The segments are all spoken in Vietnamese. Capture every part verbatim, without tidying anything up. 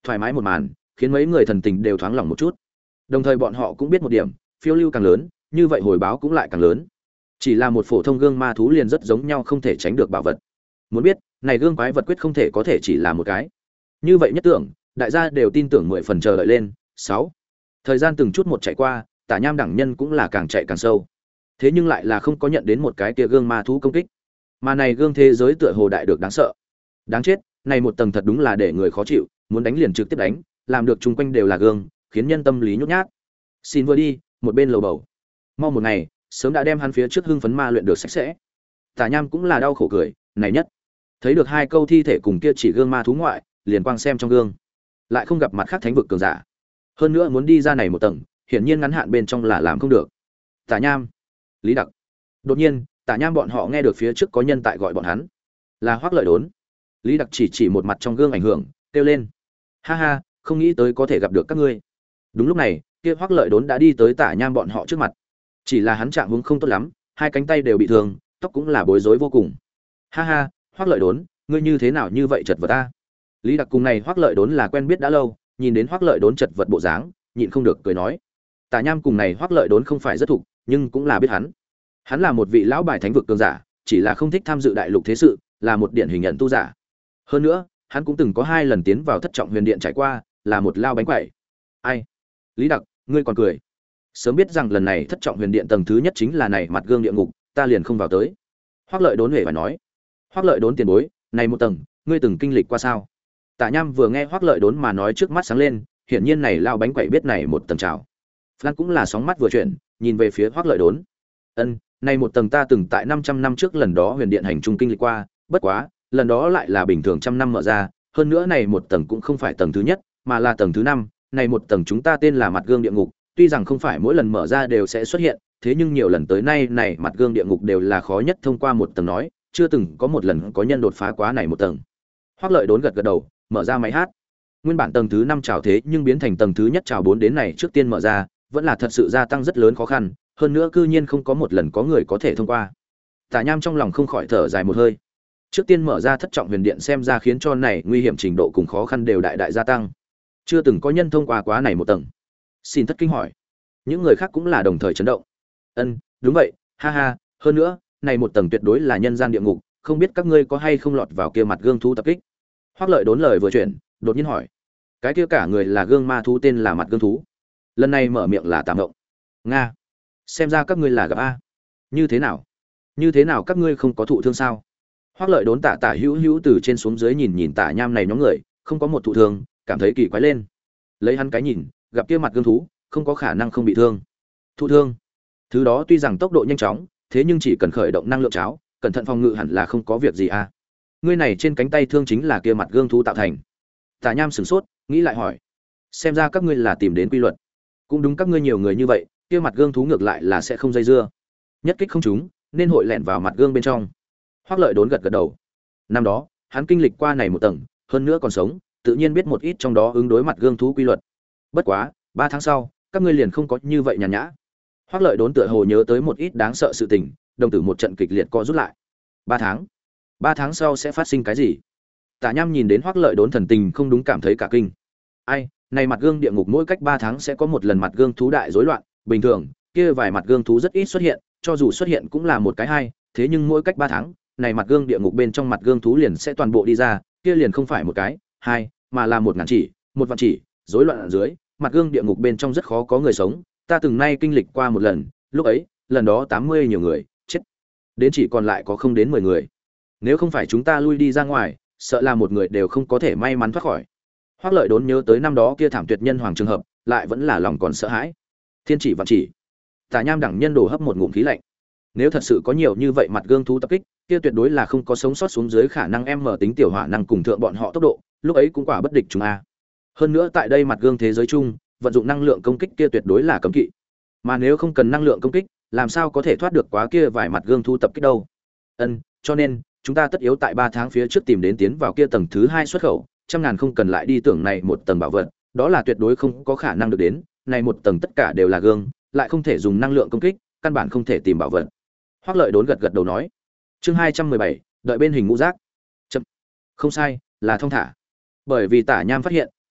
Thoải mái một màn khiến mấy người thần tình đều thoáng lòng một chút, đồng thời bọn họ cũng biết một điểm, phiêu lưu càng lớn như vậy hồi báo cũng lại càng lớn. Chỉ là một phổ thông gương ma thú liền rất giống nhau, không thể tránh được bảo vật. Muốn biết này gương quái vật quyết không thể có thể chỉ là một cái như vậy nhất tưởng, đại gia đều tin tưởng mười phần chờ đợi lên. Sáu, thời gian từng chút một chạy qua, Tả Nham đẳng nhân cũng là càng chạy càng sâu, thế nhưng lại là không có nhận đến một cái tia gương ma thú công kích, mà này gương thế giới tựa hồ đại được đáng sợ. Đáng chết, này một tầng thật đúng là để người khó chịu, muốn đánh liền trực tiếp đánh, làm được chung quanh đều là gương, khiến nhân tâm lý nhút nhát. Xin vừa đi, một bên lầu bầu. Mau một ngày, sớm đã đem hắn phía trước hưng phấn ma luyện được sạch sẽ. Tả Nham cũng là đau khổ cười, này nhất, thấy được hai câu thi thể cùng kia chỉ gương ma thú ngoại, liền quang xem trong gương, lại không gặp mặt khác thánh vực cường giả. Hơn nữa muốn đi ra này một tầng, hiển nhiên ngắn hạn bên trong là làm không được. Tả Nham, Lý Đặc. Đột nhiên, Tả Nham bọn họ nghe được phía trước có nhân tại gọi bọn hắn, là Hoắc Lợi Đốn. Lý Đặc chỉ chỉ một mặt trong gương ảnh hưởng, kêu lên: "Ha ha, không nghĩ tới có thể gặp được các ngươi." Đúng lúc này, kia Hoắc Lợi Đốn đã đi tới Tả Nham bọn họ trước mặt. Chỉ là hắn trạng huống không tốt lắm, hai cánh tay đều bị thương, tóc cũng là bối rối vô cùng. "Ha ha, Hoắc Lợi Đốn, ngươi như thế nào như vậy chật vật ta?" Lý Đặc cùng này Hoắc Lợi Đốn là quen biết đã lâu, nhìn đến Hoắc Lợi Đốn chật vật bộ dáng, nhịn không được cười nói. Tả Nham cùng này Hoắc Lợi Đốn không phải rất thuộc, nhưng cũng là biết hắn. Hắn là một vị lão bài thánh vực cường giả, chỉ là không thích tham dự đại lục thế sự, là một điển hình nhận tu giả. Hơn nữa, hắn cũng từng có hai lần tiến vào thất trọng huyền điện trải qua, là một lao bánh quẩy. Ai? Lý Đặc, ngươi còn cười? Sớm biết rằng lần này thất trọng huyền điện tầng thứ nhất chính là này mặt gương địa ngục, ta liền không vào tới. Hoắc Lợi Đốn hề phải nói. Hoắc Lợi Đốn tiền bối, này một tầng, ngươi từng kinh lịch qua sao? Tả Nham vừa nghe Hoắc Lợi Đốn mà nói, trước mắt sáng lên, hiển nhiên này lao bánh quẩy biết này một tầng trào. Flan cũng là sóng mắt vừa chuyển, nhìn về phía Hoắc Lợi Đốn. Ân, này một tầng ta từng tại năm trăm năm trước lần đó huyền điện hành trung kinh lịch qua, bất quá, lần đó lại là bình thường trăm năm mở ra, hơn nữa này một tầng cũng không phải tầng thứ nhất, mà là tầng thứ năm, này một tầng chúng ta tên là mặt gương địa ngục, tuy rằng không phải mỗi lần mở ra đều sẽ xuất hiện, thế nhưng nhiều lần tới nay này mặt gương địa ngục đều là khó nhất thông qua một tầng nói, chưa từng có một lần có nhân đột phá quá này một tầng. Hoắc Lợi Đốn gật gật đầu, mở ra máy hát. Nguyên bản tầng thứ năm chào thế nhưng biến thành tầng thứ nhất chào bốn đến này trước tiên mở ra, vẫn là thật sự gia tăng rất lớn khó khăn, hơn nữa cư nhiên không có một lần có người có thể thông qua. Tả Nham trong lòng không khỏi thở dài một hơi. Trước tiên mở ra thất trọng huyền điện xem ra khiến cho này nguy hiểm trình độ cùng khó khăn đều đại đại gia tăng. Chưa từng có nhân thông qua quá này một tầng. Xin thất kinh hỏi. Những người khác cũng là đồng thời chấn động. Ân, đúng vậy, ha ha, hơn nữa, này một tầng tuyệt đối là nhân gian địa ngục, không biết các ngươi có hay không lọt vào kia mặt gương thú tập kích. Hoắc Lợi Đốn lời vừa chuyển, đột nhiên hỏi. Cái kia cả người là gương ma thú tên là mặt gương thú. Lần này mở miệng là Tạm Ngộng. Nga, xem ra các ngươi là gặp a. Như thế nào? Như thế nào các ngươi không có thụ thương sao? Hoắc Lợi Đốn tả tả hữu hữu từ trên xuống dưới nhìn nhìn Tả Nham này nhóm người, không có một thụ thương, cảm thấy kỳ quái lên. Lấy hắn cái nhìn, gặp kia mặt gương thú, không có khả năng không bị thương. Thụ thương? Thứ đó tuy rằng tốc độ nhanh chóng, thế nhưng chỉ cần khởi động năng lượng cháo, cẩn thận phòng ngự hẳn là không có việc gì a. Ngươi này trên cánh tay thương chính là kia mặt gương thú tạo thành. Tả Nham sửng sốt, nghĩ lại hỏi. Xem ra các ngươi là tìm đến quy luật. Cũng đúng, các ngươi nhiều người như vậy, kia mặt gương thú ngược lại là sẽ không dây dưa. Nhất kích không trúng, nên hội lẻn vào mặt gương bên trong. Hoắc Lợi Đốn gật gật đầu. Năm đó, hắn kinh lịch qua này một tầng, hơn nữa còn sống, tự nhiên biết một ít trong đó ứng đối mặt gương thú quy luật. Bất quá, ba tháng sau, các ngươi liền không có như vậy nhàn nhã. Hoắc Lợi Đốn tựa hồ nhớ tới một ít đáng sợ sự tình, đồng tử một trận kịch liệt co rút lại. Ba tháng? Ba tháng sau sẽ phát sinh cái gì? Tả Nham nhìn đến Hoắc Lợi Đốn thần tình không đúng, cảm thấy cả kinh. Ai, này mặt gương địa ngục mỗi cách ba tháng sẽ có một lần mặt gương thú đại rối loạn, bình thường, kia vài mặt gương thú rất ít xuất hiện, cho dù xuất hiện cũng là một cái hai, thế nhưng mỗi cách ba tháng, này mặt gương địa ngục bên trong mặt gương thú liền sẽ toàn bộ đi ra, kia liền không phải một cái, hai, mà là một ngàn chỉ, một vạn chỉ, rối loạn ở dưới, mặt gương địa ngục bên trong rất khó có người sống, ta từng nay kinh lịch qua một lần, lúc ấy, lần đó tám mươi nhiều người chết, đến chỉ còn lại có không đến mười người. Nếu không phải chúng ta lui đi ra ngoài, sợ là một người đều không có thể may mắn thoát khỏi. Hoắc Lợi Đốn nhớ tới năm đó kia thảm tuyệt nhân hoàng trường hợp, lại vẫn là lòng còn sợ hãi. Thiên chỉ vạn chỉ. Tả Nham đẳng nhân đổ hấp một ngụm khí lạnh. Nếu thật sự có nhiều như vậy mặt gương thú tập kích, kia tuyệt đối là không có sống sót xuống dưới khả năng, em mở tính tiểu hỏa năng cùng thượng bọn họ tốc độ, lúc ấy cũng quả bất địch chúng a. Hơn nữa tại đây mặt gương thế giới chung, vận dụng năng lượng công kích kia tuyệt đối là cấm kỵ. Mà nếu không cần năng lượng công kích, làm sao có thể thoát được quá kia vài mặt gương thú tập kích đâu? Ân, cho nên chúng ta tất yếu tại ba tháng phía trước tìm đến tiến vào kia tầng thứ hai xuất khẩu, trăm ngàn không cần lại đi tưởng này một tầng bảo vật, đó là tuyệt đối không có khả năng được đến, này một tầng tất cả đều là gương, lại không thể dùng năng lượng công kích, căn bản không thể tìm bảo vật. Hoắc Lợi Đốn gật gật đầu nói. Chương hai trăm mười bảy, đợi bên hình ngũ giác. Chậm. Không sai, là thông thả. Bởi vì Tả Nham phát hiện,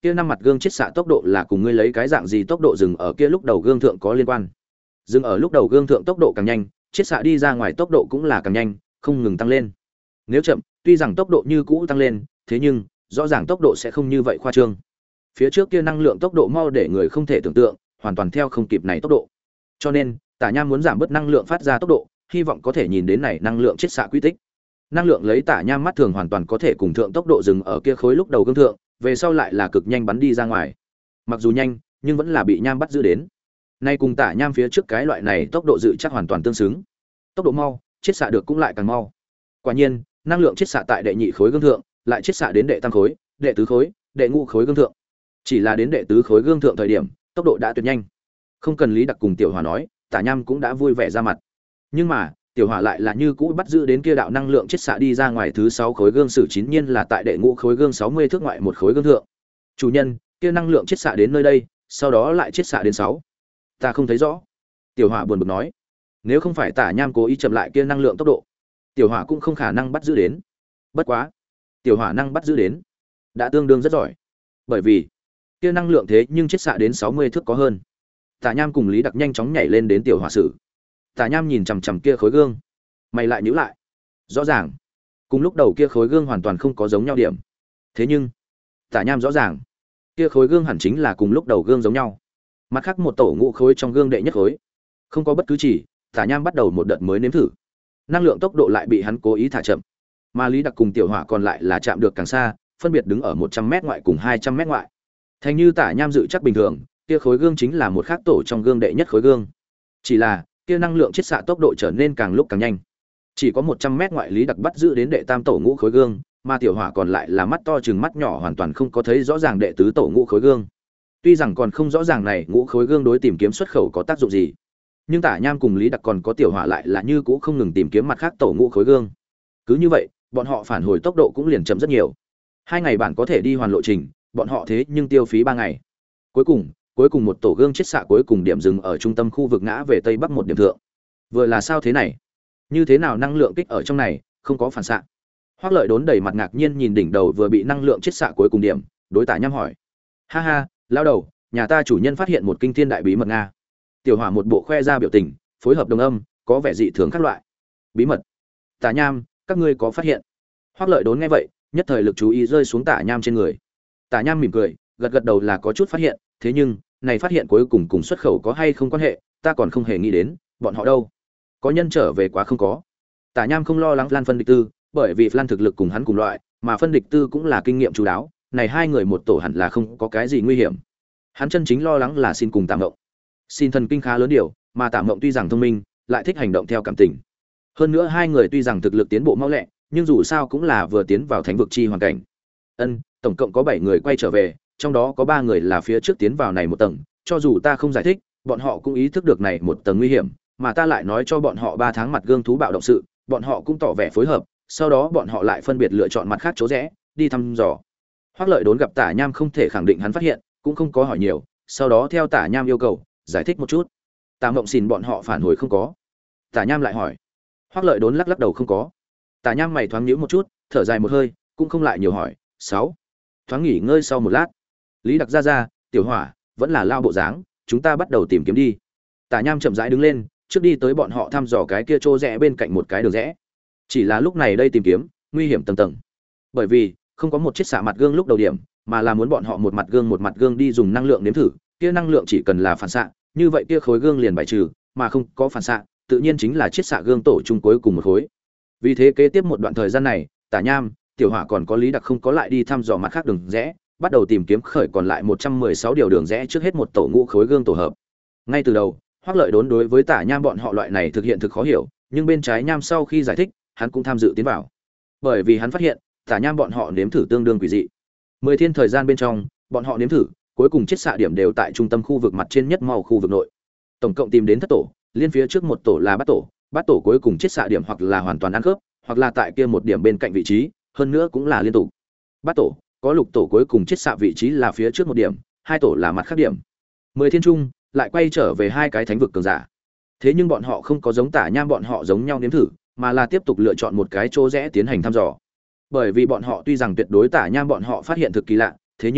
kia năm mặt gương chiết xạ tốc độ là cùng ngươi lấy cái dạng gì tốc độ dừng ở kia lúc đầu gương thượng có liên quan. Dừng ở lúc đầu gương thượng tốc độ càng nhanh, chiết xạ đi ra ngoài tốc độ cũng là càng nhanh, không ngừng tăng lên. Nếu chậm, tuy rằng tốc độ như cũ tăng lên, thế nhưng rõ ràng tốc độ sẽ không như vậy khoa trương. Phía trước kia năng lượng tốc độ mau để người không thể tưởng tượng, hoàn toàn theo không kịp này tốc độ. Cho nên, Tả Nham muốn giảm bớt năng lượng phát ra tốc độ, hy vọng có thể nhìn đến này năng lượng chiết xạ quy tích. Năng lượng lấy Tả Nham mắt thường hoàn toàn có thể cùng thượng tốc độ dừng ở kia khối lúc đầu gương thượng, về sau lại là cực nhanh bắn đi ra ngoài. Mặc dù nhanh, nhưng vẫn là bị Nham bắt giữ đến. Nay cùng Tả Nham phía trước cái loại này tốc độ dự chắc hoàn toàn tương xứng. Tốc độ mau, chiết xạ được cũng lại càng mau. Quả nhiên, năng lượng chiết xạ tại đệ nhị khối gương thượng, lại chiết xạ đến đệ tam khối, đệ tứ khối, đệ ngũ khối gương thượng. Chỉ là đến đệ tứ khối gương thượng thời điểm, tốc độ đã tuyệt nhanh. Không cần Lý Đặc cùng Tiểu Hỏa nói, Tả Nham cũng đã vui vẻ ra mặt. Nhưng mà, Tiểu Hỏa lại là như cũ bắt giữ đến kia đạo năng lượng chiết xạ đi ra ngoài thứ sáu khối gương sử chín nhiên là tại đệ ngũ khối gương sáu mươi thước ngoại một khối gương thượng. Chủ nhân, kia năng lượng chiết xạ đến nơi đây, sau đó lại chiết xạ đến sáu. Ta không thấy rõ. Tiểu Hỏa buồn bực nói. Nếu không phải Tả Nham cố ý chậm lại kia năng lượng tốc độ, Tiểu Hỏa cũng không khả năng bắt giữ đến. Bất quá, Tiểu Hỏa năng bắt giữ đến, đã tương đương rất giỏi. Bởi vì, kia năng lượng thế nhưng chiết xạ đến sáu mươi thước có hơn. Tả Nham cùng Lý Đặc nhanh chóng nhảy lên đến Tiểu Hỏa sử. Tả Nham nhìn chằm chằm kia khối gương, mày lại nhíu lại. Rõ ràng, cùng lúc đầu kia khối gương hoàn toàn không có giống nhau điểm. Thế nhưng, Tả Nham rõ ràng, kia khối gương hẳn chính là cùng lúc đầu gương giống nhau. Mặt khác một tổ ngũ khối trong gương đệ nhất khối, không có bất cứ chỉ, Tả Nham bắt đầu một đợt mới nếm thử. Năng lượng tốc độ lại bị hắn cố ý thả chậm. Mà Lý Đặc cùng Tiểu Hỏa còn lại là chạm được càng xa, phân biệt đứng ở một trăm mét ngoại cùng hai trăm mét ngoại. Thành như Tả Nham dự chắc bình thường, kia khối gương chính là một khác tổ trong gương đệ nhất khối gương. Chỉ là, kia năng lượng chiết xạ tốc độ trở nên càng lúc càng nhanh. Chỉ có một trăm mét ngoại Lý Đặc bắt giữ đến đệ tam tổ ngũ khối gương, mà Tiểu Hỏa còn lại là mắt to chừng mắt nhỏ hoàn toàn không có thấy rõ ràng đệ tứ tổ ngũ khối gương. Tuy rằng còn không rõ ràng này ngũ khối gương đối tìm kiếm xuất khẩu có tác dụng gì, nhưng Tả Nham cùng Lý Đặc còn có Tiểu Hỏa lại là như cũ không ngừng tìm kiếm mặt khác tổ ngũ khối gương. Cứ như vậy, bọn họ phản hồi tốc độ cũng liền chậm rất nhiều. Hai ngày bản có thể đi hoàn lộ trình, bọn họ thế nhưng tiêu phí ba ngày. Cuối cùng, cuối cùng một tổ gương chiết xạ cuối cùng điểm dừng ở trung tâm khu vực ngã về tây bắc một điểm thượng. Vừa là sao thế này? Như thế nào năng lượng kích ở trong này không có phản xạ? Hoắc Lợi Đốn đầy mặt ngạc nhiên nhìn đỉnh đầu vừa bị năng lượng chiết xạ cuối cùng điểm, đối Tả Nham hỏi: "Ha ha, lão đầu, nhà ta chủ nhân phát hiện một kinh thiên đại bí mật nga." Tiểu Hỏa một bộ khoe ra biểu tình, phối hợp đồng âm, có vẻ dị thường khác loại. "Bí mật?" "Tả Nham, các ngươi có phát hiện?" Hoắc Lợi Đốn nghe vậy, nhất thời lực chú ý rơi xuống Tả Nham trên người. Tả Nham mỉm cười, gật gật đầu là có chút phát hiện, thế nhưng, này phát hiện cuối cùng cùng xuất khẩu có hay không quan hệ, ta còn không hề nghĩ đến, bọn họ đâu? Có nhân trở về quá không có. Tả Nham không lo lắng Lan phân địch tư, bởi vì Lan thực lực cùng hắn cùng loại, mà phân địch tư cũng là kinh nghiệm chú đáo, này hai người một tổ hẳn là không có cái gì nguy hiểm. Hắn chân chính lo lắng là Xin cùng Tạm Ngộng. Xin thần kinh khá lớn điều, mà Tạm Ngộng tuy rằng thông minh, lại thích hành động theo cảm tình. Hơn nữa hai người tuy rằng thực lực tiến bộ mau lẹ, nhưng dù sao cũng là vừa tiến vào thánh vực chi hoàn cảnh. Ân, tổng cộng có bảy người quay trở về, trong đó có ba người là phía trước tiến vào này một tầng, cho dù ta không giải thích, bọn họ cũng ý thức được này một tầng nguy hiểm, mà ta lại nói cho bọn họ ba tháng mặt gương thú bạo động sự, bọn họ cũng tỏ vẻ phối hợp, sau đó bọn họ lại phân biệt lựa chọn mặt khác chỗ rẽ, đi thăm dò. Hoắc Lợi Đốn gặp Tả Nham không thể khẳng định hắn phát hiện, cũng không có hỏi nhiều, sau đó theo Tả Nham yêu cầu, giải thích một chút. Tả Mộng Xìn bọn họ phản hồi không có. Tả Nham lại hỏi. Hoắc Lợi Đốn lắc lắc đầu không có. Tả Nham mày thoáng nhíu một chút, thở dài một hơi, cũng không lại nhiều hỏi. Sáu. Thoáng nghỉ ngơi sau một lát. Lý Đặc ra ra, Tiểu Hỏa, vẫn là lao bộ dáng, chúng ta bắt đầu tìm kiếm đi. Tả Nham chậm rãi đứng lên, trước đi tới bọn họ thăm dò cái kia chỗ rẽ bên cạnh một cái đường rẽ. Chỉ là lúc này đây tìm kiếm, nguy hiểm tầng tầng. Bởi vì, không có một chiếc xạ mặt gương lúc đầu điểm, mà là muốn bọn họ một mặt gương một mặt gương đi dùng năng lượng nếm thử, kia năng lượng chỉ cần là phản xạ, như vậy kia khối gương liền bài trừ, mà không có phản xạ, tự nhiên chính là chiếc xạ gương tổ chung cuối cùng một khối. Vì thế kế tiếp một đoạn thời gian này, Tả Nham, Tiểu Hỏa còn có Lý Đặc không có lại đi thăm dò mặt khác đường rẽ, bắt đầu tìm kiếm khởi còn lại một trăm mười sáu điều đường rẽ trước hết một tổ ngũ khối gương tổ hợp. Ngay từ đầu, Hoắc Lợi Đốn đối với Tả Nham bọn họ loại này thực hiện thực khó hiểu, nhưng bên trái Nham sau khi giải thích, hắn cũng tham dự tiến vào. Bởi vì hắn phát hiện, Tả Nham bọn họ nếm thử tương đương quỷ dị. Mười thiên thời gian bên trong, bọn họ nếm thử, cuối cùng chiết xạ điểm đều tại trung tâm khu vực mặt trên nhất màu khu vực nội. Tổng cộng tìm đến thất tổ, liên phía trước một tổ là bát tổ, bát tổ cuối cùng chiết xạ điểm hoặc là hoàn toàn ăn khớp, hoặc là tại kia một điểm bên cạnh vị trí, hơn nữa cũng là liên tục. Bát tổ, có lục tổ cuối cùng chiết xạ vị trí là phía trước một điểm, hai tổ là mặt khác điểm. Mười thiên trung, lại quay trở về hai cái thánh vực cường giả. Thế nhưng bọn họ không có giống Tả Nham bọn họ giống nhau nếm thử, mà là tiếp tục lựa chọn một cái chỗ rẽ tiến hành thăm dò. Bởi vì bọn họ tuy rằng tuyệt đối Tả Nham bọn họ phát hiện thực kỳ lạ, thế nhưng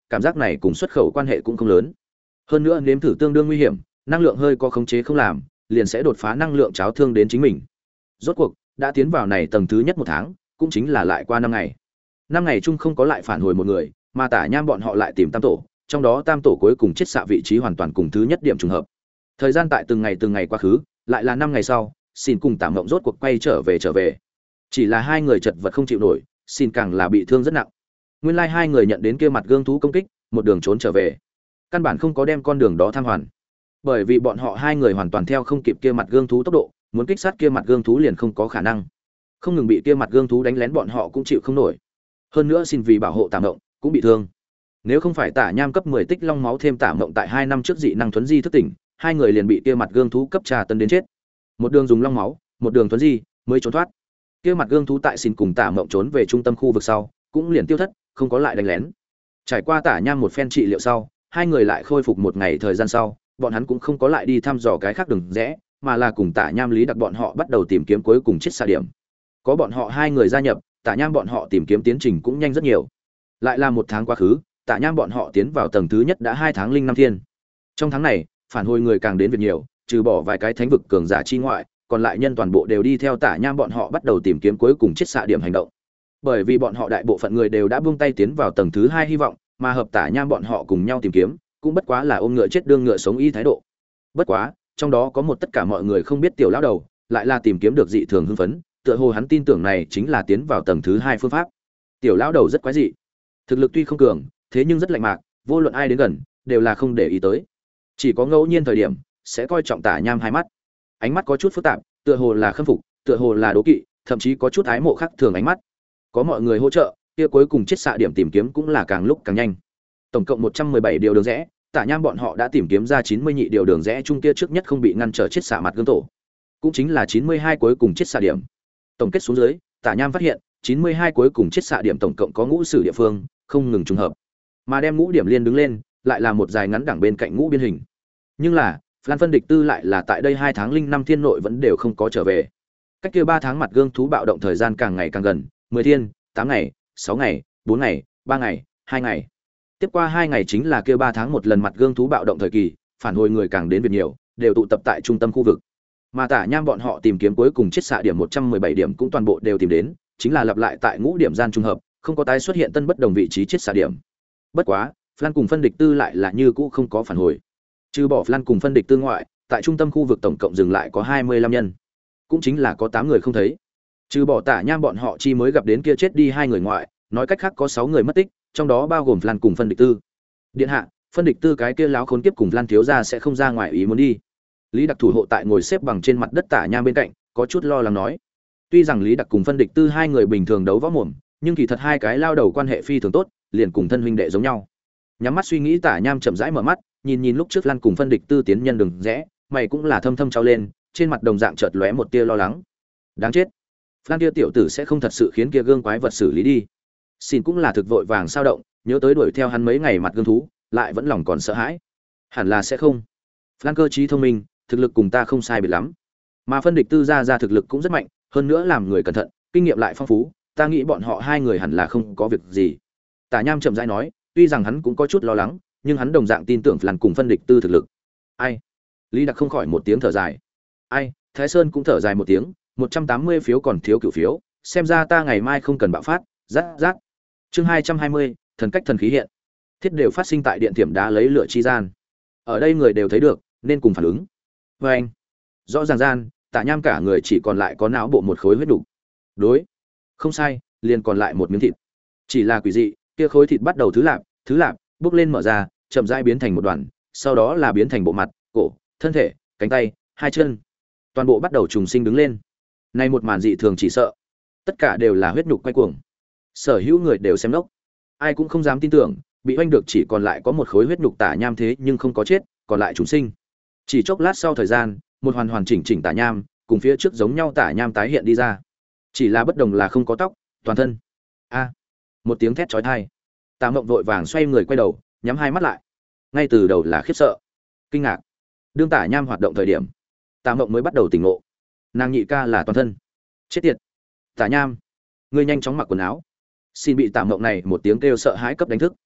cảm giác này cùng xuất khẩu quan hệ cũng không lớn. Hơn nữa nếm thử tương đương nguy hiểm, năng lượng hơi có khống chế không làm, liền sẽ đột phá năng lượng cháo thương đến chính mình. Rốt cuộc, đã tiến vào này tầng thứ nhất một tháng, cũng chính là lại qua năm ngày. Năm ngày chung không có lại phản hồi một người, mà Tả Nham bọn họ lại tìm tam tổ, trong đó tam tổ cuối cùng chết xạ vị trí hoàn toàn cùng thứ nhất điểm trùng hợp. Thời gian tại từng ngày từng ngày quá khứ, lại là năm ngày sau, xin cùng Tả Mộng rốt cuộc quay trở về trở về. Chỉ là hai người chật vật không chịu nổi, xin càng là bị thương rất nặng. Nguyên lai like hai người nhận đến kia mặt gương thú công kích, một đường trốn trở về. Căn bản không có đem con đường đó tham hoàn. Bởi vì bọn họ hai người hoàn toàn theo không kịp kia mặt gương thú tốc độ, muốn kích sát kia mặt gương thú liền không có khả năng. Không ngừng bị kia mặt gương thú đánh lén bọn họ cũng chịu không nổi. Hơn nữa xin vì bảo hộ Tả Mộng, cũng bị thương. Nếu không phải Tả Nham cấp mười tích long máu thêm Tả Mộng tại hai năm trước dị năng thuấn di thức tỉnh, hai người liền bị kia mặt gương thú cấp trà tân đến chết. Một đường dùng long máu, một đường thuấn di mới trốn thoát. Kia mặt gương thú tại xin cùng Tả Mộng trốn về trung tâm khu vực sau, cũng liền tiêu thất, không có lại đánh lén. Trải qua Tả Nham một phen trị liệu sau, hai người lại khôi phục một ngày thời gian sau, bọn hắn cũng không có lại đi thăm dò cái khác đường rẽ, mà là cùng Tả Nham Lý Đặc bọn họ bắt đầu tìm kiếm cuối cùng chết xạ điểm. Có bọn họ hai người gia nhập, Tả Nham bọn họ tìm kiếm tiến trình cũng nhanh rất nhiều. Lại là một tháng quá khứ, Tả Nham bọn họ tiến vào tầng thứ nhất đã hai tháng linh năm thiên. Trong tháng này, phản hồi người càng đến việc nhiều, trừ bỏ vài cái thánh vực cường giả chi ngoại, còn lại nhân toàn bộ đều đi theo Tả Nham bọn họ bắt đầu tìm kiếm cuối cùng chết xạ điểm hành động. Bởi vì bọn họ đại bộ phận người đều đã buông tay tiến vào tầng thứ hai hy vọng, mà hợp Tả Nham bọn họ cùng nhau tìm kiếm, cũng bất quá là ôm ngựa chết đương ngựa sống y thái độ. Bất quá, trong đó có một tất cả mọi người không biết tiểu lão đầu, lại là tìm kiếm được dị thường hưng phấn, tựa hồ hắn tin tưởng này chính là tiến vào tầng thứ hai phương pháp. Tiểu lão đầu rất quái dị, thực lực tuy không cường, thế nhưng rất lạnh mạc, vô luận ai đến gần, đều là không để ý tới. Chỉ có ngẫu nhiên thời điểm, sẽ coi trọng Tả Nham hai mắt. Ánh mắt có chút phức tạp, tựa hồ là khâm phục, tựa hồ là đố kỵ, thậm chí có chút ái mộ khác thường ánh mắt. Có mọi người hỗ trợ, kia cuối cùng chết xạ điểm tìm kiếm cũng là càng lúc càng nhanh. Tổng cộng một trăm mười bảy điều đường rẽ, Tả Nham bọn họ đã tìm kiếm ra chín mươi nhị điều đường rẽ chung kia trước nhất không bị ngăn trở chết xạ mặt gương tổ, cũng chính là chín mươi hai cuối cùng chết xạ điểm. Tổng kết xuống dưới, Tả Nham phát hiện, chín mươi hai cuối cùng chết xạ điểm tổng cộng có ngũ sử địa phương, không ngừng trùng hợp. Mà đem ngũ điểm liên đứng lên, lại là một dài ngắn đẳng bên cạnh ngũ biên hình. Nhưng là, Lan phân địch tư lại là tại đây hai tháng linh năm thiên nội vẫn đều không có trở về. Cách kia ba tháng mặt gương thú bạo động thời gian càng ngày càng gần, mười thiên, tám ngày, sáu ngày, bốn ngày, ba ngày, hai ngày. Tiếp qua hai ngày chính là kia ba tháng một lần mặt gương thú bạo động thời kỳ, phản hồi người càng đến việc nhiều, đều tụ tập tại trung tâm khu vực. Mà Tả Nham bọn họ tìm kiếm cuối cùng chết xạ điểm một trăm mười bảy điểm cũng toàn bộ đều tìm đến, chính là lặp lại tại ngũ điểm gian trùng hợp, không có tái xuất hiện tân bất đồng vị trí chết xạ điểm. Bất quá, Flan cùng phân địch tư lại là như cũ không có phản hồi. Trừ bỏ Flan cùng phân địch tư ngoại, tại trung tâm khu vực tổng cộng dừng lại có hai mươi lăm nhân, cũng chính là có tám người không thấy. Trừ bỏ Tả Nham bọn họ chi mới gặp đến kia chết đi hai người ngoại, nói cách khác có sáu người mất tích, trong đó bao gồm Flan cùng phân địch tư. Điện hạ, phân địch tư cái kia láo khốn kiếp cùng Flan thiếu gia sẽ không ra ngoài ý muốn đi. Lý Đặc thủ hộ tại ngồi xếp bằng trên mặt đất Tả Nham bên cạnh, có chút lo lắng nói. Tuy rằng Lý Đặc cùng phân địch tư hai người bình thường đấu võ mồm, nhưng kỳ thật hai cái lao đầu quan hệ phi thường tốt, liền cùng thân huynh đệ giống nhau. Nhắm mắt suy nghĩ Tả Nham chậm rãi mở mắt, nhìn nhìn lúc trước Lan cùng phân địch tư tiến nhân đừng rẽ, mày cũng là thâm thâm trao lên, trên mặt đồng dạng chợt lóe một tia lo lắng. Đáng chết, Lan kia tiểu tử sẽ không thật sự khiến kia gương quái vật xử lý đi. Xin cũng là thực vội vàng sao động, nhớ tới đuổi theo hắn mấy ngày mặt gương thú, lại vẫn lòng còn sợ hãi. Hẳn là sẽ không. Lan cơ trí thông minh, thực lực cùng ta không sai biệt lắm. Mà phân địch tư ra ra thực lực cũng rất mạnh, hơn nữa làm người cẩn thận, kinh nghiệm lại phong phú, ta nghĩ bọn họ hai người hẳn là không có việc gì. Tả Nham chậm rãi nói, tuy rằng hắn cũng có chút lo lắng, nhưng hắn đồng dạng tin tưởng Lan cùng phân địch tư thực lực. Ai? Lý Đặc không khỏi một tiếng thở dài. Ai? Thái Sơn cũng thở dài một tiếng, một trăm tám mươi phiếu còn thiếu cửu phiếu, xem ra ta ngày mai không cần bạo phát, rát rát. Chương hai trăm hai mươi, thần cách thần khí hiện. Thiết đều phát sinh tại điện tiệm đá lấy lửa chi gian. Ở đây người đều thấy được, nên cùng phản ứng. Và anh, rõ ràng gian, Tả Nham cả người chỉ còn lại có não bộ một khối huyết đủ. Đối, không sai, liền còn lại một miếng thịt. Chỉ là quỷ dị, kia khối thịt bắt đầu thứ lạp, thứ lạp, bốc lên mở ra, chậm rãi biến thành một đoàn, sau đó là biến thành bộ mặt, cổ, thân thể, cánh tay, hai chân, toàn bộ bắt đầu trùng sinh đứng lên. Này một màn dị thường chỉ sợ, tất cả đều là huyết nhục quay cuồng. Sở hữu người đều xem lốc, ai cũng không dám tin tưởng, bị oanh được chỉ còn lại có một khối huyết nhục Tả Nham thế nhưng không có chết, còn lại trùng sinh. Chỉ chốc lát sau thời gian, một hoàn hoàn chỉnh chỉnh Tả Nham, cùng phía trước giống nhau Tả Nham tái hiện đi ra. Chỉ là bất đồng là không có tóc, toàn thân. A! Một tiếng thét chói tai. Tả Mộng vội vàng xoay người quay đầu, nhắm hai mắt lại. Ngay từ đầu là khiếp sợ, kinh ngạc. Đương Tả Nham hoạt động thời điểm, Tả Mộng mới bắt đầu tỉnh ngộ. Nàng nhị ca là toàn thân. Chết tiệt. Tả Nham, ngươi nhanh chóng mặc quần áo. Xin bị Tả Mộng này một tiếng kêu sợ hãi cấp đánh thức.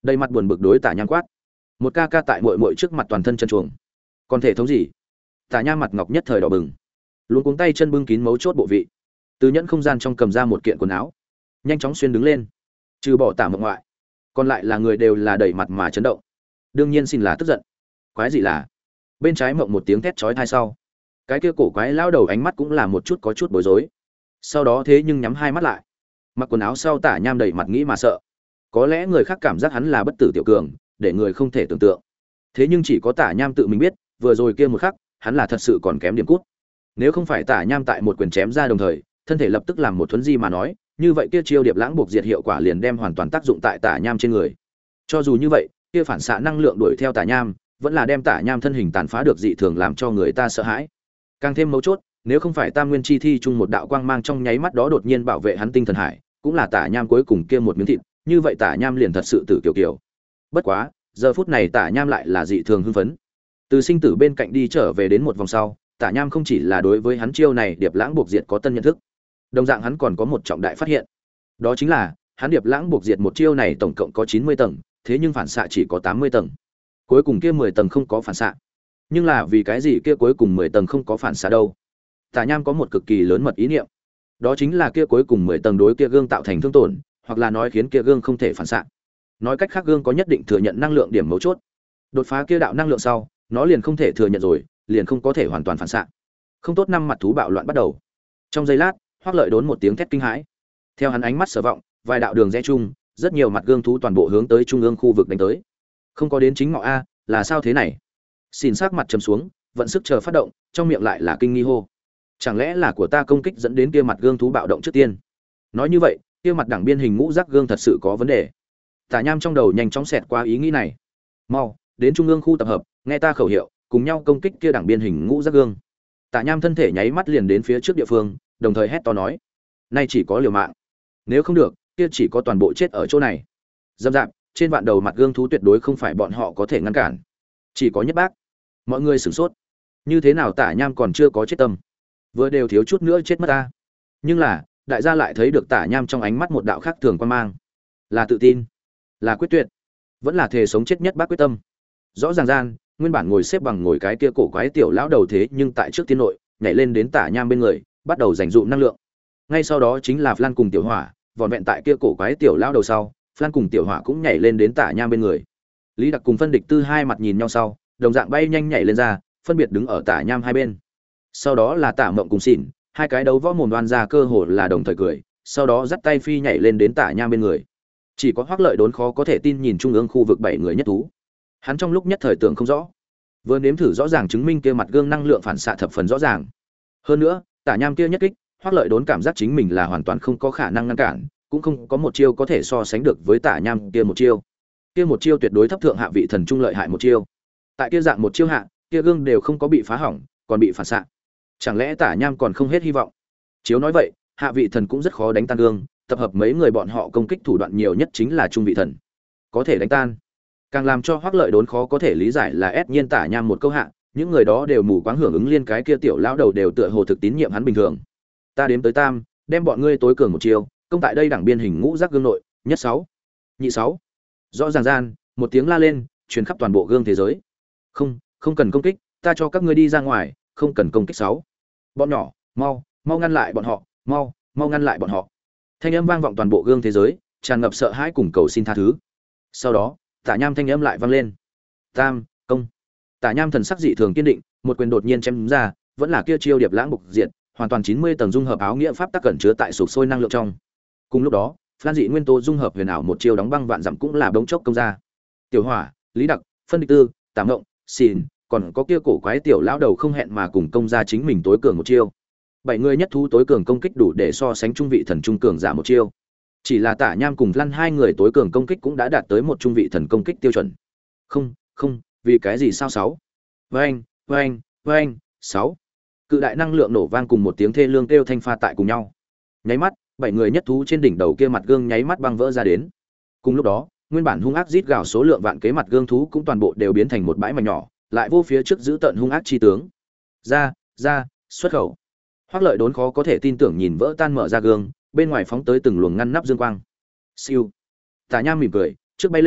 Đầy mặt buồn bực đối Tả Nham quát. Một ca ca tại muội muội trước mặt toàn thân chân chuồng. Còn thể thống gì? Tả Nham mặt ngọc nhất thời đỏ bừng, luống cuống tay chân bưng kín mấu chốt bộ vị. Từ nhẫn không gian trong cầm ra một kiện quần áo, nhanh chóng xuyên đứng lên. Trừ bỏ Tả Mộng ngoại, còn lại là người đều là đầy mặt mà chấn động. Đương nhiên xin là tức giận. Quái gì là? Bên trái Mộng một tiếng thét chói tai sau, cái kia cổ quái lao đầu ánh mắt cũng là một chút có chút bối rối. Sau đó thế nhưng nhắm hai mắt lại. Mặc quần áo sau Tả Nham đầy mặt nghĩ mà sợ. Có lẽ người khác cảm giác hắn là bất tử tiểu cường, để người không thể tưởng tượng. Thế nhưng chỉ có Tả Nham tự mình biết, vừa rồi kia một khắc, hắn là thật sự còn kém điểm cút. Nếu không phải Tả Nham tại một quyền chém ra đồng thời, thân thể lập tức làm một thuấn di mà nói, như vậy kia chiêu điệp lãng buộc diệt hiệu quả liền đem hoàn toàn tác dụng tại Tả Nham trên người. Cho dù như vậy, kia phản xạ năng lượng đuổi theo Tả Nham, vẫn là đem Tả Nham thân hình tàn phá được dị thường làm cho người ta sợ hãi. Càng thêm mấu chốt, nếu không phải Tam Nguyên chi thi chung một đạo quang mang trong nháy mắt đó đột nhiên bảo vệ hắn tinh thần hải, cũng là Tả Nham cuối cùng kia một miếng thịt, như vậy Tả Nham liền thật sự tử kiểu kiểu. Bất quá, giờ phút này Tả Nham lại là dị thường hưng phấn. Từ sinh tử bên cạnh đi trở về đến một vòng sau, Tả Nham không chỉ là đối với hắn chiêu này điệp lãng buộc diệt có tân nhận thức, đồng dạng hắn còn có một trọng đại phát hiện. Đó chính là, hắn điệp lãng buộc diệt một chiêu này tổng cộng có chín mươi tầng, thế nhưng phản xạ chỉ có tám mươi tầng. Cuối cùng kia mười tầng không có phản xạ. Nhưng là vì cái gì kia cuối cùng mười tầng không có phản xạ đâu? Tả Nham có một cực kỳ lớn mật ý niệm. Đó chính là kia cuối cùng mười tầng đối kia gương tạo thành thương tổn, hoặc là nói khiến kia gương không thể phản xạ. Nói cách khác gương có nhất định thừa nhận năng lượng điểm mấu chốt. Đột phá kia đạo năng lượng sau, nó liền không thể thừa nhận rồi, liền không có thể hoàn toàn phản xạ. Không tốt, năm mặt thú bạo loạn bắt đầu. Trong giây lát, Hoắc Lợi đốn một tiếng thét kinh hãi. Theo hắn ánh mắt sở vọng, vài đạo đường rẽ chung, rất nhiều mặt gương thú toàn bộ hướng tới trung ương khu vực đánh tới. Không có đến chính ngọ a, là sao thế này? Xin sắc mặt trầm xuống, vận sức chờ phát động, trong miệng lại là kinh nghi hô. Chẳng lẽ là của ta công kích dẫn đến kia mặt gương thú bạo động trước tiên? Nói như vậy, kia mặt đẳng biên hình ngũ giác gương thật sự có vấn đề. Tả Nham trong đầu nhanh chóng xẹt qua ý nghĩ này. Mau, đến trung ương khu tập hợp, nghe ta khẩu hiệu, cùng nhau công kích kia đẳng biên hình ngũ giác gương. Tả Nham thân thể nháy mắt liền đến phía trước địa phương, đồng thời hét to nói: "Nay chỉ có liều mạng, nếu không được, kia chỉ có toàn bộ chết ở chỗ này." Dâm dạp, trên vạn đầu mặt gương thú tuyệt đối không phải bọn họ có thể ngăn cản, chỉ có Nhất Bác. Mọi người sửng sốt, như thế nào Tả Nham còn chưa có chết tâm, vừa đều thiếu chút nữa chết mất ta. Nhưng là, đại gia lại thấy được Tả Nham trong ánh mắt một đạo khác thường quan mang, là tự tin, là quyết tuyệt, vẫn là thề sống chết Nhất Bác quyết tâm. Rõ ràng gian, nguyên bản ngồi xếp bằng ngồi cái kia cổ quái tiểu lão đầu thế nhưng tại trước tiên nội nhảy lên đến Tả Nham bên người, bắt đầu dành dụm năng lượng. Ngay sau đó chính là Flan cùng tiểu hỏa, vòn vẹn tại kia cổ quái tiểu lão đầu sau, Flan cùng tiểu hỏa cũng nhảy lên đến Tả Nham bên người. Lý Đặc cùng Phân Địch Tư hai mặt nhìn nhau sau, đồng dạng bay nhanh nhảy lên ra, phân biệt đứng ở Tả Nham hai bên. Sau đó là Tả Mộng cùng Xỉn, hai cái đấu võ mồm đoan ra cơ hồ là đồng thời cười, sau đó dắt tay phi nhảy lên đến Tả Nham bên người. Chỉ có Hoắc Lợi đốn khó có thể tin nhìn trung ương khu vực bảy người nhất thú. Hắn trong lúc nhất thời tưởng không rõ, vừa nếm thử rõ ràng chứng minh kia mặt gương năng lượng phản xạ thập phần rõ ràng. Hơn nữa, Tả Nham kia nhất kích, Hoắc Lợi đốn cảm giác chính mình là hoàn toàn không có khả năng ngăn cản, cũng không có một chiêu có thể so sánh được với Tả Nham kia một chiêu. Kia một chiêu tuyệt đối thấp thượng hạ vị thần trung lợi hại một chiêu. Tại kia dạng một chiêu hạ, kia gương đều không có bị phá hỏng, còn bị phản xạ. Chẳng lẽ Tả Nham còn không hết hy vọng? Chiếu nói vậy, hạ vị thần cũng rất khó đánh tan gương, tập hợp mấy người bọn họ công kích thủ đoạn nhiều nhất chính là trung vị thần. Có thể đánh tan. Càng làm cho Hoắc Lợi đốn khó có thể lý giải là ép nhiên Tả Nham một câu hạ, những người đó đều mù quáng hưởng ứng liên cái kia tiểu lão đầu đều tựa hồ thực tín nhiệm hắn bình thường. Ta đếm tới tam, đem bọn ngươi tối cường một chiêu, công tại đây đẳng biên hình ngũ giác gương nội, nhất sáu, nhị sáu. Rõ ràng gian, một tiếng la lên, truyền khắp toàn bộ gương thế giới. Không, không cần công kích, ta cho các ngươi đi ra ngoài, không cần công kích sáu. Bọn nhỏ, mau, mau ngăn lại bọn họ, mau, mau ngăn lại bọn họ. Thanh âm vang vọng toàn bộ gương thế giới, tràn ngập sợ hãi cùng cầu xin tha thứ. Sau đó, Tả Nham thanh âm lại vang lên. Tam, công. Tả Nham thần sắc dị thường kiên định, một quyền đột nhiên chém ra, vẫn là kia chiêu điệp lãng bục diện, hoàn toàn chín mươi tầng dung hợp áo nghĩa pháp tắc cẩn chứa tại sục sôi năng lượng trong. Cùng lúc đó, Phan dị nguyên tố dung hợp huyền ảo một chiêu đóng băng vạn dặm cũng là bỗng chốc công ra. Tiểu Hỏa, Lý Đặc, Phân Địch Tư, Tả Ngộng, Xỉn, còn có kia cổ quái tiểu lão đầu không hẹn mà cùng công ra chính mình tối cường một chiêu. Bảy người nhất thú tối cường công kích đủ để so sánh trung vị thần trung cường giả một chiêu. Chỉ là Tả Nham cùng Lăn hai người tối cường công kích cũng đã đạt tới một trung vị thần công kích tiêu chuẩn. Không, không, vì cái gì sao sáu? Vâng, vâng, vâng, sáu. Cự đại năng lượng nổ vang cùng một tiếng thê lương kêu thanh pha tại cùng nhau. Nháy mắt, bảy người nhất thú trên đỉnh đầu kia mặt gương nháy mắt băng vỡ ra đến. Cùng lúc đó, nguyên bản hung ác rít gào số lượng vạn kế mặt gương thú cũng toàn bộ đều biến thành một bãi mảnh nhỏ, lại vô phía trước giữ tận hung ác chi tướng. Ra, ra, xuất khẩu. Hoắc Lợi đốn khó có thể tin tưởng nhìn vỡ tan mở ra gương, bên ngoài phóng tới từng luồng ngăn nắp dương quang. Siêu. Tả Nham mỉm cười, trước bay lên,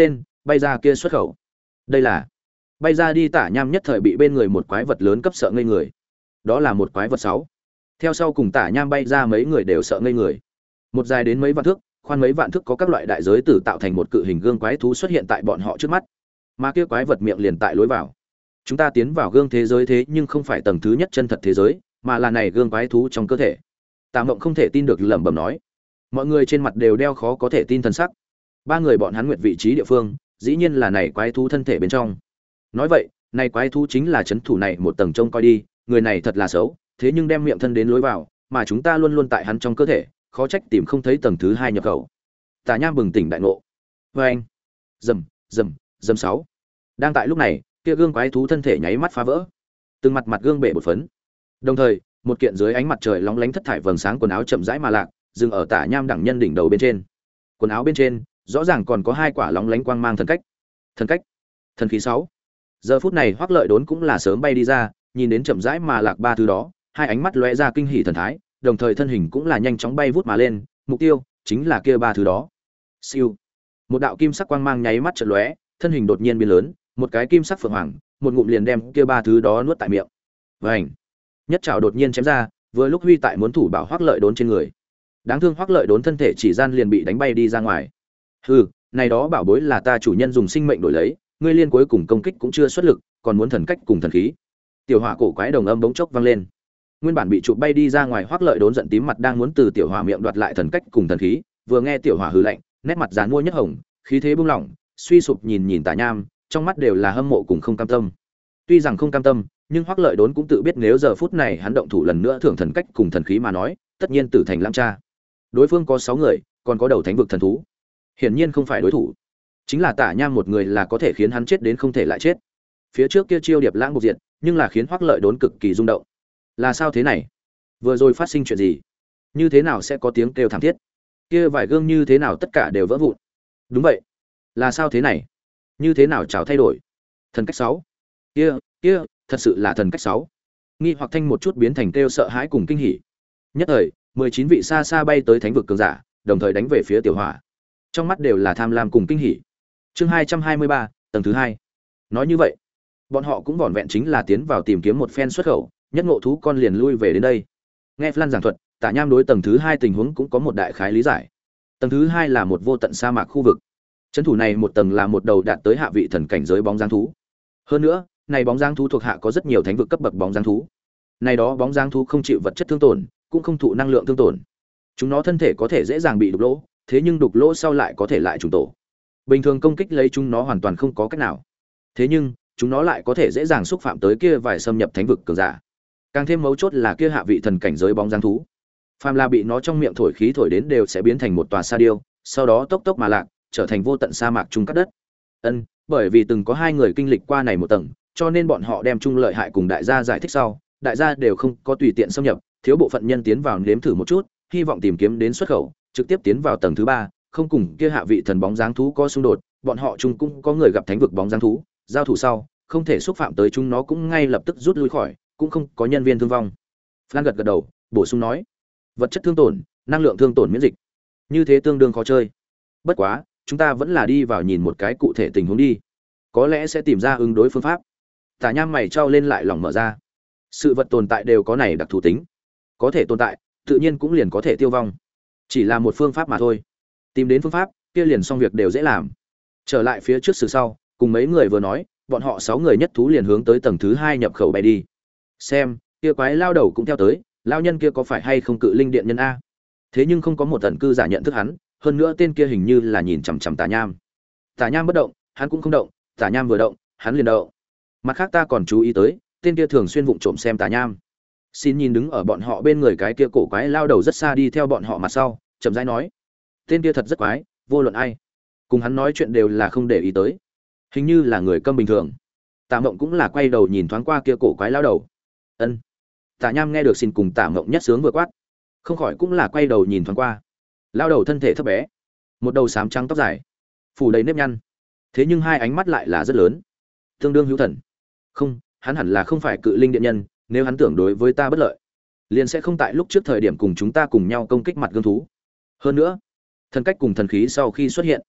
bay ra kia xuất khẩu. Đây là bay ra đi. Tả Nham nhất thời bị bên người một quái vật lớn cấp sợ ngây người. Đó là một quái vật sáu. Theo sau cùng Tả Nham bay ra mấy người đều sợ ngây người. Một dài đến mấy vạn thước, khoan mấy vạn thước có các loại đại giới tử tạo thành một cự hình gương quái thú xuất hiện tại bọn họ trước mắt. Mà kia quái vật miệng liền tại lối vào. Chúng ta tiến vào gương thế giới thế nhưng không phải tầng thứ nhất chân thật thế giới, mà là này gương quái thú trong cơ thể. Tạ Mộng không thể tin được lẩm bẩm nói. Mọi người trên mặt đều đeo khó có thể tin thần sắc. Ba người bọn hắn nguyện vị trí địa phương, dĩ nhiên là này quái thú thân thể bên trong. Nói vậy, này quái thú chính là chấn thủ này một tầng trông coi đi, người này thật là xấu, thế nhưng đem miệng thân đến lối vào, mà chúng ta luôn luôn tại hắn trong cơ thể, khó trách tìm không thấy tầng thứ hai nhập khẩu. Tả Nham bừng tỉnh đại ngộ. Và anh, rầm, rầm, rầm sáu. Đang tại lúc này, kia gương quái thú thân thể nháy mắt phá vỡ, từng mặt mặt gương bể bột phấn. Đồng thời, một kiện dưới ánh mặt trời lóng lánh thất thải vầng sáng quần áo chậm rãi mà lạc, dừng ở Tả Nham đẳng nhân đỉnh đầu bên trên. Quần áo bên trên, rõ ràng còn có hai quả lóng lánh quang mang thần cách. Thần cách, thần khí sáu. Giờ phút này Hoắc Lợi Đốn cũng là sớm bay đi ra, nhìn đến chậm rãi mà lạc ba thứ đó, hai ánh mắt lóe ra kinh hỉ thần thái, đồng thời thân hình cũng là nhanh chóng bay vút mà lên, mục tiêu chính là kia ba thứ đó. Siêu. Một đạo kim sắc quang mang nháy mắt chợt lóe, thân hình đột nhiên biến lớn, một cái kim sắc phượng hoàng, một ngụm liền đem kia ba thứ đó nuốt tại miệng. Vành. Nhất trảo đột nhiên chém ra, vừa lúc huy tại muốn thủ bảo Hoắc Lợi Đốn trên người. Đáng thương Hoắc Lợi Đốn thân thể chỉ gian liền bị đánh bay đi ra ngoài. Hừ, này đó bảo bối là ta chủ nhân dùng sinh mệnh đổi lấy, ngươi liên cuối cùng công kích cũng chưa xuất lực, còn muốn thần cách cùng thần khí. Tiểu hỏa cổ quái đồng âm bỗng chốc vang lên. Nguyên bản bị chụp bay đi ra ngoài Hoắc Lợi Đốn giận tím mặt đang muốn từ tiểu hỏa miệng đoạt lại thần cách cùng thần khí, vừa nghe tiểu hỏa hừ lạnh, nét mặt giàn mua nhất hồng, khí thế bung lỏng, suy sụp nhìn nhìn Tả Nham, trong mắt đều là hâm mộ cùng không cam tâm. Tuy rằng không cam tâm, nhưng Hoắc Lợi Đốn cũng tự biết nếu giờ phút này hắn động thủ lần nữa thưởng thần cách cùng thần khí mà nói, tất nhiên tử thành lãng cha. Đối phương có sáu người, còn có đầu thánh vực thần thú, hiển nhiên không phải đối thủ. Chính là Tả Nham một người là có thể khiến hắn chết đến không thể lại chết. Phía trước kia chiêu điệp lãng một diện, nhưng là khiến Hoắc Lợi Đốn cực kỳ rung động. Là sao thế này? Vừa rồi phát sinh chuyện gì? Như thế nào sẽ có tiếng kêu thảm thiết? Kia vài gương như thế nào tất cả đều vỡ vụn? Đúng vậy. Là sao thế này? Như thế nào chào thay đổi? Thần cách sáu. Kia, kia, thật sự là thần cách sáu. Nghi hoặc thanh một chút biến thành kêu sợ hãi cùng kinh hỉ. Nhất thời, mười chín vị xa xa bay tới thánh vực cường giả, đồng thời đánh về phía tiểu hỏa. Trong mắt đều là tham lam cùng kinh hỉ. Chương hai trăm hai mươi ba, tầng thứ hai. Nói như vậy, bọn họ cũng vỏn vẹn chính là tiến vào tìm kiếm một phen xuất khẩu, nhất ngộ thú con liền lui về đến đây. Nghe Flan giảng thuật, Tả Nham đối tầng thứ hai tình huống cũng có một đại khái lý giải. Tầng thứ hai là một vô tận sa mạc khu vực. Trấn thủ này một tầng là một đầu đạt tới hạ vị thần cảnh giới bóng dáng thú. Hơn nữa, này bóng dáng thú thuộc hạ có rất nhiều thánh vực cấp bậc bóng dáng thú. Này đó bóng dáng thú không chịu vật chất thương tổn, cũng không thụ năng lượng thương tổn. Chúng nó thân thể có thể dễ dàng bị đục lỗ, thế nhưng đục lỗ sau lại có thể lại trùng tổ. Bình thường công kích lấy chúng nó hoàn toàn không có cách nào. Thế nhưng, chúng nó lại có thể dễ dàng xúc phạm tới kia vài xâm nhập thánh vực cường giả. Càng thêm mấu chốt là kia hạ vị thần cảnh giới bóng dáng thú. Phàm là bị nó trong miệng thổi khí thổi đến đều sẽ biến thành một tòa sa điêu, sau đó tốc tốc mà lạc, trở thành vô tận sa mạc chung cắt đất. Ân, bởi vì từng có hai người kinh lịch qua này một tầng, cho nên bọn họ đem chung lợi hại cùng đại gia giải thích sau, đại gia đều không có tùy tiện xâm nhập, thiếu bộ phận nhân tiến vào nếm thử một chút, hy vọng tìm kiếm đến xuất khẩu, trực tiếp tiến vào tầng thứ ba, không cùng kia hạ vị thần bóng dáng thú có xung đột, bọn họ chung cũng có người gặp thánh vực bóng dáng thú, giao thủ sau, không thể xúc phạm tới chúng nó cũng ngay lập tức rút lui khỏi, cũng không có nhân viên thương vong. Flan gật gật đầu, bổ sung nói, vật chất thương tổn, năng lượng thương tổn miễn dịch, như thế tương đương khó chơi. Bất quá, chúng ta vẫn là đi vào nhìn một cái cụ thể tình huống đi, có lẽ sẽ tìm ra ứng đối phương pháp. Tả Nham mày trao lên lại lòng mở ra, sự vật tồn tại đều có này đặc thù tính, có thể tồn tại, tự nhiên cũng liền có thể tiêu vong, chỉ là một phương pháp mà thôi. Tìm đến phương pháp, kia liền xong việc đều dễ làm. Trở lại phía trước sự sau, cùng mấy người vừa nói, bọn họ sáu người nhất thú liền hướng tới tầng thứ hai nhập khẩu bay đi. Xem, kia quái lao đầu cũng theo tới, lao nhân kia có phải hay không cự linh điện nhân a? Thế nhưng không có một tần cư giả nhận thức hắn, hơn nữa tên kia hình như là nhìn chằm chằm Tả Nham. Tả Nham bất động, hắn cũng không động, Tả Nham vừa động, hắn liền động. Mặt khác ta còn chú ý tới, tên kia thường xuyên vụng trộm xem Tả Nham. Xin nhìn đứng ở bọn họ bên người cái kia cổ quái lao đầu rất xa đi theo bọn họ mặt sau, chậm rãi nói, tên kia thật rất quái, vô luận ai cùng hắn nói chuyện đều là không để ý tới, hình như là người câm bình thường. Tả Mộng cũng là quay đầu nhìn thoáng qua kia cổ quái lao đầu. Ân. Tả Nham nghe được xin cùng Tả Mộng nhất sướng vừa quát, không khỏi cũng là quay đầu nhìn thoáng qua. Lao đầu thân thể thấp bé, một đầu xám trắng tóc dài, phủ đầy nếp nhăn, thế nhưng hai ánh mắt lại là rất lớn, tương đương hữu thần. Không, hắn hẳn là không phải cự linh điện nhân, nếu hắn tưởng đối với ta bất lợi, liền sẽ không tại lúc trước thời điểm cùng chúng ta cùng nhau công kích mặt gương thú. Hơn nữa, thần cách cùng thần khí sau khi xuất hiện,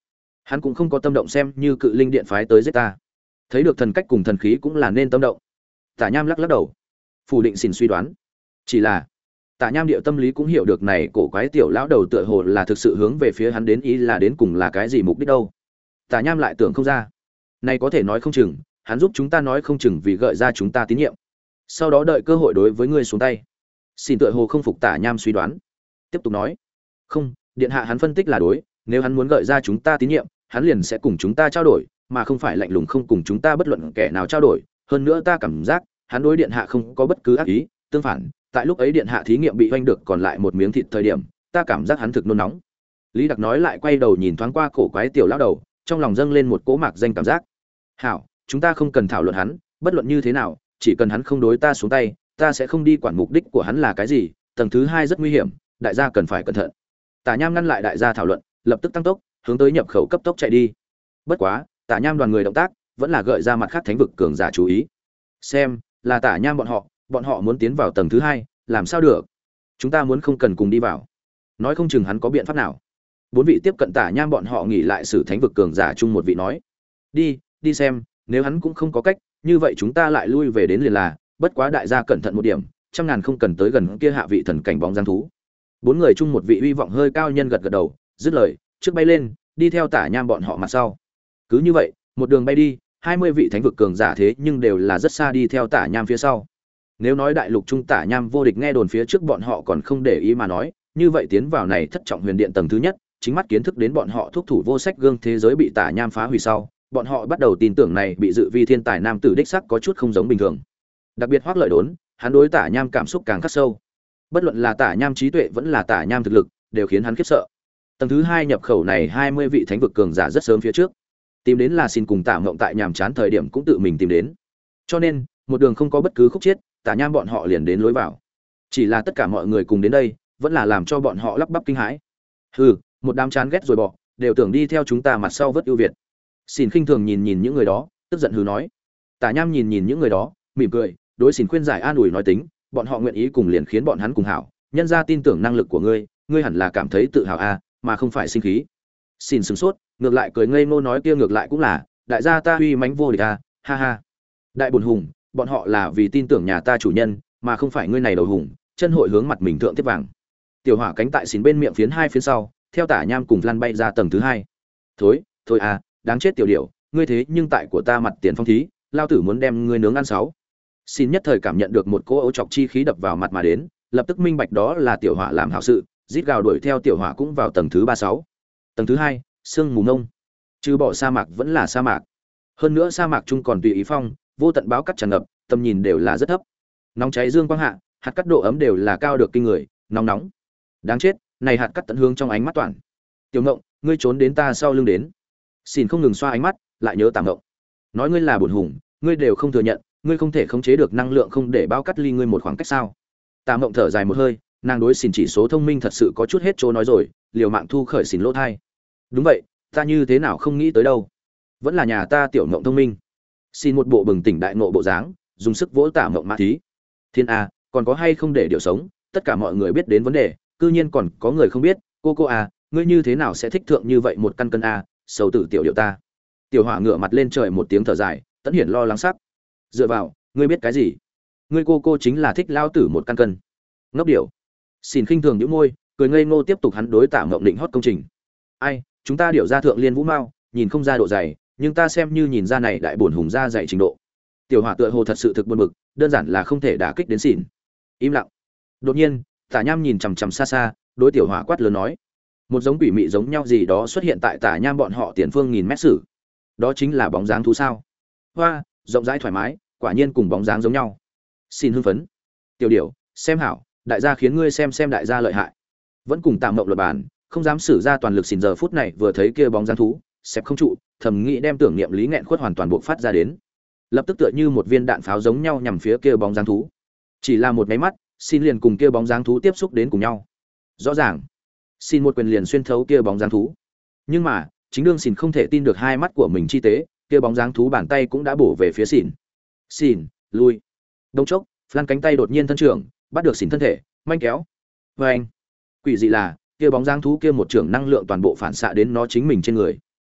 Hắn cũng không có tâm động xem như cự linh điện phái tới giết ta. Thấy được thần cách cùng thần khí cũng là nên tâm động. Tả Nham lắc lắc đầu, phủ định xỉn suy đoán. Chỉ là Tả Nham điệu tâm lý cũng hiểu được này cổ quái tiểu lão đầu tựa hồ là thực sự hướng về phía hắn đến, ý là đến cùng là cái gì mục đích đâu. Tả Nham lại tưởng không ra. Này có thể nói không chừng, hắn giúp chúng ta nói không chừng vì gợi ra chúng ta tín nhiệm. Sau đó đợi cơ hội đối với ngươi xuống tay. Xin tựa hồ không phục Tả Nham suy đoán, tiếp tục nói, không, điện hạ hắn phân tích là đối, nếu hắn muốn gợi ra chúng ta tín nhiệm, hắn liền sẽ cùng chúng ta trao đổi, mà không phải lạnh lùng không cùng chúng ta bất luận kẻ nào trao đổi. Hơn nữa ta cảm giác, hắn đối điện hạ không có bất cứ ác ý, tương phản, tại lúc ấy điện hạ thí nghiệm bị hoanh được còn lại một miếng thịt thời điểm, ta cảm giác hắn thực nôn nóng. Lý Đặc nói lại quay đầu nhìn thoáng qua cổ quái tiểu lão đầu, trong lòng dâng lên một cỗ mạc danh cảm giác. Hảo, chúng ta không cần thảo luận hắn, bất luận như thế nào, chỉ cần hắn không đối ta xuống tay, ta sẽ không đi quản mục đích của hắn là cái gì. Tầng thứ hai rất nguy hiểm, đại gia cần phải cẩn thận. Tả Nham ngăn lại đại gia thảo luận, lập tức tăng tốc, hướng tới nhập khẩu cấp tốc chạy đi. Bất quá, Tả Nham đoàn người động tác vẫn là gợi ra mặt khác thánh vực cường giả chú ý. Xem, là Tả Nham bọn họ, bọn họ muốn tiến vào tầng thứ hai, làm sao được? Chúng ta muốn không cần cùng đi vào. Nói không chừng hắn có biện pháp nào. Bốn vị tiếp cận Tả Nham bọn họ nghỉ lại sử thánh vực cường giả chung một vị nói, đi, đi xem, nếu hắn cũng không có cách, như vậy chúng ta lại lui về đến liền là, bất quá đại gia cẩn thận một điểm, trăm ngàn không cần tới gần kia hạ vị thần cảnh bóng dáng thú. Bốn người chung một vị uy vọng hơi cao nhân gật gật đầu, dứt lời, trước bay lên, đi theo Tả Nham bọn họ mặt sau. Cứ như vậy, một đường bay đi, hai mươi vị thánh vực cường giả thế nhưng đều là rất xa đi theo Tả Nham phía sau. Nếu nói đại lục trung Tả Nham vô địch nghe đồn phía trước bọn họ còn không để ý mà nói, như vậy tiến vào này thất trọng huyền điện tầng thứ nhất, chính mắt kiến thức đến bọn họ thúc thủ vô sách gương thế giới bị Tả Nham phá hủy sau, bọn họ bắt đầu tin tưởng này bị dự vi thiên tài nam tử đích sắc có chút không giống bình thường. Đặc biệt Hoắc Lợi Đốn, hắn đối Tả Nham cảm xúc càng khắc sâu. Bất luận là Tả Nham trí tuệ vẫn là Tả Nham thực lực, đều khiến hắn khiếp sợ. Tầng thứ hai nhập khẩu này hai mươi vị thánh vực cường giả rất sớm phía trước. Tìm đến là xin cùng Tả Ngộng tại nhàm chán thời điểm cũng tự mình tìm đến. Cho nên, một đường không có bất cứ khúc chiết, Tả Nham bọn họ liền đến lối vào. Chỉ là tất cả mọi người cùng đến đây, vẫn là làm cho bọn họ lắp bắp kinh hãi. Hừ, một đám chán ghét rồi bỏ, đều tưởng đi theo chúng ta mặt sau vớt ưu việt. Xin khinh thường nhìn nhìn những người đó, tức giận hừ nói. Tả Nham nhìn nhìn những người đó, mỉm cười, đối xin khuyên giải an ủi nói tính, bọn họ nguyện ý cùng liền khiến bọn hắn cùng hảo, nhân ra tin tưởng năng lực của ngươi, ngươi hẳn là cảm thấy tự hào a, mà không phải sinh khí. Xin sửng sốt, ngược lại cười ngây ngô nói kia ngược lại cũng là, đại gia ta uy mãnh vô địch a, ha ha. Đại bổn hùng, bọn họ là vì tin tưởng nhà ta chủ nhân, mà không phải ngươi này đầu hùng, chân hội hướng mặt mình thượng tiếp vàng. Tiểu hỏa cánh tại xin bên miệng phiến hai phiến sau, theo Tả Nham cùng lăn bay ra tầng thứ hai. Thối, thôi à, đáng chết tiểu điểu, ngươi thế nhưng tại của ta mặt tiền phong thí, lao tử muốn đem ngươi nướng ăn sáu. Xin nhất thời cảm nhận được một cỗ ấu chọc chi khí đập vào mặt mà đến, lập tức minh bạch đó là tiểu hỏa làm hảo sự, rít gào đuổi theo tiểu hỏa cũng vào tầng thứ ba sáu. Tầng thứ hai, sương mù ngông. Trừ bỏ sa mạc vẫn là sa mạc. Hơn nữa sa mạc chung còn tùy ý phong, vô tận báo cắt tràn ngập, tầm nhìn đều là rất thấp. Nóng cháy dương quang hạ, hạt cắt độ ấm đều là cao được kinh người, nóng nóng. Đáng chết, này hạt cắt tận hương trong ánh mắt toàn. Tiểu Ngộng, ngươi trốn đến ta sau lưng đến. Xin không ngừng xoa ánh mắt, lại nhớ Tả Ngộng. Nói ngươi là bổn hùng, ngươi đều không thừa nhận, ngươi không thể khống chế được năng lượng không để bao cắt ly ngươi một khoảng cách sao? Tả Ngộng thở dài một hơi, nàng đối Xin chỉ số thông minh thật sự có chút hết chỗ nói rồi, liều mạng thu khởi Xin lỗ thai. Đúng vậy, ta như thế nào không nghĩ tới đâu. Vẫn là nhà ta tiểu Ngộng thông minh. Xin một bộ bừng tỉnh đại ngộ bộ dáng, dùng sức vỗ Tả Ngộng mã thí. Thiên a, còn có hay không để điều sống, tất cả mọi người biết đến vấn đề, cư nhiên còn có người không biết, cô cô a, ngươi như thế nào sẽ thích thượng như vậy một căn cân a, sầu tử tiểu điệu ta. Tiểu hỏa ngửa mặt lên trời một tiếng thở dài, Tẫn Hiển lo lắng sắc. Dựa vào, ngươi biết cái gì? Ngươi cô cô chính là thích lao tử một căn cân. Ngốc điểu. Xin khinh thường nhíu môi, cười ngây ngô tiếp tục hắn đối Tả Ngộng định hót công trình. Ai, chúng ta điểu ra thượng liên vũ mao, nhìn không ra độ dày, nhưng ta xem như nhìn ra này đại bổn hùng ra dày trình độ. Tiểu hỏa tựa hồ thật sự thực buồn bực, đơn giản là không thể đả kích đến Xỉn. Im lặng. Đột nhiên, Tả Nham nhìn chằm chằm xa xa, đối tiểu hỏa quát lớn nói: một giống quỷ mị giống nhau gì đó xuất hiện tại Tả Nham bọn họ tiền phương nghìn mét sử. Đó chính là bóng dáng thú sao? Hoa, rộng rãi thoải mái, quả nhiên cùng bóng dáng giống nhau. Xin hưng phấn. Tiểu điểu, xem hảo, đại gia khiến ngươi xem xem đại gia lợi hại. Vẫn cùng Tạm Mộng luật bàn, không dám sử ra toàn lực xin giờ phút này vừa thấy kia bóng dáng thú, xếp không trụ, thầm nghĩ đem tưởng niệm lý nghẹn khuất hoàn toàn bộc phát ra đến. Lập tức tựa như một viên đạn pháo giống nhau nhằm phía kia bóng dáng thú. Chỉ là một cái mắt, xin liền cùng kia bóng dáng thú tiếp xúc đến cùng nhau. Rõ ràng, xin một quyền liền xuyên thấu kia bóng dáng thú. Nhưng mà, chính đương xin không thể tin được hai mắt của mình chi tế, kia bóng dáng thú bàn tay cũng đã bổ về phía xỉn. Xỉn, lui. Đông chốc, Flan cánh tay đột nhiên thân trưởng, bắt được xỉn thân thể, manh kéo. Và anh, quỷ dị là, kia bóng dáng thú kia một trưởng năng lượng toàn bộ phản xạ đến nó chính mình trên người.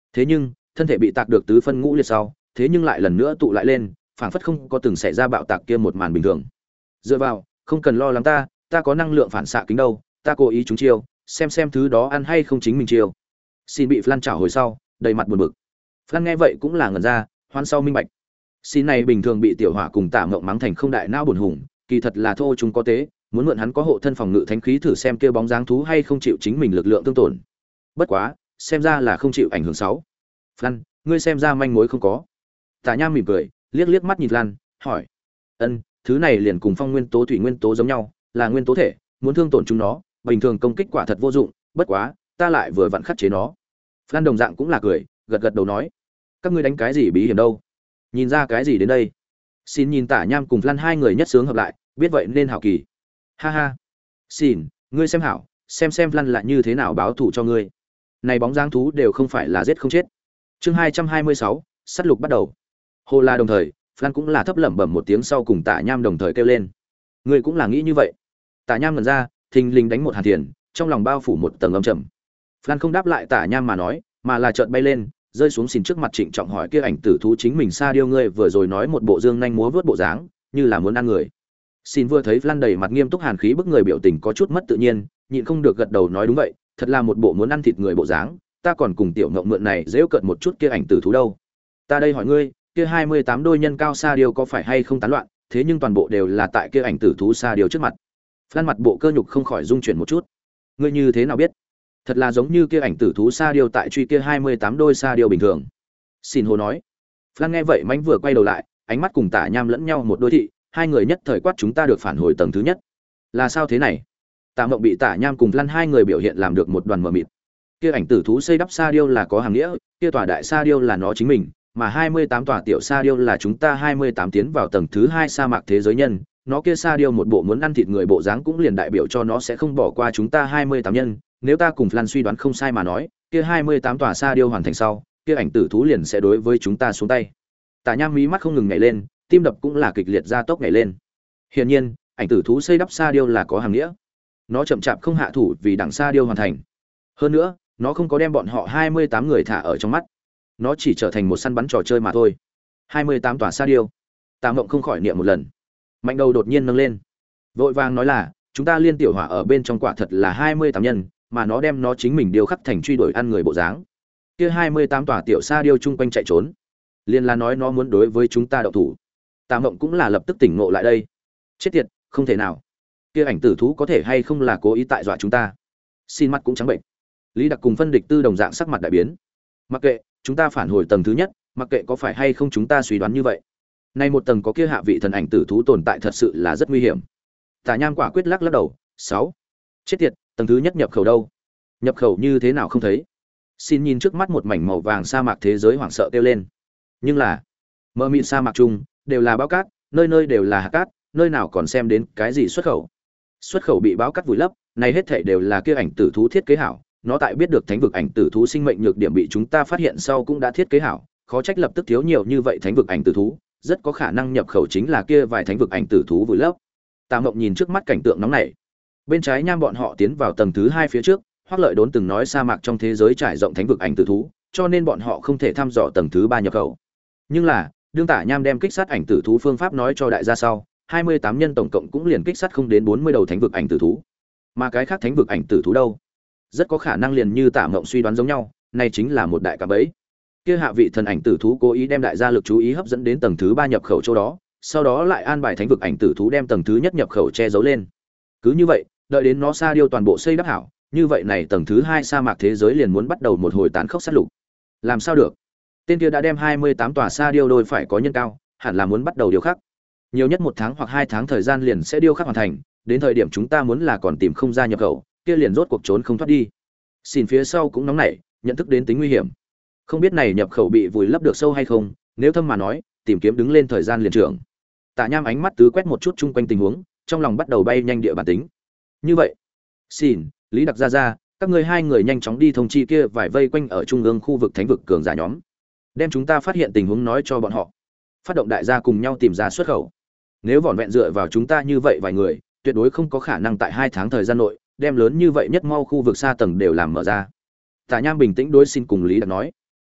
Thế nhưng thân thể bị tạc được tứ phân ngũ liệt sau, thế nhưng lại lần nữa tụ lại lên, phảng phất không có từng xảy ra bạo tạc kia một màn bình thường. Dựa vào, không cần lo lắng ta, ta có năng lượng phản xạ kính đâu, ta cố ý trúng chiêu, xem xem thứ đó ăn hay không chính mình chiêu. Xin bị Flan chảo hồi sau, đầy mặt buồn bực. Flan nghe vậy cũng là ngẩn ra, hoan sau minh bạch. Xin này bình thường bị tiểu hỏa cùng Tạ Mộng mắng thành không đại não buồn hùng, kỳ thật là thô chúng có tế, muốn mượn hắn có hộ thân phòng ngự thánh khí thử xem kia bóng dáng thú hay không chịu chính mình lực lượng tương tổn. Bất quá, xem ra là không chịu ảnh hưởng xấu. Flan, ngươi xem ra manh mối không có? Tạ Nham mỉm cười, liếc liếc mắt nhìn Flan, hỏi: "Ân, thứ này liền cùng phong nguyên tố thủy nguyên tố giống nhau, là nguyên tố thể, muốn thương tổn chúng nó, bình thường công kích quả thật vô dụng, bất quá, ta lại vừa vặn khắc chế nó." Flan đồng dạng cũng là cười, gật gật đầu nói: "Các ngươi đánh cái gì bí hiểm đâu? Nhìn ra cái gì đến đây?" Xin nhìn Tạ Nham cùng Flan hai người nhất sướng hợp lại, biết vậy nên hảo kỳ. Ha ha. Xin, ngươi xem hảo, xem xem Flan lại như thế nào báo thù cho ngươi. Này bóng dáng thú đều không phải là giết không chết. Chương hai trăm hai mươi sáu, sát lục bắt đầu. Hồ La đồng thời, Flan cũng là thấp lẩm bẩm một tiếng sau cùng Tạ Nham đồng thời kêu lên. Ngươi cũng là nghĩ như vậy? Tạ Nham ngẩn ra, thình lình đánh một hàn thiền, trong lòng bao phủ một tầng âm trầm. Flan không đáp lại Tạ Nham mà nói, mà là chợt bay lên, rơi xuống xìn trước mặt trịnh trọng hỏi kia ảnh tử thú chính mình xa điêu ngươi vừa rồi nói một bộ dương nhanh múa vớt bộ dáng, như là muốn ăn người. Xin vừa thấy Flan đầy mặt nghiêm túc hàn khí bức người biểu tình có chút mất tự nhiên, nhịn không được gật đầu nói đúng vậy, thật là một bộ muốn ăn thịt người bộ dáng, ta còn cùng tiểu ngộng mượn này giễu cợt một chút kia ảnh tử thú đâu. Ta đây hỏi ngươi, kia hai mươi tám đôi nhân cao xa điêu có phải hay không tán loạn, thế nhưng toàn bộ đều là tại kia ảnh tử thú xa điêu trước mặt. Flan mặt bộ cơ nhục không khỏi rung chuyển một chút. Ngươi như thế nào biết? Thật là giống như kia ảnh tử thú sa điêu tại truy kia hai mươi tám đôi sa điêu bình thường. Xin hồ nói. Flan nghe vậy mánh vừa quay đầu lại, ánh mắt cùng Tạ Nham lẫn nhau một đôi thị, hai người nhất thời quát chúng ta được phản hồi tầng thứ nhất. Là sao thế này? Tạ Mộng bị Tạ Nham cùng Flan hai người biểu hiện làm được một đoàn mờ mịt. Kia ảnh tử thú xây đắp sa điêu là có hàng nghĩa, kia tòa đại sa điêu là nó chính mình, mà hai mươi tám tòa tiểu sa điêu là chúng ta hai mươi tám tiến vào tầng thứ hai sa mạc thế giới nhân, nó kia sa điêu một bộ muốn ăn thịt người bộ dáng cũng liền đại biểu cho nó sẽ không bỏ qua chúng ta hai mươi tám nhân. Nếu ta cùng Flan suy đoán không sai mà nói, kia hai mươi tám tòa sa điêu hoàn thành sau, kia ảnh tử thú liền sẽ đối với chúng ta xuống tay. Tạ Nham mí mắt không ngừng nhảy lên, tim đập cũng là kịch liệt gia tốc nhảy lên. Hiển nhiên, ảnh tử thú xây đắp sa điêu là có hàng nghĩa. Nó chậm chạp không hạ thủ vì đẳng sa điêu hoàn thành. Hơn nữa, nó không có đem bọn họ hai mươi tám người thả ở trong mắt. Nó chỉ trở thành một săn bắn trò chơi mà thôi. hai mươi tám tòa sa điêu. Tạ Mộng không khỏi niệm một lần. Mạnh đầu đột nhiên nâng lên, vội vàng nói là, chúng ta liên tiểu hỏa ở bên trong quả thật là hai mươi tám nhân, mà nó đem nó chính mình điều khắc thành truy đuổi ăn người bộ dáng. Kia hai mươi tám tòa tiểu sa điêu chung quanh chạy trốn, liền là nói nó muốn đối với chúng ta động thủ. Tạ Mộng cũng là lập tức tỉnh ngộ lại đây. Chết tiệt, không thể nào. Kia ảnh tử thú có thể hay không là cố ý tại dọa chúng ta? Xin mắt cũng trắng bệnh. Lý Đặc cùng phân địch tư đồng dạng sắc mặt đại biến. Mặc kệ, chúng ta phản hồi tầng thứ nhất, mặc kệ có phải hay không chúng ta suy đoán như vậy. Nay một tầng có kia hạ vị thần ảnh tử thú tồn tại thật sự là rất nguy hiểm. Tạ Nham quả quyết lắc lắc đầu. Sáu. Chết tiệt, tầng thứ nhất nhập khẩu đâu? Nhập khẩu như thế nào không thấy? Xin nhìn trước mắt một mảnh màu vàng sa mạc thế giới hoảng sợ kêu lên. Nhưng là, mờ mịt sa mạc chung đều là bão cát, nơi nơi đều là hạt cát, nơi nào còn xem đến cái gì xuất khẩu? Xuất khẩu bị bão cát vùi lấp, này hết thảy đều là kia ảnh tử thú thiết kế hảo, nó tại biết được thánh vực ảnh tử thú sinh mệnh nhược điểm bị chúng ta phát hiện sau cũng đã thiết kế hảo, khó trách lập tức thiếu nhiều như vậy thánh vực ảnh tử thú, rất có khả năng nhập khẩu chính là kia vài thánh vực ảnh tử thú vùi lấp. Tạ Mộng nhìn trước mắt cảnh tượng nóng này, bên trái Nham bọn họ tiến vào tầng thứ hai phía trước, Hoắc Lợi Đốn từng nói sa mạc trong thế giới trải rộng thánh vực ảnh tử thú, cho nên bọn họ không thể thăm dò tầng thứ ba nhập khẩu. Nhưng là, đương Tạ Nham đem kích sát ảnh tử thú phương pháp nói cho đại gia sau, hai mươi tám nhân tổng cộng cũng liền kích sát không đến bốn mươi đầu thánh vực ảnh tử thú. Mà cái khác thánh vực ảnh tử thú đâu? Rất có khả năng liền như Tạ Mộng suy đoán giống nhau, này chính là một đại cạm bẫy. Kia hạ vị thần ảnh tử thú cố ý đem đại gia lực chú ý hấp dẫn đến tầng thứ ba nhập khẩu chỗ đó, sau đó lại an bài thánh vực ảnh tử thú đem tầng thứ nhất nhập khẩu che giấu lên. Cứ như vậy, đợi đến nó sa điêu toàn bộ xây đắp hảo, như vậy này tầng thứ hai sa mạc thế giới liền muốn bắt đầu một hồi tán khốc sát lục. Làm sao được? Tên kia đã đem hai mươi tám tòa sa điêu đôi phải có nhân cao, hẳn là muốn bắt đầu điều khắc. Nhiều nhất một tháng hoặc hai tháng thời gian liền sẽ điêu khắc hoàn thành, đến thời điểm chúng ta muốn là còn tìm không ra nhập khẩu, kia liền rốt cuộc trốn không thoát đi. Xin phía sau cũng nóng nảy, nhận thức đến tính nguy hiểm. Không biết này nhập khẩu bị vùi lấp được sâu hay không, nếu thâm mà nói, tìm kiếm đứng lên thời gian liền trưởng. Tạ Nham ánh mắt tứ quét một chút chung quanh tình huống, trong lòng bắt đầu bay nhanh địa bản tính. Như vậy, xin, Lý Đặc ra ra, các ngươi hai người nhanh chóng đi thông chi kia vài vây quanh ở trung ương khu vực thánh vực cường giả nhóm, đem chúng ta phát hiện tình huống nói cho bọn họ. Phát động đại gia cùng nhau tìm ra xuất khẩu. Nếu vỏn vẹn dựa vào chúng ta như vậy vài người, tuyệt đối không có khả năng tại hai tháng thời gian nội, đem lớn như vậy nhất mau khu vực xa tầng đều làm mở ra. Tạ Nham bình tĩnh đối xin cùng Lý Đặc nói.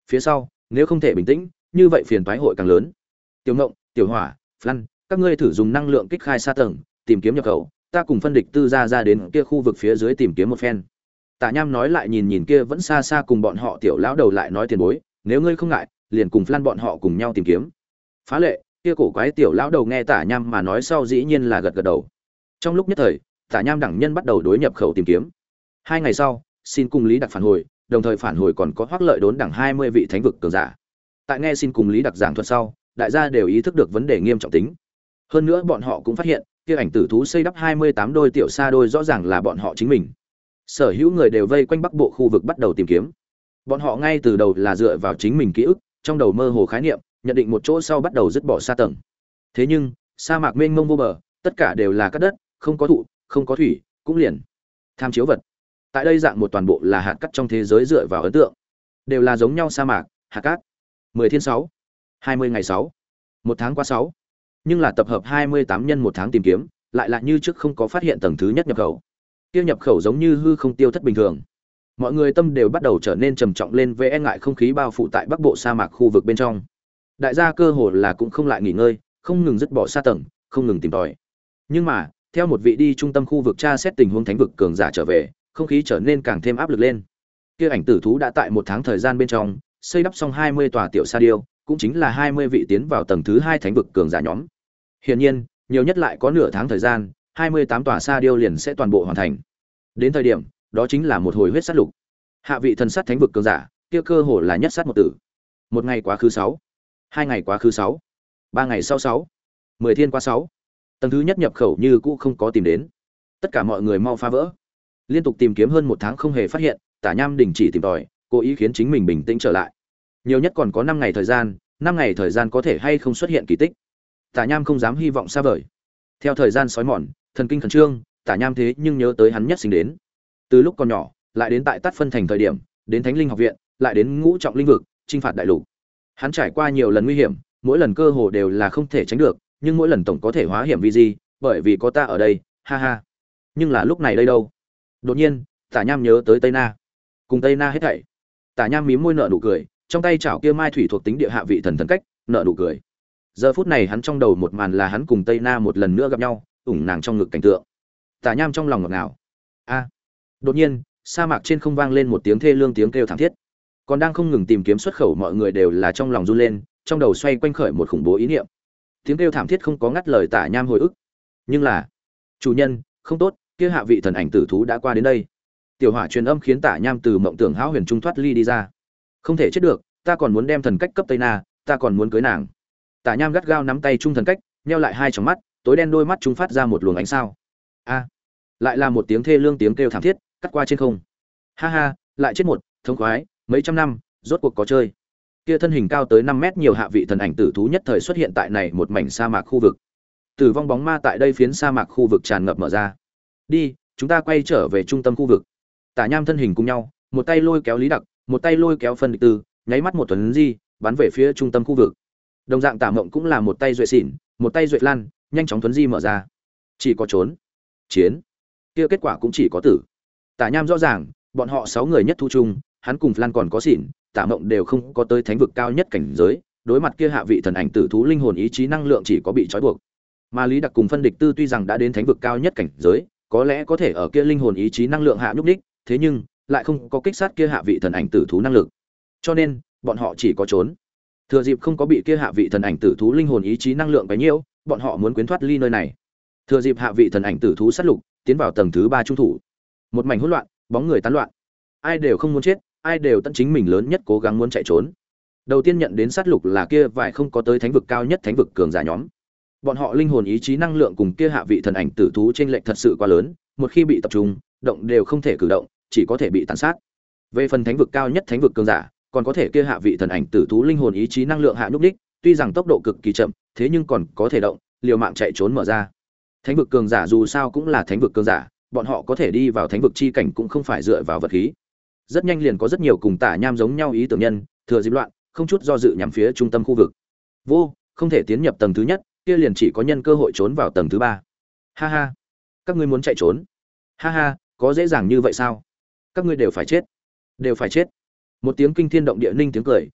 phía sau nếu không thể bình tĩnh như vậy phiền toái hội càng lớn. Tiểu Ngộng, Tiểu Hỏa, Flan, các ngươi thử dùng năng lượng kích khai xa tầng tìm kiếm nhập khẩu, ta cùng phân địch tư ra ra đến kia khu vực phía dưới tìm kiếm một phen. Tả Nham nói lại nhìn nhìn kia vẫn xa xa cùng bọn họ tiểu lão đầu lại nói tiền bối, nếu ngươi không ngại, liền cùng Flan bọn họ cùng nhau tìm kiếm. Phá lệ, kia cổ quái tiểu lão đầu nghe Tả Nham mà nói sau dĩ nhiên là gật gật đầu. Trong lúc nhất thời, Tả Nham đẳng nhân bắt đầu đối nhập khẩu tìm kiếm. Hai ngày sau, xin cùng Lý Đặc phản hồi, đồng thời phản hồi còn có Hoắc Lợi đốn đẳng hai mươi vị thánh vực cường giả. Tại nghe xin cùng Lý Đặc giảng thuật sau, đại gia đều ý thức được vấn đề nghiêm trọng tính. Hơn nữa bọn họ cũng phát hiện, kia ảnh tử thú xây đắp hai mươi tám đôi tiểu sa đôi rõ ràng là bọn họ chính mình. Sở hữu người đều vây quanh bắc bộ khu vực bắt đầu tìm kiếm. Bọn họ ngay từ đầu là dựa vào chính mình ký ức, trong đầu mơ hồ khái niệm, nhận định một chỗ sau bắt đầu dứt bỏ sa tầng. Thế nhưng, sa mạc mênh mông vô bờ, tất cả đều là cát đất, không có thụ, không có thủy, cũng liền tham chiếu vật. Tại đây dạng một toàn bộ là hạt cát trong thế giới dựa vào ấn tượng, đều là giống nhau sa mạc, hạt cát. mười thiên sáu, hai mươi ngày sáu, một tháng qua sáu. Nhưng là tập hợp hai mươi tám nhân một tháng tìm kiếm, lại là như trước không có phát hiện tầng thứ nhất nhập khẩu. Tiêu nhập khẩu giống như hư không tiêu thất bình thường. Mọi người tâm đều bắt đầu trở nên trầm trọng lên về e ngại không khí bao phủ tại bắc bộ sa mạc khu vực bên trong. Đại gia cơ hồ là cũng không lại nghỉ ngơi, không ngừng dứt bỏ sa tầng, không ngừng tìm tòi. Nhưng mà, theo một vị đi trung tâm khu vực tra xét tình huống thánh vực cường giả trở về, không khí trở nên càng thêm áp lực lên. Kia ảnh tử thú đã tại một tháng thời gian bên trong, xây đắp xong hai mươi tòa tiểu sa điêu, cũng chính là hai mươi vị tiến vào tầng thứ hai thánh vực cường giả nhóm. Hiển nhiên, nhiều nhất lại có nửa tháng thời gian, hai mươi tám tòa sa điêu liền sẽ toàn bộ hoàn thành. Đến thời điểm, đó chính là một hồi huyết sát lục. Hạ vị thần sát thánh vực cường giả, kia cơ hồ là nhất sát một tử. Một ngày quá khứ sáu, hai ngày quá khứ sáu, ba ngày sau sáu, mười thiên qua sáu. Tầng thứ nhất nhập khẩu như cũ không có tìm đến. Tất cả mọi người mau phá vỡ. Liên tục tìm kiếm hơn một tháng không hề phát hiện, Tả Nham đình chỉ tìm tòi, cố ý khiến chính mình bình tĩnh trở lại. Nhiều nhất còn có năm ngày thời gian, năm ngày thời gian có thể hay không xuất hiện kỳ tích. Tả Nham không dám hy vọng xa vời. Theo thời gian sói mòn, thần kinh khẩn trương, Tả Nham thế nhưng nhớ tới hắn nhất sinh đến. Từ lúc còn nhỏ, lại đến tại Tát Phân thành thời điểm, đến Thánh Linh học viện, lại đến Ngũ Trọng Linh vực, chinh phạt đại lục. Hắn trải qua nhiều lần nguy hiểm, mỗi lần cơ hồ đều là không thể tránh được, nhưng mỗi lần tổng có thể hóa hiểm vì gì, bởi vì có ta ở đây, ha ha. Nhưng là lúc này đây đâu? Đột nhiên, Tả Nham nhớ tới Tây Na. Cùng Tây Na hết thảy. Tả Nham mím môi nở nụ cười, trong tay chảo kia mai thủy thuộc tính địa hạ vị thần thần cách, nở nụ cười. Giờ phút này hắn trong đầu một màn là hắn cùng Tây Na một lần nữa gặp nhau, ủng nàng trong ngực cảnh tượng. Tả Nham trong lòng ngọt ngào. A! Đột nhiên, sa mạc trên không vang lên một tiếng thê lương tiếng kêu thảm thiết. Còn đang không ngừng tìm kiếm xuất khẩu mọi người đều là trong lòng run lên, trong đầu xoay quanh khởi một khủng bố ý niệm. Tiếng kêu thảm thiết không có ngắt lời Tả Nham hồi ức. Nhưng là, chủ nhân, không tốt, kia hạ vị thần ảnh tử thú đã qua đến đây. Tiểu Hỏa truyền âm khiến Tả Nham từ mộng tưởng hão huyền trung thoát ly đi ra. Không thể chết được, ta còn muốn đem thần cách cấp Tây Na, ta còn muốn cưới nàng. Tả Nham gắt gao nắm tay trung thần cách, nheo lại hai tròng mắt, tối đen đôi mắt trung phát ra một luồng ánh sao. A! Lại là một tiếng thê lương tiếng kêu thảm thiết, cắt qua trên không. Ha ha, lại chết một, thống khoái, mấy trăm năm, rốt cuộc có chơi. Kia thân hình cao tới năm mét nhiều hạ vị thần ảnh tử thú nhất thời xuất hiện tại này một mảnh sa mạc khu vực. Tử vong bóng ma tại đây phiến sa mạc khu vực tràn ngập mở ra. Đi, chúng ta quay trở về trung tâm khu vực. Tả Nham thân hình cùng nhau, một tay lôi kéo Lý Đặc, một tay lôi kéo phân địch tư, nháy mắt một tuần di, bắn về phía trung tâm khu vực. Đồng dạng Tả Mộng cũng là một tay duệ xỉn, một tay duệ lan, nhanh chóng tuấn di mở ra. Chỉ có trốn, chiến, kia kết quả cũng chỉ có tử. Tả Nham rõ ràng, bọn họ sáu người nhất thu chung, hắn cùng Lan còn có xỉn, Tả Mộng đều không có tới thánh vực cao nhất cảnh giới, đối mặt kia hạ vị thần ảnh tử thú linh hồn ý chí năng lượng chỉ có bị trói buộc. Mà Lý Đặc cùng phân địch tư tuy rằng đã đến thánh vực cao nhất cảnh giới, có lẽ có thể ở kia linh hồn ý chí năng lượng hạ nhúc đích, thế nhưng lại không có kích sát kia hạ vị thần ảnh tử thú năng lực. Cho nên, bọn họ chỉ có trốn. Thừa dịp không có bị kia hạ vị thần ảnh tử thú linh hồn ý chí năng lượng bấy nhiêu, bọn họ muốn quyến thoát ly nơi này. Thừa dịp hạ vị thần ảnh tử thú sát lục, tiến vào tầng thứ ba trung thủ. Một mảnh hỗn loạn, bóng người tán loạn. Ai đều không muốn chết, ai đều tận chính mình lớn nhất cố gắng muốn chạy trốn. Đầu tiên nhận đến sát lục là kia vài không có tới thánh vực cao nhất thánh vực cường giả nhóm. Bọn họ linh hồn ý chí năng lượng cùng kia hạ vị thần ảnh tử thú chênh lệch thật sự quá lớn, một khi bị tập trung, động đều không thể cử động, chỉ có thể bị tàn sát. Về phần thánh vực cao nhất thánh vực cường giả, còn có thể kia hạ vị thần ảnh tử thú linh hồn ý chí năng lượng hạ nhúc đích, tuy rằng tốc độ cực kỳ chậm, thế nhưng còn có thể động, liều mạng chạy trốn mở ra. Thánh vực cường giả dù sao cũng là thánh vực cường giả, bọn họ có thể đi vào thánh vực chi cảnh cũng không phải dựa vào vật khí. Rất nhanh liền có rất nhiều cùng Tả Nham giống nhau ý tưởng nhân, thừa dịp loạn, không chút do dự nhằm phía trung tâm khu vực. Vô, không thể tiến nhập tầng thứ nhất, kia liền chỉ có nhân cơ hội trốn vào tầng thứ ba. Ha ha, các ngươi muốn chạy trốn? Ha ha, có dễ dàng như vậy sao? Các ngươi đều phải chết, đều phải chết. Một tiếng kinh thiên động địa ninh tiếng cười,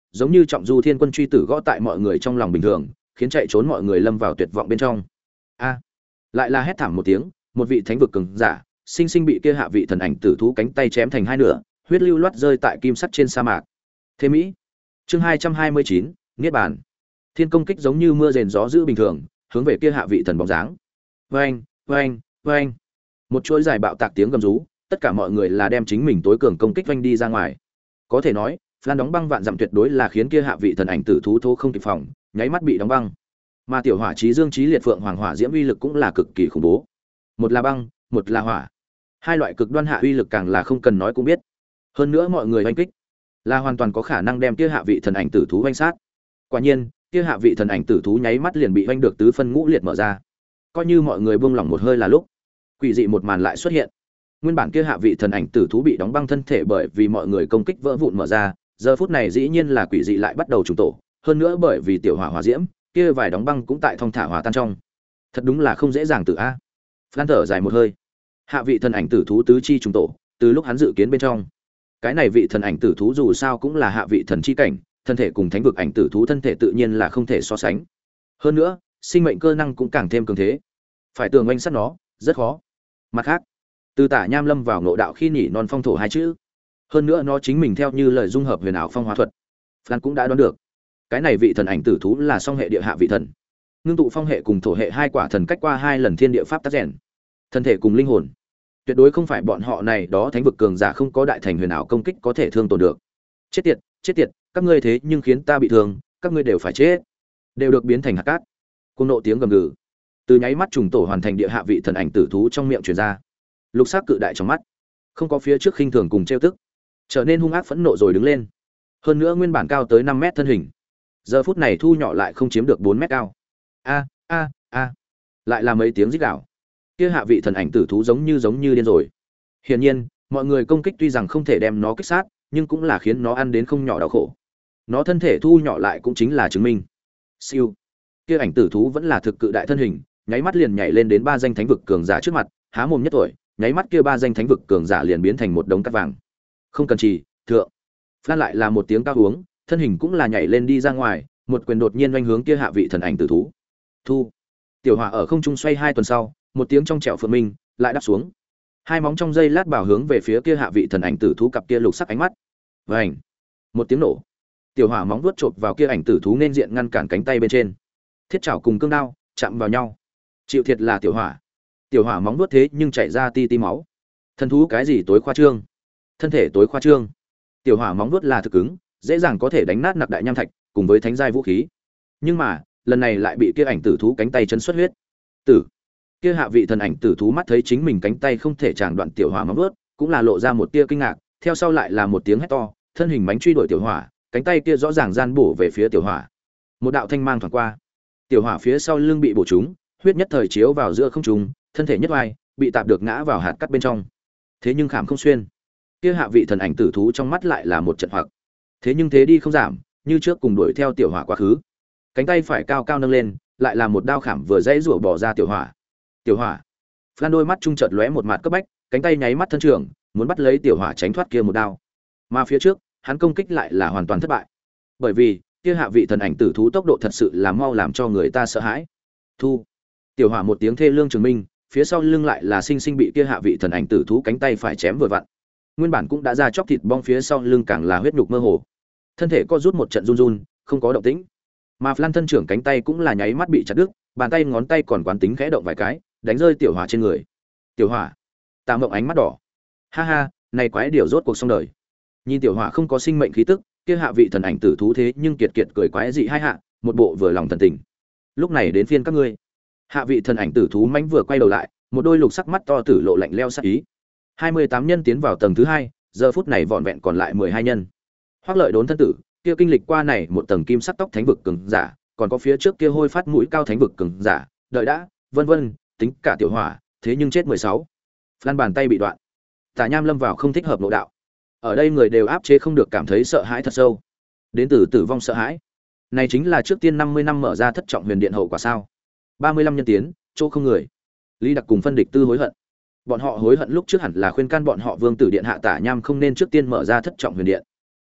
giống như trọng du thiên quân truy tử gõ tại mọi người trong lòng bình thường, khiến chạy trốn mọi người lâm vào tuyệt vọng bên trong. A! Lại là hét thảm một tiếng, một vị thánh vực cường giả, sinh sinh bị kia hạ vị thần ảnh tử thú cánh tay chém thành hai nửa, huyết lưu loát rơi tại kim sắt trên sa mạc. Thế Mỹ. Chương hai trăm hai mươi chín, niết bàn. Thiên công kích giống như mưa rền gió dữ bình thường, hướng về kia hạ vị thần bóng dáng. Oeng, oeng, oeng. Một chuỗi dài bạo tạc tiếng gầm rú, tất cả mọi người là đem chính mình tối cường công kích oanh đi ra ngoài. Có thể nói, Flan đóng băng vạn dặm tuyệt đối là khiến kia hạ vị thần ảnh tử thú thô không kịp phòng, nháy mắt bị đóng băng. Mà tiểu hỏa chí dương chí liệt phượng hoàng hỏa diễm uy lực cũng là cực kỳ khủng bố. Một là băng, một là hỏa. Hai loại cực đoan hạ uy lực càng là không cần nói cũng biết. Hơn nữa mọi người oanh kích là hoàn toàn có khả năng đem kia hạ vị thần ảnh tử thú oanh sát. Quả nhiên, kia hạ vị thần ảnh tử thú nháy mắt liền bị oanh được tứ phân ngũ liệt mở ra. Coi như mọi người buông lỏng một hơi là lúc, quỷ dị một màn lại xuất hiện. Nguyên bản kia hạ vị thần ảnh tử thú bị đóng băng thân thể bởi vì mọi người công kích vỡ vụn mở ra, giờ phút này dĩ nhiên là quỷ dị lại bắt đầu trùng tổ, hơn nữa bởi vì tiểu hỏa hỏa diễm, kia vài đóng băng cũng tại thong thả hòa tan trong. Thật đúng là không dễ dàng tự a. Phan thở dài một hơi. Hạ vị thần ảnh tử thú tứ chi trùng tổ, từ lúc hắn dự kiến bên trong. Cái này vị thần ảnh tử thú dù sao cũng là hạ vị thần chi cảnh, thân thể cùng thánh vực ảnh tử thú thân thể tự nhiên là không thể so sánh. Hơn nữa, sinh mệnh cơ năng cũng càng thêm cường thế. Phải tường oanh sát nó, rất khó. Mặt khác, từ Tả Nham lâm vào ngộ đạo khi nhỉ non phong thổ hai chữ. Hơn nữa nó chính mình theo như lời dung hợp huyền ảo phong hóa thuật. Phan cũng đã đoán được, cái này vị thần ảnh tử thú là song hệ địa hạ vị thần. Ngưng tụ phong hệ cùng thổ hệ hai quả thần cách qua hai lần thiên địa pháp tác rèn. Thân thể cùng linh hồn, tuyệt đối không phải bọn họ này đó thánh vực cường giả không có đại thành huyền ảo công kích có thể thương tổn được. Chết tiệt, chết tiệt, các ngươi thế nhưng khiến ta bị thương, các ngươi đều phải chết. Đều được biến thành hạt cát. Cuồng nộ tiếng gầm gừ, từ nháy mắt trùng tổ hoàn thành địa hạ vị thần ảnh tử thú trong miệng truyền ra. Lục sắc cự đại trong mắt, không có phía trước khinh thường cùng trêu tức, trở nên hung ác phẫn nộ rồi đứng lên. Hơn nữa nguyên bản cao tới năm mét thân hình, giờ phút này thu nhỏ lại không chiếm được bốn mét cao. A a a, lại là mấy tiếng rít gào. Kia hạ vị thần ảnh tử thú giống như giống như điên rồi. Hiển nhiên, mọi người công kích tuy rằng không thể đem nó kích sát, nhưng cũng là khiến nó ăn đến không nhỏ đau khổ. Nó thân thể thu nhỏ lại cũng chính là chứng minh. Siêu. Kia ảnh tử thú vẫn là thực cự đại thân hình, nháy mắt liền nhảy lên đến ba danh thánh vực cường giả trước mặt, há mồm nhất tuổi, nháy mắt kia ba danh thánh vực cường giả liền biến thành một đống cát vàng. Không cần trì, thượng. Phan lại là một tiếng cao uống, thân hình cũng là nhảy lên đi ra ngoài, một quyền đột nhiên oanh hướng kia hạ vị thần ảnh tử thú. Thu. Tiểu hỏa ở không trung xoay hai tuần sau, một tiếng trong trẻo phượng minh lại đáp xuống. Hai móng trong dây lát bảo hướng về phía kia hạ vị thần ảnh tử thú cặp kia lục sắc ánh mắt. Vành. Một tiếng nổ. Tiểu hỏa móng vuốt chộp vào kia ảnh tử thú nên diện ngăn cản cánh tay bên trên. Thiết chảo cùng cương đao chạm vào nhau. Chịu thiệt là tiểu hỏa. Tiểu hỏa móng vuốt thế nhưng chảy ra ti ti máu. Thân thú cái gì tối khoa trương? Thân thể tối khoa trương. Tiểu hỏa móng vuốt là thực cứng, dễ dàng có thể đánh nát nặc đại nham thạch, cùng với thánh giai vũ khí. Nhưng mà, lần này lại bị kia ảnh tử thú cánh tay chấn xuất huyết. Tử. Kia hạ vị thần ảnh tử thú mắt thấy chính mình cánh tay không thể tràng đoạn tiểu hỏa móng vuốt, cũng là lộ ra một tia kinh ngạc, theo sau lại là một tiếng hét to, thân hình mánh truy đuổi tiểu hỏa, cánh tay kia rõ ràng gian bổ về phía tiểu hỏa. Một đạo thanh mang thoáng qua. Tiểu hỏa phía sau lưng bị bổ trúng, huyết nhất thời chiếu vào giữa không trung, thân thể nhất oai, bị tạp được ngã vào hạt cắt bên trong. Thế nhưng khảm không xuyên. Kia hạ vị thần ảnh tử thú trong mắt lại là một trận hoặc. Thế nhưng thế đi không giảm, như trước cùng đuổi theo tiểu hỏa quá khứ. Cánh tay phải cao cao nâng lên, lại là một đao khảm vừa dãy rủa bỏ ra tiểu hỏa. Tiểu hỏa. Phan đôi mắt trung chợt lóe một mặt cấp bách, cánh tay nháy mắt thân trưởng, muốn bắt lấy tiểu hỏa tránh thoát kia một đao. Mà phía trước, hắn công kích lại là hoàn toàn thất bại. Bởi vì, kia hạ vị thần ảnh tử thú tốc độ thật sự là mau làm cho người ta sợ hãi. Thu. Tiểu hỏa một tiếng thê lương trường minh, phía sau lưng lại là sinh sinh bị kia hạ vị thần ảnh tử thú cánh tay phải chém vừa vặn. Nguyên bản cũng đã ra chóc thịt bong phía sau lưng càng là huyết nhục mơ hồ. Thân thể co rút một trận run run, không có động tĩnh. Mà Flan thân trưởng cánh tay cũng là nháy mắt bị chặt đứt, bàn tay ngón tay còn quán tính khẽ động vài cái, đánh rơi tiểu hỏa trên người. Tiểu hỏa. Tạ Mộng ánh mắt đỏ. Ha ha, này quái điều rốt cuộc xong đời. Nhìn tiểu hỏa không có sinh mệnh khí tức, kia hạ vị thần ảnh tử thú thế nhưng kiệt kiệt cười quái dị hai hạ, một bộ vừa lòng thần tình. Lúc này đến phiên các ngươi. Hạ vị thần ảnh tử thú mãnh vừa quay đầu lại, một đôi lục sắc mắt to tử lộ lạnh lẽo sắc ý. hai mươi tám nhân tiến vào tầng thứ hai, giờ phút này vỏn vẹn còn lại mười hai nhân. Hoắc Lợi đốn thân tử, kia kinh lịch qua này một tầng kim sắc tóc thánh vực cường giả, còn có phía trước kia hôi phát mũi cao thánh vực cường giả, đợi đã, vân vân, tính cả tiểu hỏa, thế nhưng chết mười sáu. Phan bàn tay bị đoạn. Tả Nham lâm vào không thích hợp nội đạo. Ở đây người đều áp chế không được cảm thấy sợ hãi thật sâu. Đến từ tử vong sợ hãi. Này chính là trước tiên năm mươi năm mở ra thất trọng huyền điện hậu quả sao? ba mươi lăm nhân tiến, chỗ không người. Lý Đặc cùng phân địch tư hối hận. Bọn họ hối hận lúc trước hẳn là khuyên can bọn họ Vương tử điện hạ Tả Nham không nên trước tiên mở ra thất trọng huyền điện.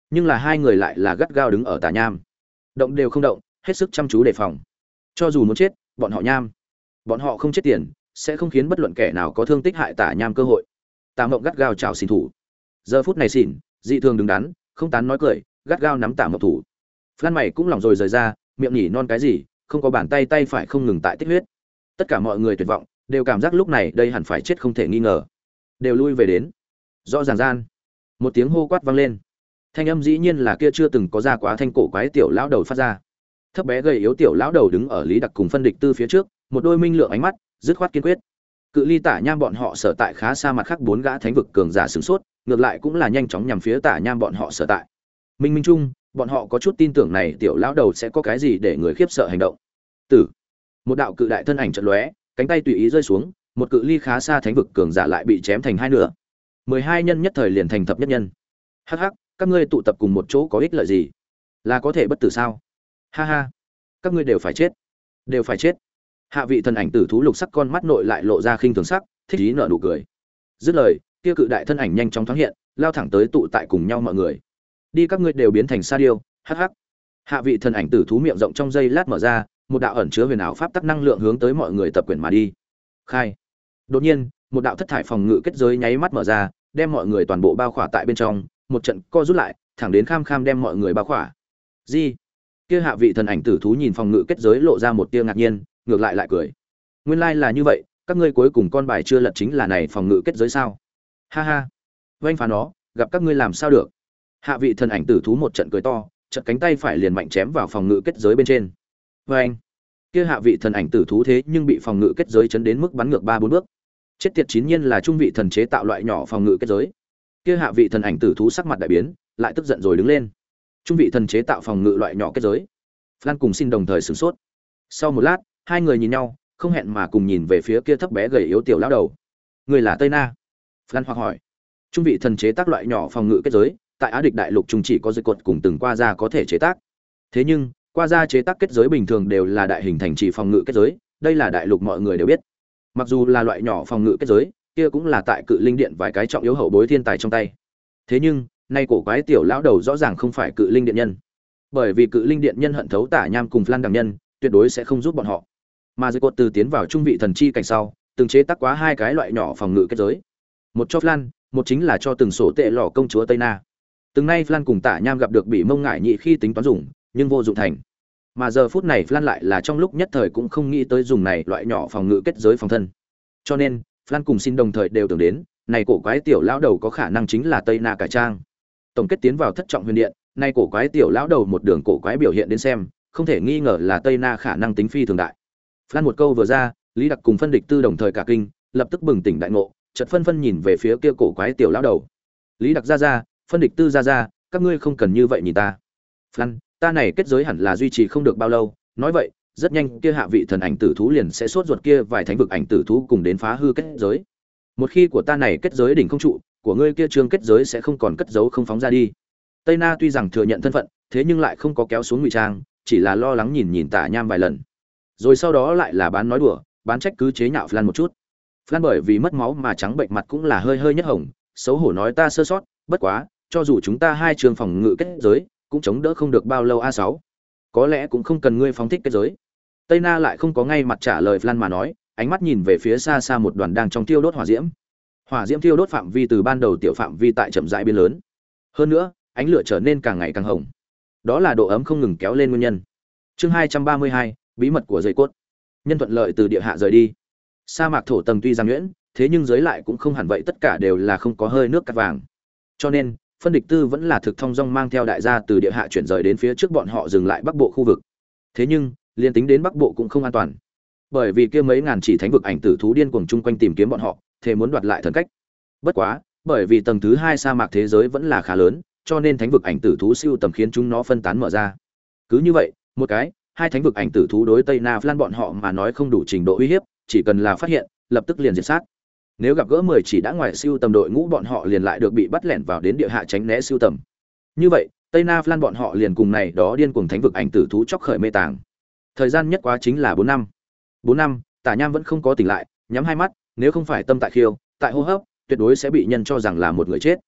nhưng là hai người lại là gắt gao đứng ở tà nham, động đều không động, hết sức chăm chú đề phòng. Cho dù muốn chết, bọn họ nham, bọn họ không chết tiền, sẽ không khiến bất luận kẻ nào có thương tích hại tà nham cơ hội. Tà Mộng gắt gao chào xin thủ. Giờ phút này xỉn, dị thường đứng đắn, không tán nói cười, gắt gao nắm Tà Mộng thủ. Flan mày cũng lòng rồi rời ra, miệng nhỉ non cái gì, không có bàn tay tay phải không ngừng tại tích huyết. Tất cả mọi người tuyệt vọng, đều cảm giác lúc này đây hẳn phải chết không thể nghi ngờ, đều lui về đến. Rõ ràng gian, một tiếng hô quát vang lên. Thanh âm dĩ nhiên là kia chưa từng có ra quá thanh cổ quái tiểu lão đầu phát ra. Thấp bé gầy yếu tiểu lão đầu đứng ở Lý Đặc cùng phân địch tư phía trước, một đôi minh lượng ánh mắt, dứt khoát kiên quyết. Cự ly Tả Nham bọn họ sở tại khá xa, mặt khác bốn gã thánh vực cường giả sửng sốt, ngược lại cũng là nhanh chóng nhằm phía Tả Nham bọn họ sở tại. Minh Minh chung, bọn họ có chút tin tưởng này tiểu lão đầu sẽ có cái gì để người khiếp sợ hành động. Tử, một đạo cự đại thân ảnh chợt lóe, cánh tay tùy ý rơi xuống, một cự ly khá xa thánh vực cường giả lại bị chém thành hai nửa. Mười hai nhân nhất thời liền thành thập nhất nhân. Hắc hắc, các ngươi tụ tập cùng một chỗ có ích lợi gì? Là có thể bất tử sao? Ha ha, các ngươi đều phải chết, đều phải chết. Hạ vị thần ảnh tử thú lục sắc con mắt nội lại lộ ra khinh thường sắc, thích ý nở nụ cười. Dứt lời, kia cự đại thân ảnh nhanh chóng thoáng hiện, lao thẳng tới tụ tại cùng nhau mọi người. Đi, các ngươi đều biến thành sa điêu, hắc hắc. Hạ vị thần ảnh tử thú miệng rộng trong giây lát mở ra, một đạo ẩn chứa huyền ảo pháp tắc năng lượng hướng tới mọi người tập quyển mà đi. Khai. Đột nhiên, một đạo thất thải phòng ngự kết giới nháy mắt mở ra, đem mọi người toàn bộ bao khỏa tại bên trong, một trận co rút lại, thẳng đến kham kham đem mọi người bao khỏa. Gì? Kia hạ vị thần ảnh tử thú nhìn phòng ngự kết giới lộ ra một tia ngạc nhiên, ngược lại lại cười. Nguyên lai là như vậy, các ngươi cuối cùng con bài chưa lật chính là này phòng ngự kết giới sao? Ha ha. Vênh phá nó, gặp các ngươi làm sao được? Hạ vị thần ảnh tử thú một trận cười to, chợt cánh tay phải liền mạnh chém vào phòng ngự kết giới bên trên. Vênh. Kia hạ vị thần ảnh tử thú thế nhưng bị phòng ngự kết giới chấn đến mức bắn ngược ba bốn bước. Chết tiệt, chín nhiên là trung vị thần chế tạo loại nhỏ phòng ngự kết giới. Kia hạ vị thần ảnh tử thú sắc mặt đại biến, lại tức giận rồi đứng lên. Trung vị thần chế tạo phòng ngự loại nhỏ kết giới. Flan cùng xin đồng thời sửng sốt. Sau một lát, hai người nhìn nhau, không hẹn mà cùng nhìn về phía kia thấp bé gầy yếu tiểu lão đầu. Người là Tây Na? Flan hoặc hỏi. Trung vị thần chế tác loại nhỏ phòng ngự kết giới, tại Á Địch đại lục chúng chỉ có dây cột cùng từng qua ra có thể chế tác. Thế nhưng, qua ra chế tác kết giới bình thường đều là đại hình thành trì phòng ngự kết giới, đây là đại lục mọi người đều biết. Mặc dù là loại nhỏ phòng ngự kết giới, kia cũng là tại cự linh điện vài cái trọng yếu hậu bối thiên tài trong tay. Thế nhưng, nay cổ quái tiểu lão đầu rõ ràng không phải cự linh điện nhân, bởi vì cự linh điện nhân hận thấu Tả Nham cùng Flan đẳng nhân, tuyệt đối sẽ không giúp bọn họ. Mà dây cột từ tiến vào trung vị thần chi cảnh sau, từng chế tác quá hai cái loại nhỏ phòng ngự kết giới, một cho Flan, một chính là cho từng sổ tệ lọ công chúa Tây Na. Từng nay Flan cùng Tả Nham gặp được bị mông ngải nhị khi tính toán dùng, nhưng vô dụng thành. Mà giờ phút này Flan lại là trong lúc nhất thời cũng không nghĩ tới dùng này loại nhỏ phòng ngự kết giới phòng thân. Cho nên, Flan cùng xin đồng thời đều tưởng đến, này cổ quái tiểu lão đầu có khả năng chính là Tây Na cải trang. Tổng kết tiến vào thất trọng huyền điện, nay cổ quái tiểu lão đầu một đường cổ quái biểu hiện đến xem, không thể nghi ngờ là Tây Na khả năng tính phi thường đại. Flan một câu vừa ra, Lý Đặc cùng phân địch tư đồng thời cả kinh, lập tức bừng tỉnh đại ngộ, chợt phân phân nhìn về phía kia cổ quái tiểu lão đầu. Lý Đặc ra ra, phân địch tư ra ra, các ngươi không cần như vậy nhìn ta. Flan, ta này kết giới hẳn là duy trì không được bao lâu, nói vậy, rất nhanh kia hạ vị thần ảnh tử thú liền sẽ sốt ruột kia vài thánh vực ảnh tử thú cùng đến phá hư kết giới. Một khi của ta này kết giới đỉnh không trụ, của ngươi kia trương kết giới sẽ không còn cất giấu không phóng ra đi. Tây Na tuy rằng thừa nhận thân phận, thế nhưng lại không có kéo xuống ngụy trang, chỉ là lo lắng nhìn nhìn Tả Nham vài lần. Rồi sau đó lại là bán nói đùa, bán trách cứ chế nhạo Flan một chút. Flan bởi vì mất máu mà trắng bệnh mặt cũng là hơi hơi nhất hồng, xấu hổ nói ta sơ sót, bất quá, cho dù chúng ta hai trường phòng ngự kết giới, cũng chống đỡ không được bao lâu a sáu. Có lẽ cũng không cần ngươi phóng thích kết giới. Tây Na lại không có ngay mặt trả lời Flan mà nói, ánh mắt nhìn về phía xa xa một đoàn đang trong thiêu đốt hỏa diễm. Hỏa diễm thiêu đốt phạm vi từ ban đầu tiểu phạm vi tại chậm rãi biến lớn. Hơn nữa, ánh lửa trở nên càng ngày càng hồng. Đó là độ ấm không ngừng kéo lên nguyên nhân. Chương hai trăm ba mươi hai, bí mật của dây cốt. Nhân thuận lợi từ địa hạ rời đi. Sa mạc thổ tầng tuy rằng nhuyễn, thế nhưng dưới lại cũng không hẳn vậy, tất cả đều là không có hơi nước cát vàng. Cho nên, phân địch tư vẫn là thực thông dong mang theo đại gia từ địa hạ chuyển rời đến phía trước bọn họ dừng lại bắc bộ khu vực. Thế nhưng, liên tính đến bắc bộ cũng không an toàn, bởi vì kia mấy ngàn chỉ thánh vực ảnh tử thú điên cuồng chung quanh tìm kiếm bọn họ, thề muốn đoạt lại thần cách. Bất quá, bởi vì tầng thứ hai sa mạc thế giới vẫn là khá lớn, cho nên thánh vực ảnh tử thú siêu tầm khiến chúng nó phân tán mở ra. Cứ như vậy, một cái, hai thánh vực ảnh tử thú đối Tây Na Flan bọn họ mà nói không đủ trình độ uy hiếp, chỉ cần là phát hiện, lập tức liền diệt sát. Nếu gặp gỡ mười chỉ đã ngoài siêu tầm đội ngũ, bọn họ liền lại được bị bắt lẻn vào đến địa hạ tránh né siêu tầm. Như vậy, Tây Na Flan bọn họ liền cùng này đó điên cuồng thánh vực ảnh tử thú chóc khởi mê tàng. Thời gian nhất quá chính là bốn năm. bốn năm, Tả Nham vẫn không có tỉnh lại, nhắm hai mắt, nếu không phải tâm tại khiêu, tại hô hấp, tuyệt đối sẽ bị nhân cho rằng là một người chết.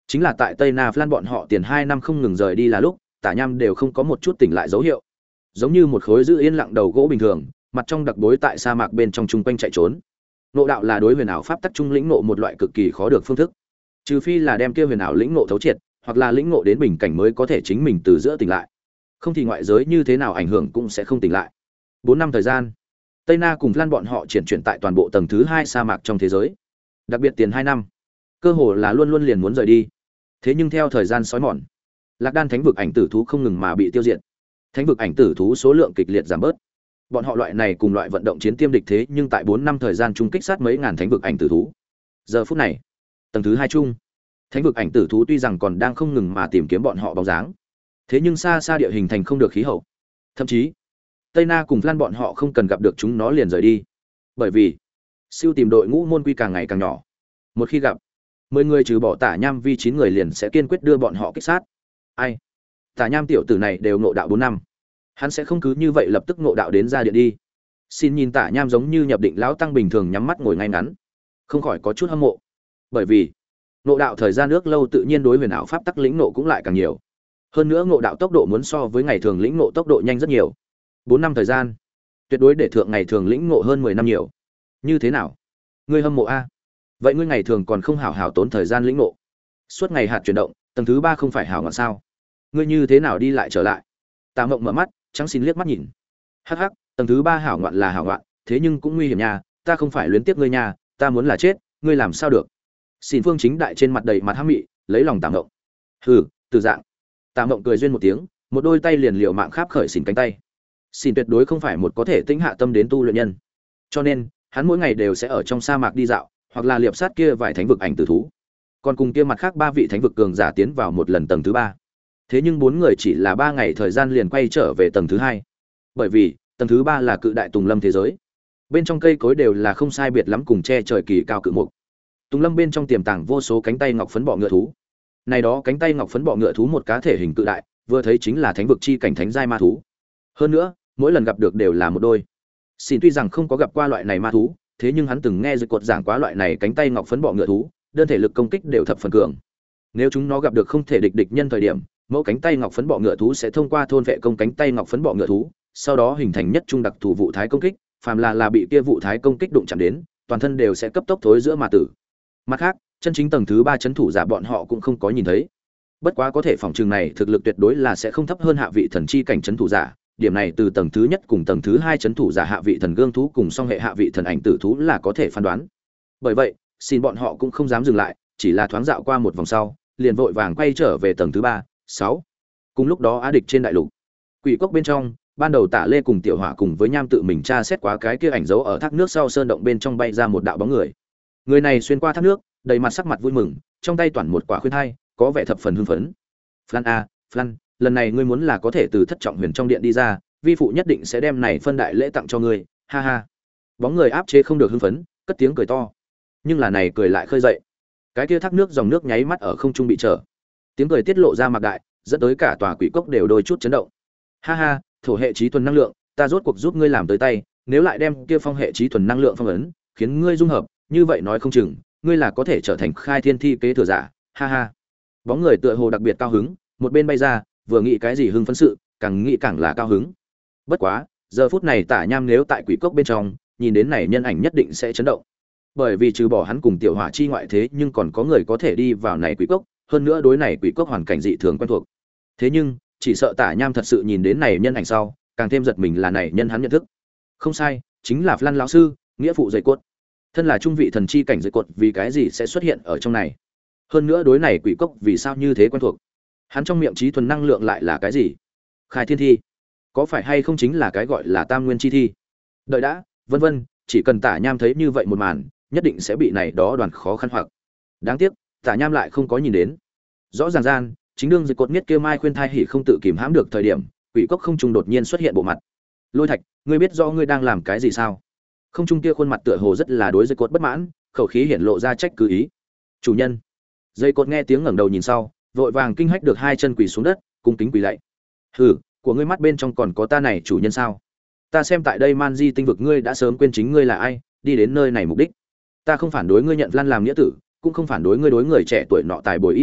Chính là tại Tây Na Flan bọn họ tiền hai năm không ngừng rời đi là lúc, Tả Nham đều không có một chút tỉnh lại dấu hiệu. Giống như một khối giữ yên lặng đầu gỗ bình thường, mặt trong đặc bối tại sa mạc bên trong chung quanh chạy trốn. Ngộ đạo là đối huyền ảo pháp tắc trung lĩnh ngộ một loại cực kỳ khó được phương thức. Trừ phi là đem kia huyền ảo lĩnh ngộ thấu triệt, hoặc là lĩnh ngộ đến bình cảnh mới có thể chính mình từ giữa tỉnh lại. Không thì ngoại giới như thế nào ảnh hưởng cũng sẽ không tỉnh lại. Bốn năm thời gian, Tây Na cùng Flan bọn họ triển chuyển tại toàn bộ tầng thứ hai sa mạc trong thế giới. Đặc biệt tiền hai năm, cơ hồ là luôn luôn liền muốn rời đi. Thế nhưng theo thời gian sói mòn, Lạc Đan Thánh vực ảnh tử thú không ngừng mà bị tiêu diệt. Thánh vực ảnh tử thú số lượng kịch liệt giảm bớt. Bọn họ loại này cùng loại vận động chiến tiêm địch thế nhưng tại bốn năm thời gian chung kích sát mấy ngàn thánh vực ảnh tử thú. Giờ phút này, tầng thứ hai chung, thánh vực ảnh tử thú tuy rằng còn đang không ngừng mà tìm kiếm bọn họ bóng dáng, thế nhưng xa xa địa hình thành không được khí hậu. Thậm chí, Tây Na cùng Flan bọn họ không cần gặp được chúng nó liền rời đi. Bởi vì, siêu tìm đội ngũ môn quy càng ngày càng nhỏ. Một khi gặp, mười người trừ bỏ Tả Nham vi chín người liền sẽ kiên quyết đưa bọn họ kích sát. Ai? Tả Nham tiểu tử này đều ngộ đạo bốn năm. Hắn sẽ không cứ như vậy lập tức ngộ đạo đến ra điện đi. Xin nhìn Tả Nham giống như nhập định lão tăng bình thường nhắm mắt ngồi ngay ngắn, không khỏi có chút hâm mộ. Bởi vì, ngộ đạo thời gian nước lâu tự nhiên đối huyền ảo pháp tắc lĩnh ngộ cũng lại càng nhiều. Hơn nữa ngộ đạo tốc độ muốn so với ngày thường lĩnh ngộ tốc độ nhanh rất nhiều. Bốn năm thời gian, tuyệt đối để thượng ngày thường lĩnh ngộ hơn mười năm nhiều. Như thế nào? Ngươi hâm mộ a? Vậy ngươi ngày thường còn không hảo hảo tốn thời gian lĩnh ngộ. Suốt ngày hạt chuyển động, tầng thứ ba không phải hảo ngọn sao? Ngươi như thế nào đi lại trở lại? Tà Mộng mở mắt, trắng xin liếc mắt nhìn. Hắc hắc, tầng thứ ba hảo ngoạn là hảo ngoạn, thế nhưng cũng nguy hiểm nha, ta không phải luyến tiếc ngươi nha, ta muốn là chết, ngươi làm sao được? Xin Phương Chính Đại trên mặt đầy mặt hăm mị, lấy lòng Tà Mộng. Hừ, từ dạng. Tà Mộng cười duyên một tiếng, một đôi tay liền liều mạng kháp khởi xỉn cánh tay. Xin tuyệt đối không phải một có thể tĩnh hạ tâm đến tu luyện nhân. Cho nên, hắn mỗi ngày đều sẽ ở trong sa mạc đi dạo, hoặc là liệp sát kia vài thánh vực ảnh tử thú. Còn cùng kia mặt khác ba vị thánh vực cường giả tiến vào một lần tầng thứ ba. Thế nhưng bốn người chỉ là ba ngày thời gian liền quay trở về tầng thứ hai. Bởi vì, tầng thứ ba là cự đại tùng lâm thế giới. Bên trong cây cối đều là không sai biệt lắm cùng che trời kỳ cao cự mục. Tùng lâm bên trong tiềm tàng vô số cánh tay ngọc phấn bọ ngựa thú. Này đó cánh tay ngọc phấn bọ ngựa thú một cá thể hình cự đại, vừa thấy chính là thánh vực chi cảnh thánh giai ma thú. Hơn nữa, mỗi lần gặp được đều là một đôi. Xin tuy rằng không có gặp qua loại này ma thú, thế nhưng hắn từng nghe Dịch Cột giảng quá loại này cánh tay ngọc phấn bọ ngựa thú, đơn thể lực công kích đều thập phần cường. Nếu chúng nó gặp được không thể địch địch nhân thời điểm, mẫu cánh tay ngọc phấn bọ ngựa thú sẽ thông qua thôn vệ công cánh tay ngọc phấn bọ ngựa thú, sau đó hình thành nhất trung đặc thủ vụ thái công kích, phàm là là bị kia vụ thái công kích đụng chạm đến, toàn thân đều sẽ cấp tốc thối giữa mà tử. Mặt khác, chân chính tầng thứ ba chấn thủ giả bọn họ cũng không có nhìn thấy. Bất quá có thể phòng trường này thực lực tuyệt đối là sẽ không thấp hơn hạ vị thần chi cảnh chấn thủ giả, điểm này từ tầng thứ nhất cùng tầng thứ hai chấn thủ giả hạ vị thần gương thú cùng song hệ hạ vị thần ảnh tử thú là có thể phán đoán. Bởi vậy, xin bọn họ cũng không dám dừng lại, chỉ là thoáng dạo qua một vòng sau, liền vội vàng quay trở về tầng thứ ba, sáu. Cùng lúc đó Á Địch trên đại lục, Quỷ Cốc bên trong, ban đầu Tả Lê cùng Tiểu Hỏa cùng với Nham tự mình tra xét quá cái kia ảnh dấu ở thác nước sau sơn động bên trong bay ra một đạo bóng người. Người này xuyên qua thác nước, đầy mặt sắc mặt vui mừng, trong tay toản một quả khuyên thai, có vẻ thập phần hưng phấn. Flan a, Flan, lần này ngươi muốn là có thể từ thất trọng huyền trong điện đi ra, vi phụ nhất định sẽ đem này phân đại lễ tặng cho ngươi, ha ha. Bóng người áp chế không được hưng phấn, cất tiếng cười to. Nhưng là này cười lại khơi dậy. Cái kia thác nước dòng nước nháy mắt ở không trung bị trở. Tiếng cười tiết lộ ra mạc đại, dẫn tới cả tòa quỷ cốc đều đôi chút chấn động. Ha ha, thổ hệ trí thuần năng lượng, ta rốt cuộc giúp ngươi làm tới tay, nếu lại đem kia phong hệ trí thuần năng lượng phong ấn, khiến ngươi dung hợp, như vậy nói không chừng, ngươi là có thể trở thành khai thiên thi kế thừa giả, ha ha. Bóng người tựa hồ đặc biệt cao hứng, một bên bay ra, vừa nghĩ cái gì hưng phấn sự, càng nghĩ càng là cao hứng. Bất quá, giờ phút này Tả Nham nếu tại quỷ cốc bên trong, nhìn đến này nhân ảnh nhất định sẽ chấn động. Bởi vì trừ bỏ hắn cùng Tiểu Hỏa chi ngoại thế, nhưng còn có người có thể đi vào này quỷ cốc, hơn nữa đối này quỷ cốc hoàn cảnh dị thường quen thuộc. Thế nhưng, chỉ sợ Tả Nham thật sự nhìn đến này nhân ảnh sau, càng thêm giật mình là này nhân hắn nhận thức. Không sai, chính là Flan lão sư, nghĩa phụ dày cốt. Thân là trung vị thần chi cảnh dày cốt, vì cái gì sẽ xuất hiện ở trong này? Hơn nữa đối này quỷ cốc vì sao như thế quen thuộc? Hắn trong miệng trí thuần năng lượng lại là cái gì? Khai thiên thi? Có phải hay không chính là cái gọi là tam nguyên chi thi? Đợi đã, vân vân, chỉ cần Tả Nham thấy như vậy một màn, nhất định sẽ bị này đó đoàn khó khăn hoặc. Đáng tiếc, Tả Nham lại không có nhìn đến. Rõ ràng gian, chính đương dịch cột miết kia mai khuyên thai hỉ không tự kìm hãm được thời điểm, quỷ cốc không trung đột nhiên xuất hiện bộ mặt. Lôi Thạch, ngươi biết rõ ngươi đang làm cái gì sao? Không trung kia khuôn mặt tựa hồ rất là đối dịch cột bất mãn, khẩu khí hiển lộ ra trách cứ ý. Chủ nhân. Dây cột nghe tiếng ngẩng đầu nhìn sau, vội vàng kinh hách được hai chân quỳ xuống đất, cung kính quỳ lạy. Hừ, của ngươi mắt bên trong còn có ta này chủ nhân sao? Ta xem tại đây Man Di tinh vực ngươi đã sớm quên chính ngươi là ai, đi đến nơi này mục đích. Ta không phản đối ngươi nhận Lan làm nghĩa tử, cũng không phản đối ngươi đối người trẻ tuổi nọ tài bồi ý là,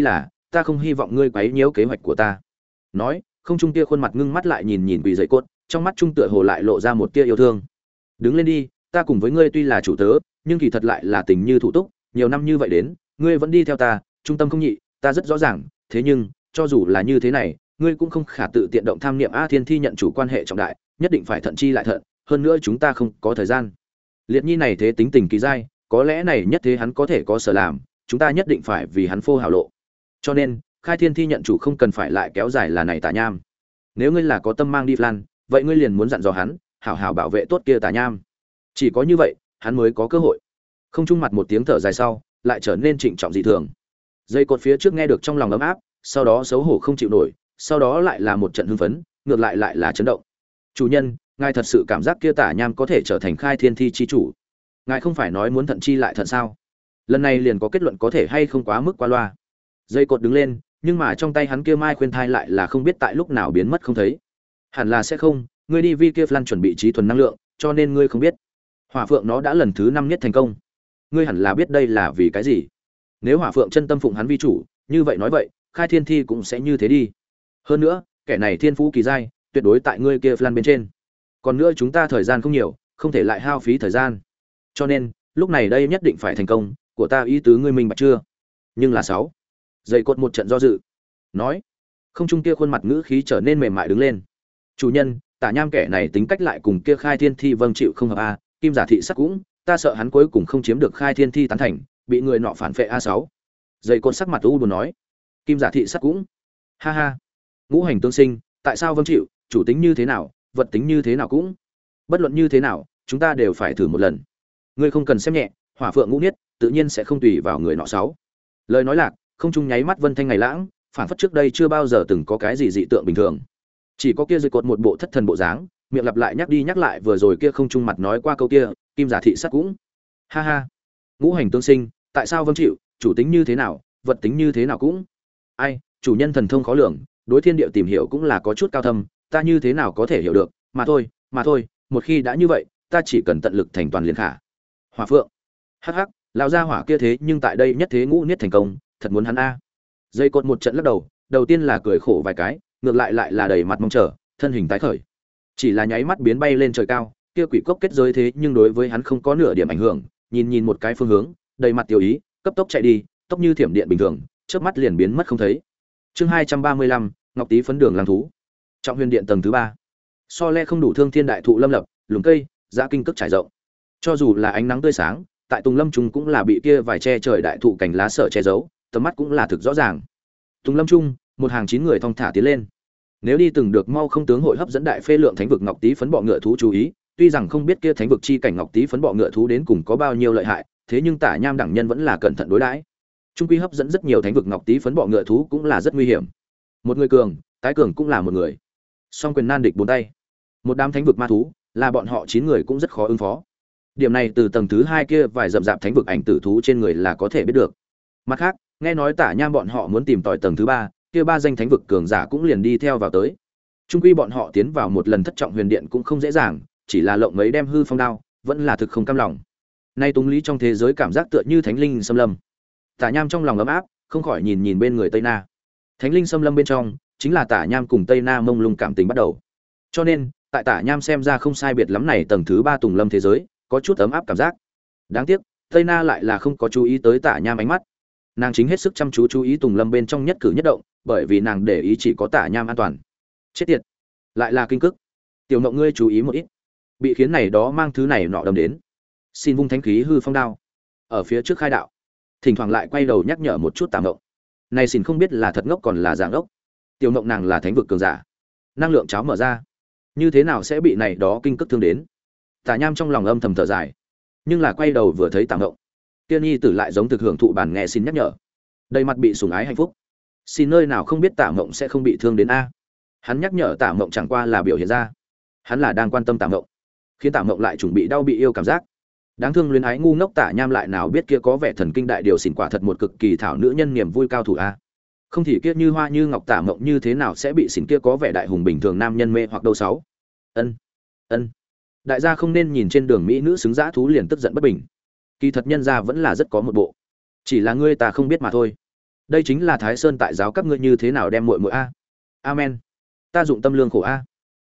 ta không hy vọng ngươi quấy nhiễu kế hoạch của ta. Nói, không trung kia khuôn mặt ngưng mắt lại nhìn nhìn quỷ dậy cốt, trong mắt trung tựa hồ lại lộ ra một tia yêu thương. Đứng lên đi, ta cùng với ngươi tuy là chủ tớ, nhưng kỳ thật lại là tình như thủ túc, nhiều năm như vậy đến, ngươi vẫn đi theo ta, trung tâm không nhị, ta rất rõ ràng, thế nhưng, cho dù là như thế này, ngươi cũng không khả tự tiện động tham niệm a Thiên Thi nhận chủ quan hệ trọng đại, nhất định phải thận chi lại thận, hơn nữa chúng ta không có thời gian. Liệt Nhi này thế tính tình kỳ dai, có lẽ này nhất thế hắn có thể có sở làm, chúng ta nhất định phải vì hắn phô hảo lộ. Cho nên, Khai Thiên Thi nhận chủ không cần phải lại kéo dài là này Tả Nham. Nếu ngươi là có tâm mang đi Flan, vậy ngươi liền muốn dặn dò hắn, hảo hảo bảo vệ tốt kia Tả Nham. Chỉ có như vậy, hắn mới có cơ hội. Không trung mặt một tiếng thở dài sau, lại trở nên trịnh trọng dị thường. Dây cột phía trước nghe được trong lòng ấm áp, sau đó xấu hổ không chịu nổi, sau đó lại là một trận hưng phấn, ngược lại lại là chấn động. Chủ nhân, ngài thật sự cảm giác kia Tả Nham có thể trở thành Khai Thiên Thi chi chủ? Ngài không phải nói muốn thận chi lại thận sao? Lần này liền có kết luận có thể hay không quá mức qua loa. Dây cột đứng lên, nhưng mà trong tay hắn kia mai khuyên thai lại là không biết tại lúc nào biến mất không thấy. Hẳn là sẽ không, ngươi đi vi kia Flan chuẩn bị trí thuần năng lượng, cho nên ngươi không biết. Hỏa Phượng nó đã lần thứ năm nhất thành công. Ngươi hẳn là biết đây là vì cái gì. Nếu Hỏa Phượng chân tâm phụng hắn vi chủ, như vậy nói vậy, Khai Thiên Thi cũng sẽ như thế đi. Hơn nữa, kẻ này thiên phú kỳ giai, tuyệt đối tại ngươi kia Flan bên trên. Còn nữa chúng ta thời gian không nhiều, không thể lại hao phí thời gian. Cho nên, lúc này đây nhất định phải thành công, của ta ý tứ ngươi minh bạch chưa? Nhưng là sáu. Dây cột một trận do dự. Nói, không trung kia khuôn mặt ngữ khí trở nên mềm mại đứng lên. Chủ nhân, Tả Nham kẻ này tính cách lại cùng kia Khai Thiên Thi vâng chịu không hợp a, Kim Giả Thị Sắc cũng, ta sợ hắn cuối cùng không chiếm được Khai Thiên Thi tán thành, bị người nọ phản phệ a sáu. Dây cột sắc mặt u buồn nói, Kim Giả Thị Sắc cũng, ha ha, ngũ hành tương sinh, tại sao vâng chịu, chủ tính như thế nào, vật tính như thế nào cũng, bất luận như thế nào, chúng ta đều phải thử một lần. Ngươi không cần xem nhẹ, Hỏa Phượng ngũ niết, tự nhiên sẽ không tùy vào người nọ sáu. Lời nói lạc, không trung nháy mắt vân thanh ngày lãng, phản phất trước đây chưa bao giờ từng có cái gì dị tượng bình thường. Chỉ có kia dây cột một bộ thất thần bộ dáng, miệng lặp lại nhắc đi nhắc lại vừa rồi kia không trung mặt nói qua câu kia, Kim Giả Thị Sắc cũng, ha ha, ngũ hành tương sinh, tại sao vâng chịu, chủ tính như thế nào, vật tính như thế nào cũng, ai, chủ nhân thần thông khó lường, đối thiên địa tìm hiểu cũng là có chút cao thâm, ta như thế nào có thể hiểu được, mà thôi, mà thôi, một khi đã như vậy, ta chỉ cần tận lực thành toàn liền khả. Hỏa Phượng, hắc hắc, lão gia hỏa kia thế nhưng tại đây nhất thế ngũ niết thành công, thật muốn hắn a. Dây cột một trận lắc đầu, đầu tiên là cười khổ vài cái, ngược lại lại là đầy mặt mong chờ, thân hình tái khởi. Chỉ là nháy mắt biến bay lên trời cao, kia quỷ cốc kết giới thế nhưng đối với hắn không có nửa điểm ảnh hưởng, nhìn nhìn một cái phương hướng, đầy mặt tiểu ý, cấp tốc chạy đi, tốc như thiểm điện bình thường, chớp mắt liền biến mất không thấy. Chương hai trăm ba mươi lăm, Ngọc Tý phấn đường lang thú. Trọng huyền điện tầng thứ ba. So le không đủ thương thiên đại thụ lâm lập, lùm cây, dã kinh cức trải rộng. Cho dù là ánh nắng tươi sáng, tại Tùng Lâm Trung cũng là bị kia vài che trời đại thụ cành lá sở che giấu, tầm mắt cũng là thực rõ ràng. Tùng Lâm Trung, một hàng chín người thong thả tiến lên. Nếu đi từng được mau không tướng hội hấp dẫn đại phê lượng thánh vực Ngọc Tý phấn bọ ngựa thú chú ý, tuy rằng không biết kia thánh vực chi cảnh Ngọc Tý phấn bọ ngựa thú đến cùng có bao nhiêu lợi hại, thế nhưng Tả Nham đẳng nhân vẫn là cẩn thận đối đãi. Trung quy hấp dẫn rất nhiều thánh vực Ngọc Tý phấn bọ ngựa thú cũng là rất nguy hiểm. Một người cường, tái cường cũng là một người. Song quyền nan địch bốn tay. Một đám thánh vực ma thú, là bọn họ chín người cũng rất khó ứng phó. Điểm này từ tầng thứ hai kia vài rậm rạp thánh vực ảnh tử thú trên người là có thể biết được. Mặt khác, nghe nói Tả Nham bọn họ muốn tìm tòi tầng thứ ba, kia ba danh thánh vực cường giả cũng liền đi theo vào tới. Trung quy bọn họ tiến vào một lần thất trọng huyền điện cũng không dễ dàng, chỉ là lộng mấy đem hư phong đao, vẫn là thực không cam lòng. Nay Tùng Lý trong thế giới cảm giác tựa như thánh linh xâm lâm. Tả Nham trong lòng ấm áp, không khỏi nhìn nhìn bên người Tây Na. Thánh linh xâm lâm bên trong, chính là Tả Nham cùng Tây Na mông lung cảm tình bắt đầu. Cho nên, tại Tả Nham xem ra không sai biệt lắm này tầng thứ ba Tùng Lâm thế giới, có chút ấm áp cảm giác. Đáng tiếc, Tây Na lại là không có chú ý tới Tả Nham ánh mắt. Nàng chính hết sức chăm chú chú ý Tùng Lâm bên trong nhất cử nhất động, bởi vì nàng để ý chỉ có Tả Nham an toàn. Chết tiệt, lại là kinh cức. Tiểu Ngộng ngươi chú ý một ít. Bị khiến này đó mang thứ này nọ đâm đến. Xin vung thánh khí hư phong đao. Ở phía trước khai đạo, thỉnh thoảng lại quay đầu nhắc nhở một chút Tả Ngộng. Này xin không biết là thật ngốc còn là dạng ngốc. Tiểu Ngộng nàng là thánh vực cường giả, năng lượng cháo mở ra, như thế nào sẽ bị này đó kinh cức thương đến? Tả Nham trong lòng âm thầm thở dài, nhưng là quay đầu vừa thấy Tả Ngộng, Tiên Nhi tử lại giống thực hưởng thụ bản nghe xin nhắc nhở, đầy mặt bị sủng ái hạnh phúc. Xin nơi nào không biết Tả Ngộng sẽ không bị thương đến a? Hắn nhắc nhở Tả Ngộng chẳng qua là biểu hiện ra, hắn là đang quan tâm Tả Ngộng, khiến Tả Ngộng lại chuẩn bị đau bị yêu cảm giác. Đáng thương luyến ái ngu ngốc Tả Nham lại nào biết kia có vẻ thần kinh đại điều xỉn quả thật một cực kỳ thảo nữ nhân niềm vui cao thủ a. Không thì kia như hoa như ngọc Tả Ngộng như thế nào sẽ bị xỉn kia có vẻ đại hùng bình thường nam nhân mê hoặc đâu sáu. Ân, ân. Đại gia không nên nhìn trên đường mỹ nữ xứng dã thú liền tức giận bất bình. Kỳ thật nhân gia vẫn là rất có một bộ. Chỉ là ngươi ta không biết mà thôi. đây chính là Thái Sơn tại giáo các ngươi như thế nào đem muội muội a. Amen. Ta dụng tâm lương khổ a.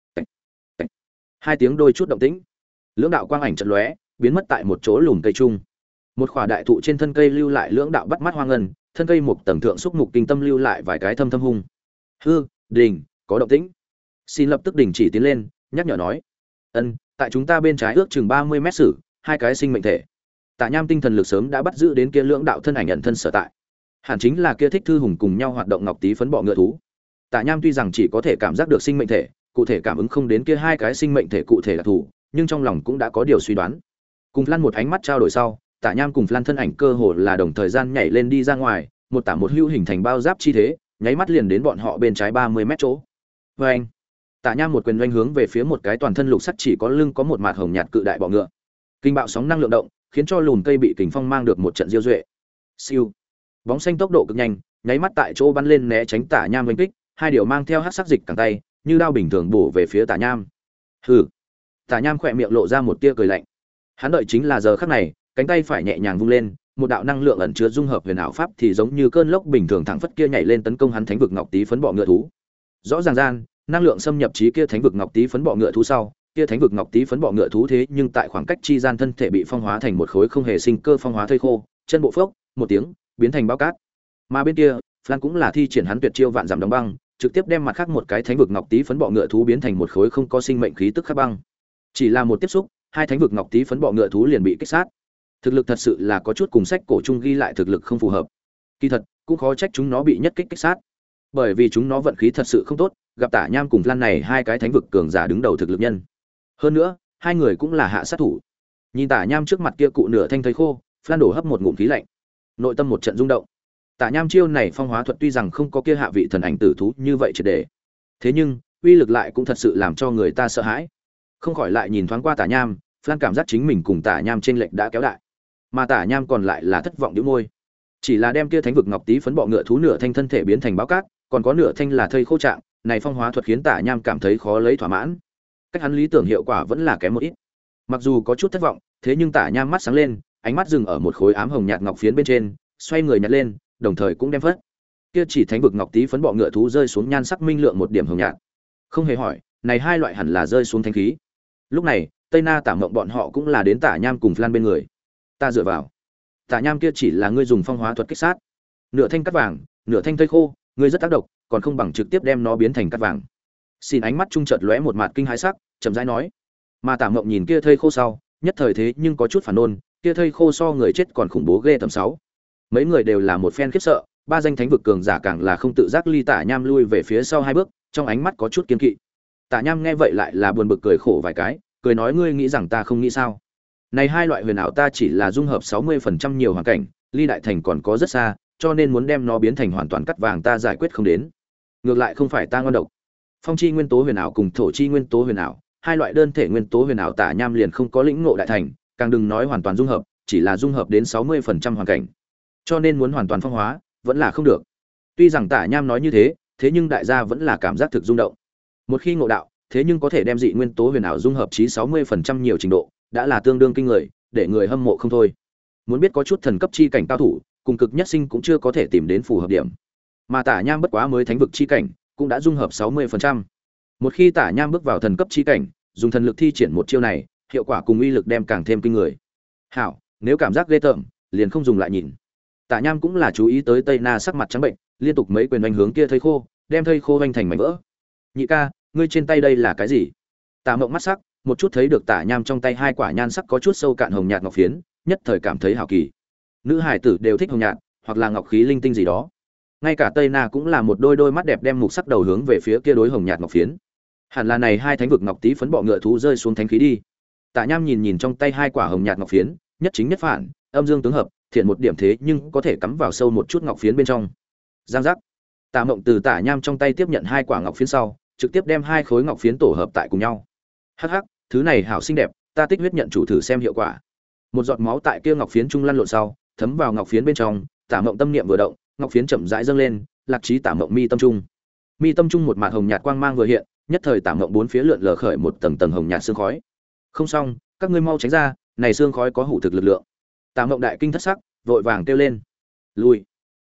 Hai tiếng đôi chút động tĩnh, lưỡng đạo quang ảnh chợt lóe, biến mất tại một chỗ lùm cây trung. Một khỏa đại thụ trên thân cây lưu lại lưỡng đạo bắt mắt hoa ngân, thân cây một tầng thượng xúc mục kinh tâm lưu lại vài cái thâm thâm hung. Hư, đình, có động tĩnh. Xin lập tức đình chỉ tiến lên, nhắc nhở nói: "Ân, tại chúng ta bên trái ước chừng ba mươi mét sử, hai cái sinh mệnh thể." Tạ Nham tinh thần lực sớm đã bắt giữ đến kia lưỡng đạo thân ảnh nhận thân sở tại. Hẳn chính là kia thích thư hùng cùng nhau hoạt động ngọc tí phấn bọ ngựa thú. Tạ Nham tuy rằng chỉ có thể cảm giác được sinh mệnh thể, cụ thể cảm ứng không đến kia hai cái sinh mệnh thể cụ thể là thủ, nhưng trong lòng cũng đã có điều suy đoán. Cùng Lan một ánh mắt trao đổi sau, Tạ Nham cùng Lan thân ảnh cơ hồ là đồng thời gian nhảy lên đi ra ngoài, một tả một hữu hình thành bao giáp chi thế, nháy mắt liền đến bọn họ bên trái ba mươi mét chỗ. Và anh, Tạ Nham một quyền oanh hướng về phía một cái toàn thân lục sắt chỉ có lưng có một mạt hồng nhạt cự đại bọ ngựa. Kinh bạo sóng năng lượng động, khiến cho lùm cây bị kình phong mang được một trận diêu duệ. Siêu, bóng xanh tốc độ cực nhanh, nháy mắt tại chỗ bắn lên né tránh Tạ Nham oanh kích, hai điều mang theo hắc sắc dịch cẳng tay, như đao bình thường bổ về phía Tạ Nham. Hừ. Tạ Nham khỏe miệng lộ ra một tia cười lạnh. Hắn đợi chính là giờ khắc này, cánh tay phải nhẹ nhàng vung lên, một đạo năng lượng ẩn chứa dung hợp huyền ảo pháp thì giống như cơn lốc bình thường thẳng phất kia nhảy lên tấn công hắn thánh vực ngọc tí phấn bọ ngựa thú. Rõ ràng gian, năng lượng xâm nhập trí kia thánh vực ngọc tí phấn bọ ngựa thú sau, kia thánh vực ngọc tí phấn bọ ngựa thú thế nhưng tại khoảng cách chi gian thân thể bị phong hóa thành một khối không hề sinh cơ phong hóa thây khô, chân bộ phốc, một tiếng, biến thành bao cát. Mà bên kia, Flan cũng là thi triển hắn tuyệt chiêu vạn giảm đóng băng, trực tiếp đem mặt khác một cái thánh vực ngọc tí phấn bọ ngựa thú biến thành một khối không có sinh mệnh khí tức khắc băng. Chỉ là một tiếp xúc, hai thánh vực ngọc tí phấn bọ ngựa thú liền bị kích sát. Thực lực thật sự là có chút cùng sách cổ chung ghi lại thực lực không phù hợp. Kỳ thật, cũng khó trách chúng nó bị nhất kích kích sát. Bởi vì chúng nó vận khí thật sự không tốt, gặp Tả Nham cùng Lan này hai cái thánh vực cường giả đứng đầu thực lực nhân. Hơn nữa, hai người cũng là hạ sát thủ. Nhìn Tả Nham trước mặt kia cụ nửa thanh thây khô, Flan đổ hấp một ngụm khí lạnh. Nội tâm một trận rung động. Tả Nham chiêu này phong hóa thuật tuy rằng không có kia hạ vị thần ảnh tử thú như vậy triệt để. Thế nhưng, uy lực lại cũng thật sự làm cho người ta sợ hãi. Không khỏi lại nhìn thoáng qua Tả Nham, Flan cảm giác chính mình cùng Tả Nham chênh lệch đã kéo đại. Mà Tả Nham còn lại là thất vọng nhíu môi. Chỉ là đem kia thánh vực ngọc tí phấn bọ ngựa thú nửa thanh thân thể biến thành báo cát, còn có nửa thanh là thây khô trạng, này phong hóa thuật khiến Tả Nham cảm thấy khó lấy thỏa mãn. Cách hắn lý tưởng hiệu quả vẫn là kém một ít. Mặc dù có chút thất vọng, thế nhưng Tả Nham mắt sáng lên, ánh mắt dừng ở một khối ám hồng nhạt ngọc phiến bên trên, xoay người nhặt lên, đồng thời cũng đem phất. Kia chỉ thánh vực ngọc tí phấn bọ ngựa thú rơi xuống nhan sắc minh lượng một điểm hồng nhạt. Không hề hỏi, này hai loại hẳn là rơi xuống thánh khí. Lúc này, Tây Na Tả Mộng bọn họ cũng là đến Tả Nham cùng Flan bên người. Ta dựa vào. Tả Nham kia chỉ là ngươi dùng phong hóa thuật kích sát. Nửa thanh cắt vàng, nửa thanh thây khô, ngươi rất tác động, còn không bằng trực tiếp đem nó biến thành cắt vàng. Xin ánh mắt trung chợt lóe một mặt kinh hãi sắc, chậm rãi nói. Mà Tả Mộng nhìn kia thây khô sau, nhất thời thế nhưng có chút phản nôn, kia thây khô so người chết còn khủng bố ghê tầm sáu. Mấy người đều là một phen khiếp sợ, ba danh thánh vực cường giả càng là không tự giác ly Tả Nham lui về phía sau hai bước, trong ánh mắt có chút kiên kỵ. Tả Nham nghe vậy lại là buồn bực cười khổ vài cái, cười nói ngươi nghĩ rằng ta không nghĩ sao? Này hai loại huyền ảo ta chỉ là dung hợp sáu mươi phần trăm nhiều hoàn cảnh, ly đại thành còn có rất xa, cho nên muốn đem nó biến thành hoàn toàn cắt vàng ta giải quyết không đến. Ngược lại không phải ta ngon độc. Phong chi nguyên tố huyền ảo cùng thổ chi nguyên tố huyền ảo, hai loại đơn thể nguyên tố huyền ảo Tả Nham liền không có lĩnh ngộ đại thành, càng đừng nói hoàn toàn dung hợp, chỉ là dung hợp đến sáu mươi phần trăm hoàn cảnh. Cho nên muốn hoàn toàn phong hóa, vẫn là không được. Tuy rằng Tả Nham nói như thế, thế nhưng đại gia vẫn là cảm giác thực rung động. Một khi ngộ đạo, thế nhưng có thể đem dị nguyên tố huyền ảo dung hợp chí sáu mươi phần trăm nhiều trình độ, đã là tương đương kinh người, để người hâm mộ không thôi. Muốn biết có chút thần cấp chi cảnh cao thủ, cùng cực nhất sinh cũng chưa có thể tìm đến phù hợp điểm. Mà Tả Nham bất quá mới thánh vực chi cảnh, cũng đã dung hợp sáu mươi phần trăm. Một khi Tả Nham bước vào thần cấp chi cảnh, dùng thần lực thi triển một chiêu này, hiệu quả cùng uy lực đem càng thêm kinh người. Hảo, nếu cảm giác ghê tởm, liền không dùng lại nhìn. Tả Nham cũng là chú ý tới Tây Na sắc mặt trắng bệnh, liên tục mấy quyền đánh hướng kia thây khô, đem thây khô vành thành mảnh vỡ. Nhị ca, ngươi trên tay đây là cái gì? Tả Mộng mắt sắc, một chút thấy được Tả Nham trong tay hai quả nhan sắc có chút sâu cạn hồng nhạt ngọc phiến, nhất thời cảm thấy hảo kỳ. Nữ hải tử đều thích hồng nhạt, hoặc là ngọc khí linh tinh gì đó. Ngay cả Tây Na cũng là một đôi đôi mắt đẹp đem mục sắc đầu hướng về phía kia đối hồng nhạt ngọc phiến. Hẳn là này hai thánh vực ngọc tí phấn bọ ngựa thú rơi xuống thánh khí đi. Tả Nham nhìn nhìn trong tay hai quả hồng nhạt ngọc phiến, nhất chính nhất phản, âm dương tướng hợp, thiện một điểm thế nhưng có thể cắm vào sâu một chút ngọc phiến bên trong. Giang giác. Tả Mộng từ Tả Nham trong tay tiếp nhận hai quả ngọc phiến sau, trực tiếp đem hai khối ngọc phiến tổ hợp tại cùng nhau. Hắc hắc, thứ này hảo xinh đẹp, ta tích huyết nhận chủ thử xem hiệu quả. Một giọt máu tại kia ngọc phiến trung lăn lộn sau, thấm vào ngọc phiến bên trong, Tả Mộng tâm niệm vừa động, ngọc phiến chậm rãi dâng lên, lạc trí Tả Mộng mi tâm trung. Mi tâm trung một mạt hồng nhạt quang mang vừa hiện, nhất thời Tả Mộng bốn phía lượn lờ khởi một tầng tầng hồng nhạt sương khói. Không xong, các ngươi mau tránh ra, này sương khói có hủ thực lực lượng. Tả Mộng đại kinh thất sắc, vội vàng kêu lên. Lui.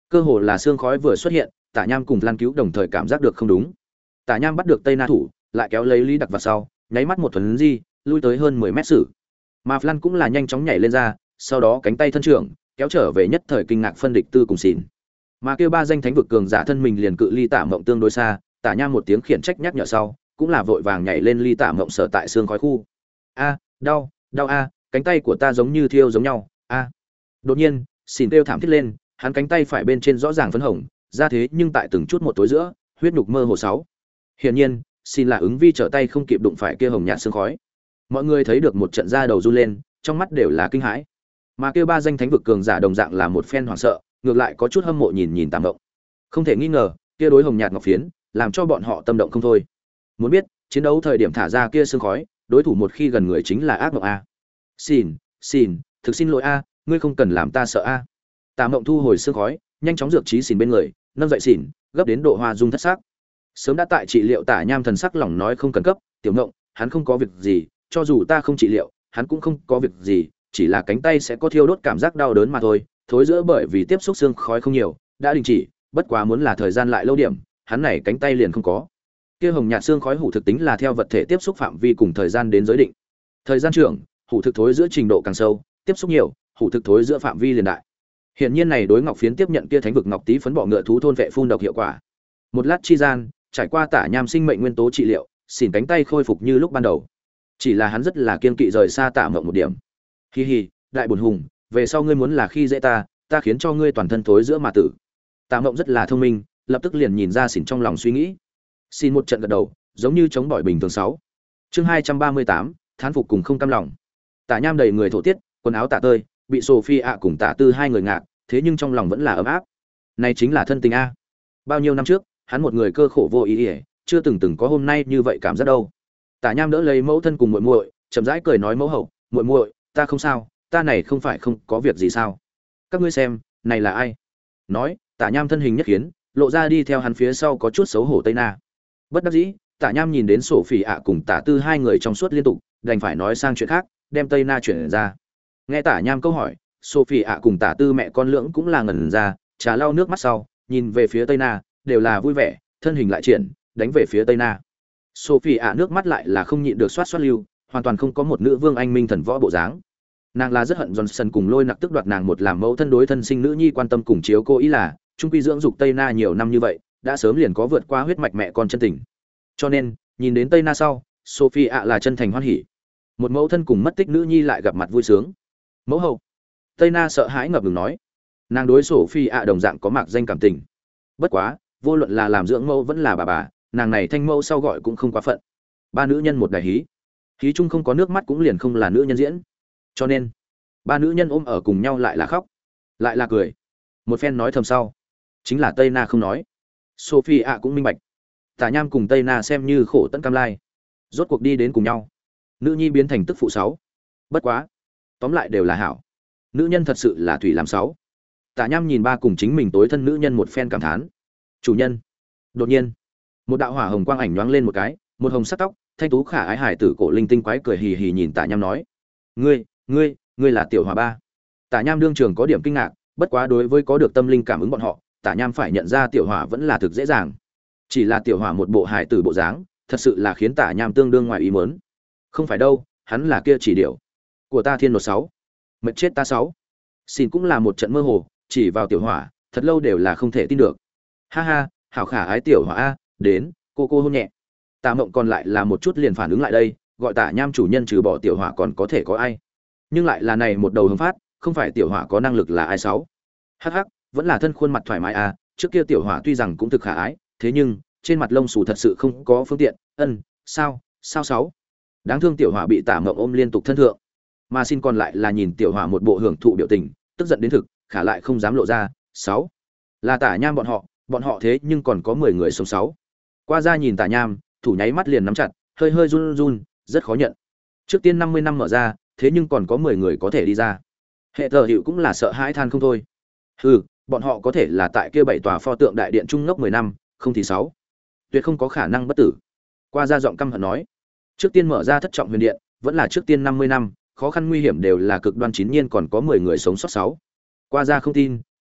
Cơ hồ là xương khói vừa xuất hiện, Tả Nham cùng Lan Cứu đồng thời cảm giác được không đúng. Tả Nham bắt được Tây Na thủ, lại kéo lấy Lý Đặc vào sau, nháy mắt một thuần di, lui tới hơn mười mét xử. Mà Flan cũng là nhanh chóng nhảy lên ra, sau đó cánh tay thân trưởng, kéo trở về nhất thời kinh ngạc phân địch tư cùng xỉn. Mà kêu ba danh thánh vực cường giả thân mình liền cự ly Tả Mộng tương đối xa, Tả Nham một tiếng khiển trách nhắc nhở sau, cũng là vội vàng nhảy lên ly Tả Mộng sở tại xương khói khu. A, đau, đau a, cánh tay của ta giống như thiêu giống nhau, a. Đột nhiên, xỉn kêu thảm thiết lên, hắn cánh tay phải bên trên rõ ràng phấn hồng, ra thế nhưng tại từng chút một tối giữa, huyết nhục mơ hồ sáu. Hiển nhiên, xin là ứng vi trở tay không kịp đụng phải kia hồng nhạt sương khói. Mọi người thấy được một trận da đầu run lên, trong mắt đều là kinh hãi. Mà kia ba danh thánh vực cường giả đồng dạng là một phen hoảng sợ, ngược lại có chút hâm mộ nhìn nhìn Tạm Ngộng. Không thể nghi ngờ, kia đối hồng nhạt ngọc phiến, làm cho bọn họ tâm động không thôi. Muốn biết, chiến đấu thời điểm thả ra kia sương khói, đối thủ một khi gần người chính là ác mộng a. Xin, xin, thực xin lỗi a, ngươi không cần làm ta sợ a. Tạm Ngộng thu hồi sương khói, nhanh chóng dược trí xỉn bên người, nâng dậy xỉn, gấp đến độ hoa dung thất sắc. Sớm đã tại trị liệu Tả Nham thần sắc lỏng nói không cần cấp, tiểu Ngộng, hắn không có việc gì, cho dù ta không trị liệu, hắn cũng không có việc gì, chỉ là cánh tay sẽ có thiêu đốt cảm giác đau đớn mà thôi, thối giữa bởi vì tiếp xúc xương khói không nhiều, đã đình chỉ, bất quá muốn là thời gian lại lâu điểm, hắn này cánh tay liền không có. Kia hồng nhạt xương khói hủ thực tính là theo vật thể tiếp xúc phạm vi cùng thời gian đến giới định. Thời gian trưởng, hủ thực thối giữa trình độ càng sâu, tiếp xúc nhiều, hủ thực thối giữa phạm vi liền đại. Hiển nhiên này đối ngọc phiến tiếp nhận kia thánh vực ngọc tí phấn bọ ngựa thú thôn vệ phun độc hiệu quả. Một lát chi gian, trải qua Tả Nham sinh mệnh nguyên tố trị liệu, xỉn cánh tay khôi phục như lúc ban đầu. Chỉ là hắn rất là kiên kỵ rời xa Tả Mộng một điểm. Hi hi, đại buồn hùng, về sau ngươi muốn là khi dễ ta, ta khiến cho ngươi toàn thân thối giữa mà tử. Tả Mộng rất là thông minh, lập tức liền nhìn ra xỉn trong lòng suy nghĩ. Xin một trận gật đầu, giống như chống bỏi bình thường sáu. Chương hai trăm ba mươi tám, thán phục cùng không cam lòng. Tả Nham đầy người thổ tiết, quần áo tả tơi, bị Sophie ạ cùng Tả Tư hai người ngạc, thế nhưng trong lòng vẫn là ấm áp. Này chính là thân tình a. Bao nhiêu năm trước, hắn một người cơ khổ vô ý ý, chưa từng từng có hôm nay như vậy cảm giác đâu. Tả Nham đỡ lấy mẫu thân cùng muội muội, chậm rãi cười nói mẫu hậu, muội muội, ta không sao, ta này không phải không có việc gì sao? Các ngươi xem, này là ai? Nói, Tả Nham thân hình nhất khiến, lộ ra đi theo hắn phía sau có chút xấu hổ Tây Na. Bất đắc dĩ, Tả Nham nhìn đến Sophie ạ cùng Tả Tư hai người trong suốt liên tục, đành phải nói sang chuyện khác, đem Tây Na chuyển ra. Nghe Tả Nham câu hỏi, Sophie ạ cùng Tả Tư mẹ con lưỡng cũng là ngẩn ra, trà lau nước mắt sau, nhìn về phía Tây Na, đều là vui vẻ, thân hình lại triển, đánh về phía Tây Na. Sophie ạ nước mắt lại là không nhịn được xoát xoát lưu, hoàn toàn không có một nữ vương anh minh thần võ bộ dáng. Nàng là rất hận Johnson cùng Lôi Nặc tức đoạt nàng một làm mẫu thân đối thân sinh nữ nhi quan tâm cùng chiếu cô ý là, trung quy dưỡng dục Tây Na nhiều năm như vậy, đã sớm liền có vượt qua huyết mạch mẹ con chân tình. Cho nên, nhìn đến Tây Na sau, Sophie ạ là chân thành hoan hỉ. Một mẫu thân cùng mất tích nữ nhi lại gặp mặt vui sướng. Mẫu hậu. Tây Na sợ hãi ngập ngừng nói. Nàng đối Sophie ạ đồng dạng có mạc danh cảm tình. Bất quá, vô luận là làm dưỡng mẫu vẫn là bà bà, nàng này thanh mẫu sau gọi cũng không quá phận. Ba nữ nhân một đại hí. Hí chung không có nước mắt cũng liền không là nữ nhân diễn. Cho nên, ba nữ nhân ôm ở cùng nhau lại là khóc, lại là cười. Một phen nói thầm sau, chính là Tây Na không nói. Sophie ạ cũng minh bạch. Tả Nham cùng Tây Na xem như khổ tận cam lai, rốt cuộc đi đến cùng nhau. Nữ nhi biến thành tức phụ sáu. Bất quá, tóm lại đều là hảo. Nữ nhân thật sự là thủy làm sáu. Tả Nham nhìn ba cùng chính mình tối thân nữ nhân một phen cảm thán. Chủ nhân. Đột nhiên, một đạo hỏa hồng quang ảnh nhoáng lên một cái, một hồng sắc tóc, thanh tú khả ái hải tử cổ linh tinh quái cười hì hì nhìn Tả Nham nói: "Ngươi, ngươi, ngươi là tiểu Hỏa ba." Tả Nham đương trường có điểm kinh ngạc, bất quá đối với có được tâm linh cảm ứng bọn họ, Tả Nham phải nhận ra tiểu Hỏa vẫn là thực dễ dàng. Chỉ là tiểu Hỏa một bộ hải tử bộ dáng, thật sự là khiến Tả Nham tương đương ngoài ý muốn. Không phải đâu, hắn là kia chỉ điểu của ta thiên nột sáu. Mệt chết ta sáu. Xin cũng là một trận mơ hồ, chỉ vào tiểu Hỏa, thật lâu đều là không thể tin được. Ha ha, hảo khả ái tiểu Hỏa a, đến, cô cô hôn nhẹ. Tả Mộng còn lại là một chút liền phản ứng lại đây, gọi Tả Nham chủ nhân trừ bỏ tiểu Hỏa còn có thể có ai? Nhưng lại là này một đầu hướng phát, không phải tiểu Hỏa có năng lực là ai sáu? Hắc hắc, vẫn là thân khuôn mặt thoải mái à, trước kia tiểu Hỏa tuy rằng cũng thực khả ái, thế nhưng trên mặt lông xù thật sự không có phương tiện. Ân, sao? Sao sáu? Đáng thương tiểu Hỏa bị Tả Mộng ôm liên tục thân thượng. Mà xin còn lại là nhìn tiểu Hỏa một bộ hưởng thụ biểu tình, tức giận đến thực, khả lại không dám lộ ra. Sáu, là Tả Nham bọn họ, bọn họ thế nhưng còn có mười người sống sáu. Qua ra nhìn Tả Nham, thủ nháy mắt liền nắm chặt, hơi hơi run run, rất khó nhận. Trước tiên năm mươi năm mở ra, thế nhưng còn có mười người có thể đi ra. Hệ Tở Hựu cũng là sợ hãi than không thôi. Hừ, bọn họ có thể là tại kia bảy tòa pho tượng đại điện trung ngốc mười năm, không thì sáu. Tuyệt không có khả năng bất tử. Qua ra giọng căm hận nói, trước tiên mở ra thất trọng huyền điện, vẫn là trước tiên năm mươi năm, khó khăn nguy hiểm đều là cực đoan chín nhiên còn có mười người sống sót sáu. Qua ra không tin,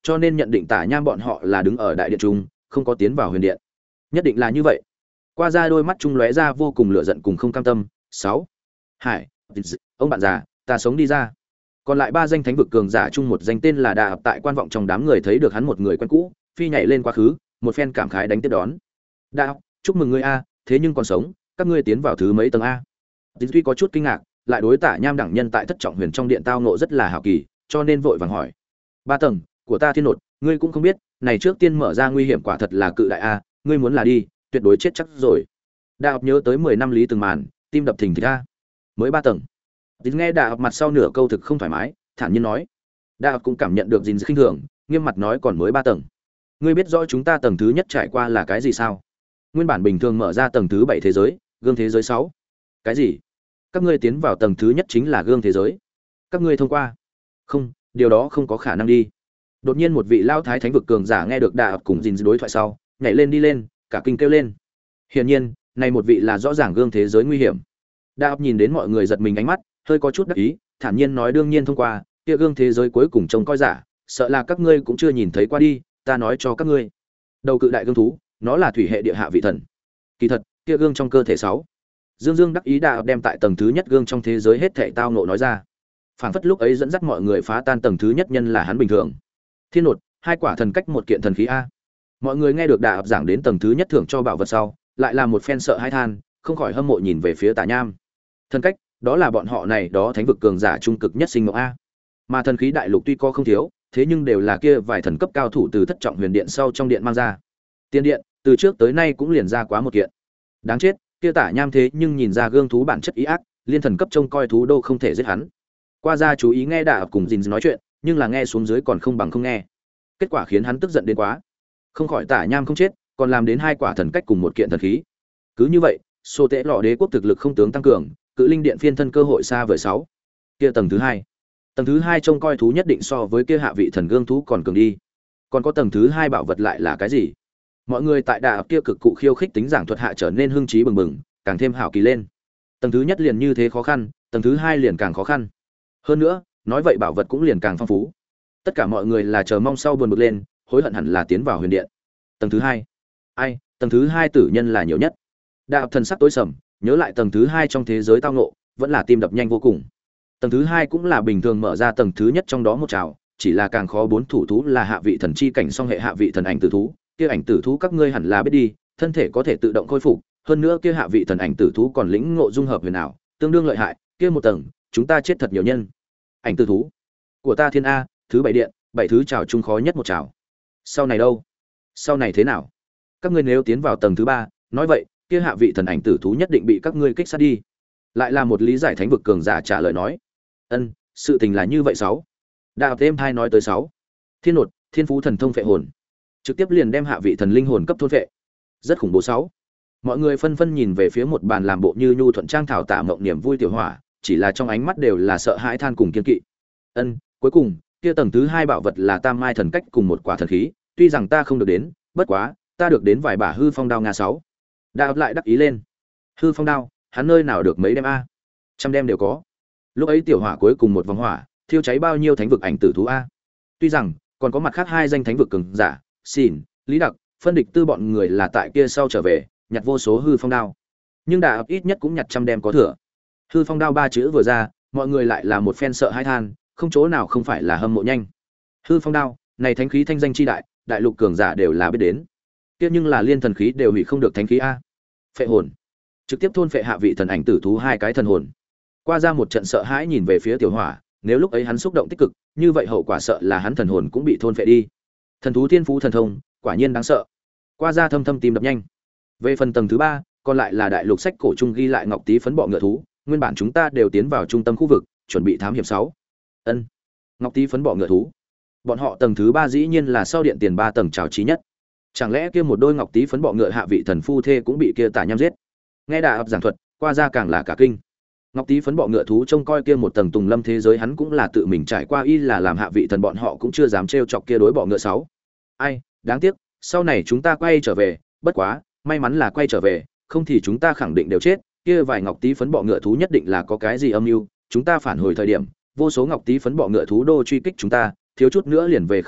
cho nên nhận định Tả Nham bọn họ là đứng ở đại điện trung, không có tiến vào huyền điện. Nhất định là như vậy. Qua ra đôi mắt trung lóe ra vô cùng lửa giận cùng không cam tâm. Sáu, Hải, ông bạn già, ta sống đi ra. Còn lại ba danh thánh vực cường giả chung một danh tên là Đà Hợp tại quan vọng trong đám người thấy được hắn một người quen cũ, phi nhảy lên quá khứ, một phen cảm khái đánh tiếp đón. "Đà, chúc mừng ngươi a, thế nhưng còn sống, các ngươi tiến vào thứ mấy tầng a?" Dĩ Duy có chút kinh ngạc, lại đối Tả Nham đẳng nhân tại Thất Trọng Huyền trong điện tao ngộ rất là hảo kỳ, cho nên vội vàng hỏi. "Ba tầng, của ta thiên nột, ngươi cũng không biết, này trước tiên mở ra nguy hiểm quả thật là cự đại a, ngươi muốn là đi, tuyệt đối chết chắc rồi." Đà Hợp nhớ tới mười năm lý từng màn, tim đập thình thịch a. Mới ba tầng. Dĩ nghe Đà Hợp mặt sau nửa câu thực không thoải mái, thản nhiên nói. Đà Hợp cũng cảm nhận được Dĩ khinh thường, nghiêm mặt nói còn mới ba tầng. Ngươi biết rõ chúng ta tầng thứ nhất trải qua là cái gì sao? Nguyên bản bình thường mở ra tầng thứ bảy thế giới, gương thế giới sáu. Cái gì? Các ngươi tiến vào tầng thứ nhất chính là gương thế giới? Các ngươi thông qua? Không, điều đó không có khả năng đi. Đột nhiên một vị lao thái thánh vực cường giả nghe được Đà Hợp cùng Dĩ đối thoại sau, nhảy lên đi lên, cả kinh kêu lên. Hiển nhiên, này một vị là rõ ràng gương thế giới nguy hiểm. Đà Hợp nhìn đến mọi người giật mình ánh mắt, hơi có chút đắc ý, thản nhiên nói đương nhiên thông qua, kia gương thế giới cuối cùng trông coi giả, sợ là các ngươi cũng chưa nhìn thấy qua đi, ta nói cho các ngươi. Đầu cự đại gương thú, nó là thủy hệ địa hạ vị thần. Kỳ thật, kia gương trong cơ thể sáu. Dương Dương đắc ý Đà đem tại tầng thứ nhất gương trong thế giới hết thảy tao ngộ nói ra. Phảng phất lúc ấy dẫn dắt mọi người phá tan tầng thứ nhất nhân là hắn bình thường. Thiên nột, hai quả thần cách một kiện thần khí a. Mọi người nghe được Đà giảng đến tầng thứ nhất thưởng cho bảo vật sau, lại là một phen sợ hãi than, không khỏi hâm mộ nhìn về phía Tả Nham. Thần cách, đó là bọn họ này đó thánh vực cường giả trung cực nhất sinh mộng a. Mà thần khí đại lục tuy có không thiếu, thế nhưng đều là kia vài thần cấp cao thủ từ Thất Trọng Huyền điện sau trong điện mang ra. Tiên điện, từ trước tới nay cũng liền ra quá một kiện. Đáng chết, kia Tả Nham thế nhưng nhìn ra gương thú bản chất ý ác, liên thần cấp trông coi thú đô không thể giết hắn. Qua ra chú ý nghe Đà cùng Dìn nói chuyện, nhưng là nghe xuống dưới còn không bằng không nghe. Kết quả khiến hắn tức giận đến quá. Không khỏi Tả Nham không chết, còn làm đến hai quả thần cách cùng một kiện thần khí. Cứ như vậy, Sô Tễ Lọ Đế quốc thực lực không tướng tăng cường, Cự Linh điện phiên thân cơ hội xa vời sáu. Kia tầng thứ hai. Tầng thứ hai trông coi thú nhất định so với kia hạ vị thần gương thú còn cường đi. Còn có tầng thứ hai bảo vật lại là cái gì? Mọi người tại Đà kia cực cụ khiêu khích tính giảng thuật hạ trở nên hưng trí bừng bừng, càng thêm hảo kỳ lên. Tầng thứ nhất liền như thế khó khăn, tầng thứ hai liền càng khó khăn. Hơn nữa, nói vậy bảo vật cũng liền càng phong phú. Tất cả mọi người là chờ mong sau buồn bực lên, hối hận hẳn là tiến vào huyền điện. Tầng thứ hai. Ai, tầng thứ hai tử nhân là nhiều nhất. Đạo thần sắc tối sầm, nhớ lại tầng thứ hai trong thế giới tao ngộ, vẫn là tim đập nhanh vô cùng. Tầng thứ hai cũng là bình thường mở ra tầng thứ nhất trong đó một trào, chỉ là càng khó bốn thủ thú là hạ vị thần chi cảnh song hệ hạ vị thần ảnh tử thú, kia ảnh tử thú các ngươi hẳn là biết đi, thân thể có thể tự động khôi phục, hơn nữa kia hạ vị thần ảnh tử thú còn lĩnh ngộ dung hợp huyền ảo, tương đương lợi hại, kia một tầng, chúng ta chết thật nhiều nhân. Ảnh tử thú của ta thiên a, thứ bảy điện, bảy thứ trào chung khó nhất một trào. Sau này đâu? Sau này thế nào? Các ngươi nếu tiến vào tầng thứ ba, nói vậy, kia hạ vị thần ảnh tử thú nhất định bị các ngươi kích sát đi. Lại là một lý giải thánh vực cường giả trả lời nói. Ân, sự tình là như vậy sáu. Đạo thêm hai nói tới sáu. Thiên nột, thiên phú thần thông phệ hồn, trực tiếp liền đem hạ vị thần linh hồn cấp thôn phệ. Rất khủng bố sáu. Mọi người phân phân nhìn về phía một bàn làm bộ như nhu thuận trang thảo tạ mộng niềm vui tiểu hỏa, chỉ là trong ánh mắt đều là sợ hãi than cùng kiên kỵ. Ân, cuối cùng, kia tầng thứ hai bảo vật là Tam Mai thần cách cùng một quả thần khí, tuy rằng ta không được đến, bất quá, ta được đến vài bả hư phong đao nga sáu. Đạo lại đắc ý lên. Hư phong đao, hắn nơi nào được mấy đem a? Trăm đem đều có. Lúc ấy tiểu hỏa cuối cùng một vòng hỏa, thiêu cháy bao nhiêu thánh vực ảnh tử thú a? Tuy rằng, còn có mặt khác hai danh thánh vực cường giả, Xỉn, Lý Đặc, phân địch tư bọn người là tại kia sau trở về, nhặt vô số hư phong đao. Nhưng Đạo ít nhất cũng nhặt trăm đem có thừa. Hư phong đao ba chữ vừa ra, mọi người lại là một phen sợ hãi than, không chỗ nào không phải là hâm mộ nhanh. Hư phong đao, này thánh khí thanh danh chi đại, đại lục cường giả đều là biết đến. Tiếc nhưng là liên thần khí đều hủy không được thánh khí a. Phệ hồn, trực tiếp thôn phệ hạ vị thần ảnh tử thú hai cái thần hồn. Qua ra một trận sợ hãi nhìn về phía tiểu hỏa, nếu lúc ấy hắn xúc động tích cực, như vậy hậu quả sợ là hắn thần hồn cũng bị thôn phệ đi. Thần thú thiên phú thần thông, quả nhiên đáng sợ. Qua ra thâm thâm tim đập nhanh. Về phần tầng thứ ba, còn lại là đại lục sách cổ trung ghi lại ngọc tí phấn bọ ngựa thú, nguyên bản chúng ta đều tiến vào trung tâm khu vực, chuẩn bị thám hiểm sáu. Ân. Ngọc tí phấn bọ ngựa thú. Bọn họ tầng thứ ba dĩ nhiên là sau điện tiền ba tầng trào trí nhất. Chẳng lẽ kia một đôi ngọc tí phấn bọ ngựa hạ vị thần phu thê cũng bị kia Tả Nham giết? Nghe Đà ập giảng thuật, qua ra càng là cả kinh. Ngọc tí phấn bọ ngựa thú trông coi kia một tầng tùng lâm thế giới hắn cũng là tự mình trải qua, y là làm hạ vị thần bọn họ cũng chưa dám trêu chọc kia đối bọ ngựa sáu. Ai, đáng tiếc, sau này chúng ta quay trở về, bất quá, may mắn là quay trở về, không thì chúng ta khẳng định đều chết, kia vài ngọc tí phấn bọ ngựa thú nhất định là có cái gì âm mưu, chúng ta phản hồi thời điểm, vô số ngọc tí phấn bọ ngựa thú đô truy kích chúng ta, thiếu chút nữa liền về không được,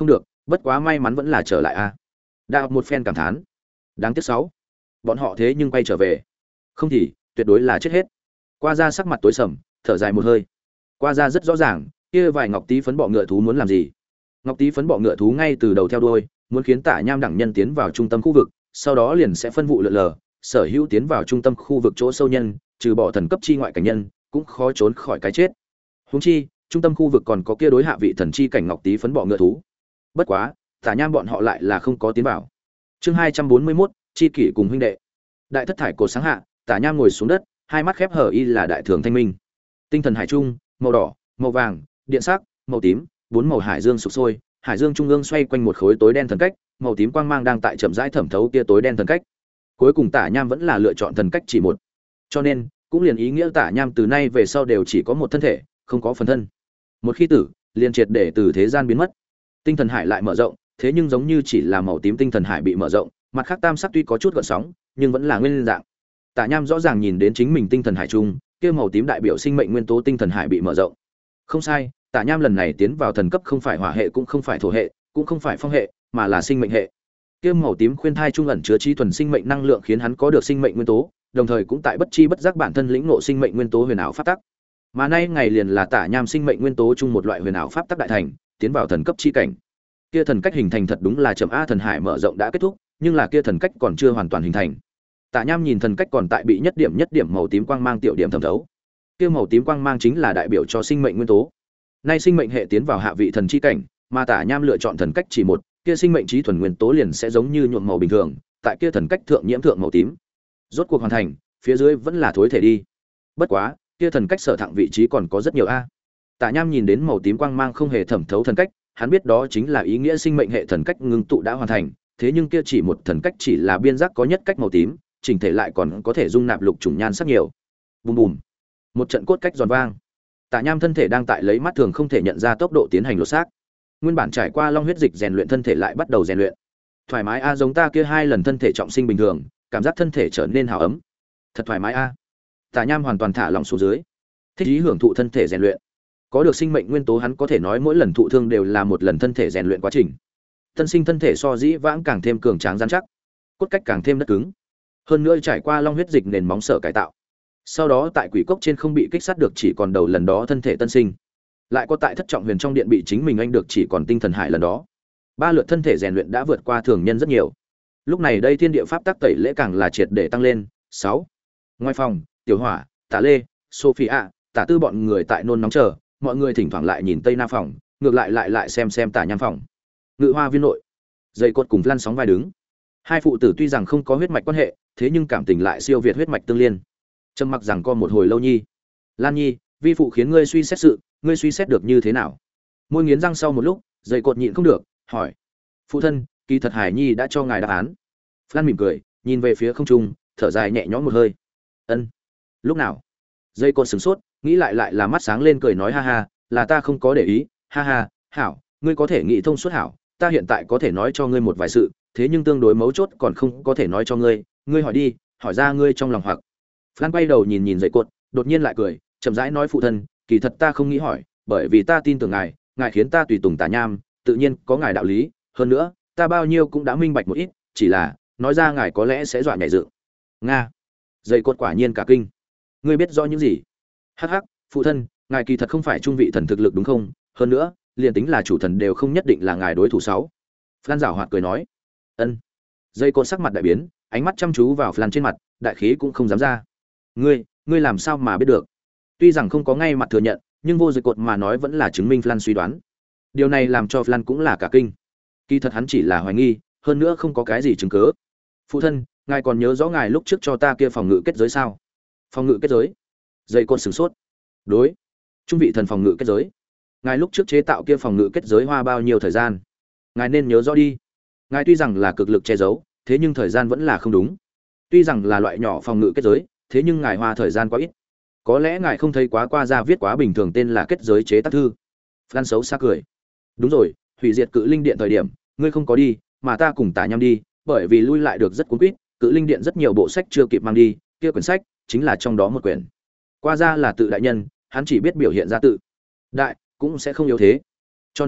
Bất quá may mắn vẫn là trở lại a. Đã một phen cảm thán. Đáng tiếc sáu. Bọn họ thế nhưng quay trở về. Không thì, tuyệt đối là chết hết. Qua ra sắc mặt tối sầm, thở dài một hơi. Qua ra rất rõ ràng, kia vài ngọc tí phấn bọ ngựa thú muốn làm gì. Ngọc tí phấn bọ ngựa thú ngay từ đầu theo đuôi, muốn khiến Tả Nham đẳng nhân tiến vào trung tâm khu vực, sau đó liền sẽ phân vụ lượn lờ, sở hữu tiến vào trung tâm khu vực chỗ sâu nhân, trừ bỏ thần cấp chi ngoại cảnh nhân, cũng khó trốn khỏi cái chết. Huống chi, trung tâm khu vực còn có kia đối hạ vị thần chi cảnh ngọc tí phấn bọ ngựa thú. Bất quá, Tả Nham bọn họ lại là không có tiến vào. Chương hai trăm bốn mươi mốt, chi kỷ cùng huynh đệ. Đại thất thải cột sáng hạ, Tả Nham ngồi xuống đất, hai mắt khép hờ y là đại thường thanh minh. Tinh thần hải trung, màu đỏ, màu vàng, điện sắc, màu tím, bốn màu hải dương sục sôi, hải dương trung ương xoay quanh một khối tối đen thần cách, màu tím quang mang đang tại chậm rãi thẩm thấu kia tối đen thần cách. Cuối cùng Tả Nham vẫn là lựa chọn thần cách chỉ một. Cho nên, cũng liền ý nghĩa Tả Nham từ nay về sau đều chỉ có một thân thể, không có phần thân. Một khi tử, liền triệt để từ thế gian biến mất. Tinh thần hải lại mở rộng, thế nhưng giống như chỉ là màu tím tinh thần hải bị mở rộng, mặt khác tam sắc tuy có chút gợn sóng, nhưng vẫn là nguyên dạng. Tả Nham rõ ràng nhìn đến chính mình tinh thần hải trung, kia màu tím đại biểu sinh mệnh nguyên tố tinh thần hải bị mở rộng. Không sai, Tả Nham lần này tiến vào thần cấp không phải hỏa hệ cũng không phải thổ hệ, cũng không phải phong hệ, mà là sinh mệnh hệ. Kia màu tím khuyên thai trung ẩn chứa trí thuần sinh mệnh năng lượng khiến hắn có được sinh mệnh nguyên tố, đồng thời cũng tại bất chi bất giác bản thân lĩnh ngộ sinh mệnh nguyên tố huyền ảo pháp tắc. Mà nay ngày liền là Tả Nham sinh mệnh nguyên tố chung một loại huyền ảo pháp tắc đại thành, tiến vào thần cấp chi cảnh. Kia thần cách hình thành thật đúng là chậm a thần hải mở rộng đã kết thúc, nhưng là kia thần cách còn chưa hoàn toàn hình thành. Tả Nham nhìn thần cách còn tại bị nhất điểm nhất điểm màu tím quang mang tiểu điểm thẩm thấu. Kia màu tím quang mang chính là đại biểu cho sinh mệnh nguyên tố. Nay sinh mệnh hệ tiến vào hạ vị thần chi cảnh, mà Tả Nham lựa chọn thần cách chỉ một, kia sinh mệnh trí thuần nguyên tố liền sẽ giống như nhuộm màu bình thường, tại kia thần cách thượng nhiễm thượng màu tím. Rốt cuộc hoàn thành, phía dưới vẫn là thối thể đi. Bất quá, kia thần cách sở thẳng vị trí còn có rất nhiều a. Tả Nham nhìn đến màu tím quang mang không hề thẩm thấu thần cách, hắn biết đó chính là ý nghĩa sinh mệnh hệ thần cách ngưng tụ đã hoàn thành, thế nhưng kia chỉ một thần cách chỉ là biên giác có nhất cách màu tím, chỉnh thể lại còn có thể dung nạp lục trùng nhan sắc nhiều. Bùm bùm. Một trận cốt cách giòn vang. Tả Nham thân thể đang tại lấy mắt thường không thể nhận ra tốc độ tiến hành lột xác. Nguyên bản trải qua long huyết dịch rèn luyện thân thể lại bắt đầu rèn luyện. Thoải mái a, giống ta kia hai lần thân thể trọng sinh bình thường, cảm giác thân thể trở nên hào ấm. Thật thoải mái a. Tả Nham hoàn toàn thả lỏng xuống dưới, thích ý hưởng thụ thân thể rèn luyện. Có được sinh mệnh nguyên tố hắn có thể nói mỗi lần thụ thương đều là một lần thân thể rèn luyện quá trình. Tân sinh thân thể so dĩ vãng càng thêm cường tráng rắn chắc, cốt cách càng thêm đất cứng. Hơn nữa trải qua long huyết dịch nền móng sở cải tạo. Sau đó tại quỷ cốc trên không bị kích sát được chỉ còn đầu lần đó thân thể tân sinh. Lại có tại thất trọng huyền trong điện bị chính mình anh được chỉ còn tinh thần hải lần đó. Ba lượt thân thể rèn luyện đã vượt qua thường nhân rất nhiều. Lúc này đây thiên địa pháp tác tẩy lễ càng là triệt để tăng lên. Sáu. Ngoài phòng, Tiểu Hỏa, Tả Lê, Sophia, Tả Tư bọn người tại nôn nóng chờ, mọi người thỉnh thoảng lại nhìn Tây Na phòng, ngược lại lại lại xem xem Tả Nham phòng. Ngự Hoa viên nội, dây cột cùng lăn sóng vai đứng. Hai phụ tử tuy rằng không có huyết mạch quan hệ, thế nhưng cảm tình lại siêu việt huyết mạch tương liên. Trầm mặc rằng co một hồi lâu nhi. Lan Nhi, vi phụ khiến ngươi suy xét sự, ngươi suy xét được như thế nào? Môi nghiến răng sau một lúc, dây cột nhịn không được, hỏi. Phụ thân, kỳ thật Hải Nhi đã cho ngài đáp án. Lan mỉm cười, nhìn về phía không trung, thở dài nhẹ nhõm một hơi. Ân. Lúc nào? Dây cột sửng sốt, nghĩ lại lại là mắt sáng lên cười nói ha ha, là ta không có để ý, ha ha, hảo, ngươi có thể nghĩ thông suốt hảo, ta hiện tại có thể nói cho ngươi một vài sự, thế nhưng tương đối mấu chốt còn không có thể nói cho ngươi, ngươi hỏi đi, hỏi ra ngươi trong lòng hoặc. Lan quay đầu nhìn nhìn dây cột, đột nhiên lại cười, chậm rãi nói phụ thân, kỳ thật ta không nghĩ hỏi, bởi vì ta tin tưởng ngài, ngài khiến ta tùy tùng Tả Nham, tự nhiên có ngài đạo lý, hơn nữa, ta bao nhiêu cũng đã minh bạch một ít, chỉ là, nói ra ngài có lẽ sẽ dọa nhảy dựng. Nga. Dây cột quả nhiên cả kinh. Ngươi biết rõ những gì? Hắc hắc, phụ thân, ngài kỳ thật không phải trung vị thần thực lực đúng không? Hơn nữa, liền tính là chủ thần đều không nhất định là ngài đối thủ sáu. Flan giảo hoạt cười nói. Ân. Dây cột sắc mặt đại biến, ánh mắt chăm chú vào Flan trên mặt, đại khí cũng không dám ra. Ngươi, ngươi làm sao mà biết được? Tuy rằng không có ngay mặt thừa nhận, nhưng vô dây cột mà nói vẫn là chứng minh Flan suy đoán. Điều này làm cho Flan cũng là cả kinh. Kỳ thật hắn chỉ là hoài nghi, hơn nữa không có cái gì chứng cứ. Phụ thân, ngài còn nhớ rõ ngài lúc trước cho ta kia phòng ngự kết giới sao? Phòng ngự kết giới? Dây cột sửng sốt. Đối, trung vị thần phòng ngự kết giới. Ngài lúc trước chế tạo kia phòng ngự kết giới hoa bao nhiêu thời gian? Ngài nên nhớ rõ đi. Ngài tuy rằng là cực lực che giấu, thế nhưng thời gian vẫn là không đúng. Tuy rằng là loại nhỏ phòng ngự kết giới, thế nhưng ngài hoa thời gian quá ít. Có lẽ ngài không thấy quá qua ra viết quá bình thường tên là kết giới chế tác thư. Phan xấu xa cười. Đúng rồi, hủy diệt cự linh điện thời điểm, ngươi không có đi, mà ta cùng Tả Nham đi, bởi vì lui lại được rất cuốn quýt, cự linh điện rất nhiều bộ sách chưa kịp mang đi, kia quyển sách chính là trong đó một quyển. Qua ra là tự đại nhân, hắn chỉ biết biểu hiện ra tự đại, cũng sẽ không yếu thế. Cho nên,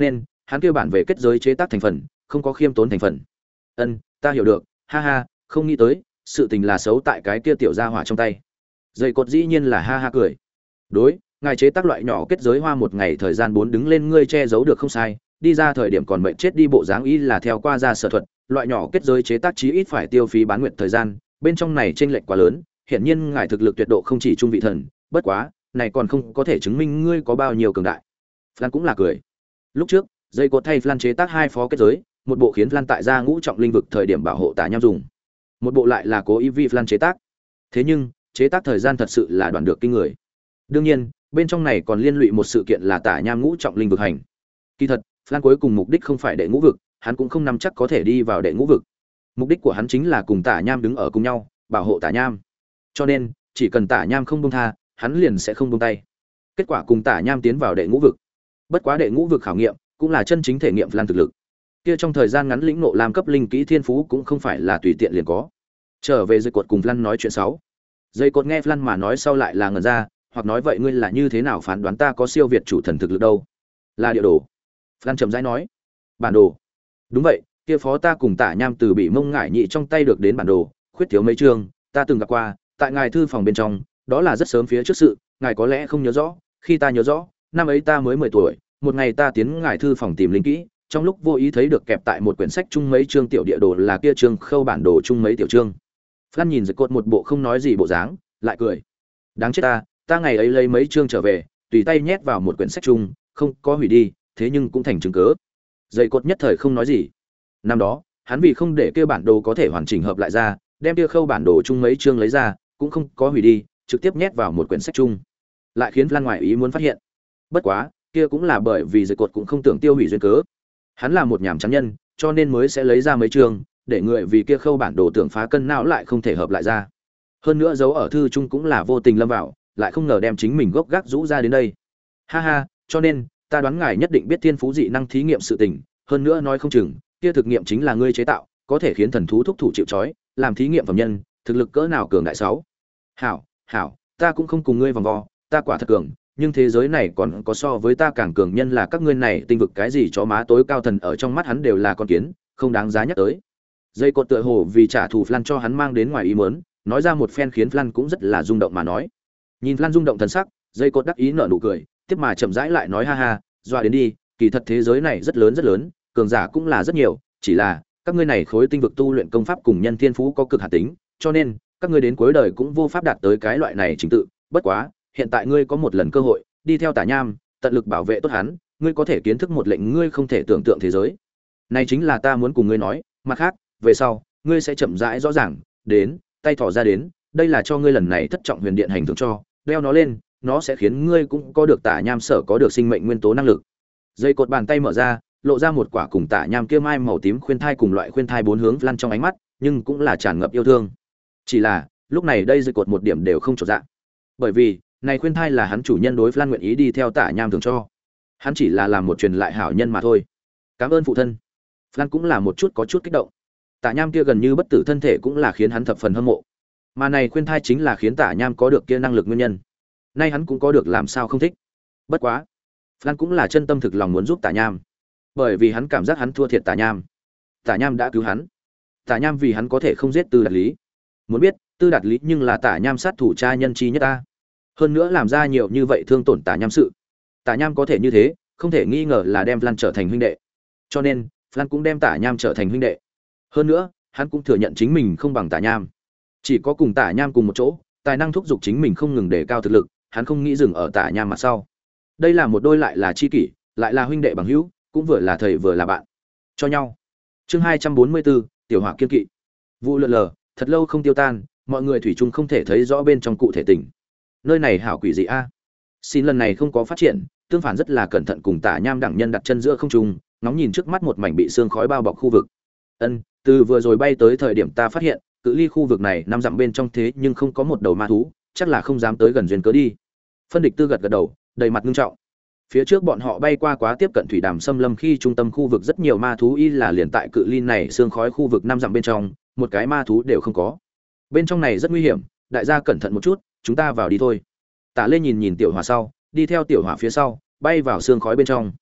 hắn kêu bản về kết giới chế tác thành phần không có khiêm tốn thành phần. Ân, ta hiểu được, ha ha, không nghĩ tới sự tình là xấu tại cái kia tiểu gia hỏa trong tay. Dây cột dĩ nhiên là ha ha cười. Đối, ngài chế tác loại nhỏ kết giới hoa một ngày thời gian bốn đứng lên ngươi che giấu được không sai, đi ra thời điểm còn mệnh chết đi bộ dáng ý là theo qua ra sở thuật, loại nhỏ kết giới chế tác chí ít phải tiêu phí bán nguyện thời gian, bên trong này chênh lệch quá lớn, hiển nhiên ngài thực lực tuyệt độ không chỉ trung vị thần, bất quá, này còn không có thể chứng minh ngươi có bao nhiêu cường đại. Flan cũng là cười. Lúc trước, dây cột thay Flan chế tác hai phó kết giới, một bộ khiến Flan tại ra ngũ trọng linh vực thời điểm bảo hộ Tả Nham dùng, một bộ lại là cố ý vì Flan chế tác. Thế nhưng, chế tác thời gian thật sự là đoạn được kinh người. Đương nhiên, bên trong này còn liên lụy một sự kiện là Tả Nham ngũ trọng linh vực hành. Kỳ thật, Flan cuối cùng mục đích không phải đệ ngũ vực, hắn cũng không nắm chắc có thể đi vào đệ ngũ vực. Mục đích của hắn chính là cùng Tả Nham đứng ở cùng nhau, bảo hộ Tả Nham. Cho nên, chỉ cần Tả Nham không buông tha, hắn liền sẽ không buông tay. Kết quả cùng Tả Nham tiến vào đệ ngũ vực. Bất quá đệ ngũ vực khảo nghiệm, cũng là chân chính thể nghiệm Flan thực lực. Kia trong thời gian ngắn lĩnh ngộ làm cấp linh kỹ thiên phú cũng không phải là tùy tiện liền có. Trở về dây cột cùng Flan nói chuyện sáu. Dây cột nghe Flan mà nói sau lại là ngẩn ra, hoặc nói vậy ngươi là như thế nào phán đoán ta có siêu việt chủ thần thực lực đâu? Là địa đồ. Flan trầm rãi nói. Bản đồ. Đúng vậy, kia phó ta cùng Tả Nham từ bị mông ngải nhị trong tay được đến bản đồ, khuyết thiếu mấy chương, ta từng gặp qua, tại ngài thư phòng bên trong, đó là rất sớm phía trước sự, ngài có lẽ không nhớ rõ, khi ta nhớ rõ, năm ấy ta mới mười tuổi, một ngày ta tiến ngài thư phòng tìm linh kỹ, trong lúc vô ý thấy được kẹp tại một quyển sách chung mấy chương tiểu địa đồ là kia chương khâu bản đồ chung mấy tiểu chương. Flan nhìn giật cột một bộ không nói gì bộ dáng, lại cười. Đáng chết ta, ta ngày ấy lấy mấy chương trở về, tùy tay nhét vào một quyển sách chung, không có hủy đi, thế nhưng cũng thành chứng cớ. Dây cột nhất thời không nói gì. Năm đó, hắn vì không để kia bản đồ có thể hoàn chỉnh hợp lại ra, đem kia khâu bản đồ chung mấy chương lấy ra, cũng không có hủy đi, trực tiếp nhét vào một quyển sách chung. Lại khiến Flan ngoài ý muốn phát hiện. Bất quá, kia cũng là bởi vì dây cột cũng không tưởng tiêu hủy duyên cớ. Hắn là một nhảm chán nhân, cho nên mới sẽ lấy ra mấy chương, để người vì kia khâu bản đồ tưởng phá cân não lại không thể hợp lại ra. Hơn nữa dấu ở thư chung cũng là vô tình lâm vào, lại không ngờ đem chính mình gốc gác rũ ra đến đây. Ha ha, cho nên, ta đoán ngài nhất định biết thiên phú dị năng thí nghiệm sự tình, hơn nữa nói không chừng, kia thực nghiệm chính là ngươi chế tạo, có thể khiến thần thú thúc thủ chịu trói, làm thí nghiệm phẩm nhân, thực lực cỡ nào cường đại sáu. Hảo, hảo, ta cũng không cùng ngươi vòng vo, ta quả thật cường, nhưng thế giới này còn có so với ta càng cường nhân là các ngươi này tinh vực cái gì chó má tối cao thần ở trong mắt hắn đều là con kiến, không đáng giá nhắc tới. Dây cột tựa hồ vì trả thù Flan cho hắn mang đến ngoài ý muốn, nói ra một phen khiến Flan cũng rất là rung động mà nói. Nhìn Flan rung động thần sắc, dây cột đắc ý nở nụ cười, tiếp mà chậm rãi lại nói ha ha, dọa đến đi, kỳ thật thế giới này rất lớn rất lớn, cường giả cũng là rất nhiều, chỉ là các ngươi này khối tinh vực tu luyện công pháp cùng nhân thiên phú có cực hạn tính, cho nên các ngươi đến cuối đời cũng vô pháp đạt tới cái loại này trình tự, bất quá, hiện tại ngươi có một lần cơ hội, đi theo Tả Nham, tận lực bảo vệ tốt hắn, ngươi có thể kiến thức một lệnh ngươi không thể tưởng tượng thế giới. Này chính là ta muốn cùng ngươi nói, mặt khác, về sau, ngươi sẽ chậm rãi rõ ràng, đến, tay thỏ ra đến, đây là cho ngươi lần này thất trọng huyền điện hành thưởng cho, đeo nó lên, nó sẽ khiến ngươi cũng có được Tả Nham sở có được sinh mệnh nguyên tố năng lực. Dây cột bàn tay mở ra, lộ ra một quả cùng Tả Nham kia mai màu tím khuyên thai cùng loại khuyên thai bốn hướng lăn trong ánh mắt, nhưng cũng là tràn ngập yêu thương. Chỉ là, lúc này đây dây cột một điểm đều không chột dạ. Bởi vì, này khuyên thai là hắn chủ nhân đối Flan nguyện ý đi theo Tả Nham thường cho. Hắn chỉ là làm một truyền lại hảo nhân mà thôi. Cảm ơn phụ thân. Flan cũng là một chút có chút kích động. Tả Nham kia gần như bất tử thân thể cũng là khiến hắn thập phần hâm mộ. Mà này khuyên thai chính là khiến Tả Nham có được kia năng lực nguyên nhân. Nay hắn cũng có được làm sao không thích. Bất quá, Flan cũng là chân tâm thực lòng muốn giúp Tả Nham. Bởi vì hắn cảm giác hắn thua thiệt Tả Nham. Tả Nham đã cứu hắn. Tả Nham vì hắn có thể không giết Tư Đạt Lý. Muốn biết, Tư Đạt Lý nhưng là Tả Nham sát thủ cha nhân chi nhất ta. Hơn nữa làm ra nhiều như vậy thương tổn Tả Nham sự. Tả Nham có thể như thế, không thể nghi ngờ là đem Flan trở thành huynh đệ. Cho nên, Flan cũng đem Tả Nham trở thành huynh đệ. Hơn nữa, hắn cũng thừa nhận chính mình không bằng Tả Nham. Chỉ có cùng Tả Nham cùng một chỗ, tài năng thúc giục chính mình không ngừng đề cao thực lực, hắn không nghĩ dừng ở Tả Nham mặt sau. Đây là một đôi lại là chi kỷ, lại là huynh đệ bằng hữu, cũng vừa là thầy vừa là bạn. Cho nhau. Chương hai trăm bốn mươi bốn, tiểu hỏa kiên kỵ. Vụ lượn lờ, thật lâu không tiêu tan, mọi người thủy chung không thể thấy rõ bên trong cụ thể tình. Nơi này hảo quỷ gì a? Xin lần này không có phát triển, tương phản rất là cẩn thận cùng Tả Nham đẳng nhân đặt chân giữa không trung, ngóng nhìn trước mắt một mảnh bị sương khói bao bọc khu vực. Ân, từ vừa rồi bay tới thời điểm ta phát hiện, cự ly khu vực này năm dặm bên trong thế nhưng không có một đầu ma thú, chắc là không dám tới gần duyên cớ đi. Phân địch tư gật gật đầu, đầy mặt nghiêm trọng. Phía trước bọn họ bay qua quá tiếp cận thủy đàm xâm lâm khi trung tâm khu vực rất nhiều ma thú y là liền tại cự ly này sương khói khu vực năm dặm bên trong, một cái ma thú đều không có. Bên trong này rất nguy hiểm, đại gia cẩn thận một chút, chúng ta vào đi thôi. Tả Lê nhìn nhìn tiểu hỏa sau, đi theo tiểu hỏa phía sau, bay vào sương khói bên trong.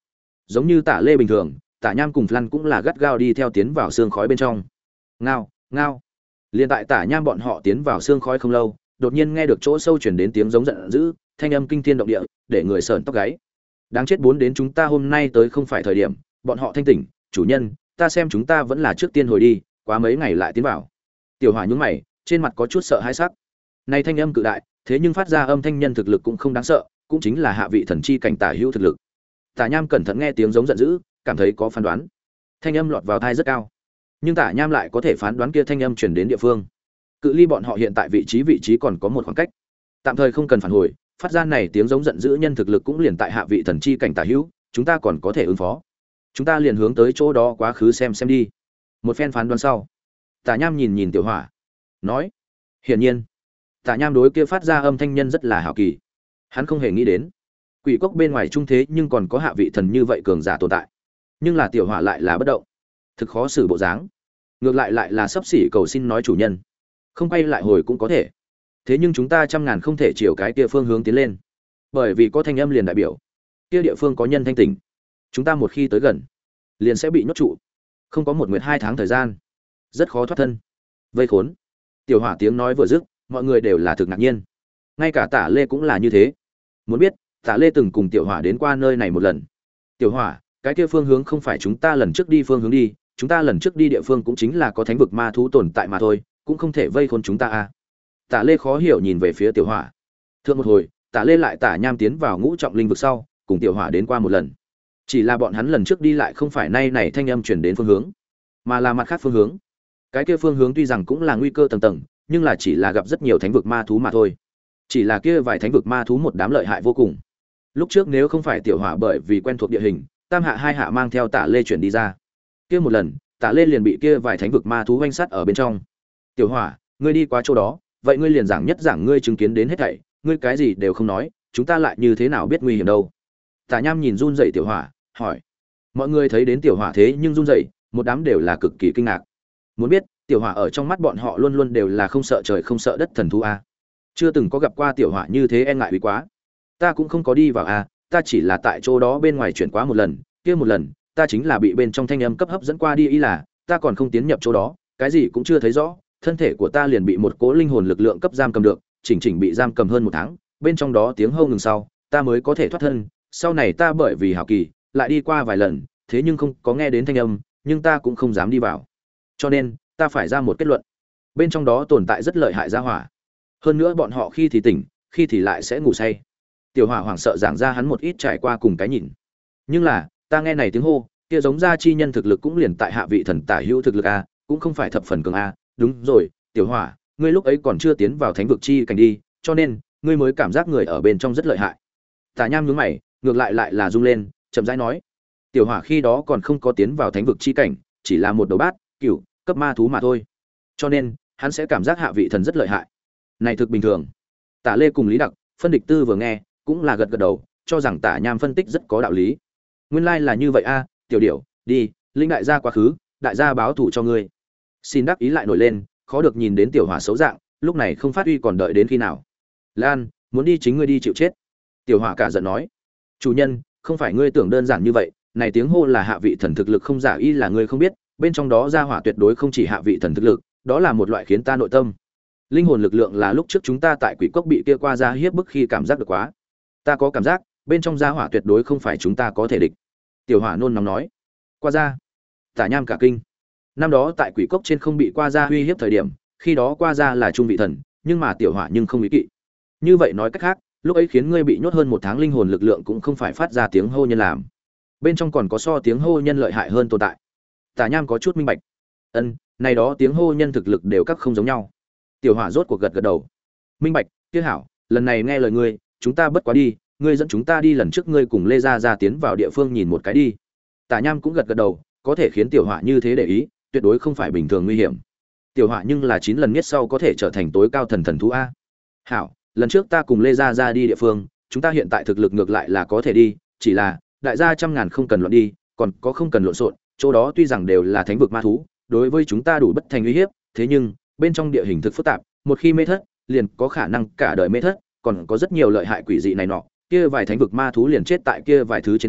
giống như Tả Lê bình thường, Tả Nham cùng Lăn cũng là gắt gao đi theo tiến vào xương khói bên trong. Ngao, ngao. Liên tại Tả Nham bọn họ tiến vào xương khói không lâu, đột nhiên nghe được chỗ sâu truyền đến tiếng giống giận dữ, thanh âm kinh thiên động địa, để người sởn tóc gáy. Đáng chết, bốn đến chúng ta hôm nay tới không phải thời điểm, bọn họ thanh tỉnh, chủ nhân, ta xem chúng ta vẫn là trước tiên hồi đi, quá mấy ngày lại tiến vào. Tiểu Hỏa nhướng mày, trên mặt có chút sợ hãi sắc. Này thanh âm cự đại, thế nhưng phát ra âm thanh nhân thực lực cũng không đáng sợ, cũng chính là hạ vị thần chi cảnh tả hữu thực lực. Tả Nham cẩn thận nghe tiếng giống giận dữ, cảm thấy có phán đoán. Thanh âm lọt vào tai rất cao, nhưng Tả Nham lại có thể phán đoán kia thanh âm truyền đến địa phương. Cự ly bọn họ hiện tại vị trí vị trí còn có một khoảng cách, tạm thời không cần phản hồi. Phát ra này tiếng giống giận dữ nhân thực lực cũng liền tại hạ vị thần chi cảnh tả hữu, chúng ta còn có thể ứng phó. Chúng ta liền hướng tới chỗ đó quá khứ xem xem đi. Một phen phán đoán sau, Tả Nham nhìn nhìn Tiểu Hỏa, nói: hiển nhiên, Tả Nham đối kia phát ra âm thanh nhân rất là hảo kỳ. Hắn không hề nghĩ đến, quỷ cốc bên ngoài trung thế nhưng còn có hạ vị thần như vậy cường giả tồn tại. Nhưng là Tiểu Hỏa lại là bất động, thực khó xử bộ dáng. Ngược lại lại là sắp xỉ cầu xin nói chủ nhân, không quay lại hồi cũng có thể. Thế nhưng chúng ta trăm ngàn không thể chiều cái kia phương hướng tiến lên, bởi vì có thanh âm liền đại biểu kia địa phương có nhân thanh tỉnh. Chúng ta một khi tới gần, liền sẽ bị nhốt trụ, không có một nguyệt hai tháng thời gian, rất khó thoát thân. Vây khốn. Tiểu Hỏa tiếng nói vừa dứt, mọi người đều là thực ngạc nhiên, ngay cả Tả Lê cũng là như thế. Muốn biết, Tả Lê từng cùng Tiểu Hỏa đến qua nơi này một lần. Tiểu Hỏa, cái kia phương hướng không phải chúng ta lần trước đi phương hướng đi, chúng ta lần trước đi địa phương cũng chính là có thánh vực ma thú tồn tại mà thôi, cũng không thể vây khốn chúng ta à. Tả Lê khó hiểu nhìn về phía Tiểu Hỏa. Thượng một hồi, Tả Lê lại Tả Nham tiến vào ngũ trọng linh vực sau, cùng Tiểu Hỏa đến qua một lần. Chỉ là bọn hắn lần trước đi lại không phải nay này thanh âm truyền đến phương hướng, mà là mặt khác phương hướng. Cái kia phương hướng tuy rằng cũng là nguy cơ tầng tầng, nhưng là chỉ là gặp rất nhiều thánh vực ma thú mà thôi. Chỉ là kia vài thánh vực ma thú một đám lợi hại vô cùng. Lúc trước nếu không phải Tiểu Hỏa bởi vì quen thuộc địa hình, tam hạ hai hạ mang theo Tả Lê chuyển đi ra, kia một lần, Tả Lê liền bị kia vài thánh vực ma thú vây sát ở bên trong. Tiểu Hỏa, ngươi đi qua chỗ đó, vậy ngươi liền giảng nhất giảng ngươi chứng kiến đến hết thảy, ngươi cái gì đều không nói, chúng ta lại như thế nào biết nguy hiểm đâu? Tả Nham nhìn run rẩy Tiểu Hỏa, hỏi. Mọi người thấy đến Tiểu Hỏa thế nhưng run rẩy, một đám đều là cực kỳ kinh ngạc. Muốn biết, Tiểu Hỏa ở trong mắt bọn họ luôn luôn đều là không sợ trời không sợ đất thần thú a. Chưa từng có gặp qua Tiểu Hỏa như thế e ngại uy quá. Ta cũng không có đi vào a, ta chỉ là tại chỗ đó bên ngoài chuyển qua một lần, kia một lần, ta chính là bị bên trong thanh âm cấp hấp dẫn qua đi, ý là, ta còn không tiến nhập chỗ đó, cái gì cũng chưa thấy rõ, thân thể của ta liền bị một cỗ linh hồn lực lượng cấp giam cầm được, chỉnh chỉnh bị giam cầm hơn một tháng, bên trong đó tiếng hô ngừng sau, ta mới có thể thoát thân. Sau này ta bởi vì hảo kỳ, lại đi qua vài lần, thế nhưng không có nghe đến thanh âm, nhưng ta cũng không dám đi vào. Cho nên, ta phải ra một kết luận. Bên trong đó tồn tại rất lợi hại gia hỏa. Hơn nữa bọn họ khi thì tỉnh, khi thì lại sẽ ngủ say. Tiểu Hỏa hoảng sợ giảng ra hắn một ít trải qua cùng cái nhìn. Nhưng là, ta nghe này tiếng hô, kia giống ra chi nhân thực lực cũng liền tại hạ vị thần tả hữu thực lực a, cũng không phải thập phần cường a. Đúng rồi, Tiểu Hỏa, ngươi lúc ấy còn chưa tiến vào thánh vực chi cảnh đi, cho nên ngươi mới cảm giác người ở bên trong rất lợi hại. Tả Nham nhướng mày, ngược lại lại là rung lên, chậm rãi nói: Tiểu Hỏa khi đó còn không có tiến vào thánh vực chi cảnh, chỉ là một đầu bát, cửu cấp ma thú mà thôi. Cho nên, hắn sẽ cảm giác hạ vị thần rất lợi hại. Này thực bình thường. Tả Lê cùng Lý Đặc, phân địch tư vừa nghe, cũng là gật gật đầu, cho rằng Tả Nham phân tích rất có đạo lý. Nguyên lai like là như vậy a, Tiểu Điểu, đi, linh đại gia quá khứ, đại gia báo thù cho ngươi. Xin đắc ý lại nổi lên, khó được nhìn đến Tiểu Hỏa xấu dạng, lúc này không phát uy còn đợi đến khi nào? Lan, muốn đi chính ngươi đi chịu chết. Tiểu Hỏa cả giận nói: Chủ nhân, không phải ngươi tưởng đơn giản như vậy, này tiếng hô là hạ vị thần thực lực không giả y là ngươi không biết, bên trong đó gia hỏa tuyệt đối không chỉ hạ vị thần thực lực, đó là một loại khiến ta nội tâm. Linh hồn lực lượng là lúc trước chúng ta tại quỷ cốc bị kia qua ra hiếp bức khi cảm giác được quá. Ta có cảm giác, bên trong gia hỏa tuyệt đối không phải chúng ta có thể địch. Tiểu Hỏa nôn nóng nói: Qua ra. Tả Nham cả kinh. Năm đó tại quỷ cốc trên không bị qua ra uy hiếp thời điểm, khi đó qua ra là trung vị thần, nhưng mà Tiểu Hỏa nhưng không ý kỵ. Như vậy nói cách khác, lúc ấy khiến ngươi bị nhốt hơn một tháng linh hồn lực lượng cũng không phải phát ra tiếng hô nhân làm, bên trong còn có so tiếng hô nhân lợi hại hơn tồn tại. Tả Nham có chút minh bạch. Ân, này đó tiếng hô nhân thực lực đều các không giống nhau. Tiểu Hỏa rốt cuộc gật gật đầu. Minh bạch, kia hảo, lần này nghe lời ngươi, chúng ta bất quá đi, ngươi dẫn chúng ta đi lần trước ngươi cùng Lê Gia Gia tiến vào địa phương nhìn một cái đi. Tả Nham cũng gật gật đầu, có thể khiến Tiểu Hỏa như thế để ý, tuyệt đối không phải bình thường nguy hiểm. Tiểu Hỏa nhưng là chín lần nhất sau có thể trở thành tối cao thần thần thú a. Hảo, lần trước ta cùng Lê Gia Gia đi địa phương, chúng ta hiện tại thực lực ngược lại là có thể đi, chỉ là đại gia trăm ngàn không cần loạn đi, còn có không cần lộn xộn, chỗ đó tuy rằng đều là thánh vực ma thú, đối với chúng ta đủ bất thành uy hiếp, thế nhưng bên trong địa hình thực phức tạp, một khi mê thất, liền có khả năng cả đời mê thất, còn có rất nhiều lợi hại quỷ dị này nọ, kia vài thánh vực ma thú liền chết tại kia vài thứ trên tay,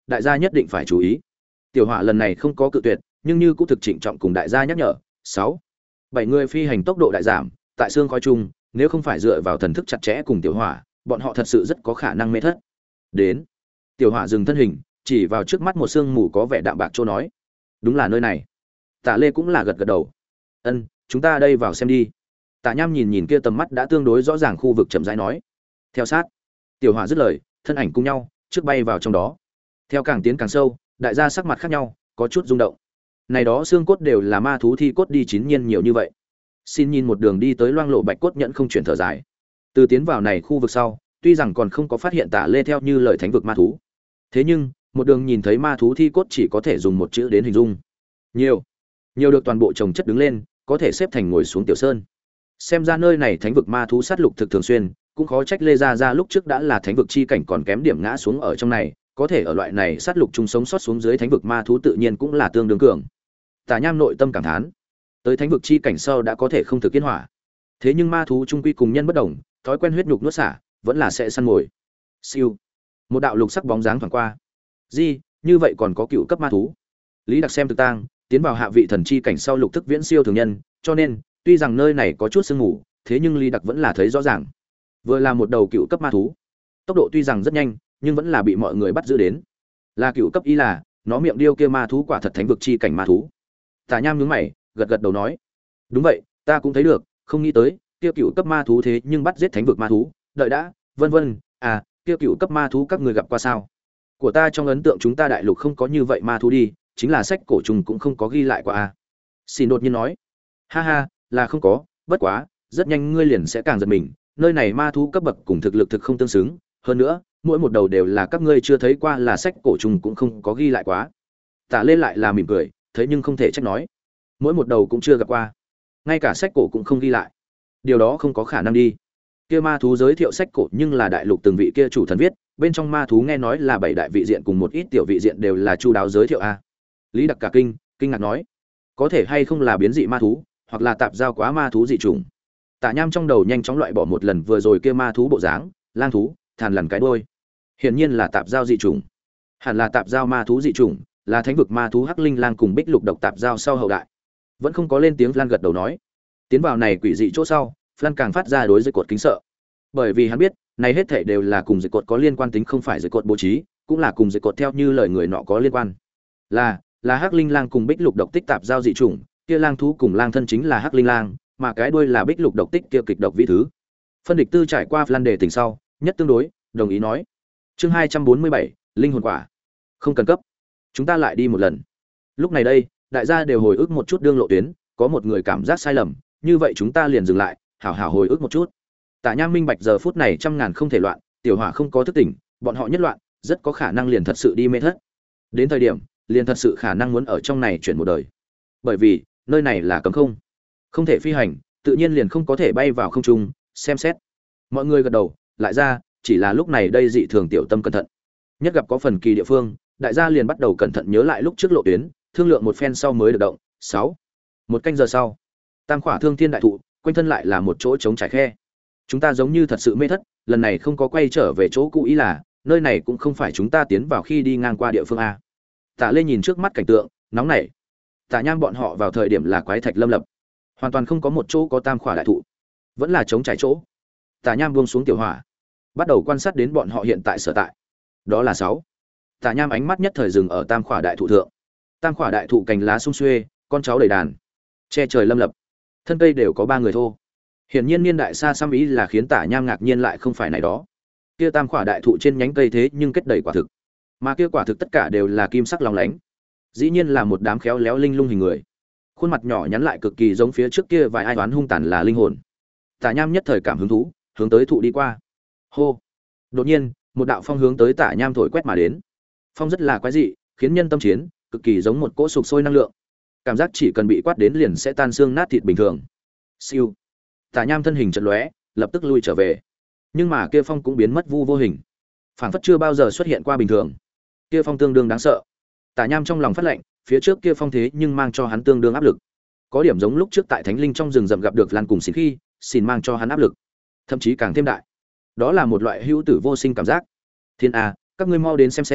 đại gia nhất định phải chú ý. Tiểu Hỏa lần này không có cự tuyệt, nhưng như cũng thực trịnh trọng cùng đại gia nhắc nhở. Sáu, bảy người phi hành tốc độ đại giảm, tại xương khói chung, nếu không phải dựa vào thần thức chặt chẽ cùng Tiểu Hỏa, bọn họ thật sự rất có khả năng mê thất. Đến. Tiểu Hỏa dừng thân hình, chỉ vào trước mắt một xương mù có vẻ đạm bạc chỗ nói: "Đúng là nơi này." Tạ Lê cũng là gật gật đầu. "Ân, chúng ta đây vào xem đi." Tạ Nham nhìn nhìn kia tầm mắt đã tương đối rõ ràng khu vực chậm rãi nói: "Theo sát." Tiểu Hỏa dứt lời, thân ảnh cùng nhau trước bay vào trong đó. Theo càng tiến càng sâu, đại gia sắc mặt khác nhau, có chút rung động. Này đó xương cốt đều là ma thú thi cốt đi chín nhiên nhiều như vậy. Xin nhìn một đường đi tới loang lộ bạch cốt nhận không chuyển thở dài. Từ tiến vào này khu vực sau, tuy rằng còn không có phát hiện Tạ Lê theo như lời thánh vực ma thú. Thế nhưng, một đường nhìn thấy ma thú thi cốt chỉ có thể dùng một chữ đến hình dung. Nhiều. Nhiều được toàn bộ chồng chất đứng lên, có thể xếp thành ngồi xuống tiểu sơn. Xem ra nơi này thánh vực ma thú sát lục thực thường xuyên, cũng khó trách Lê Gia Gia lúc trước đã là thánh vực chi cảnh còn kém điểm ngã xuống ở trong này, có thể ở loại này sát lục chung sống sót xuống dưới thánh vực ma thú tự nhiên cũng là tương đương cường. Tả Nham nội tâm cảm thán, tới thánh vực chi cảnh sau đã có thể không thực kiến hỏa. Thế nhưng ma thú chung quy cùng nhân bất đồng, thói quen huyết nhục nuốt xả, vẫn là sẽ săn mồi. Siêu. Một đạo lục sắc bóng dáng thoáng qua. Gì, như vậy còn có cựu cấp ma thú. Lý Đặc xem thực tang, tiến vào hạ vị thần chi cảnh sau lục thức viễn siêu thường nhân, cho nên, tuy rằng nơi này có chút sương mù, thế nhưng Lý Đặc vẫn là thấy rõ ràng. Vừa là một đầu cựu cấp ma thú, tốc độ tuy rằng rất nhanh, nhưng vẫn là bị mọi người bắt giữ đến. Là cựu cấp ý là, nó miệng điêu kia ma thú quả thật thánh vực chi cảnh ma thú. Tả Nham nhướng mày, gật gật đầu nói: "Đúng vậy, ta cũng thấy được, không nghĩ tới, kia cựu cấp ma thú thế nhưng bắt giết thánh vực ma thú, đợi đã, vân vân, à, kia cựu cấp ma thú các người gặp qua sao?" Của ta trong ấn tượng chúng ta đại lục không có như vậy ma thú đi, chính là sách cổ trùng cũng không có ghi lại qua a. Xin đột nhiên nói: "Ha ha, là không có, bất quá, rất nhanh ngươi liền sẽ càng giật mình, nơi này ma thú cấp bậc cùng thực lực thực không tương xứng, hơn nữa, mỗi một đầu đều là các ngươi chưa thấy qua là sách cổ trùng cũng không có ghi lại quá." Tạ lên lại là mỉm cười, thấy nhưng không thể trách nói. Mỗi một đầu cũng chưa gặp qua, ngay cả sách cổ cũng không ghi lại. Điều đó không có khả năng đi. Kia ma thú giới thiệu sách cổ nhưng là đại lục từng vị kia chủ thần viết, bên trong ma thú nghe nói là bảy đại vị diện cùng một ít tiểu vị diện đều là chu đáo giới thiệu a. Lý Đặc cả kinh, kinh ngạc nói: "Có thể hay không là biến dị ma thú, hoặc là tạp giao quá ma thú dị chủng?" Tạ Nham trong đầu nhanh chóng loại bỏ một lần vừa rồi kia ma thú bộ dáng, lang thú, thằn lằn cái đuôi. Hiển nhiên là tạp giao dị chủng. Hẳn là tạp giao ma thú dị chủng, là thánh vực ma thú hắc linh lang cùng bích lục độc tạp giao sau hậu đại. Vẫn không có lên tiếng, Flan gật đầu nói. Tiến vào này quỷ dị chỗ sau, Flan càng phát ra đối với cột kính sợ. Bởi vì hắn biết, này hết thảy đều là cùng dây cột có liên quan tính, không phải dây cột bố trí, cũng là cùng dây cột theo như lời người nọ có liên quan. Là, là hắc linh lang cùng bích lục độc tích tạp giao dị chủng, kia lang thú cùng lang thân chính là hắc linh lang, mà cái đuôi là bích lục độc tích kia kịch độc vĩ thứ. Phân địch tư trải qua Flan đề tình sau, nhất tương đối, đồng ý nói. Chương hai trăm bốn mươi bảy, linh hồn quả. Không cần cấp. Chúng ta lại đi một lần. Lúc này đây, đại gia đều hồi ức một chút đương lộ tuyến, có một người cảm giác sai lầm, như vậy chúng ta liền dừng lại, hảo hảo hồi ức một chút. Tạ Nham minh bạch giờ phút này trăm ngàn không thể loạn, tiểu hỏa không có thức tỉnh, bọn họ nhất loạn, rất có khả năng liền thật sự đi mê thất. Đến thời điểm, liền thật sự khả năng muốn ở trong này chuyển một đời. Bởi vì, nơi này là cấm không, không thể phi hành, tự nhiên liền không có thể bay vào không trung, xem xét. Mọi người gật đầu, lại ra, chỉ là lúc này đây dị thường tiểu tâm cẩn thận. Nhất gặp có phần kỳ địa phương, đại gia liền bắt đầu cẩn thận nhớ lại lúc trước lộ tuyến, thương lượng một phen sau mới được động. Sáu, một canh giờ sau, tam khỏa thương thiên đại thụ, quanh thân lại là một chỗ trống trải khe. Chúng ta giống như thật sự mê thất, lần này không có quay trở về chỗ cũ, ý là nơi này cũng không phải chúng ta tiến vào khi đi ngang qua địa phương a. Tạ Lê nhìn trước mắt cảnh tượng, nóng nảy. Tạ Nham bọn họ vào thời điểm là quái thạch lâm lập, hoàn toàn không có một chỗ có tam khỏa đại thụ, vẫn là trống trải chỗ. Tạ Nham buông xuống tiểu hỏa, bắt đầu quan sát đến bọn họ hiện tại sở tại. Đó là sáu. Tạ Nham ánh mắt nhất thời dừng ở tam khỏa đại thụ thượng. Tam khỏa đại thụ cành lá sum xuê, con cháu đầy đàn, che trời lâm lập, thân cây đều có ba người thô. Hiển nhiên niên đại xa xăm, ý là khiến Tạ Nham ngạc nhiên lại không phải này đó. Kia tam khỏa đại thụ trên nhánh cây thế nhưng kết đầy quả thực, mà kia quả thực tất cả đều là kim sắc long lánh. Dĩ nhiên là một đám khéo léo linh lung hình người. Khuôn mặt nhỏ nhắn lại cực kỳ giống phía trước kia vài ai toán hung tàn là linh hồn. Tạ Nham nhất thời cảm hứng thú, hướng tới thụ đi qua. Hô! Đột nhiên, một đạo phong hướng tới Tạ Nham thổi quét mà đến. Phong rất là quái dị, khiến nhân tâm chiến, cực kỳ giống một cỗ sục sôi năng lượng. Cảm giác chỉ cần bị quát đến liền sẽ tan xương nát thịt bình thường. Siêu. Tạ Nham thân hình chợt lóe, lập tức lui trở về. Nhưng mà kia phong cũng biến mất vu vô hình, phảng phất chưa bao giờ xuất hiện qua bình thường. Kia phong tương đương đáng sợ. Tạ Nham trong lòng phát lạnh, phía trước kia phong thế nhưng mang cho hắn tương đương áp lực. Có điểm giống lúc trước tại Thánh Linh trong rừng rậm gặp được Lan cùng Xin khi, Xin mang cho hắn áp lực, thậm chí càng thêm đại. Đó là một loại hữu tử vô sinh cảm giác. Thiên a, các ngươi mau đến xem xem,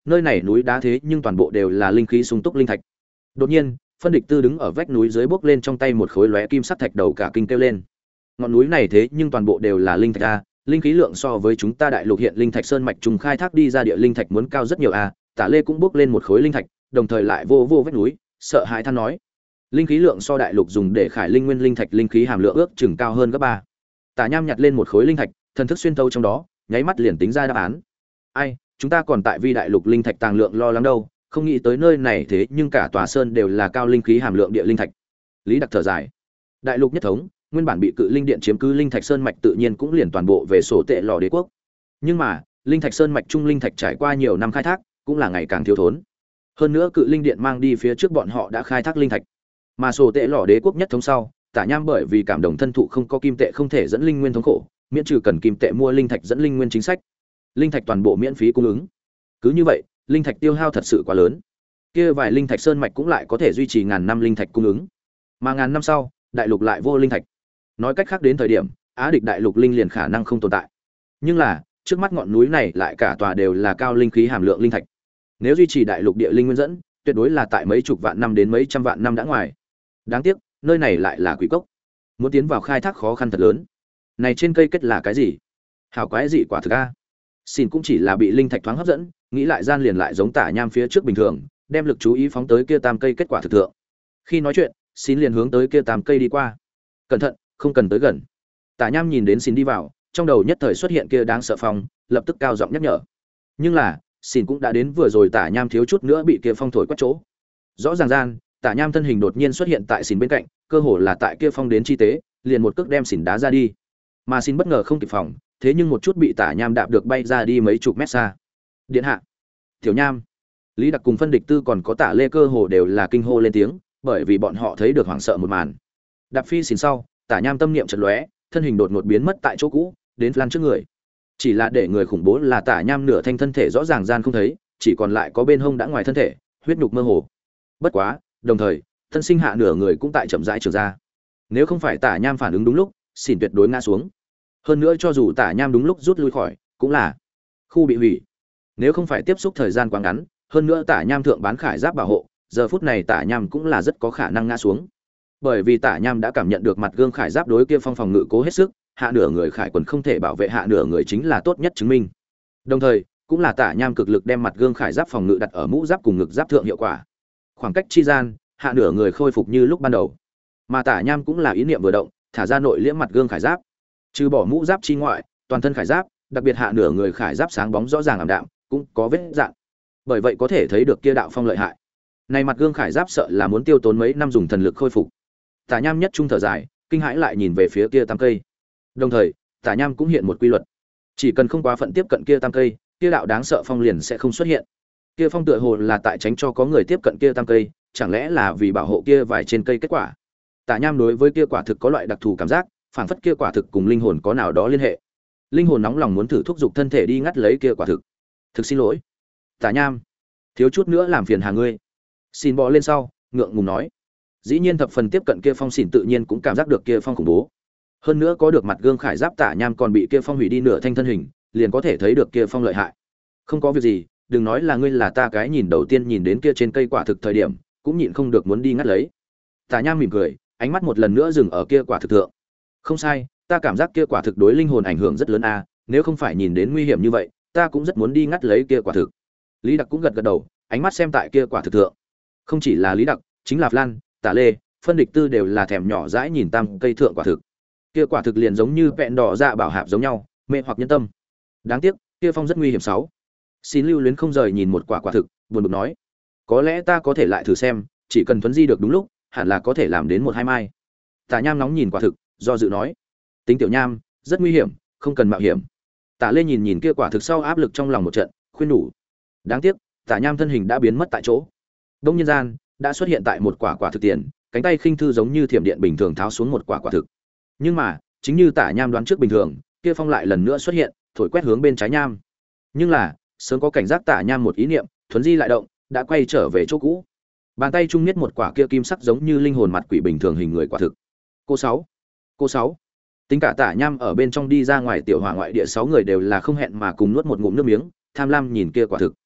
nơi này núi đá thế nhưng toàn bộ đều là linh khí sung túc linh thạch. Đột nhiên, Phân Địch Tư đứng ở vách núi dưới bước lên trong tay một khối lóe kim sắc thạch đầu cả kinh kêu lên. Ngọn núi này thế nhưng toàn bộ đều là linh thạch a, linh khí lượng so với chúng ta đại lục hiện linh thạch sơn mạch trùng khai thác đi ra địa linh thạch muốn cao rất nhiều a. Tả Lê cũng bước lên một khối linh thạch, đồng thời lại vô vô vách núi, sợ hãi than nói: linh khí lượng so đại lục dùng để khải linh nguyên linh thạch linh khí hàm lượng ước chừng cao hơn gấp ba. Tả Nham nhặt lên một khối linh thạch, thần thức xuyên thấu trong đó, nháy mắt liền tính ra đáp án. Ai, chúng ta còn tại vi đại lục linh thạch tàng lượng lo lắng đâu, không nghĩ tới nơi này thế nhưng cả tòa sơn đều là cao linh khí hàm lượng địa linh thạch. Lý Đặc thở dài. Đại lục nhất thống, nguyên bản bị cự linh điện chiếm cứ linh thạch sơn mạch tự nhiên cũng liền toàn bộ về sổ tệ lò đế quốc. Nhưng mà, linh thạch sơn mạch trung linh thạch trải qua nhiều năm khai thác, cũng là ngày càng thiếu thốn. Hơn nữa cự linh điện mang đi phía trước bọn họ đã khai thác linh thạch. Mà sổ tệ lò đế quốc nhất thống sau, Tả Nham bởi vì cảm động thân thụ không có kim tệ không thể dẫn linh nguyên thống khổ, miễn trừ cần kim tệ mua linh thạch dẫn linh nguyên chính sách. Linh thạch toàn bộ miễn phí cung ứng. Cứ như vậy, linh thạch tiêu hao thật sự quá lớn. Kia vài linh thạch sơn mạch cũng lại có thể duy trì ngàn năm linh thạch cung ứng. Mà ngàn năm sau, đại lục lại vô linh thạch. Nói cách khác đến thời điểm, Á địch đại lục linh liền khả năng không tồn tại. Nhưng là, trước mắt ngọn núi này lại cả tòa đều là cao linh khí hàm lượng linh thạch. Nếu duy trì đại lục địa linh nguyên dẫn, tuyệt đối là tại mấy chục vạn năm đến mấy trăm vạn năm đã ngoài. Đáng tiếc, nơi này lại là quỷ cốc. Muốn tiến vào khai thác khó khăn thật lớn. Này trên cây kết là cái gì? Hảo quái dị quả thực a. Xin cũng chỉ là bị linh thạch thoáng hấp dẫn, nghĩ lại gian liền lại giống Tả Nham phía trước bình thường, đem lực chú ý phóng tới kia tam cây kết quả thực thượng. Khi nói chuyện, Xin liền hướng tới kia tam cây đi qua. Cẩn thận, không cần tới gần. Tả Nham nhìn đến Xin đi vào, trong đầu nhất thời xuất hiện kia đáng sợ phong, lập tức cao giọng nhắc nhở. Nhưng là, Xin cũng đã đến vừa rồi Tả Nham thiếu chút nữa bị kia phong thổi quét chỗ. Rõ ràng gian, Tả Nham thân hình đột nhiên xuất hiện tại Xin bên cạnh, cơ hồ là tại kia phong đến chi tế, liền một cước đem Xin đá ra đi. Mà Xin bất ngờ không kịp phòng, thế nhưng một chút bị Tả Nham đạp được bay ra đi mấy chục mét xa. Điện hạ, Tiểu Nham, Lý Đặc cùng Phân Địch Tư còn có Tả Lê cơ hồ đều là kinh hô lên tiếng, bởi vì bọn họ thấy được hoảng sợ một màn. Đạp phi Xin sau, Tả Nham tâm niệm chợt lóe, thân hình đột ngột biến mất tại chỗ cũ, đến Lan trước người. Chỉ là để người khủng bố là Tả Nham nửa thanh thân thể rõ ràng gian không thấy, chỉ còn lại có bên hông đã ngoài thân thể, huyết nhục mơ hồ. Bất quá, đồng thời, thân sinh hạ nửa người cũng tại chậm rãi trưởng ra. Nếu không phải Tả Nham phản ứng đúng lúc, Xin tuyệt đối ngã xuống. Hơn nữa cho dù Tả Nham đúng lúc rút lui khỏi, cũng là khu bị hủy. Nếu không phải tiếp xúc thời gian quá ngắn, hơn nữa Tả Nham thượng bán khải giáp bảo hộ, giờ phút này Tả Nham cũng là rất có khả năng ngã xuống. Bởi vì Tả Nham đã cảm nhận được mặt gương khải giáp đối kia phong phòng ngự cố hết sức, hạ nửa người khải quần không thể bảo vệ hạ nửa người chính là tốt nhất chứng minh. Đồng thời, cũng là Tả Nham cực lực đem mặt gương khải giáp phòng ngự đặt ở mũ giáp cùng ngực giáp thượng hiệu quả. Khoảng cách chi gian, hạ nửa người khôi phục như lúc ban đầu. Mà Tả Nham cũng là ý niệm vừa động, thả ra nội liễm mặt gương khải giáp. Trừ bỏ mũ giáp chi ngoại, toàn thân khải giáp, đặc biệt hạ nửa người khải giáp sáng bóng rõ ràng ảm đạm, cũng có vết rạn. Bởi vậy có thể thấy được kia đạo phong lợi hại. Này mặt gương khải giáp sợ là muốn tiêu tốn mấy năm dùng thần lực khôi phục. Tả Nham nhất trung thở dài, kinh hãi lại nhìn về phía kia tam cây. Đồng thời, Tả Nham cũng hiện một quy luật. Chỉ cần không quá phận tiếp cận kia tam cây, kia đạo đáng sợ phong liền sẽ không xuất hiện. Kia phong tựa hồ là tại tránh cho có người tiếp cận kia tam cây, chẳng lẽ là vì bảo hộ kia vài trên cây kết quả. Tả Nham đối với kia quả thực có loại đặc thù cảm giác, phảng phất kia quả thực cùng linh hồn có nào đó liên hệ. Linh hồn nóng lòng muốn thử thúc giục thân thể đi ngắt lấy kia quả thực. Thực xin lỗi, Tả Nham, thiếu chút nữa làm phiền hà ngươi. Xin bò lên sau, ngượng ngùng nói. Dĩ nhiên thập phần tiếp cận kia phong xỉn tự nhiên cũng cảm giác được kia phong khủng bố. Hơn nữa có được mặt gương khải giáp Tả Nham còn bị kia phong hủy đi nửa thanh thân hình, liền có thể thấy được kia phong lợi hại. Không có việc gì, đừng nói là ngươi là ta cái nhìn đầu tiên nhìn đến kia trên cây quả thực thời điểm, cũng nhịn không được muốn đi ngắt lấy. Tả Nham mỉm cười, ánh mắt một lần nữa dừng ở kia quả thực thượng. Không sai, ta cảm giác kia quả thực đối linh hồn ảnh hưởng rất lớn a, nếu không phải nhìn đến nguy hiểm như vậy, ta cũng rất muốn đi ngắt lấy kia quả thực. Lý Đặc cũng gật gật đầu, ánh mắt xem tại kia quả thực thượng. Không chỉ là Lý Đặc, chính là Lan, Tả Lê, Phân Địch Tư đều là thèm nhỏ dãi nhìn tam cây thượng quả thực. Kia quả thực liền giống như vẹn đỏ dạ bảo hạp giống nhau, mê hoặc nhân tâm. Đáng tiếc, kia phong rất nguy hiểm sáu. Xin lưu luyến không rời nhìn một quả quả thực, buồn bực nói: "Có lẽ ta có thể lại thử xem, chỉ cần thuấn di được đúng lúc, hẳn là có thể làm đến một hai mai." Tả Nham nóng nhìn quả thực, do dự nói: "Tính Tiểu Nham, rất nguy hiểm, không cần mạo hiểm." Tả Lê nhìn nhìn kia quả thực sau áp lực trong lòng một trận, khuyên nhủ. Đáng tiếc, Tả Nham thân hình đã biến mất tại chỗ. Đông nhân gian đã xuất hiện tại một quả quả thực tiền, cánh tay khinh thư giống như thiểm điện bình thường tháo xuống một quả quả thực. Nhưng mà, chính như Tả Nham đoán trước bình thường, kia phong lại lần nữa xuất hiện, thổi quét hướng bên trái Nham. Nhưng là, sớm có cảnh giác Tả Nham một ý niệm, thuấn di lại động, đã quay trở về chỗ cũ. Bàn tay trung niết một quả kia kim sắc giống như linh hồn mặt quỷ bình thường hình người quả thực. Cô sáu, cô sáu. Tính cả Tả Nham ở bên trong đi ra ngoài tiểu hỏa ngoại địa sáu người đều là không hẹn mà cùng nuốt một ngụm nước miếng, tham lam nhìn kia quả thực.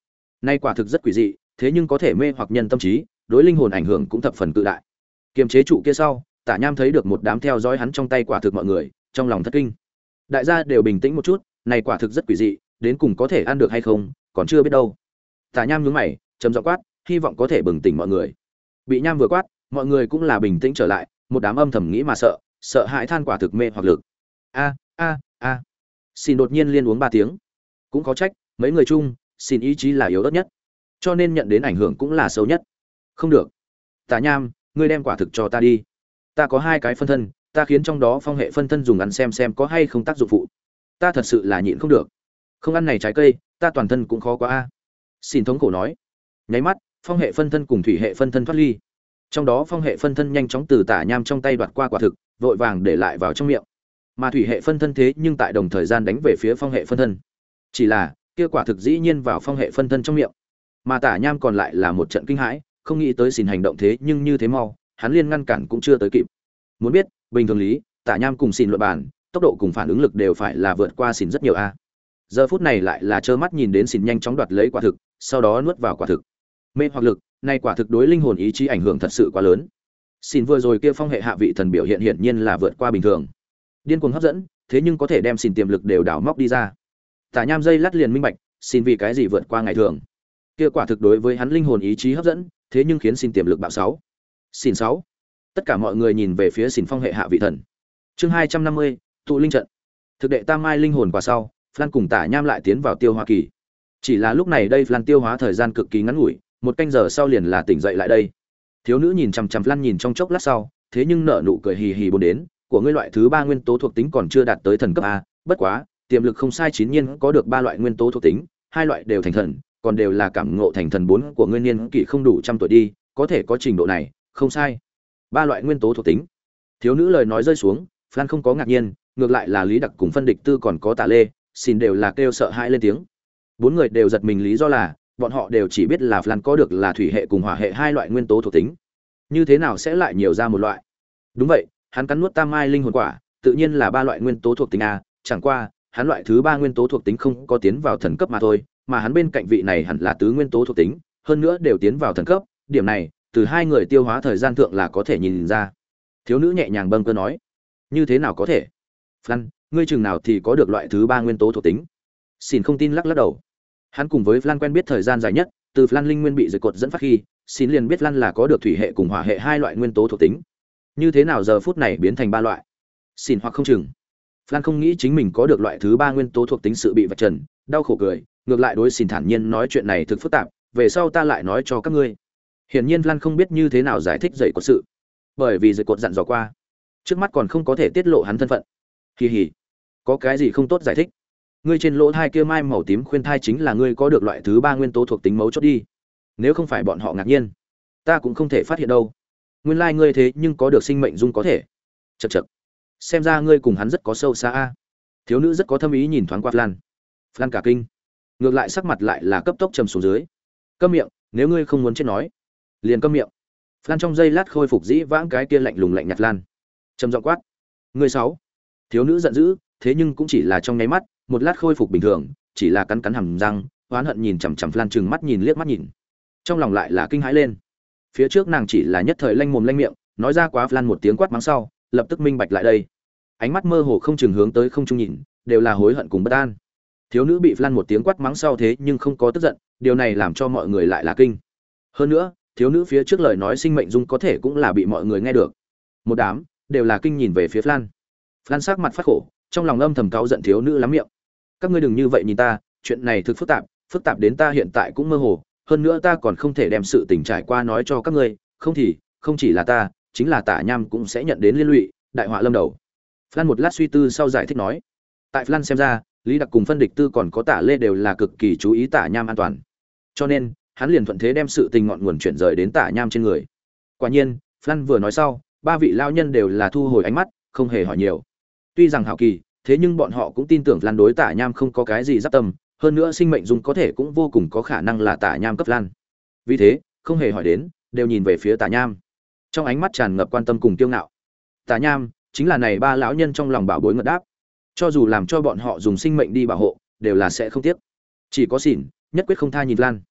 Nay quả thực rất quỷ dị, thế nhưng có thể mê hoặc nhân tâm trí, đối linh hồn ảnh hưởng cũng thập phần cự đại. Kiềm chế trụ kia sau, Tả Nham thấy được một đám theo dõi hắn trong tay quả thực mọi người, trong lòng thất kinh. Đại gia đều bình tĩnh một chút, này quả thực rất quỷ dị, đến cùng có thể ăn được hay không, còn chưa biết đâu. Tả Nham nhướng mày, trầm giọng quát, hy vọng có thể bừng tỉnh mọi người. Bị Nham vừa quát, mọi người cũng là bình tĩnh trở lại, một đám âm thầm nghĩ mà sợ, sợ hãi than quả thực mê hoặc lực. A a a. Xin đột nhiên liên uống ba tiếng. Cũng có trách, mấy người chung, xin ý chí là yếu ớt nhất, cho nên nhận đến ảnh hưởng cũng là xấu nhất. Không được. Tả Nham, ngươi đem quả thực cho ta đi. Ta có hai cái phân thân, ta khiến trong đó phong hệ phân thân dùng ăn xem xem có hay không tác dụng phụ. Ta thật sự là nhịn không được. Không ăn này trái cây, ta toàn thân cũng khó quá a. Xin thống khổ nói. Nháy mắt, phong hệ phân thân cùng thủy hệ phân thân thoát ly. Trong đó phong hệ phân thân nhanh chóng từ Tả Nham trong tay đoạt qua quả thực, vội vàng để lại vào trong miệng. Mà thủy hệ phân thân thế nhưng tại đồng thời gian đánh về phía phong hệ phân thân. Chỉ là, kia quả thực dĩ nhiên vào phong hệ phân thân trong miệng. Mà Tả Nham còn lại là một trận kinh hãi, không nghĩ tới xin hành động thế nhưng như thế mau, hắn liên ngăn cản cũng chưa tới kịp. Muốn biết, bình thường lý, Tả Nham cùng xin luận bàn, tốc độ cùng phản ứng lực đều phải là vượt qua xin rất nhiều a. Giờ phút này lại là trơ mắt nhìn đến xin nhanh chóng đoạt lấy quả thực, sau đó nuốt vào quả thực. Mê hoặc lực, này quả thực đối linh hồn ý chí ảnh hưởng thật sự quá lớn. Xin vừa rồi kia phong hệ hạ vị thần biểu hiện hiển nhiên là vượt qua bình thường. Điên cuồng hấp dẫn, thế nhưng có thể đem xin tiềm lực đều đảo móc đi ra. Tả Nham dây lát liền minh bạch, xin vì cái gì vượt qua ngày thường. Kia quả thực đối với hắn linh hồn ý chí hấp dẫn, thế nhưng khiến xin tiềm lực bạo sáu. Xin sáu. Tất cả mọi người nhìn về phía xin phong hệ hạ vị thần. Chương hai trăm năm mươi, tụ linh trận. Thực đệ tam mai linh hồn qua sau, Flan cùng Tả Nham lại tiến vào tiêu hóa kỳ. Chỉ là lúc này đây Flan tiêu hóa thời gian cực kỳ ngắn ngủi, một canh giờ sau liền là tỉnh dậy lại đây. Thiếu nữ nhìn chằm chằm Flan nhìn trong chốc lát sau, thế nhưng nở nụ cười hì hì bốn đến, của ngươi loại thứ ba nguyên tố thuộc tính còn chưa đạt tới thần cấp a, bất quá, tiềm lực không sai chín nhiên có được ba loại nguyên tố thuộc tính, hai loại đều thành thần, còn đều là cảm ngộ thành thần bốn của ngươi niên kỷ không đủ trăm tuổi đi, có thể có trình độ này, không sai. Ba loại nguyên tố thuộc tính. Thiếu nữ lời nói rơi xuống, Flan không có ngạc nhiên, ngược lại là Lý Đặc cùng phân địch tư còn có Tạ Lê, xin đều là kêu sợ hãi lên tiếng. Bốn người đều giật mình lý do là, bọn họ đều chỉ biết là Flan có được là thủy hệ cùng hỏa hệ hai loại nguyên tố thuộc tính. Như thế nào sẽ lại nhiều ra một loại? Đúng vậy, hắn cắn nuốt tam mai linh hồn quả, tự nhiên là ba loại nguyên tố thuộc tính a, chẳng qua, hắn loại thứ ba nguyên tố thuộc tính không có tiến vào thần cấp mà thôi, mà hắn bên cạnh vị này hẳn là tứ nguyên tố thuộc tính, hơn nữa đều tiến vào thần cấp, điểm này, từ hai người tiêu hóa thời gian thượng là có thể nhìn ra. Thiếu nữ nhẹ nhàng bâng cơ nói, như thế nào có thể? Flan, ngươi chừng nào thì có được loại thứ ba nguyên tố thuộc tính? Xin không tin lắc lắc đầu. Hắn cùng với Flan quen biết thời gian dài nhất, từ Flan linh nguyên bị dây cột dẫn phát khi, xin liền biết Flan là có được thủy hệ cùng hỏa hệ hai loại nguyên tố thuộc tính. Như thế nào giờ phút này biến thành ba loại? Xin hoặc không chừng. Flan không nghĩ chính mình có được loại thứ ba nguyên tố thuộc tính sự bị vạch trần, đau khổ cười, ngược lại đối xin thản nhiên nói chuyện này thực phức tạp, về sau ta lại nói cho các ngươi. Hiển nhiên Flan không biết như thế nào giải thích dậy cột sự, bởi vì dây cột dặn dò qua, trước mắt còn không có thể tiết lộ hắn thân phận. Kỳ hỉ, có cái gì không tốt giải thích? Ngươi trên lỗ thai kia mai màu tím khuyên thai chính là ngươi có được loại thứ ba nguyên tố thuộc tính mấu chốt đi. Nếu không phải bọn họ ngạc nhiên, ta cũng không thể phát hiện đâu. Nguyên lai like ngươi thế nhưng có được sinh mệnh dung có thể. Chậc chậc. Xem ra ngươi cùng hắn rất có sâu xa a. Thiếu nữ rất có thâm ý nhìn thoáng qua Flan. Flan cả kinh, ngược lại sắc mặt lại là cấp tốc trầm xuống dưới. Câm miệng, nếu ngươi không muốn chết nói, liền câm miệng. Flan trong giây lát khôi phục dĩ vãng cái kia lạnh lùng lạnh nhạt Flan. Trầm giọng quát, ngươi sáu. Thiếu nữ giận dữ, thế nhưng cũng chỉ là trong nháy mắt, một lát khôi phục bình thường, chỉ là cắn cắn hàm răng, oán hận nhìn chằm chằm Flan trừng mắt nhìn liếc mắt nhìn. Trong lòng lại là kinh hãi lên. Phía trước nàng chỉ là nhất thời lanh mồm lanh miệng, nói ra quá Flan một tiếng quát mắng sau, lập tức minh bạch lại đây. Ánh mắt mơ hồ không chừng hướng tới không trung nhìn, đều là hối hận cùng bất an. Thiếu nữ bị Flan một tiếng quát mắng sau thế nhưng không có tức giận, điều này làm cho mọi người lại là kinh. Hơn nữa, thiếu nữ phía trước lời nói sinh mệnh dung có thể cũng là bị mọi người nghe được. Một đám đều là kinh nhìn về phía Flan. Flan sắc mặt phát khổ, trong lòng âm thầm cáu giận thiếu nữ lắm miệng. Các ngươi đừng như vậy nhìn ta, chuyện này thực phức tạp, phức tạp đến ta hiện tại cũng mơ hồ, hơn nữa ta còn không thể đem sự tình trải qua nói cho các ngươi, không thì, không chỉ là ta, chính là Tả Nham cũng sẽ nhận đến liên lụy, đại họa lâm đầu. Flan một lát suy tư sau giải thích nói, tại Flan xem ra, Lý Đặc cùng phân địch tư còn có Tả Lê đều là cực kỳ chú ý Tả Nham an toàn, cho nên hắn liền thuận thế đem sự tình ngọn nguồn chuyển rời đến Tả Nham trên người. Quả nhiên, Flan vừa nói sau, ba vị lao nhân đều là thu hồi ánh mắt, không hề hỏi nhiều. Tuy rằng hảo kỳ, thế nhưng bọn họ cũng tin tưởng Flan đối Tả Nham không có cái gì giáp tâm, hơn nữa sinh mệnh dung có thể cũng vô cùng có khả năng là Tả Nham cấp Flan. Vì thế, không hề hỏi đến, đều nhìn về phía Tả Nham, trong ánh mắt tràn ngập quan tâm cùng kiêu ngạo. Tả Nham chính là này ba lão nhân trong lòng bảo bối ngật đáp, cho dù làm cho bọn họ dùng sinh mệnh đi bảo hộ, đều là sẽ không tiếc. Chỉ có xỉn, nhất quyết không tha nhìn Flan.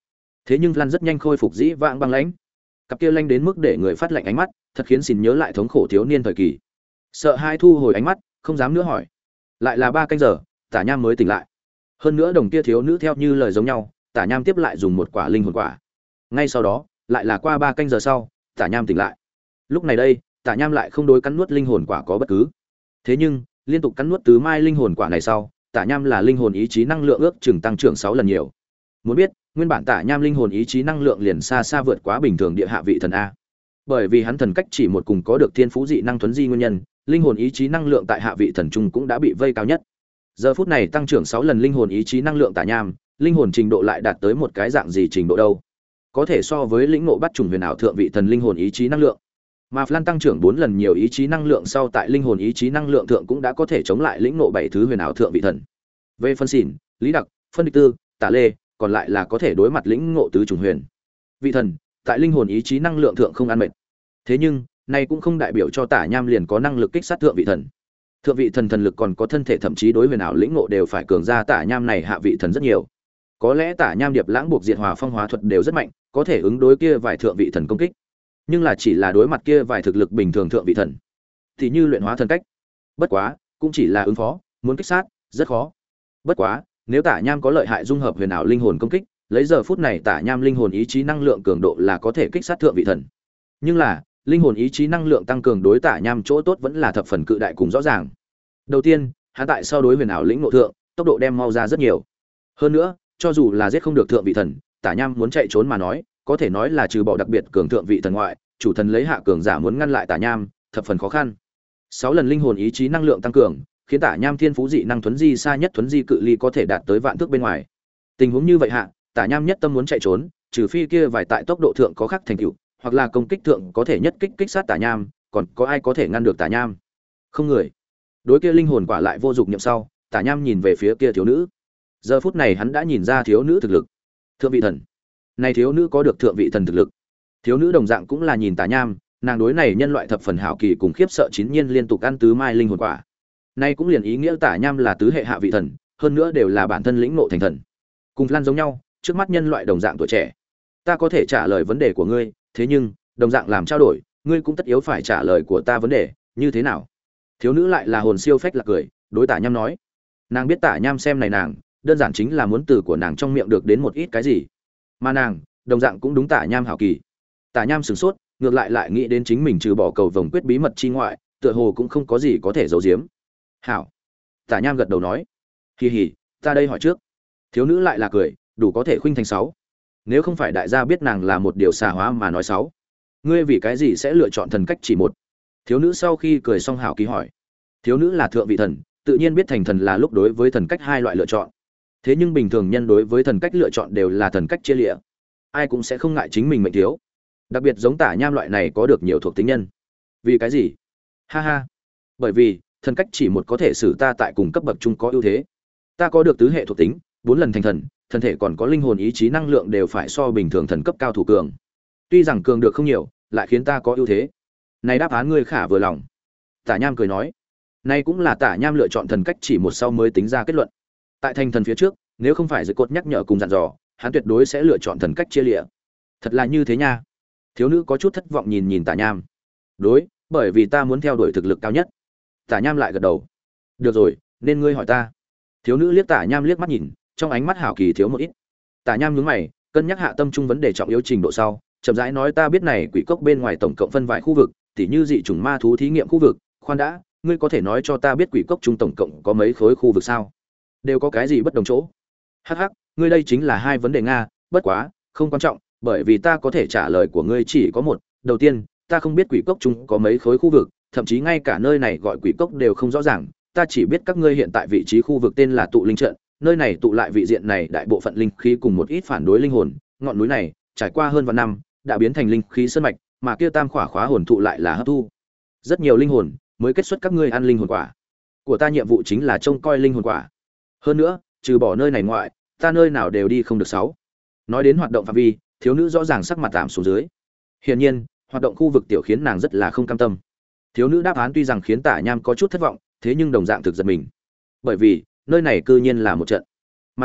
Thế nhưng Lan rất nhanh khôi phục dĩ vãng băng lãnh. Cặp kia lanh đến mức để người phát lạnh ánh mắt, thật khiến xin nhớ lại thống khổ thiếu niên thời kỳ. Sợ hai thu hồi ánh mắt, không dám nữa hỏi. Lại là ba canh giờ, Tả Nham mới tỉnh lại. Hơn nữa đồng kia thiếu nữ theo như lời giống nhau, Tả Nham tiếp lại dùng một quả linh hồn quả. Ngay sau đó, lại là qua ba canh giờ sau, Tả Nham tỉnh lại. Lúc này đây, Tả Nham lại không đối cắn nuốt linh hồn quả có bất cứ. Thế nhưng, liên tục cắn nuốt tứ mai linh hồn quả này sau, Tả Nham là linh hồn ý chí năng lượng ước chừng tăng trưởng sáu lần nhiều. Muốn biết, nguyên bản Tả Nham linh hồn ý chí năng lượng liền xa xa vượt quá bình thường địa hạ vị thần a. Bởi vì hắn thần cách chỉ một cùng có được thiên phú dị năng thuấn di nguyên nhân, linh hồn ý chí năng lượng tại hạ vị thần trung cũng đã bị vây cao nhất. Giờ phút này tăng trưởng sáu lần linh hồn ý chí năng lượng Tả Nham, linh hồn trình độ lại đạt tới một cái dạng gì trình độ đâu? Có thể so với lĩnh ngộ bắt trùng huyền ảo thượng vị thần linh hồn ý chí năng lượng. Mà Flan tăng trưởng bốn lần nhiều ý chí năng lượng sau tại linh hồn ý chí năng lượng thượng cũng đã có thể chống lại lĩnh ngộ bảy thứ huyền ảo thượng vị thần. Về phân xỉn, Lý Đặc, phân địch tư, Tả Lê, còn lại là có thể đối mặt lĩnh ngộ tứ trùng huyền vị thần, tại linh hồn ý chí năng lượng thượng không ăn mệt. Thế nhưng, này cũng không đại biểu cho Tả Nham liền có năng lực kích sát thượng vị thần. Thượng vị thần thần lực còn có thân thể thậm chí đối huyền ảo lĩnh ngộ đều phải cường ra Tả Nham này hạ vị thần rất nhiều. Có lẽ Tả Nham điệp lãng buộc diệt hòa phong hóa thuật đều rất mạnh, có thể ứng đối kia vài thượng vị thần công kích. Nhưng là chỉ là đối mặt kia vài thực lực bình thường thượng vị thần, thì như luyện hóa thần cách. Bất quá, cũng chỉ là ứng phó, muốn kích sát, rất khó. Bất quá, nếu Tả Nham có lợi hại dung hợp huyền ảo linh hồn công kích, lấy giờ phút này Tả Nham linh hồn ý chí năng lượng cường độ là có thể kích sát thượng vị thần. Nhưng là, linh hồn ý chí năng lượng tăng cường đối Tả Nham chỗ tốt vẫn là thập phần cự đại cùng rõ ràng. Đầu tiên, hắn tại so đối huyền ảo lĩnh ngộ thượng, tốc độ đem mau ra rất nhiều. Hơn nữa, cho dù là giết không được thượng vị thần, Tả Nham muốn chạy trốn mà nói, có thể nói là trừ bỏ đặc biệt cường thượng vị thần ngoại, chủ thần lấy hạ cường giả muốn ngăn lại Tả Nham, thập phần khó khăn. Sáu lần linh hồn ý chí năng lượng tăng cường, khiến Tả Nham thiên phú dị năng thuấn di xa nhất thuấn di cự ly có thể đạt tới vạn thước bên ngoài. Tình huống như vậy hạ, Tả Nham nhất tâm muốn chạy trốn, trừ phi kia vài tại tốc độ thượng có khắc thành tựu, hoặc là công kích thượng có thể nhất kích kích sát Tả Nham, còn có ai có thể ngăn được Tả Nham? Không người. Đối kia linh hồn quả lại vô dụng niệm sau, Tả Nham nhìn về phía kia thiếu nữ. Giờ phút này hắn đã nhìn ra thiếu nữ thực lực. Thượng vị thần. Này thiếu nữ có được thượng vị thần thực lực. Thiếu nữ đồng dạng cũng là nhìn Tả Nham, nàng đối này nhân loại thập phần hảo kỳ cùng khiếp sợ chín nhiên liên tục ăn tứ mai linh hồn quả. Nay cũng liền ý nghĩa Tả Nham là tứ hệ hạ vị thần, hơn nữa đều là bản thân lĩnh ngộ thành thần. Cùng Lan giống nhau, trước mắt nhân loại đồng dạng tuổi trẻ. Ta có thể trả lời vấn đề của ngươi, thế nhưng, đồng dạng làm trao đổi, ngươi cũng tất yếu phải trả lời của ta vấn đề, như thế nào? Thiếu nữ lại là hồn siêu phách lạc cười, đối Tả Nham nói. Nàng biết Tả Nham xem này nàng, đơn giản chính là muốn từ của nàng trong miệng được đến một ít cái gì. Mà nàng, đồng dạng cũng đúng Tả Nham hảo kỳ. Tả Nham sửng sốt, ngược lại lại nghĩ đến chính mình trừ bỏ cầu vồng quyết bí mật chi ngoại, tựa hồ cũng không có gì có thể giấu giếm. Hảo. Tả Nham gật đầu nói. Hì hì, ta đây hỏi trước. Thiếu nữ lại là cười, đủ có thể khuynh thành sáu. Nếu không phải đại gia biết nàng là một điều xà hóa mà nói sáu, ngươi vì cái gì sẽ lựa chọn thần cách chỉ một? Thiếu nữ sau khi cười xong hảo kỳ hỏi. Thiếu nữ là thượng vị thần, tự nhiên biết thành thần là lúc đối với thần cách hai loại lựa chọn. Thế nhưng bình thường nhân đối với thần cách lựa chọn đều là thần cách chia lịa. Ai cũng sẽ không ngại chính mình mệnh thiếu. Đặc biệt giống Tả Nham loại này có được nhiều thuộc tính nhân. Vì cái gì? Ha ha. Bởi vì, thần cách chỉ một có thể xử ta tại cùng cấp bậc chung có ưu thế. Ta có được tứ hệ thuộc tính, bốn lần thành thần, thân thể còn có linh hồn ý chí năng lượng đều phải so bình thường thần cấp cao thủ cường. Tuy rằng cường được không nhiều, lại khiến ta có ưu thế. Này đáp án ngươi khả vừa lòng. Tả Nham cười nói. Này cũng là Tả Nham lựa chọn thần cách chỉ một sau mới tính ra kết luận. Tại thành thần phía trước, nếu không phải dưới cột nhắc nhở cùng dặn dò, hắn tuyệt đối sẽ lựa chọn thần cách chia lịa. Thật là như thế nha. Thiếu nữ có chút thất vọng nhìn nhìn Tả Nham. Đối, bởi vì ta muốn theo đuổi thực lực cao nhất. Tả Nham lại gật đầu. Được rồi, nên ngươi hỏi ta. Thiếu nữ liếc Tả Nham liếc mắt nhìn, trong ánh mắt hảo kỳ thiếu một ít. Tả Nham nhướng mày, cân nhắc hạ tâm trung vấn đề trọng yếu trình độ sau, chậm rãi nói ta biết này quỷ cốc bên ngoài tổng cộng phân vài khu vực, tỉ như dị chủng ma thú thí nghiệm khu vực, khoan đã, ngươi có thể nói cho ta biết quỷ cốc trung tổng cộng có mấy khối khu vực sao? Đều có cái gì bất đồng chỗ? Hắc hắc, ngươi đây chính là hai vấn đề nga, bất quá, không quan trọng, bởi vì ta có thể trả lời của ngươi chỉ có một. Đầu tiên, ta không biết quỷ cốc trung có mấy khối khu vực, thậm chí ngay cả nơi này gọi quỷ cốc đều không rõ ràng, ta chỉ biết các ngươi hiện tại vị trí khu vực tên là tụ linh trận, nơi này tụ lại vị diện này đại bộ phận linh khí cùng một ít phản đối linh hồn, ngọn núi này trải qua hơn vạn năm đã biến thành linh khí sơn mạch, mà kia tam khỏa khóa hồn thụ lại là hấp thu rất nhiều linh hồn, mới kết xuất các ngươi ăn linh hồn quả. Của ta nhiệm vụ chính là trông coi linh hồn quả. Hơn nữa, trừ bỏ nơi này ngoại, ta nơi nào đều đi không được sáu. Nói đến hoạt động phạm vi, thiếu nữ rõ ràng sắc mặt tạm xuống dưới. Hiển nhiên, hoạt động khu vực tiểu khiến nàng rất là không cam tâm. Thiếu nữ đáp án tuy rằng khiến Tả Nham có chút thất vọng, thế nhưng đồng dạng thực giật mình. Bởi vì, nơi này cư nhiên là một trận. Mà trận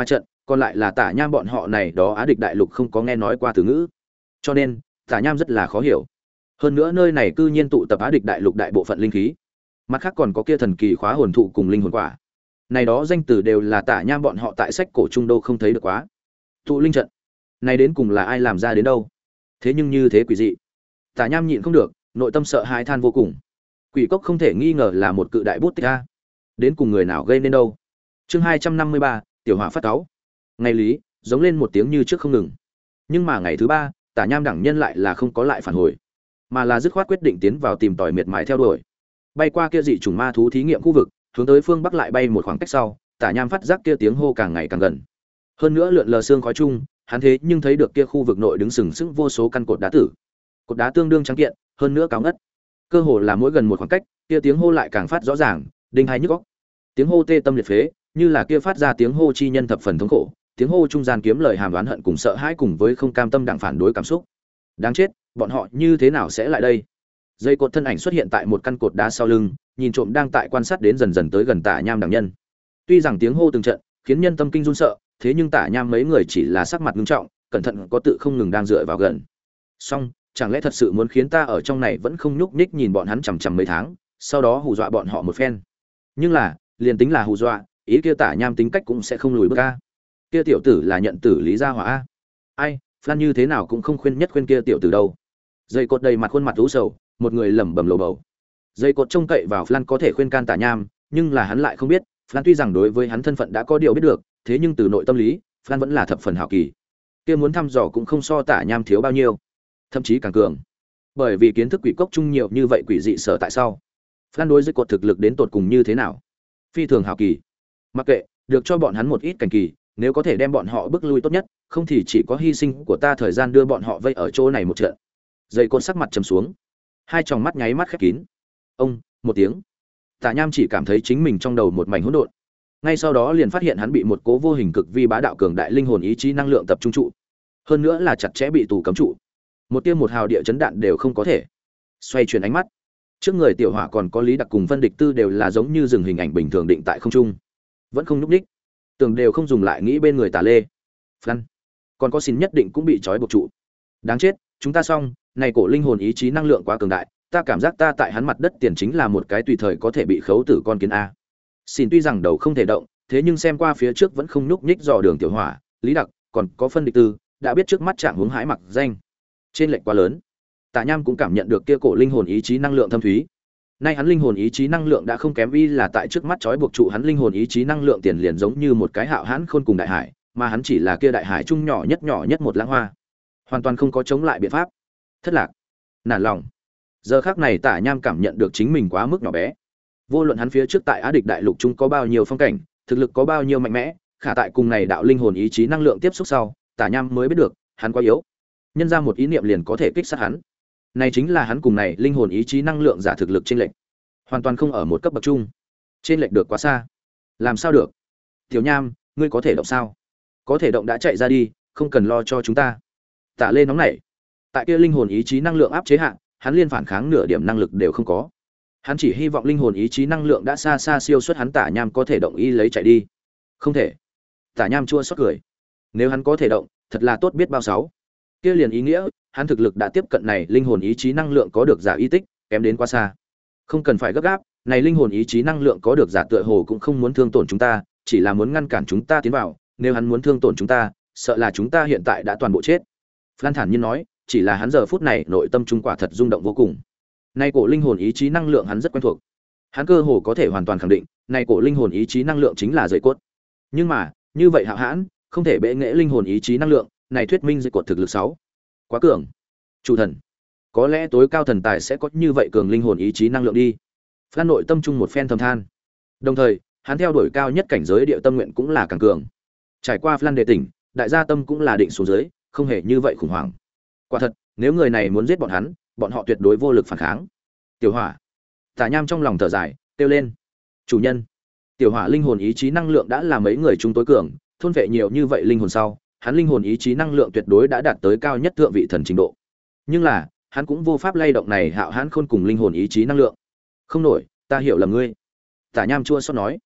còn lại là Tả Nham bọn họ này đó Á địch đại lục không có nghe nói qua từ ngữ, cho nên Tả Nham rất là khó hiểu. Hơn nữa nơi này cư nhiên tụ tập Á địch đại lục đại bộ phận linh khí, mặt khác còn có kia thần kỳ khóa hồn thụ cùng linh hồn quả, này đó danh từ đều là Tả Nham bọn họ tại sách cổ trung đô không thấy được quá. Tụ linh trận này đến cùng là ai làm ra đến đâu? Thế nhưng như thế quỷ dị, Tả Nham nhịn không được, nội tâm sợ hãi than vô cùng. Quỷ cốc không thể nghi ngờ là một cự đại bút tích a, đến cùng người nào gây nên đâu? Chương hai trăm năm mươi ba, tiểu hỏa phát cáu. Ngày lý, giống lên một tiếng như trước không ngừng. Nhưng mà ngày thứ ba, Tả Nham đẳng nhân lại là không có lại phản hồi, mà là dứt khoát quyết định tiến vào tìm tòi miệt mài theo đuổi. Bay qua kia dị chủng ma thú thí nghiệm khu vực, hướng tới phương bắc lại bay một khoảng cách sau, Tả Nham phát giác kia tiếng hô càng ngày càng gần. Hơn nữa lượn lờ xương khói chung, hắn thế nhưng thấy được kia khu vực nội đứng sừng sững vô số căn cột đá tử. Cột đá tương đương trắng kiện, hơn nữa cao ngất. Cơ hồ là mỗi gần một khoảng cách, kia tiếng hô lại càng phát rõ ràng, đinh hai nhức óc. Tiếng hô tê tâm liệt phế, như là kia phát ra tiếng hô chi nhân thập phần thống khổ, tiếng hô trung gian kiếm lời hàm oán hận cùng sợ hãi cùng với không cam tâm đặng phản đối cảm xúc. Đáng chết, bọn họ như thế nào sẽ lại đây? Dây cột thân ảnh xuất hiện tại một căn cột đá sau lưng, nhìn trộm đang tại quan sát đến dần dần tới gần Tả Nham đẳng nhân. Tuy rằng tiếng hô từng trận, khiến nhân tâm kinh run sợ, thế nhưng Tả Nham mấy người chỉ là sắc mặt nghiêm trọng, cẩn thận có tự không ngừng đang dựa vào gần. Song, chẳng lẽ thật sự muốn khiến ta ở trong này vẫn không nhúc nhích nhìn bọn hắn chằm chằm mấy tháng, sau đó hù dọa bọn họ một phen? Nhưng là, liền tính là hù dọa, ý kia Tả Nham tính cách cũng sẽ không lùi bước a. Kia tiểu tử là nhận tử lý gia hỏa a. Ai, Flan như thế nào cũng không khuyên nhất khuyên kia tiểu tử đâu. Dây cột đầy mặt khuôn mặt u sầu, một người lẩm bẩm lầu bầu. Dây cột trông cậy vào Flan có thể khuyên can Tả Nham, nhưng là hắn lại không biết, Flan tuy rằng đối với hắn thân phận đã có điều biết được, thế nhưng từ nội tâm lý, Flan vẫn là thập phần hảo kỳ. Kia muốn thăm dò cũng không so Tả Nham thiếu bao nhiêu, thậm chí càng cường. Bởi vì kiến thức quỷ cốc chung nhiều như vậy quỷ dị sở tại sao? Flan đối với cột thực lực đến tột cùng như thế nào? Phi thường hảo kỳ. Mặc kệ, được cho bọn hắn một ít cảnh kỳ, nếu có thể đem bọn họ bước lui tốt nhất, không thì chỉ có hy sinh của ta thời gian đưa bọn họ vây ở chỗ này một trận. Dây cột sắc mặt trầm xuống, hai tròng mắt nháy mắt khép kín. Ông, một tiếng. Tả Nham chỉ cảm thấy chính mình trong đầu một mảnh hỗn độn. Ngay sau đó liền phát hiện hắn bị một cố vô hình cực vi bá đạo cường đại linh hồn ý chí năng lượng tập trung trụ. Hơn nữa là chặt chẽ bị tù cấm trụ. Một tia một hào địa chấn đạn đều không có thể. Xoay chuyển ánh mắt, trước người tiểu hỏa còn có Lý Đặc cùng Vân Địch Tư đều là giống như dừng hình ảnh bình thường định tại không trung, vẫn không nhúc nhích, tưởng đều không dùng lại nghĩ bên người Tả Lê. Flan, còn có xin nhất định cũng bị trói buộc trụ. Đáng chết, chúng ta xong, này cổ linh hồn ý chí năng lượng quá cường đại, ta cảm giác ta tại hắn mặt đất tiền chính là một cái tùy thời có thể bị khấu tử con kiến a. Xin tuy rằng đầu không thể động, thế nhưng xem qua phía trước vẫn không nhúc nhích dò đường tiểu hỏa, Lý Đặc, còn có Phân Địch Tư, đã biết trước mắt trạng hướng hãi mặc danh. Trên lệch quá lớn. Tả Nham cũng cảm nhận được kia cổ linh hồn ý chí năng lượng thâm thúy. Nay hắn linh hồn ý chí năng lượng đã không kém vi là tại trước mắt trói buộc trụ hắn linh hồn ý chí năng lượng tiền liền giống như một cái hạo hãn khôn cùng đại hải, mà hắn chỉ là kia đại hải trung nhỏ nhất nhỏ nhất một lãng hoa, hoàn toàn không có chống lại biện pháp. Thất lạc, nản lòng. Giờ khắc này Tả Nham cảm nhận được chính mình quá mức nhỏ bé. Vô luận hắn phía trước tại Á địch đại lục trung có bao nhiêu phong cảnh, thực lực có bao nhiêu mạnh mẽ, khả tại cùng này đạo linh hồn ý chí năng lượng tiếp xúc sau, Tả Nham mới biết được, hắn quá yếu. Nhân ra một ý niệm liền có thể kích sát hắn. Này chính là hắn cùng này linh hồn ý chí năng lượng giả thực lực chênh lệch, hoàn toàn không ở một cấp bậc chung. Chênh lệch được quá xa. Làm sao được? Tiểu Nham, ngươi có thể động sao? Có thể động đã chạy ra đi, không cần lo cho chúng ta. Tả Lê nóng nảy. Tại kia linh hồn ý chí năng lượng áp chế hạ, hắn liên phản kháng nửa điểm năng lực đều không có. Hắn chỉ hy vọng linh hồn ý chí năng lượng đã xa xa siêu xuất hắn Tả Nham có thể động y lấy chạy đi. Không thể. Tả Nham chua xót cười. Nếu hắn có thể động, thật là tốt biết bao sáu. Kia liền ý nghĩa, hắn thực lực đã tiếp cận này linh hồn ý chí năng lượng có được giả y tích, kém đến quá xa. Không cần phải gấp gáp, này linh hồn ý chí năng lượng có được giả tựa hồ cũng không muốn thương tổn chúng ta, chỉ là muốn ngăn cản chúng ta tiến vào, nếu hắn muốn thương tổn chúng ta, sợ là chúng ta hiện tại đã toàn bộ chết. Phan thản nhiên nói, chỉ là hắn giờ phút này nội tâm trung quả thật rung động vô cùng. Nay cổ linh hồn ý chí năng lượng hắn rất quen thuộc. Hắn cơ hồ có thể hoàn toàn khẳng định, này cổ linh hồn ý chí năng lượng chính là dây cốt. Nhưng mà, như vậy hạo hãn, không thể bệ nghệ linh hồn ý chí năng lượng, này thuyết minh dây cột thực lực sáu quá cường. Chủ thần, có lẽ tối cao thần tài sẽ có như vậy cường linh hồn ý chí năng lượng đi. Phan nội tâm trung một phen thầm than. Đồng thời, hắn theo đuổi cao nhất cảnh giới địa tâm nguyện cũng là càng cường. Trải qua Phan đề tỉnh, đại gia tâm cũng là định xuống dưới, không hề như vậy khủng hoảng. Quả thật, nếu người này muốn giết bọn hắn, bọn họ tuyệt đối vô lực phản kháng. Tiểu Hỏa, Tả Nham trong lòng thở dài, kêu lên. Chủ nhân, Tiểu Hỏa linh hồn ý chí năng lượng đã là mấy người chúng tối cường, thôn vệ nhiều như vậy linh hồn sau, hắn linh hồn ý chí năng lượng tuyệt đối đã đạt tới cao nhất thượng vị thần trình độ. Nhưng là, hắn cũng vô pháp lay động này hạo hãn khôn cùng linh hồn ý chí năng lượng. Không nổi, ta hiểu lầm ngươi. Tả Nham chua xót nói.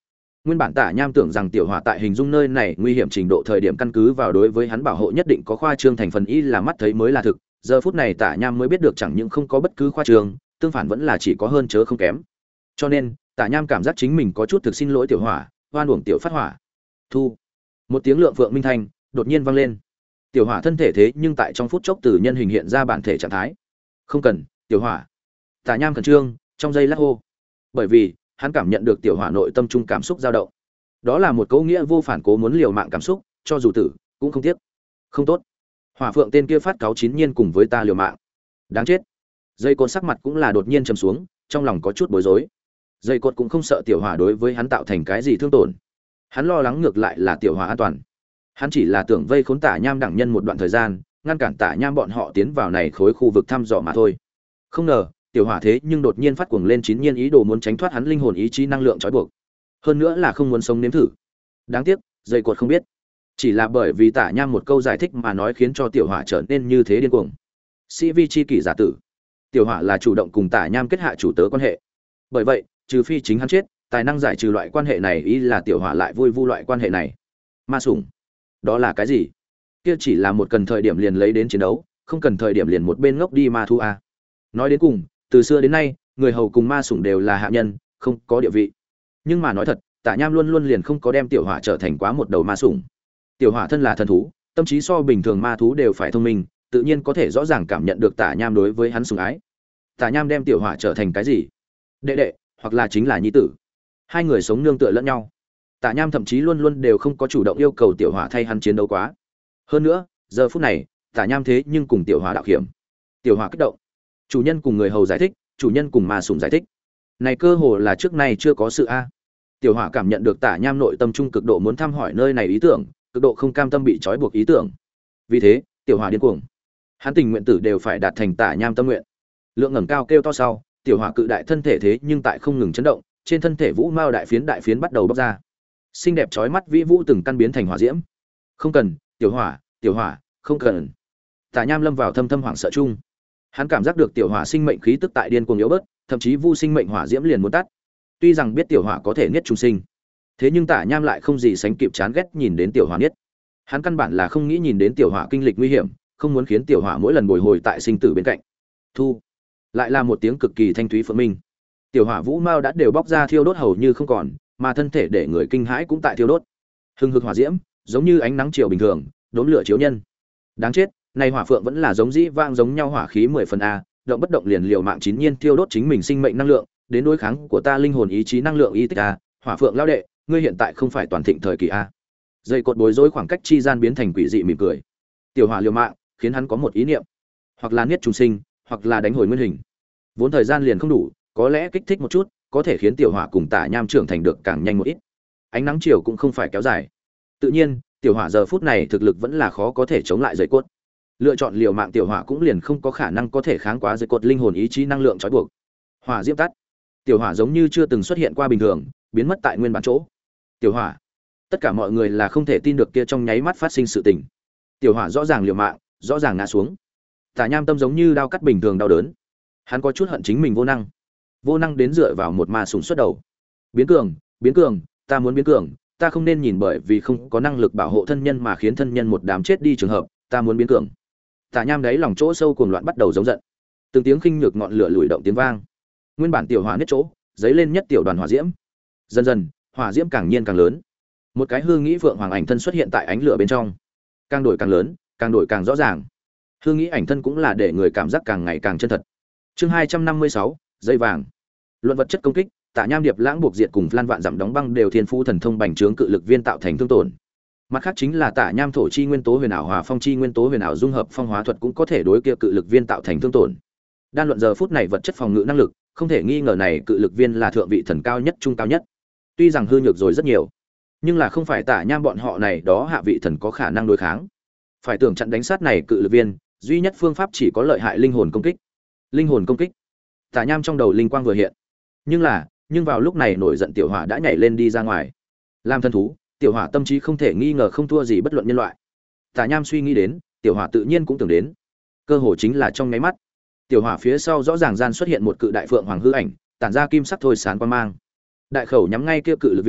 Nguyên bản Tả Nham tưởng rằng tiểu hỏa tại hình dung nơi này nguy hiểm trình độ thời điểm căn cứ vào đối với hắn bảo hộ nhất định có khoa trương thành phần, y là mắt thấy mới là thực. Giờ phút này Tả Nham mới biết được chẳng những không có bất cứ khoa trương, tương phản vẫn là chỉ có hơn chớ không kém. Cho nên, Tả Nham cảm giác chính mình có chút thực xin lỗi tiểu hỏa, oan uổng tiểu phát hỏa. Thu. Một tiếng lượng phượng minh thanh đột nhiên vang lên. Tiểu hỏa thân thể thế nhưng tại trong phút chốc từ nhân hình hiện ra bản thể trạng thái. Không cần, tiểu hỏa. Tả Nham khẩn trương, trong giây lát hô. Bởi vì, hắn cảm nhận được tiểu hỏa nội tâm trung cảm xúc dao động. Đó là một câu nghĩa vô phản cố muốn liều mạng cảm xúc, cho dù tử cũng không tiếc. Không tốt. Hỏa Phượng tên kia phát cáo chín nhiên cùng với ta liều mạng. Đáng chết. Dây cột sắc mặt cũng là đột nhiên trầm xuống, trong lòng có chút bối rối. Dây cột cũng không sợ tiểu hỏa đối với hắn tạo thành cái gì thương tổn. Hắn lo lắng ngược lại là tiểu hỏa an toàn. Hắn chỉ là tưởng vây khốn Tả Nham đẳng nhân một đoạn thời gian, ngăn cản Tả Nham bọn họ tiến vào này khối khu vực thăm dò mà thôi. Không ngờ, tiểu hỏa thế nhưng đột nhiên phát cuồng lên chín nhiên ý đồ muốn tránh thoát hắn linh hồn ý chí năng lượng trói buộc. Hơn nữa là không muốn sống nếm thử. Đáng tiếc, dây cột không biết. Chỉ là bởi vì Tả Nham một câu giải thích mà nói khiến cho tiểu hỏa trở nên như thế điên cuồng. Sĩ vi chi kỷ giả tử. Tiểu hỏa là chủ động cùng Tả Nham kết hạ chủ tớ quan hệ. Bởi vậy, trừ phi chính hắn chết, tài năng giải trừ loại quan hệ này, ý là tiểu hỏa lại vui vu loại quan hệ này. Ma sủng. Đó là cái gì? Kia chỉ là một cần thời điểm liền lấy đến chiến đấu, không cần thời điểm liền một bên ngốc đi ma thu a. Nói đến cùng, từ xưa đến nay, người hầu cùng ma sủng đều là hạ nhân, không có địa vị. Nhưng mà nói thật, Tả Nham luôn luôn liền không có đem tiểu hỏa trở thành quá một đầu ma sủng. Tiểu hỏa thân là thần thú, tâm trí so bình thường ma thú đều phải thông minh, tự nhiên có thể rõ ràng cảm nhận được Tả Nham đối với hắn sủng ái. Tả Nham đem tiểu hỏa trở thành cái gì? Đệ đệ, hoặc là chính là nhi tử. Hai người sống nương tựa lẫn nhau. Tả Nham thậm chí luôn luôn đều không có chủ động yêu cầu tiểu hỏa thay hắn chiến đấu quá. Hơn nữa, giờ phút này, Tả Nham thế nhưng cùng tiểu hỏa đạo hiểm. Tiểu hỏa kích động. Chủ nhân cùng người hầu giải thích, chủ nhân cùng ma sủng giải thích. Này cơ hồ là trước nay chưa có sự a. Tiểu hỏa cảm nhận được Tả Nham nội tâm trung cực độ muốn thăm hỏi nơi này ý tưởng, cực độ không cam tâm bị trói buộc ý tưởng. Vì thế, tiểu hỏa điên cuồng. Hắn tình nguyện tử đều phải đạt thành Tả Nham tâm nguyện. Lượng ngẩng cao kêu to sau, tiểu hỏa cự đại thân thể thế nhưng tại không ngừng chấn động, trên thân thể vũ mao đại phiến đại phiến bắt đầu bốc ra. Xinh đẹp chói mắt vĩ vũ từng căn biến thành hỏa diễm. Không cần, tiểu hỏa, tiểu hỏa, không cần. Tả Nham lâm vào thâm thâm hoảng sợ chung. Hắn cảm giác được tiểu hỏa sinh mệnh khí tức tại điên cuồng yếu bớt, thậm chí vu sinh mệnh hỏa diễm liền muốn tắt. Tuy rằng biết tiểu hỏa có thể niết trùng sinh, thế nhưng Tả Nham lại không gì sánh kịp chán ghét nhìn đến tiểu hỏa niết. Hắn căn bản là không nghĩ nhìn đến tiểu hỏa kinh lịch nguy hiểm, không muốn khiến tiểu hỏa mỗi lần bồi hồi tại sinh tử bên cạnh. Thu, lại là một tiếng cực kỳ thanh thúy phượng minh. Tiểu hỏa vũ mao đã đều bóc ra thiêu đốt hầu như không còn, mà thân thể để người kinh hãi cũng tại thiêu đốt. Hừng hực hỏa diễm, giống như ánh nắng chiều bình thường, đốn lửa chiếu nhân. Đáng chết, này hỏa phượng vẫn là giống dĩ vang giống nhau hỏa khí mười phần a, động bất động liền liều mạng chín nhiên thiêu đốt chính mình sinh mệnh năng lượng, đến đối kháng của ta linh hồn ý chí năng lượng y tích a, hỏa phượng lao đệ, ngươi hiện tại không phải toàn thịnh thời kỳ a. Dây cột bối rối khoảng cách chi gian biến thành quỷ dị mỉm cười. Tiểu hỏa liều mạng, khiến hắn có một ý niệm, hoặc là niết trùng sinh, hoặc là đánh hồi nguyên hình. Vốn thời gian liền không đủ, có lẽ kích thích một chút, có thể khiến tiểu hỏa cùng Tả Nham trưởng thành được càng nhanh một ít. Ánh nắng chiều cũng không phải kéo dài. Tự nhiên, tiểu hỏa giờ phút này thực lực vẫn là khó có thể chống lại dây cốt. Lựa chọn liều mạng tiểu hỏa cũng liền không có khả năng có thể kháng quá dây cột linh hồn ý chí năng lượng trói buộc. Hỏa diễm tắt. Tiểu hỏa giống như chưa từng xuất hiện qua bình thường, biến mất tại nguyên bản chỗ. Tiểu hỏa, tất cả mọi người là không thể tin được kia trong nháy mắt phát sinh sự tình. Tiểu hỏa rõ ràng liều mạng, rõ ràng ngã xuống. Tả Nham tâm giống như đao cắt bình thường đau đớn. Hắn có chút hận chính mình vô năng, vô năng đến dựa vào một ma sủng xuất đầu. Biến cường, biến cường, ta muốn biến cường, ta không nên nhìn bởi vì không có năng lực bảo hộ thân nhân mà khiến thân nhân một đám chết đi trường hợp, ta muốn biến cường. Tả Nham đáy lòng chỗ sâu cuồng loạn bắt đầu giống giận. Từng tiếng khinh nhược ngọn lửa lùi động tiếng vang. Nguyên bản tiểu hỏa nứt chỗ, giấy lên nhất tiểu đoàn hỏa diễm. Dần dần, hỏa diễm càng nhiên càng lớn. Một cái hư nghĩ vượng hoàng ảnh thân xuất hiện tại ánh lửa bên trong. Càng đổi càng lớn, càng đổi càng rõ ràng. Hư nghĩ ảnh thân cũng là để người cảm giác càng ngày càng chân thật. Chương hai trăm năm mươi sáu, dây vàng. Luận vật chất công kích, Tả Nham điệp lãng buộc diệt cùng Lan Vạn Dặm đóng băng đều thiên phú thần thông bành trướng cự lực viên tạo thành thương tổn. Mặt khác chính là Tả Nham thổ chi nguyên tố huyền ảo hòa phong chi nguyên tố huyền ảo dung hợp phong hóa thuật cũng có thể đối kia cự lực viên tạo thành thương tổn. Đan luận giờ phút này vật chất phòng ngự năng lực, không thể nghi ngờ này cự lực viên là thượng vị thần cao nhất trung cao nhất. Tuy rằng hư nhược rồi rất nhiều, nhưng là không phải Tả Nham bọn họ này đó hạ vị thần có khả năng đối kháng. Phải tưởng chặn đánh sát này cự lực viên, duy nhất phương pháp chỉ có lợi hại linh hồn công kích. Linh hồn công kích. Tả Nham trong đầu linh quang vừa hiện. Nhưng là, nhưng vào lúc này nổi giận tiểu hỏa đã nhảy lên đi ra ngoài. Làm thân thú, tiểu hỏa tâm trí không thể nghi ngờ không thua gì bất luận nhân loại. Tả Nham suy nghĩ đến, tiểu hỏa tự nhiên cũng tưởng đến. Cơ hồ chính là trong nháy mắt, tiểu hỏa phía sau rõ ràng gian xuất hiện một cự đại phượng hoàng hư ảnh, tản ra kim sắc thôi sáng quan mang. Đại khẩu nhắm ngay kia cự lực viên,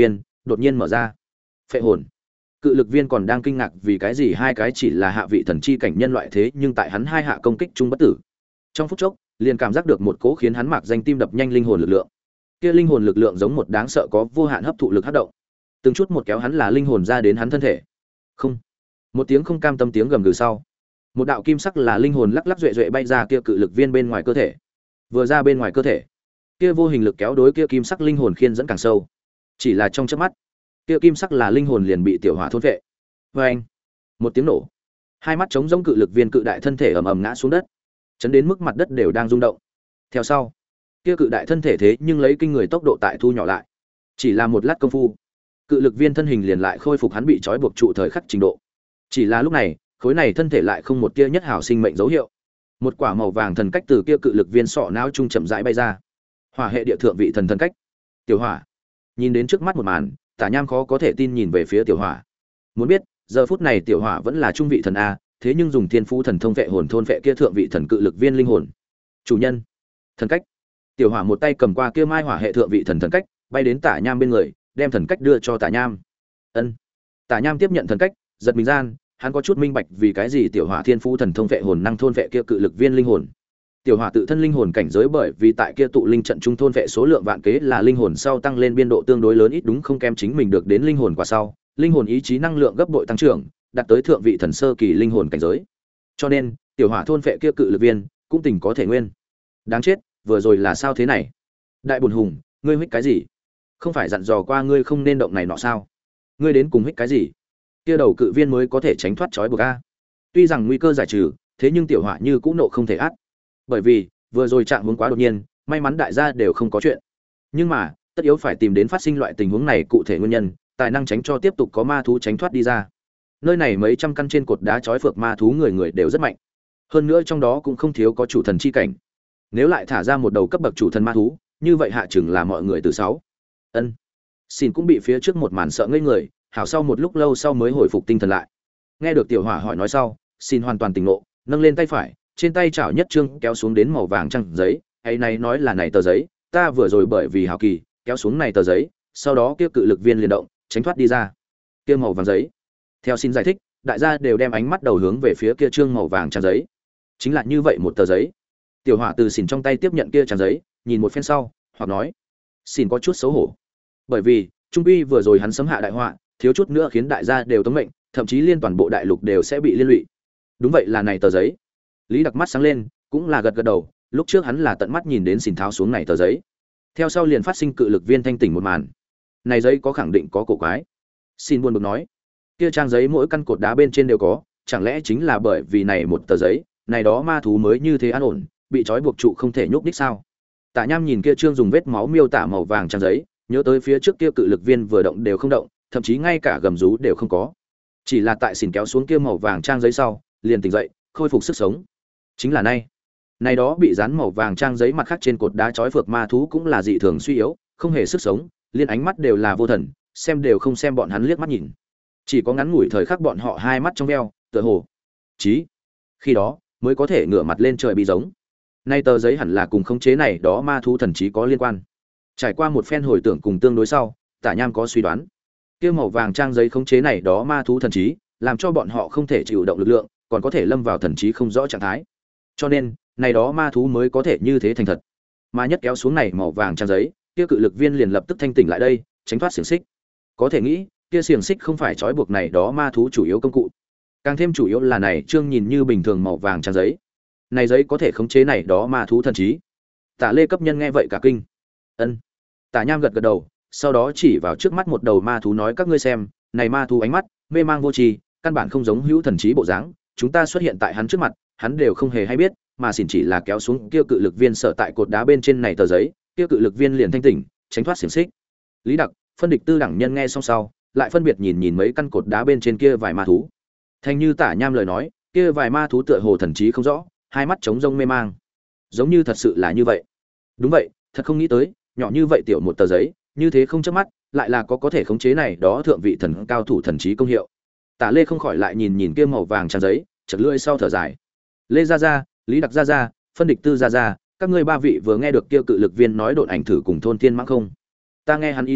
đột nhiên mở ra. Phệ hồn. Cự lực viên còn đang kinh ngạc vì cái gì hai cái chỉ là hạ vị thần chi cảnh nhân loại thế nhưng tại hắn hai hạ công kích chung bất tử. Trong phút chốc, liền cảm giác được một cỗ khiến hắn mạc danh tim đập nhanh linh hồn lực lượng. Kia linh hồn lực lượng giống một đáng sợ có vô hạn hấp thụ lực hấp động, từng chút một kéo hắn là linh hồn ra đến hắn thân thể. Không. Một tiếng không cam tâm tiếng gầm gừ sau, một đạo kim sắc là linh hồn lắc lắc duệ duệ bay ra kia cự lực viên bên ngoài cơ thể. Vừa ra bên ngoài cơ thể, kia vô hình lực kéo đối kia kim sắc linh hồn khiên dẫn càng sâu. Chỉ là trong chớp mắt, kia kim sắc là linh hồn liền bị tiểu hỏa thôn phệ. Oeng! Một tiếng nổ. Hai mắt trống rỗng cự lực viên cự đại thân thể ầm ầm ngã xuống đất, chấn đến mức mặt đất đều đang rung động. Theo sau, kia cự đại thân thể thế nhưng lấy kinh người tốc độ tại thu nhỏ lại. Chỉ là một lát công phu, cự lực viên thân hình liền lại khôi phục hắn bị trói buộc trụ thời khắc trình độ. Chỉ là lúc này, khối này thân thể lại không một tia nhất hảo sinh mệnh dấu hiệu. Một quả màu vàng thần cách từ kia cự lực viên sọ não trung chậm rãi bay ra. Hỏa hệ địa thượng vị thần thần cách. Tiểu Hỏa. Nhìn đến trước mắt một màn, Tả Nham khó có thể tin nhìn về phía Tiểu Hỏa. Muốn biết, giờ phút này Tiểu Hỏa vẫn là trung vị thần a, thế nhưng dùng thiên phú thần thông vệ hồn thôn vệ kia thượng vị thần cự lực viên linh hồn. Chủ nhân, thần cách. Tiểu Hỏa một tay cầm qua kia mai hỏa hệ thượng vị thần thần cách, bay đến Tả Nham bên người, đem thần cách đưa cho Tả Nham. Ân. Tả Nham tiếp nhận thần cách, giật mình gian, hắn có chút minh bạch vì cái gì Tiểu Hỏa thiên phú thần thông vệ hồn năng thôn vệ kia cự lực viên linh hồn. Tiểu Hỏa tự thân linh hồn cảnh giới bởi vì tại kia tụ linh trận trung thôn vệ số lượng vạn kế là linh hồn sau tăng lên biên độ tương đối lớn ít đúng không kém chính mình được đến linh hồn quả sau, linh hồn ý chí năng lượng gấp bội tăng trưởng, đạt tới thượng vị thần sơ kỳ linh hồn cảnh giới. Cho nên, Tiểu Hỏa thôn vệ kia cự lực viên cũng tình có thể nguyên. Đáng chết, vừa rồi là sao thế này? Đại Bổn Hùng, ngươi huých cái gì? Không phải dặn dò qua ngươi không nên động này nọ sao? Ngươi đến cùng huých cái gì? Kia đầu cự viên mới có thể tránh thoát trói buộc a. Tuy rằng nguy cơ giải trừ, thế nhưng Tiểu Hỏa như cũng nộ không thể át. Bởi vì, vừa rồi trạng huống quá đột nhiên, may mắn đại gia đều không có chuyện. Nhưng mà, tất yếu phải tìm đến phát sinh loại tình huống này cụ thể nguyên nhân, tài năng tránh cho tiếp tục có ma thú tránh thoát đi ra. Nơi này mấy trăm căn trên cột đá trói phược ma thú người người đều rất mạnh. Hơn nữa trong đó cũng không thiếu có chủ thần chi cảnh. Nếu lại thả ra một đầu cấp bậc chủ thần ma thú, như vậy hạ chừng là mọi người từ sáu. Ân. Xin cũng bị phía trước một màn sợ ngây người, hảo sau một lúc lâu sau mới hồi phục tinh thần lại. Nghe được Tiểu Hỏa hỏi nói sau, xin hoàn toàn tỉnh ngộ, nâng lên tay phải, trên tay chảo nhất trương kéo xuống đến màu vàng trăng giấy, ấy này nói là này tờ giấy, ta vừa rồi bởi vì hào kỳ, kéo xuống này tờ giấy, sau đó kia cự lực viên liền động, tránh thoát đi ra. Kia màu vàng giấy. Theo xin giải thích, đại gia đều đem ánh mắt đầu hướng về phía kia trương màu vàng trang giấy. Chính là như vậy một tờ giấy. Tiểu Hỏa từ xỉn trong tay tiếp nhận kia trang giấy, nhìn một phen sau, hoặc nói, xỉn có chút xấu hổ. Bởi vì, trung quy vừa rồi hắn sấm hạ đại họa, thiếu chút nữa khiến đại gia đều tống mệnh, thậm chí liên toàn bộ đại lục đều sẽ bị liên lụy. Đúng vậy là này tờ giấy. Lý Đặc mắt sáng lên, cũng là gật gật đầu, lúc trước hắn là tận mắt nhìn đến xỉn tháo xuống này tờ giấy. Theo sau liền phát sinh cự lực viên thanh tỉnh một màn. Này giấy có khẳng định có cổ quái. Xin buồn bực nói, kia trang giấy mỗi căn cột đá bên trên đều có, chẳng lẽ chính là bởi vì này một tờ giấy, này đó ma thú mới như thế an ổn, bị trói buộc trụ không thể nhúc nhích sao? Tạ Nham nhìn kia trương dùng vết máu miêu tả màu vàng trang giấy, nhớ tới phía trước kia cự lực viên vừa động đều không động, thậm chí ngay cả gầm rú đều không có. Chỉ là tại xỉn kéo xuống kia màu vàng trang giấy sau, liền tỉnh dậy, khôi phục sức sống. Chính là nay. Này đó bị dán màu vàng trang giấy mặt khác trên cột đá trói phược ma thú cũng là dị thường suy yếu, không hề sức sống, liên ánh mắt đều là vô thần, xem đều không xem bọn hắn liếc mắt nhìn. Chỉ có ngắn ngủi thời khắc bọn họ hai mắt trong veo, tựa hồ chí khi đó mới có thể ngửa mặt lên trời bị giống. Nay tờ giấy hẳn là cùng khống chế này đó ma thú thần trí có liên quan. Trải qua một phen hồi tưởng cùng tương đối sau, Tả Nham có suy đoán. Kia màu vàng trang giấy khống chế này đó ma thú thần trí, làm cho bọn họ không thể chịu động lực lượng, còn có thể lâm vào thần trí không rõ trạng thái. Cho nên, này đó ma thú mới có thể như thế thành thật. Mà nhất kéo xuống này màu vàng trang giấy, kia cự lực viên liền lập tức thanh tỉnh lại đây, tránh thoát xiềng xích. Có thể nghĩ, kia xiềng xích không phải trói buộc này đó ma thú chủ yếu công cụ. Càng thêm chủ yếu là này trương nhìn như bình thường màu vàng trang giấy. Này giấy có thể khống chế này đó ma thú thần trí. Tả Lê cấp nhân nghe vậy cả kinh. Ân. Tả Nham gật gật đầu, sau đó chỉ vào trước mắt một đầu ma thú nói các ngươi xem, này ma thú ánh mắt mê mang vô tri, căn bản không giống hữu thần trí bộ dáng, chúng ta xuất hiện tại hắn trước mặt, hắn đều không hề hay biết, mà xỉn chỉ là kéo xuống kia cự lực viên sở tại cột đá bên trên này tờ giấy, kia cự lực viên liền thanh tỉnh, tránh thoát xiềng xích. Lý Đặc, phân địch tư đẳng nhân nghe xong sau, lại phân biệt nhìn nhìn mấy căn cột đá bên trên kia vài ma thú. Thanh như Tả Nham lời nói, kia vài ma thú tựa hồ thần trí không rõ, hai mắt trống rông mê mang. Giống như thật sự là như vậy. Đúng vậy, thật không nghĩ tới, nhỏ như vậy tiểu một tờ giấy, như thế không chớp mắt, lại là có có thể khống chế này đó thượng vị thần cao thủ thần trí công hiệu. Tả Lê không khỏi lại nhìn nhìn kia màu vàng trang giấy, chợt lưỡi sau thở dài. Lê gia gia, Lý Đặc gia gia, phân địch tư gia gia, các ngươi ba vị vừa nghe được kia cự lực viên nói độn ảnh thử cùng thôn thiên mãng không? Ta nghe hắn ý tứ,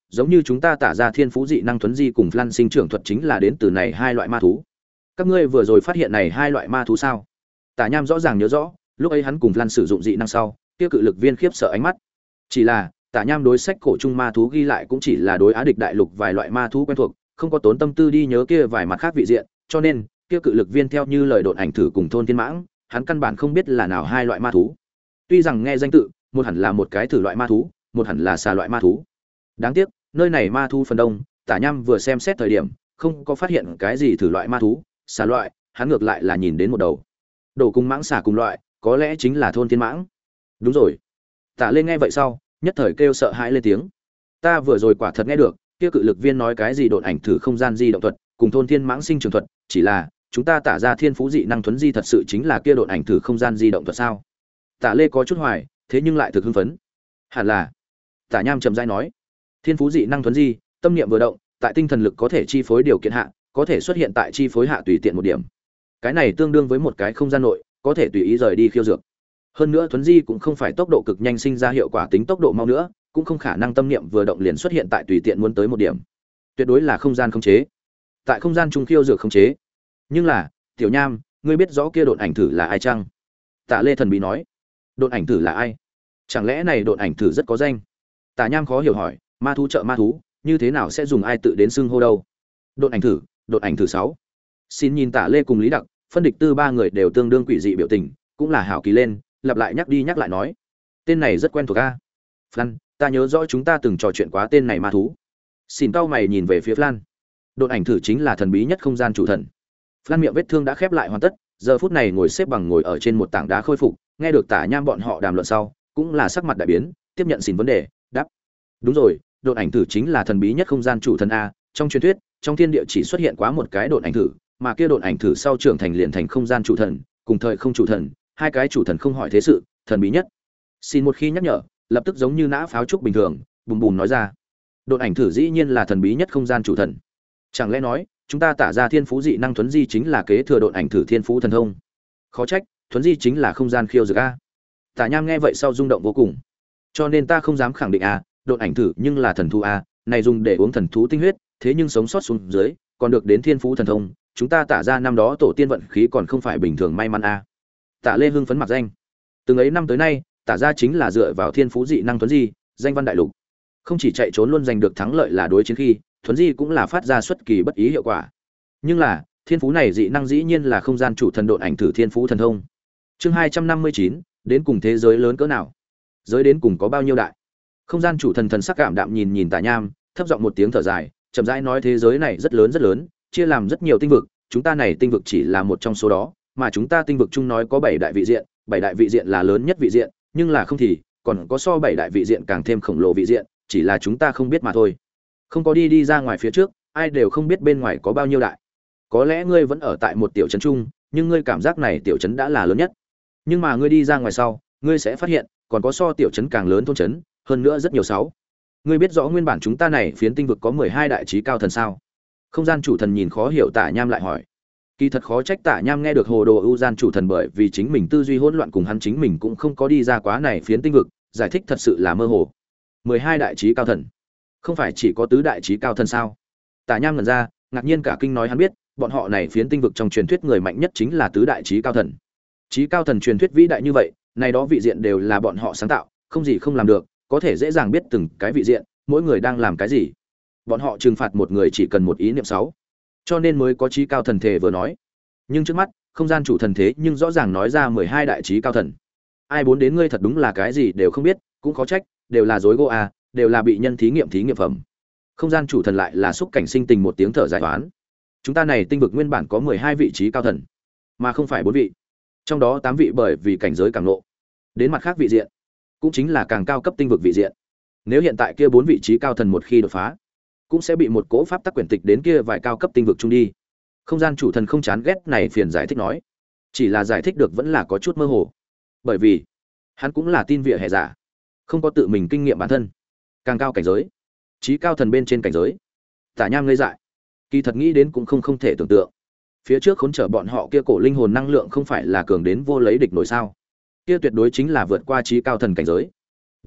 giống như chúng ta tả ra thiên phú dị năng thuấn di cùng Flan sinh trưởng thuật chính là đến từ này hai loại ma thú. Các ngươi vừa rồi phát hiện này hai loại ma thú sao? Tả Nham rõ ràng nhớ rõ, lúc ấy hắn cùng Flan sử dụng dị năng sau, kia cự lực viên khiếp sợ ánh mắt. Chỉ là, Tả Nham đối sách cổ trung ma thú ghi lại cũng chỉ là đối Á địch đại lục vài loại ma thú quen thuộc, không có tốn tâm tư đi nhớ kia vài mặt khác vị diện, cho nên, kia cự lực viên theo như lời độn ảnh thử cùng thôn thiên mãng, hắn căn bản không biết là nào hai loại ma thú. Tuy rằng nghe danh tự, một hẳn là một cái thử loại ma thú, một hẳn là xà loại ma thú. Đáng tiếc, nơi này ma thú phần đông, Tả Nham vừa xem xét thời điểm, không có phát hiện cái gì thử loại ma thú, xà loại, hắn ngược lại là nhìn đến một đầu. Đổ cùng mãng xà cùng loại, có lẽ chính là thôn thiên mãng. Đúng rồi. Tả Lê nghe vậy sau, nhất thời kêu sợ hãi lên tiếng. Ta vừa rồi quả thật nghe được, kia cự lực viên nói cái gì độn ảnh thử không gian di động thuật, cùng thôn thiên mãng sinh trường thuật, chỉ là chúng ta tả ra thiên phú dị năng thuấn di thật sự chính là kia độn ảnh thử không gian di động thuật sao? Tả Lê có chút hoài, thế nhưng lại thực hưng phấn. Hẳn là. Tả Nham trầm rãi nói, thiên phú dị năng thuấn di, tâm niệm vừa động, tại tinh thần lực có thể chi phối điều kiện hạ, có thể xuất hiện tại chi phối hạ tùy tiện một điểm. Cái này tương đương với một cái không gian nội, có thể tùy ý rời đi khiêu dược. Hơn nữa thuấn di cũng không phải tốc độ cực nhanh sinh ra hiệu quả tính tốc độ mau nữa, cũng không khả năng tâm niệm vừa động liền xuất hiện tại tùy tiện muốn tới một điểm. Tuyệt đối là không gian khống chế. Tại không gian trung khiêu dược khống chế. Nhưng là, Tiểu Nham, ngươi biết rõ kia độn ảnh thử là ai chăng? Tạ Lê thần bí nói. Độn ảnh thử là ai? Chẳng lẽ này độn ảnh thử rất có danh? Tạ Nham khó hiểu hỏi, ma thú trợ ma thú, như thế nào sẽ dùng ai tự đến xưng hô đâu? Độn ảnh thử, độn ảnh thử sáu. Xin nhìn Tạ Lê cùng Lý Đặc, phân địch tư ba người đều tương đương quỷ dị biểu tình, cũng là hảo kỳ lên, lặp lại nhắc đi nhắc lại nói, tên này rất quen thuộc a. Flan, ta nhớ rõ chúng ta từng trò chuyện quá tên này ma thú. Xin cao mày nhìn về phía Flan. Độn ảnh thử chính là thần bí nhất không gian chủ thần. Flan miệng vết thương đã khép lại hoàn tất, giờ phút này ngồi xếp bằng ngồi ở trên một tảng đá khôi phục, nghe được Tả Nham bọn họ đàm luận sau, cũng là sắc mặt đại biến, tiếp nhận xin vấn đề, đáp. Đúng rồi, độn ảnh thử chính là thần bí nhất không gian chủ thần a, trong truyền thuyết, trong thiên địa chỉ xuất hiện quá một cái độn ảnh thử, mà kia độn ảnh thử sau trưởng thành liền thành không gian chủ thần, cùng thời không chủ thần, hai cái chủ thần không hỏi thế sự, thần bí nhất. Xin một khi nhắc nhở, lập tức giống như nã pháo trúc bình thường, bùm bùm nói ra. Độn ảnh thử dĩ nhiên là thần bí nhất không gian chủ thần. Chẳng lẽ nói, chúng ta tả ra thiên phú dị năng thuấn di chính là kế thừa độn ảnh thử thiên phú thần thông? Khó trách, thuấn di chính là không gian khiêu dược a. Tả Nham nghe vậy sau rung động vô cùng. Cho nên ta không dám khẳng định a, độn ảnh thử nhưng là thần thú a, này dùng để uống thần thú tinh huyết, thế nhưng sống sót xuống dưới, còn được đến thiên phú thần thông, chúng ta tả ra năm đó tổ tiên vận khí còn không phải bình thường may mắn a. Tạ Lê hưng phấn mặc danh. Từng ấy năm tới nay, tả ra chính là dựa vào thiên phú dị năng thuấn di, danh văn đại lục. Không chỉ chạy trốn luôn giành được thắng lợi là đối chiến khi, thuấn di cũng là phát ra xuất kỳ bất ý hiệu quả. Nhưng là, thiên phú này dị năng dĩ nhiên là không gian chủ thần độn ảnh thử thiên phú thần thông. Chương hai trăm năm mươi chín, đến cùng thế giới lớn cỡ nào? Giới đến cùng có bao nhiêu đại? Không gian chủ thần thần sắc cảm đạm nhìn nhìn Tả Nham, thấp giọng một tiếng thở dài, chậm rãi nói thế giới này rất lớn rất lớn, chia làm rất nhiều tinh vực, chúng ta này tinh vực chỉ là một trong số đó, mà chúng ta tinh vực chung nói có bảy đại vị diện, bảy đại vị diện là lớn nhất vị diện, nhưng là không thì còn có so bảy đại vị diện càng thêm khổng lồ vị diện, chỉ là chúng ta không biết mà thôi. Không có đi đi ra ngoài phía trước, ai đều không biết bên ngoài có bao nhiêu đại. Có lẽ ngươi vẫn ở tại một tiểu trấn chung, nhưng ngươi cảm giác này tiểu trấn đã là lớn nhất. Nhưng mà ngươi đi ra ngoài sau, ngươi sẽ phát hiện, còn có so tiểu trấn càng lớn thôn trấn, hơn nữa rất nhiều sáu. Ngươi biết rõ nguyên bản chúng ta này phiến tinh vực có mười hai đại chí cao thần sao? Không gian chủ thần nhìn khó hiểu Tả Nham lại hỏi. Kỳ thật khó trách Tả Nham nghe được hồ đồ ưu gian chủ thần bởi vì chính mình tư duy hỗn loạn cùng hắn chính mình cũng không có đi ra quá này phiến tinh vực, giải thích thật sự là mơ hồ. mười hai đại chí cao thần, không phải chỉ có tứ đại chí cao thần sao? Tả Nham ngẩn ra, ngạc nhiên cả kinh nói hắn biết, bọn họ này phiến tinh vực trong truyền thuyết người mạnh nhất chính là tứ đại chí cao thần. Chí cao thần truyền thuyết vĩ đại như vậy, này đó vị diện đều là bọn họ sáng tạo, không gì không làm được, có thể dễ dàng biết từng cái vị diện, mỗi người đang làm cái gì. Bọn họ trừng phạt một người chỉ cần một ý niệm sáu, cho nên mới có chí cao thần thể vừa nói. Nhưng trước mắt, không gian chủ thần thế nhưng rõ ràng nói ra mười hai đại chí cao thần. Ai bốn đến ngươi thật đúng là cái gì đều không biết, cũng khó trách, đều là dối gỗ à, đều là bị nhân thí nghiệm thí nghiệm phẩm. Không gian chủ thần lại là xúc cảnh sinh tình một tiếng thở dài toán. Chúng ta này tinh vực nguyên bản có mười hai vị trí cao thần, mà không phải bốn vị. Trong đó tám vị bởi vì cảnh giới càng lộ. Đến mặt khác vị diện, cũng chính là càng cao cấp tinh vực vị diện. Nếu hiện tại kia bốn vị trí cao thần một khi đột phá, cũng sẽ bị một cỗ pháp tắc quyển tịch đến kia vài cao cấp tinh vực chung đi. Không gian chủ thần không chán ghét này phiền giải thích nói, chỉ là giải thích được vẫn là có chút mơ hồ. Bởi vì, hắn cũng là tin vỉa hè giả, không có tự mình kinh nghiệm bản thân. Càng cao cảnh giới, trí cao thần bên trên cảnh giới. Tả Nham ngây dại. Kỳ thật nghĩ đến cũng không không thể tưởng tượng. Phía trước khốn trở bọn họ kia cổ linh hồn năng lượng không phải là cường đến vô lấy địch nổi sao? Kia tuyệt đối chính là vượt qua trí cao thần cảnh giới. Đối,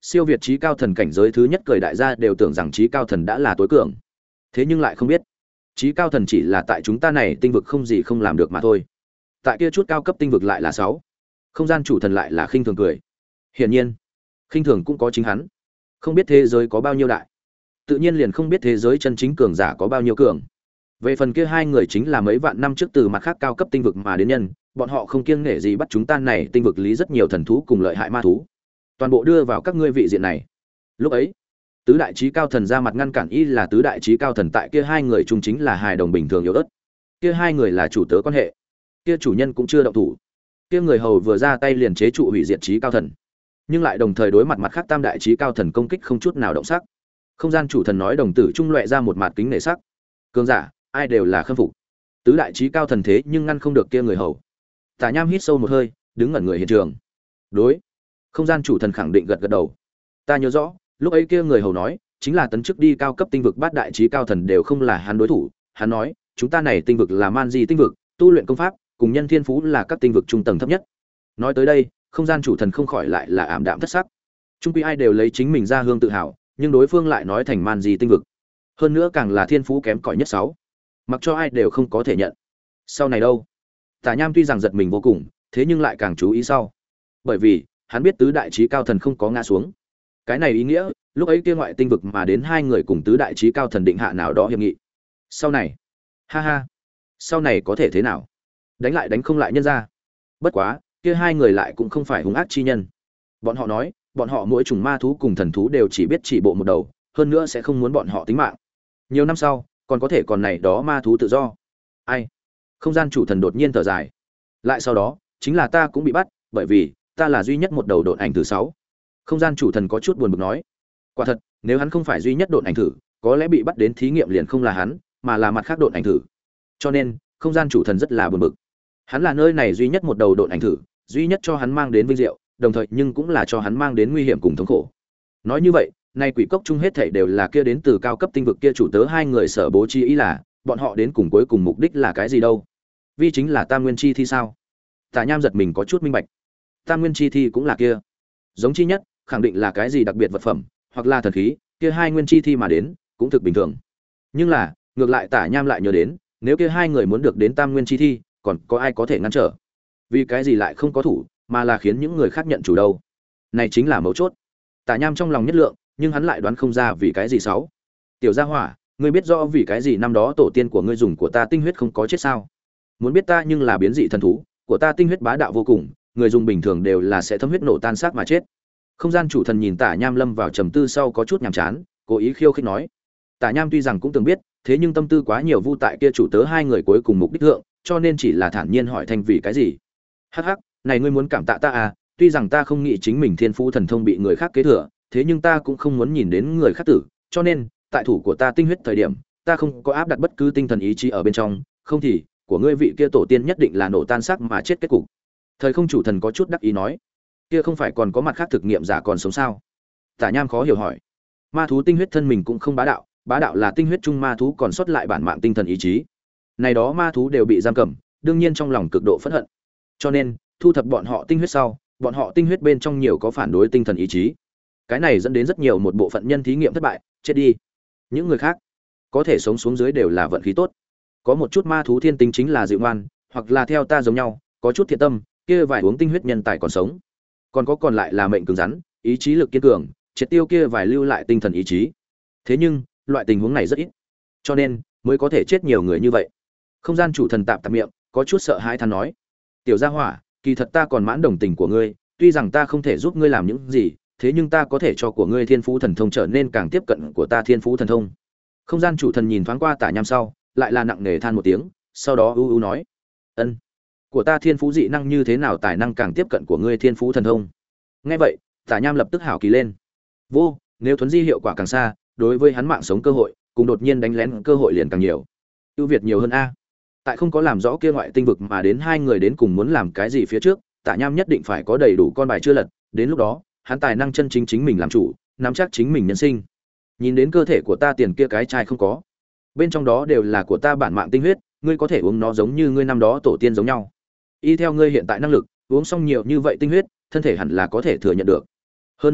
siêu việt trí cao thần cảnh giới thứ nhất cười đại gia đều tưởng rằng trí cao thần đã là tối cường. Thế nhưng lại không biết, trí cao thần chỉ là tại chúng ta này tinh vực không gì không làm được mà thôi. Tại kia chút cao cấp tinh vực lại là sáu. Không gian chủ thần lại là khinh thường cười. Hiển nhiên, khinh thường cũng có chính hắn. Không biết thế giới có bao nhiêu đại, tự nhiên liền không biết thế giới chân chính cường giả có bao nhiêu cường. Về phần kia hai người chính là mấy vạn năm trước từ mặt khác cao cấp tinh vực mà đến nhân, bọn họ không kiêng nể gì bắt chúng ta này tinh vực lý rất nhiều thần thú cùng lợi hại ma thú, toàn bộ đưa vào các ngươi vị diện này. Lúc ấy, tứ đại chí cao thần ra mặt ngăn cản, y là tứ đại chí cao thần tại kia hai người chung chính là hài đồng bình thường yếu ớt. Kia hai người là chủ tớ quan hệ, kia chủ nhân cũng chưa động thủ, kia người hầu vừa ra tay liền chế trụ hủy diệt chí cao thần, nhưng lại đồng thời đối mặt mặt khác tam đại chí cao thần công kích không chút nào động sắc. Không gian chủ thần nói đồng tử trung loẹ ra một mặt kính nể sắc. Cường giả, ai đều là khâm phục. Tứ đại chí cao thần thế nhưng ngăn không được kia người hầu. Tả Nham hít sâu một hơi, đứng ngẩn người hiện trường. Đối, không gian chủ thần khẳng định gật gật đầu. Ta nhớ rõ, lúc ấy kia người hầu nói, chính là tấn chức đi cao cấp tinh vực bát đại chí cao thần đều không là hắn đối thủ. Hắn nói, chúng ta này tinh vực là man di tinh vực, tu luyện công pháp, cùng nhân thiên phú là các tinh vực trung tầng thấp nhất. Nói tới đây, không gian chủ thần không khỏi lại là ảm đạm thất sắc. Trung quy ai đều lấy chính mình ra hương tự hào, nhưng đối phương lại nói thành man di tinh vực. Hơn nữa càng là thiên phú kém cỏi nhất sáu. Mặc cho ai đều không có thể nhận. Sau này đâu? Tả Nham tuy rằng giật mình vô cùng, thế nhưng lại càng chú ý sau. Bởi vì, hắn biết tứ đại chí cao thần không có ngã xuống. Cái này ý nghĩa, lúc ấy kia ngoại tinh vực mà đến hai người cùng tứ đại chí cao thần định hạ nào đó hiệp nghị. Sau này, ha ha, sau này có thể thế nào? Đánh lại đánh không lại nhân ra. Bất quá, kia hai người lại cũng không phải hung ác chi nhân. Bọn họ nói, bọn họ mỗi chủng ma thú cùng thần thú đều chỉ biết chỉ bộ một đầu, hơn nữa sẽ không muốn bọn họ tính mạng. Nhiều năm sau, còn có thể còn này đó ma thú tự do. Ai? Không gian chủ thần đột nhiên thở dài. Lại sau đó, chính là ta cũng bị bắt, bởi vì ta là duy nhất một đầu độn ảnh thử sáu. Không gian chủ thần có chút buồn bực nói. Quả thật, nếu hắn không phải duy nhất độn ảnh thử, có lẽ bị bắt đến thí nghiệm liền không là hắn, mà là mặt khác độn ảnh thử. Cho nên, không gian chủ thần rất là buồn bực. Hắn là nơi này duy nhất một đầu độn ảnh thử, duy nhất cho hắn mang đến vinh diệu, đồng thời nhưng cũng là cho hắn mang đến nguy hiểm cùng thống khổ. Nói như vậy, nay quỷ cốc chung hết thảy đều là kia đến từ cao cấp tinh vực kia chủ tớ hai người sở bố trí, ý là bọn họ đến cùng cuối cùng mục đích là cái gì đâu? Vi chính là Tam Nguyên chi thi sao? Tả Nham giật mình có chút minh bạch. Tam Nguyên chi thi cũng là kia. Giống chi nhất, khẳng định là cái gì đặc biệt vật phẩm, hoặc là thần khí, kia hai nguyên chi thi mà đến, cũng thực bình thường. Nhưng là, ngược lại Tả Nham lại nhớ đến, nếu kia hai người muốn được đến Tam Nguyên chi thi, còn có ai có thể ngăn trở? Vì cái gì lại không có thủ, mà là khiến những người khác nhận chủ đâu? Này chính là mấu chốt. Tả Nham trong lòng nhất lượng, nhưng hắn lại đoán không ra vì cái gì sáu. Tiểu Gia Hỏa, ngươi biết rõ vì cái gì năm đó tổ tiên của ngươi dùng của ta tinh huyết không có chết sao? Muốn biết ta nhưng là biến dị thần thú, của ta tinh huyết bá đạo vô cùng, người dùng bình thường đều là sẽ thấm huyết nổ tan xác mà chết. Không gian chủ thần nhìn Tả Nham lâm vào trầm tư sau có chút nhàm chán, cố ý khiêu khích nói. Tả Nham tuy rằng cũng từng biết, thế nhưng tâm tư quá nhiều vu tại kia chủ tớ hai người cuối cùng mục đích thượng, cho nên chỉ là thản nhiên hỏi thành vì cái gì. Hắc hắc, này ngươi muốn cảm tạ ta à, tuy rằng ta không nghĩ chính mình thiên phú thần thông bị người khác kế thừa, thế nhưng ta cũng không muốn nhìn đến người khác tử, cho nên, tại thủ của ta tinh huyết thời điểm, ta không có áp đặt bất cứ tinh thần ý chí ở bên trong, không thì, của ngươi vị kia tổ tiên nhất định là nổ tan xác mà chết kết cục. Thời không chủ thần có chút đắc ý nói, kia không phải còn có mặt khác thực nghiệm giả còn sống sao? Tả Nham khó hiểu hỏi. Ma thú tinh huyết thân mình cũng không bá đạo, bá đạo là tinh huyết chung ma thú còn sót lại bản mạng tinh thần ý chí. Này đó ma thú đều bị giam cầm, đương nhiên trong lòng cực độ phẫn hận. Cho nên, thu thập bọn họ tinh huyết sau, bọn họ tinh huyết bên trong nhiều có phản đối tinh thần ý chí. Cái này dẫn đến rất nhiều một bộ phận nhân thí nghiệm thất bại, chết đi. Những người khác, có thể sống xuống dưới đều là vận khí tốt. Có một chút ma thú thiên tính chính là dịu ngoan, hoặc là theo ta giống nhau, có chút thiện tâm, kia vài uống tinh huyết nhân tài còn sống. Còn có còn lại là mệnh cứng rắn, ý chí lực kiên cường, triệt tiêu kia vài lưu lại tinh thần ý chí. Thế nhưng, loại tình huống này rất ít, cho nên mới có thể chết nhiều người như vậy. Không gian chủ thần tạm tạm miệng, có chút sợ hãi than nói: "Tiểu Gia Hỏa, kỳ thật ta còn mãn đồng tình của ngươi, tuy rằng ta không thể giúp ngươi làm những gì, thế nhưng ta có thể cho của ngươi thiên phú thần thông trở nên càng tiếp cận của ta thiên phú thần thông." Không gian chủ thần nhìn thoáng qua Tả Nham sau, lại là nặng nề than một tiếng, sau đó ưu ưu nói: "Ân, của ta thiên phú dị năng như thế nào tài năng càng tiếp cận của ngươi thiên phú thần thông?" Nghe vậy, Tả Nham lập tức hảo kỳ lên. Vô, nếu thuấn di hiệu quả càng xa, đối với hắn mạng sống cơ hội, cùng đột nhiên đánh lén cơ hội liền càng nhiều. Ưu việt nhiều hơn a. Tại không có làm rõ kia ngoại tinh vực mà đến hai người đến cùng muốn làm cái gì phía trước, Tả Nham nhất định phải có đầy đủ con bài chưa lật, đến lúc đó, hắn tài năng chân chính chính mình làm chủ, nắm chắc chính mình nhân sinh. Nhìn đến cơ thể của ta tiền kia cái chai không có, bên trong đó đều là của ta bản mạng tinh huyết, ngươi có thể uống nó giống như ngươi năm đó tổ tiên giống nhau. Y theo ngươi hiện tại năng lực, uống xong nhiều như vậy tinh huyết, thân thể hẳn là có thể thừa nhận được. Hơn nữa,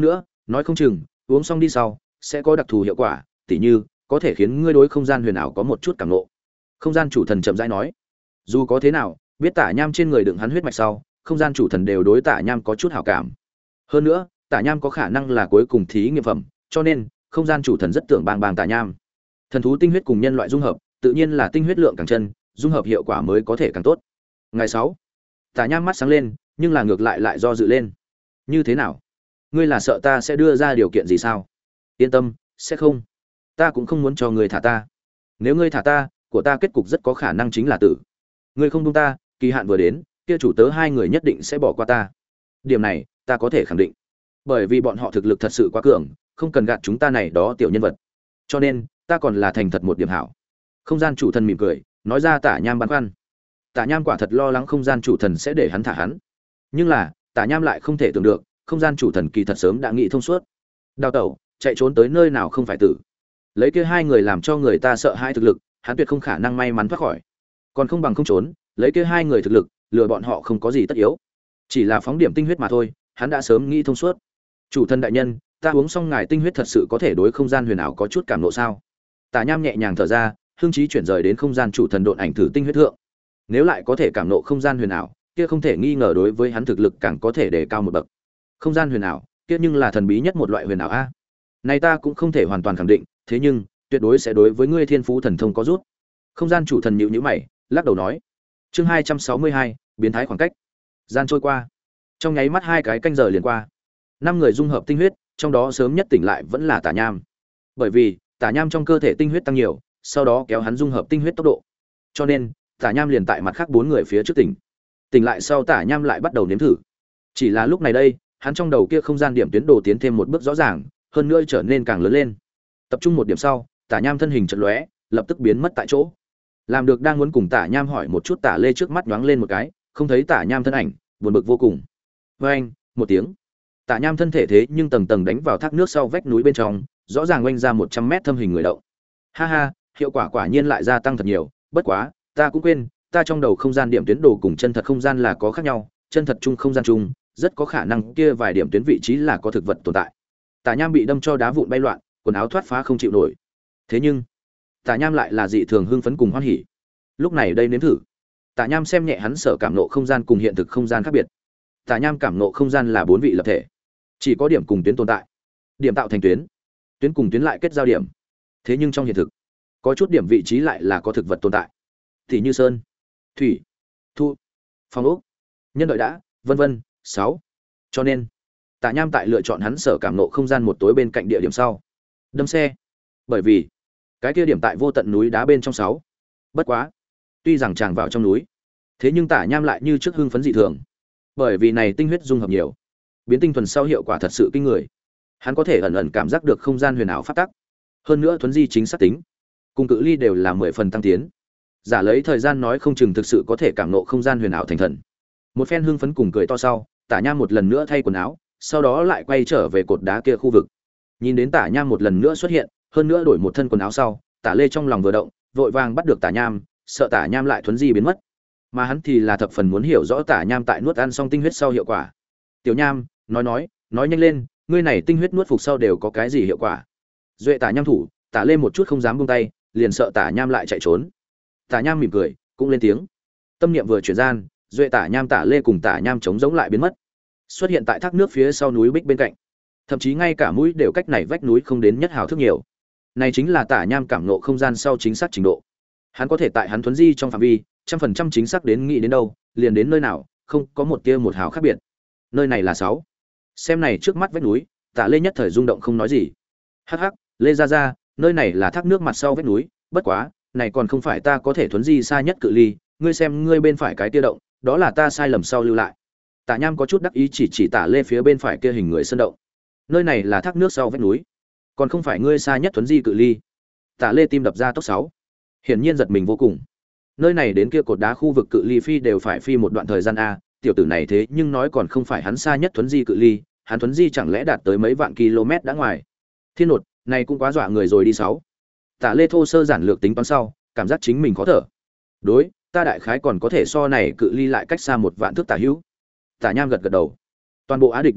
nói không chừng uống xong đi sau sẽ có đặc thù hiệu quả, tỉ như có thể khiến ngươi đối không gian huyền ảo có một chút cảm ngộ. Không gian chủ thần chậm rãi nói. Dù có thế nào, biết Tả Nham trên người đựng hắn huyết mạch sau, không gian chủ thần đều đối Tả Nham có chút hảo cảm. Hơn nữa, Tả Nham có khả năng là cuối cùng thí nghiệm phẩm, cho nên không gian chủ thần rất tưởng bang bang Tả Nham. Thần thú tinh huyết cùng nhân loại dung hợp, tự nhiên là tinh huyết lượng càng chân, dung hợp hiệu quả mới có thể càng tốt. Ngày sáu, Tả Nham mắt sáng lên, nhưng là ngược lại lại do dự lên. Như thế nào? Ngươi là sợ ta sẽ đưa ra điều kiện gì sao? Yên tâm, sẽ không. Ta cũng không muốn cho ngươi thả ta. Nếu ngươi thả ta, của ta kết cục rất có khả năng chính là tử. Ngươi không buông ta, kỳ hạn vừa đến, kia chủ tớ hai người nhất định sẽ bỏ qua ta. Điểm này, ta có thể khẳng định. Bởi vì bọn họ thực lực thật sự quá cường, không cần gạt chúng ta này đó tiểu nhân vật. Cho nên, ta còn là thành thật một điểm hảo. Không gian chủ thần mỉm cười, nói ra Tả Nham băn khoăn. Tả Nham quả thật lo lắng không gian chủ thần sẽ để hắn thả hắn. Nhưng là, Tả Nham lại không thể tưởng được, không gian chủ thần kỳ thật sớm đã nghĩ thông suốt. Đào tẩu, chạy trốn tới nơi nào không phải tử. Lấy kia hai người làm cho người ta sợ hãi thực lực, hắn tuyệt không khả năng may mắn thoát khỏi. Còn không bằng không trốn, lấy kia hai người thực lực, lừa bọn họ không có gì tất yếu. Chỉ là phóng điểm tinh huyết mà thôi, hắn đã sớm nghĩ thông suốt. Chủ thân đại nhân, ta uống xong ngài tinh huyết thật sự có thể đối không gian huyền ảo có chút cảm ngộ sao? Tả Nham nhẹ nhàng thở ra, hương trí chuyển rời đến không gian chủ thần độn ảnh thử tinh huyết thượng. Nếu lại có thể cảm ngộ không gian huyền ảo, kia không thể nghi ngờ đối với hắn thực lực càng có thể đề cao một bậc. Không gian huyền ảo, kia nhưng là thần bí nhất một loại huyền ảo a. Này ta cũng không thể hoàn toàn khẳng định, thế nhưng tuyệt đối sẽ đối với ngươi thiên phú thần thông có rút. Không gian chủ thần nhíu nhíu mày, lắc đầu nói. Chương hai trăm sáu mươi hai, biến thái khoảng cách. Gian trôi qua. Trong nháy mắt hai cái canh giờ liền qua. Năm người dung hợp tinh huyết, trong đó sớm nhất tỉnh lại vẫn là Tả Nham. Bởi vì, Tả Nham trong cơ thể tinh huyết tăng nhiều, sau đó kéo hắn dung hợp tinh huyết tốc độ. Cho nên, Tả Nham liền tại mặt khác bốn người phía trước tỉnh. Tỉnh lại sau Tả Nham lại bắt đầu nếm thử. Chỉ là lúc này đây, hắn trong đầu kia không gian điểm tuyến đồ tiến thêm một bước rõ ràng, hơn nữa trở nên càng lớn lên. Tập trung một điểm sau, Tả Nham thân hình chợt lóe, lập tức biến mất tại chỗ. Làm được đang muốn cùng Tả Nham hỏi một chút, Tả Lê trước mắt nhoáng lên một cái, không thấy Tả Nham thân ảnh, buồn bực vô cùng. Oeng, một tiếng. Tả Nham thân thể thế nhưng tầng tầng đánh vào thác nước sau vách núi bên trong, rõ ràng oanh ra một trăm mét thâm hình người động. Ha ha, hiệu quả quả nhiên lại gia tăng thật nhiều, bất quá, ta cũng quên, ta trong đầu không gian điểm tuyến đồ cùng chân thật không gian là có khác nhau, chân thật chung không gian chung, rất có khả năng kia vài điểm tuyến vị trí là có thực vật tồn tại. Tả Nham bị đâm cho đá vụn bay loạn, quần áo thoát phá không chịu nổi. Thế nhưng, Tả Nham lại là dị thường hưng phấn cùng hoan hỉ. Lúc này đây nếm thử. Tả Nham xem nhẹ hắn sở cảm nộ không gian cùng hiện thực không gian khác biệt. Tả Nham cảm nộ không gian là bốn vị lập thể, chỉ có điểm cùng tuyến tồn tại, điểm tạo thành tuyến, tuyến cùng tuyến lại kết giao điểm. Thế nhưng trong hiện thực, có chút điểm vị trí lại là có thực vật tồn tại, thì như sơn, thủy, thu, phong ốc, nhân đợi đã, vân vân. Sáu. Cho nên, Tả Nham tại lựa chọn hắn sở cảm nộ không gian một tối bên cạnh địa điểm sau, đâm xe. Bởi vì, cái kia điểm tại vô tận núi đá bên trong sáu. Bất quá, tuy rằng chàng vào trong núi, thế nhưng Tả Nham lại như trước hưng phấn dị thường. Bởi vì này tinh huyết dung hợp nhiều, biến tinh thuần sau hiệu quả thật sự kinh người. Hắn có thể ẩn ẩn cảm giác được không gian huyền ảo phát tắc. Hơn nữa thuấn di chính xác tính, cùng cự ly đều là mười phần tăng tiến. Giả lấy thời gian nói không chừng thực sự có thể cảm nộ không gian huyền ảo thành thần. Một phen hưng phấn cùng cười to sau, Tả Nham một lần nữa thay quần áo, sau đó lại quay trở về cột đá kia khu vực. Nhìn đến Tả Nham một lần nữa xuất hiện, hơn nữa đổi một thân quần áo sau, Tả Lê trong lòng vừa động, vội vàng bắt được Tả Nham, sợ Tả Nham lại thuấn di biến mất. Mà hắn thì là thập phần muốn hiểu rõ Tả Nham tại nuốt ăn xong tinh huyết sau hiệu quả. Tiểu Nham, nói nói, nói nhanh lên, ngươi này tinh huyết nuốt phục sau đều có cái gì hiệu quả? Duệ Tả Nham thủ, Tả Lê một chút không dám buông tay, liền sợ Tả Nham lại chạy trốn. Tả Nham mỉm cười, cũng lên tiếng. Tâm niệm vừa chuyển gian, Duệ Tả Nham, Tả Lê cùng Tả Nham chống giống lại biến mất, xuất hiện tại thác nước phía sau núi bích bên cạnh. Thậm chí ngay cả mũi đều cách này vách núi không đến nhất hào thước nhiều. Này chính là Tả Nham cảm ngộ không gian sau chính xác trình độ. Hắn có thể tại hắn thuấn di trong phạm vi, trăm phần trăm chính xác đến nghĩ đến đâu, liền đến nơi nào, không có một tia một hào khác biệt. Nơi này là sáu. Xem này trước mắt vách núi, Tả Lê nhất thời rung động không nói gì. Hắc hắc, Lê gia gia, nơi này là thác nước mặt sau vách núi, bất quá, này còn không phải ta có thể thuấn di xa nhất cự ly, ngươi xem ngươi bên phải cái tia động, đó là ta sai lầm sau lưu lại. Tả Nham có chút đắc ý chỉ chỉ Tả Lê phía bên phải kia hình người sơn động. Nơi này là thác nước sau vách núi, còn không phải ngươi xa nhất thuấn di cự ly. Tả Lê tim đập ra tốc sáu, hiển nhiên giật mình vô cùng. Nơi này đến kia cột đá khu vực cự ly phi đều phải phi một đoạn thời gian a, tiểu tử này thế nhưng nói còn không phải hắn xa nhất thuấn di cự ly, hắn thuấn di chẳng lẽ đạt tới mấy vạn km đã ngoài. Thiên nột, này cũng quá dọa người rồi đi sáu. Tả Lê thô sơ giản lược tính toán sau, cảm giác chính mình khó thở. Đối, ta đại khái còn có thể so này cự ly lại cách xa một vạn thước tả hữu. Tả Nham gật gật đầu. Toàn bộ Á Địch đại lục,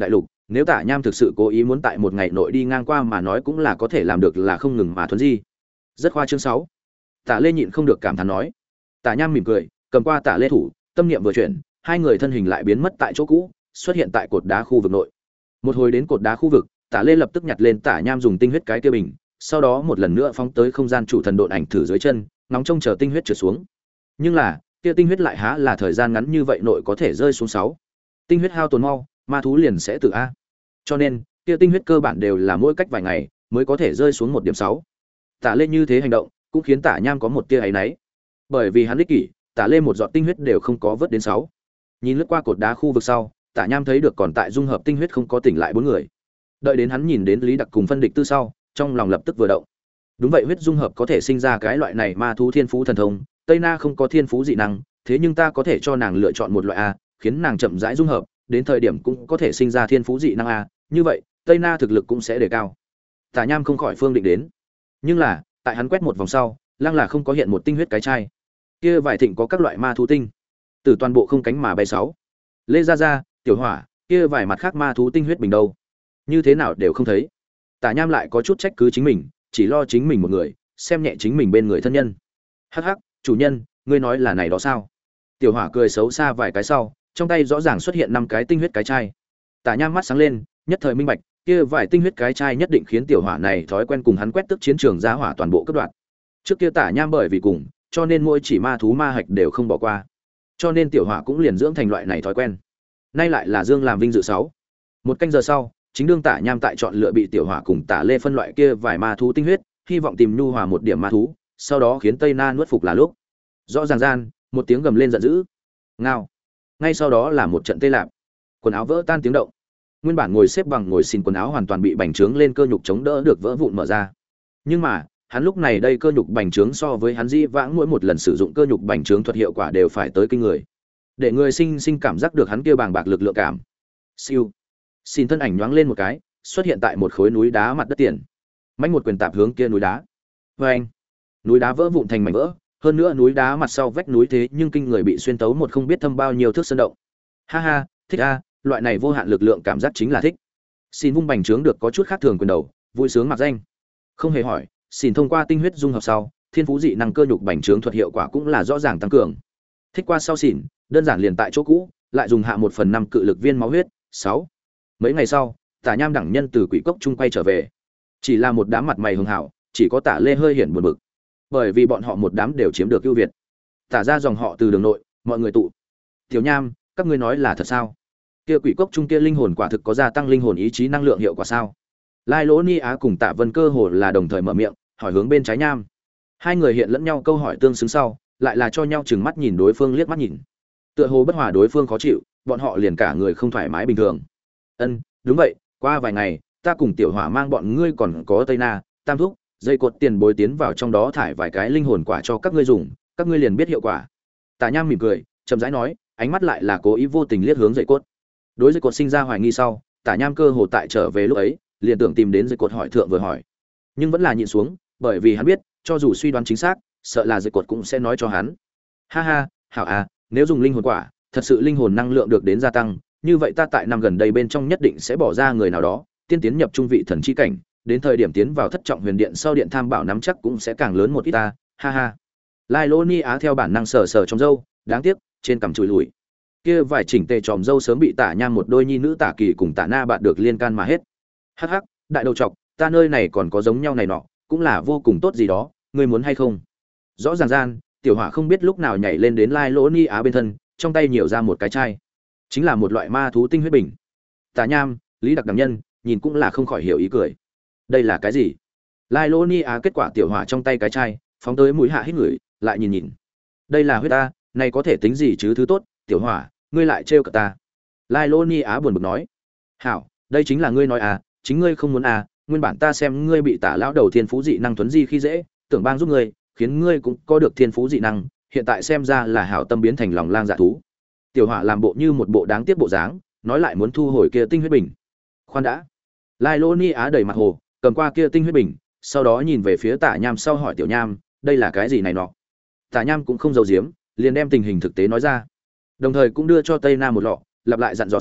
nếu Tả Nham thực sự cố ý muốn tại một ngày nội đi ngang qua mà nói cũng là có thể làm được, là không ngừng mà thuấn di. Rất khoa trương sáu. Tả Lê nhịn không được cảm thán nói. Tả Nham mỉm cười, cầm qua Tả Lê thủ, tâm niệm vừa chuyển, hai người thân hình lại biến mất tại chỗ cũ, xuất hiện tại cột đá khu vực nội. Một hồi đến cột đá khu vực, Tả Lê lập tức nhặt lên Tả Nham dùng tinh huyết cái kia bình, sau đó một lần nữa phóng tới không gian chủ thần độn ảnh thử dưới chân, nóng trông chờ tinh huyết trượt xuống. Nhưng là, kia tinh huyết lại há là thời gian ngắn như vậy nội có thể rơi xuống sáu. Tinh huyết hao tổn mau, ma thú liền sẽ tự a. Cho nên, kia tinh huyết cơ bản đều là mỗi cách vài ngày mới có thể rơi xuống một điểm sáu. Tả Lê như thế hành động, cũng khiến Tả Nham có một tia áy náy. Bởi vì hắn ích kỷ, Tả Lê một giọt tinh huyết đều không có vớt đến sáu. Nhìn lướt qua cột đá khu vực sau, Tả Nham thấy được còn tại dung hợp tinh huyết không có tỉnh lại bốn người. Đợi đến hắn nhìn đến Lý Đặc cùng phân địch tư sau, trong lòng lập tức vừa động. Đúng vậy, huyết dung hợp có thể sinh ra cái loại này ma thú thiên phú thần thông, Tây Na không có thiên phú dị năng, thế nhưng ta có thể cho nàng lựa chọn một loại a, khiến nàng chậm rãi dung hợp, đến thời điểm cũng có thể sinh ra thiên phú dị năng a, như vậy, Tây Na thực lực cũng sẽ đề cao. Tả Nham không khỏi phương định đến. Nhưng là, tại hắn quét một vòng sau, lăng là không có hiện một tinh huyết cái chai. Kia vải thịnh có các loại ma thú tinh, từ toàn bộ không cánh mà bay sáu. Lê Gia Gia, Tiểu Hỏa, kia vài mặt khác ma thú tinh huyết bình đâu? Như thế nào đều không thấy. Tả Nham lại có chút trách cứ chính mình, chỉ lo chính mình một người, xem nhẹ chính mình bên người thân nhân. Hắc hắc, chủ nhân, ngươi nói là này đó sao? Tiểu Hỏa cười xấu xa vài cái sau, trong tay rõ ràng xuất hiện năm cái tinh huyết cái chai. Tả Nham mắt sáng lên, nhất thời minh bạch, kia vài tinh huyết cái chai nhất định khiến Tiểu Hỏa này thói quen cùng hắn quét tức chiến trường ra hỏa toàn bộ cấp đoạn. Trước kia Tả Nham bởi vì cùng, cho nên mỗi chỉ ma thú ma hạch đều không bỏ qua. Cho nên Tiểu Hỏa cũng liền dưỡng thành loại này thói quen. Nay lại là Dương làm vinh dự sáu. Một canh giờ sau, chính đương Tả Nham tại chọn lựa bị Tiểu Hỏa cùng Tả Lê phân loại kia vài ma thú tinh huyết, hy vọng tìm nhu hòa một điểm ma thú, sau đó khiến Tây Na nuốt phục là lúc. Rõ ràng gian, một tiếng gầm lên giận dữ. Ngao. Ngay sau đó là một trận tê lạp. Quần áo vỡ tan tiếng động. Nguyên bản ngồi xếp bằng ngồi xin quần áo hoàn toàn bị bành trướng lên cơ nhục chống đỡ được vỡ vụn mở ra. Nhưng mà, hắn lúc này đây cơ nhục bành trướng so với hắn di vãng mỗi một lần sử dụng cơ nhục bành trướng thuật hiệu quả đều phải tới kinh người. Để người sinh sinh cảm giác được hắn kia bàng bạc lực lượng cảm. Siêu. Xin thân ảnh nhoáng lên một cái, xuất hiện tại một khối núi đá mặt đất tiền. Mạnh một quyền tạp hướng kia núi đá. Oeng. Núi đá vỡ vụn thành mảnh vỡ, hơn nữa núi đá mặt sau vách núi thế nhưng kinh người bị xuyên tấu một không biết thâm bao nhiêu thước sơn động. Ha ha, thích a, loại này vô hạn lực lượng cảm giác chính là thích. Xin vung bành trướng được có chút khác thường quyền đầu, vui sướng mặc danh. Không hề hỏi, xin thông qua tinh huyết dung hợp sau, thiên phú dị năng cơ nhục bành trướng thuật hiệu quả cũng là rõ ràng tăng cường. Thích qua sau xỉn, đơn giản liền tại chỗ cũ, lại dùng hạ một phần năm cự lực viên máu huyết. Sáu. Mấy ngày sau, Tả Nham đẳng nhân từ quỷ cốc trung quay trở về. Chỉ là một đám mặt mày hưng hảo, chỉ có Tả Lê hơi hiển buồn bực. Bởi vì bọn họ một đám đều chiếm được ưu việt. Tả ra dòng họ từ đường nội, mọi người tụ. Tiểu Nham, các ngươi nói là thật sao? Kia quỷ cốc trung kia linh hồn quả thực có gia tăng linh hồn ý chí năng lượng hiệu quả sao? Lai Lỗ Ni Á cùng Tạ Vân cơ hồ là đồng thời mở miệng, hỏi hướng bên trái Nham. Hai người hiện lẫn nhau câu hỏi tương xứng sau, lại là cho nhau chừng mắt nhìn đối phương liếc mắt nhìn. Tựa hồ bất hòa đối phương khó chịu, bọn họ liền cả người không thoải mái bình thường. Ân, đúng vậy, qua vài ngày, ta cùng Tiểu Hỏa mang bọn ngươi còn có Tây Na, Tam Thúc, dây cột tiền bối tiến vào trong đó thải vài cái linh hồn quả cho các ngươi dùng, các ngươi liền biết hiệu quả. Tả Nham mỉm cười, chậm rãi nói, ánh mắt lại là cố ý vô tình liếc hướng dây cột. Đối dây cột sinh ra hoài nghi sau, Tả Nham cơ hồ tại trở về lúc ấy, liền tưởng tìm đến dây cột hỏi thượng vừa hỏi, nhưng vẫn là nhịn xuống, bởi vì hắn biết, cho dù suy đoán chính xác, sợ là dây cột cũng sẽ nói cho hắn. Ha ha, hảo à, nếu dùng linh hồn quả, thật sự linh hồn năng lượng được đến gia tăng, như vậy ta tại năm gần đây bên trong nhất định sẽ bỏ ra người nào đó, tiên tiến nhập trung vị thần chi cảnh, đến thời điểm tiến vào thất trọng huyền điện sau điện tham bảo nắm chắc cũng sẽ càng lớn một ít ta, ha ha. Lai Lô Ni Á theo bản năng sờ sờ trong râu, đáng tiếc, trên cằm chùi lùi. Kia vài chỉnh tề tròm râu sớm bị Tả Nham một đôi nhi nữ Tả Kỳ cùng Tả Na bạn được liên can mà hết. Hắc hắc, đại đầu trọc, ta nơi này còn có giống nhau này nọ, cũng là vô cùng tốt gì đó, ngươi muốn hay không? Rõ ràng gian, Tiểu Hỏa không biết lúc nào nhảy lên đến Lai Lỗ Ni Á bên thân, trong tay nhiều ra một cái chai, chính là một loại ma thú tinh huyết bình. Tả Nham, Lý Đặc đẳng nhân, nhìn cũng là không khỏi hiểu ý cười. Đây là cái gì? Lai Lô Ni Á kết quả Tiểu Hỏa trong tay cái chai, phóng tới mũi hạ hít ngửi, lại nhìn nhìn. Đây là huyết ta, này có thể tính gì chứ thứ tốt, Tiểu Hỏa, ngươi lại trêu cợt ta. Lai Lô Ni Á buồn bực nói. Hảo, đây chính là ngươi nói à, chính ngươi không muốn à, nguyên bản ta xem ngươi bị Tả lão đầu thiên phú dị năng tuấn di khi dễ, tưởng bang giúp ngươi, khiến ngươi cũng có được thiên phú dị năng, hiện tại xem ra là hảo tâm biến thành lòng lang dạ thú. Tiểu Hỏa làm bộ như một bộ đáng tiếc bộ dáng, nói lại muốn thu hồi kia tinh huyết bình. Khoan đã. Lai Lô Ni Á đầy mặt hồ, cầm qua kia tinh huyết bình, sau đó nhìn về phía Tả Nham sau hỏi Tiểu Nham, đây là cái gì này nọ? Tả Nham cũng không giấu giếm, liền đem tình hình thực tế nói ra. Đồng thời cũng đưa cho Tây Nam một lọ, lặp lại dặn dò sau,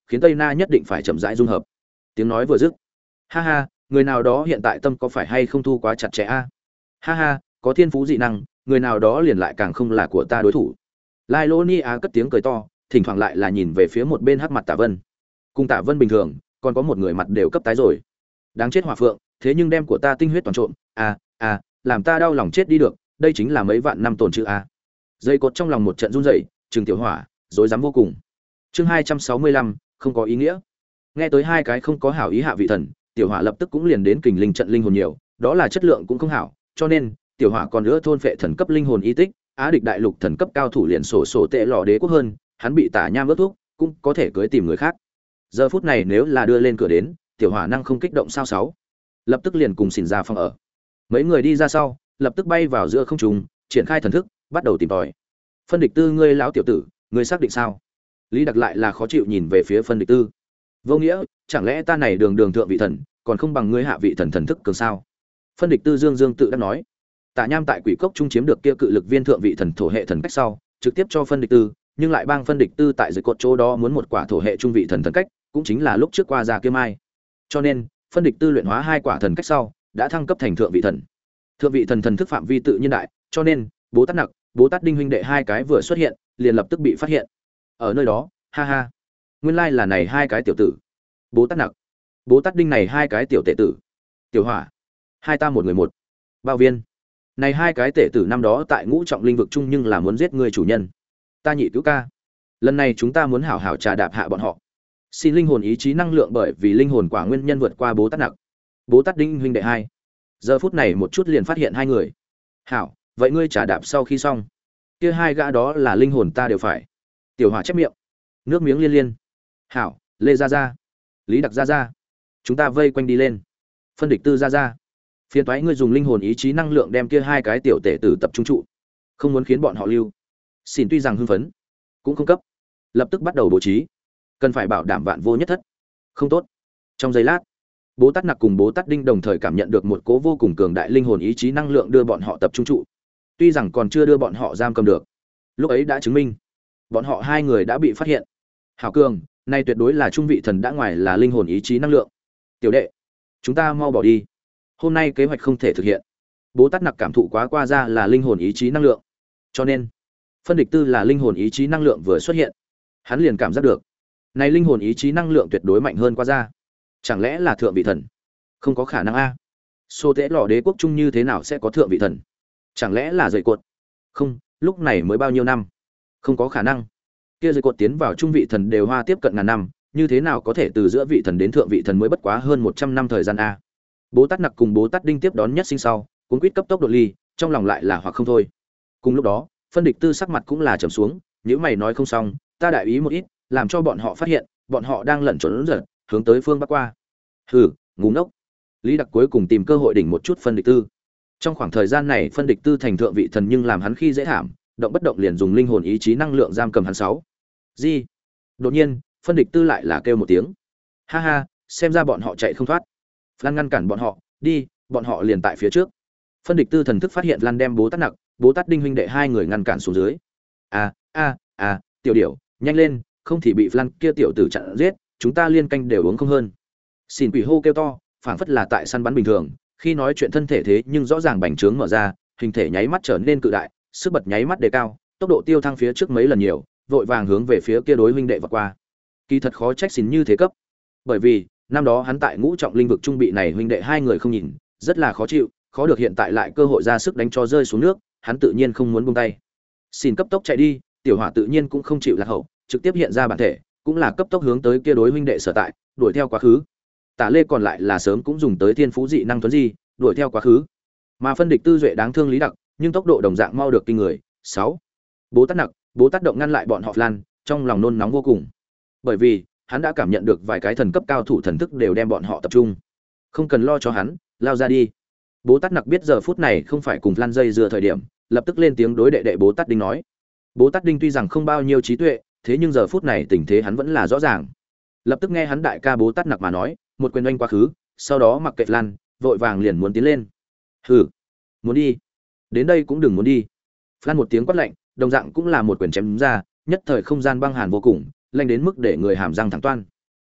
khiến Tây Na nhất định phải chậm rãi dung hợp. Tiếng nói vừa dứt, ha ha, người nào đó hiện tại tâm có phải hay không thu quá chặt chẽ a? Ha ha, có thiên phú dị năng, người nào đó liền lại càng không là của ta đối thủ. Lai Lô Ni Á cất tiếng cười to, thỉnh thoảng lại là nhìn về phía một bên hắc mặt Tạ Vân. Cùng Tạ Vân bình thường, còn có một người mặt đều cấp tái rồi. Đáng chết Hỏa Phượng, thế nhưng đem của ta tinh huyết toàn trộm, à, à, làm ta đau lòng chết đi được, đây chính là mấy vạn năm tồn chữ a. Dây cột trong lòng một trận run rẩy, Trừng Tiểu Hỏa, rối rắm vô cùng. Chương hai trăm sáu mươi lăm, không có ý nghĩa. Nghe tới hai cái không có hảo ý hạ vị thần, Tiểu Hỏa lập tức cũng liền đến kình linh trận linh hồn nhiều, đó là chất lượng cũng không hảo, cho nên Tiểu Hỏa còn nữa thôn phệ thần cấp linh hồn y tích, Á địch đại lục thần cấp cao thủ liền sổ sổ tệ lò đế quốc hơn, hắn bị Tả Nham ướt thuốc, cũng có thể cưới tìm người khác. Giờ phút này nếu là đưa lên cửa đến, Tiểu Hỏa năng không kích động sao sáu. Lập tức liền cùng xỉn ra phòng ở. Mấy người đi ra sau, lập tức bay vào giữa không trung, triển khai thần thức, bắt đầu tìm tòi. Phân địch tư ngươi lão tiểu tử, ngươi xác định sao? Lý Đặc lại là khó chịu nhìn về phía phân địch tư. Vô nghĩa, chẳng lẽ ta này đường đường thượng vị thần, còn không bằng ngươi hạ vị thần thần thức cường sao? Phân địch tư dương dương tự đắc nói. Tạ Nham tại Quỷ Cốc trung chiếm được kia cự lực viên thượng vị thần thổ hệ thần cách sau, trực tiếp cho phân địch tư, nhưng lại bang phân địch tư tại dưới cột chỗ đó muốn một quả thổ hệ trung vị thần thần cách, cũng chính là lúc trước qua ra kia mai. Cho nên, phân địch tư luyện hóa hai quả thần cách sau, đã thăng cấp thành thượng vị thần. Thượng vị thần thần thức phạm vi tự nhiên đại, cho nên, Bố Tát Nặc, Bố Tát Đinh huynh đệ hai cái vừa xuất hiện, liền lập tức bị phát hiện. Ở nơi đó, ha ha, nguyên lai là này hai cái tiểu tử. Bố Tát Nặc, Bố Tát Đinh này hai cái tiểu tệ tử. Tiểu Hỏa, hai ta một người một. Bao Viên, này hai cái tệ tử năm đó tại Ngũ Trọng Linh vực chung nhưng là muốn giết người chủ nhân. Ta nhị cứu ca. Lần này chúng ta muốn hảo hảo trà đạp hạ bọn họ. Xin linh hồn ý chí năng lượng bởi vì linh hồn quả nguyên nhân vượt qua Bố Tát Nặc. Bố Tát Đinh huynh đệ hai. Giờ phút này một chút liền phát hiện hai người. Hảo, vậy ngươi trà đạp sau khi xong, kia hai gã đó là linh hồn ta đều phải. Tiểu Hỏa chép miệng, nước miếng liên liên. Hảo, Lê Gia Gia, Lý Đặc Gia Gia, chúng ta vây quanh đi lên. Phân địch tư Gia Gia, phiền toái ngươi dùng linh hồn ý chí năng lượng đem kia hai cái tiểu tể tử tập trung trụ, không muốn khiến bọn họ lưu. Xin tuy rằng hưng phấn, cũng không cấp, lập tức bắt đầu bố trí, cần phải bảo đảm vạn vô nhất thất. Không tốt. Trong giây lát, Bố Tát Nặc cùng Bố Tát Đinh đồng thời cảm nhận được một cố vô cùng cường đại linh hồn ý chí năng lượng đưa bọn họ tập trung trụ. Tuy rằng còn chưa đưa bọn họ giam cầm được, lúc ấy đã chứng minh bọn họ hai người đã bị phát hiện. Hảo cường, nay tuyệt đối là trung vị thần đã ngoài là linh hồn ý chí năng lượng. Tiểu đệ, chúng ta mau bỏ đi. Hôm nay kế hoạch không thể thực hiện. Bố Tát Nặc cảm thụ quá qua ra là linh hồn ý chí năng lượng, cho nên phân địch tư là linh hồn ý chí năng lượng vừa xuất hiện, hắn liền cảm giác được này linh hồn ý chí năng lượng tuyệt đối mạnh hơn qua ra. Chẳng lẽ là thượng vị thần? Không có khả năng a. Xô Tế Lò đế quốc chung như thế nào sẽ có thượng vị thần? Chẳng lẽ là dây cột? Không, lúc này mới bao nhiêu năm? Không có khả năng. Kia dây cột tiến vào trung vị thần đều hoa tiếp cận ngàn năm, như thế nào có thể từ giữa vị thần đến thượng vị thần mới bất quá hơn một trăm năm thời gian a. Bố Tát Nặc cùng Bố Tát Đinh tiếp đón nhất sinh sau, cuống quýt cấp tốc đột ly, trong lòng lại là hoặc không thôi. Cùng lúc đó, phân địch tư sắc mặt cũng là trầm xuống, nếu mày nói không xong, ta đại ý một ít, làm cho bọn họ phát hiện, bọn họ đang lẩn trốn giật, hướng tới phương bắc qua. Hừ, ngu ngốc. Lý Đặc cuối cùng tìm cơ hội đỉnh một chút phân địch tư. Trong khoảng thời gian này, phân địch tư thành thượng vị thần nhưng làm hắn khi dễ thảm, động bất động liền dùng linh hồn ý chí năng lượng giam cầm hắn sáu. Gì? Đột nhiên, phân địch tư lại là kêu một tiếng. Ha ha, xem ra bọn họ chạy không thoát. Lan ngăn cản bọn họ, đi, bọn họ liền tại phía trước. Phân địch tư thần thức phát hiện Lan đem Bố Tát Nặc, Bố Tát Đinh huynh đệ hai người ngăn cản xuống dưới. À, a, à, tiểu điểu, nhanh lên, không thì bị Lan kia tiểu tử chặn giết, chúng ta liên canh đều uống không hơn. Xin quỷ hô kêu to, phảng phất là tại săn bắn bình thường, khi nói chuyện thân thể thế nhưng rõ ràng bành trướng mở ra, hình thể nháy mắt trở nên cự đại, sức bật nháy mắt đề cao, tốc độ tiêu thăng phía trước mấy lần nhiều, vội vàng hướng về phía kia đối huynh đệ vọt qua. Kỳ thật khó trách xin như thế cấp, bởi vì năm đó hắn tại Ngũ Trọng Linh vực trung bị này huynh đệ hai người không nhìn, rất là khó chịu, khó được hiện tại lại cơ hội ra sức đánh cho rơi xuống nước, hắn tự nhiên không muốn buông tay. Xin cấp tốc chạy đi, Tiểu Hỏa tự nhiên cũng không chịu lạc hậu, trực tiếp hiện ra bản thể, cũng là cấp tốc hướng tới kia đối huynh đệ sở tại, đuổi theo quá khứ. Tả Lê còn lại là sớm cũng dùng tới thiên phú dị năng tuấn di, đuổi theo quá khứ. Mà phân địch tư duệ đáng thương Lý Đặc, nhưng tốc độ đồng dạng mau được kinh người. sáu. Bố Tát Nặc, Bố Tát Động ngăn lại bọn họ Lan, trong lòng nôn nóng vô cùng. Bởi vì, hắn đã cảm nhận được vài cái thần cấp cao thủ thần thức đều đem bọn họ tập trung. Không cần lo cho hắn, lao ra đi. Bố Tát Nặc biết giờ phút này không phải cùng Lan dây dưa thời điểm, lập tức lên tiếng đối đệ đệ Bố Tát Đinh nói. Bố Tát Đinh tuy rằng không bao nhiêu trí tuệ, thế nhưng giờ phút này tình thế hắn vẫn là rõ ràng. Lập tức nghe hắn đại ca Bố Tát Nặc mà nói, một quyền oanh quá khứ, sau đó mặc kệ Lan, vội vàng liền muốn tiến lên. Hừ, muốn đi, đến đây cũng đừng muốn đi. Lan một tiếng quát lạnh, đồng dạng cũng là một quyền chém ra, nhất thời không gian băng hàn vô cùng, lạnh đến mức để người hàm răng thẳng toan.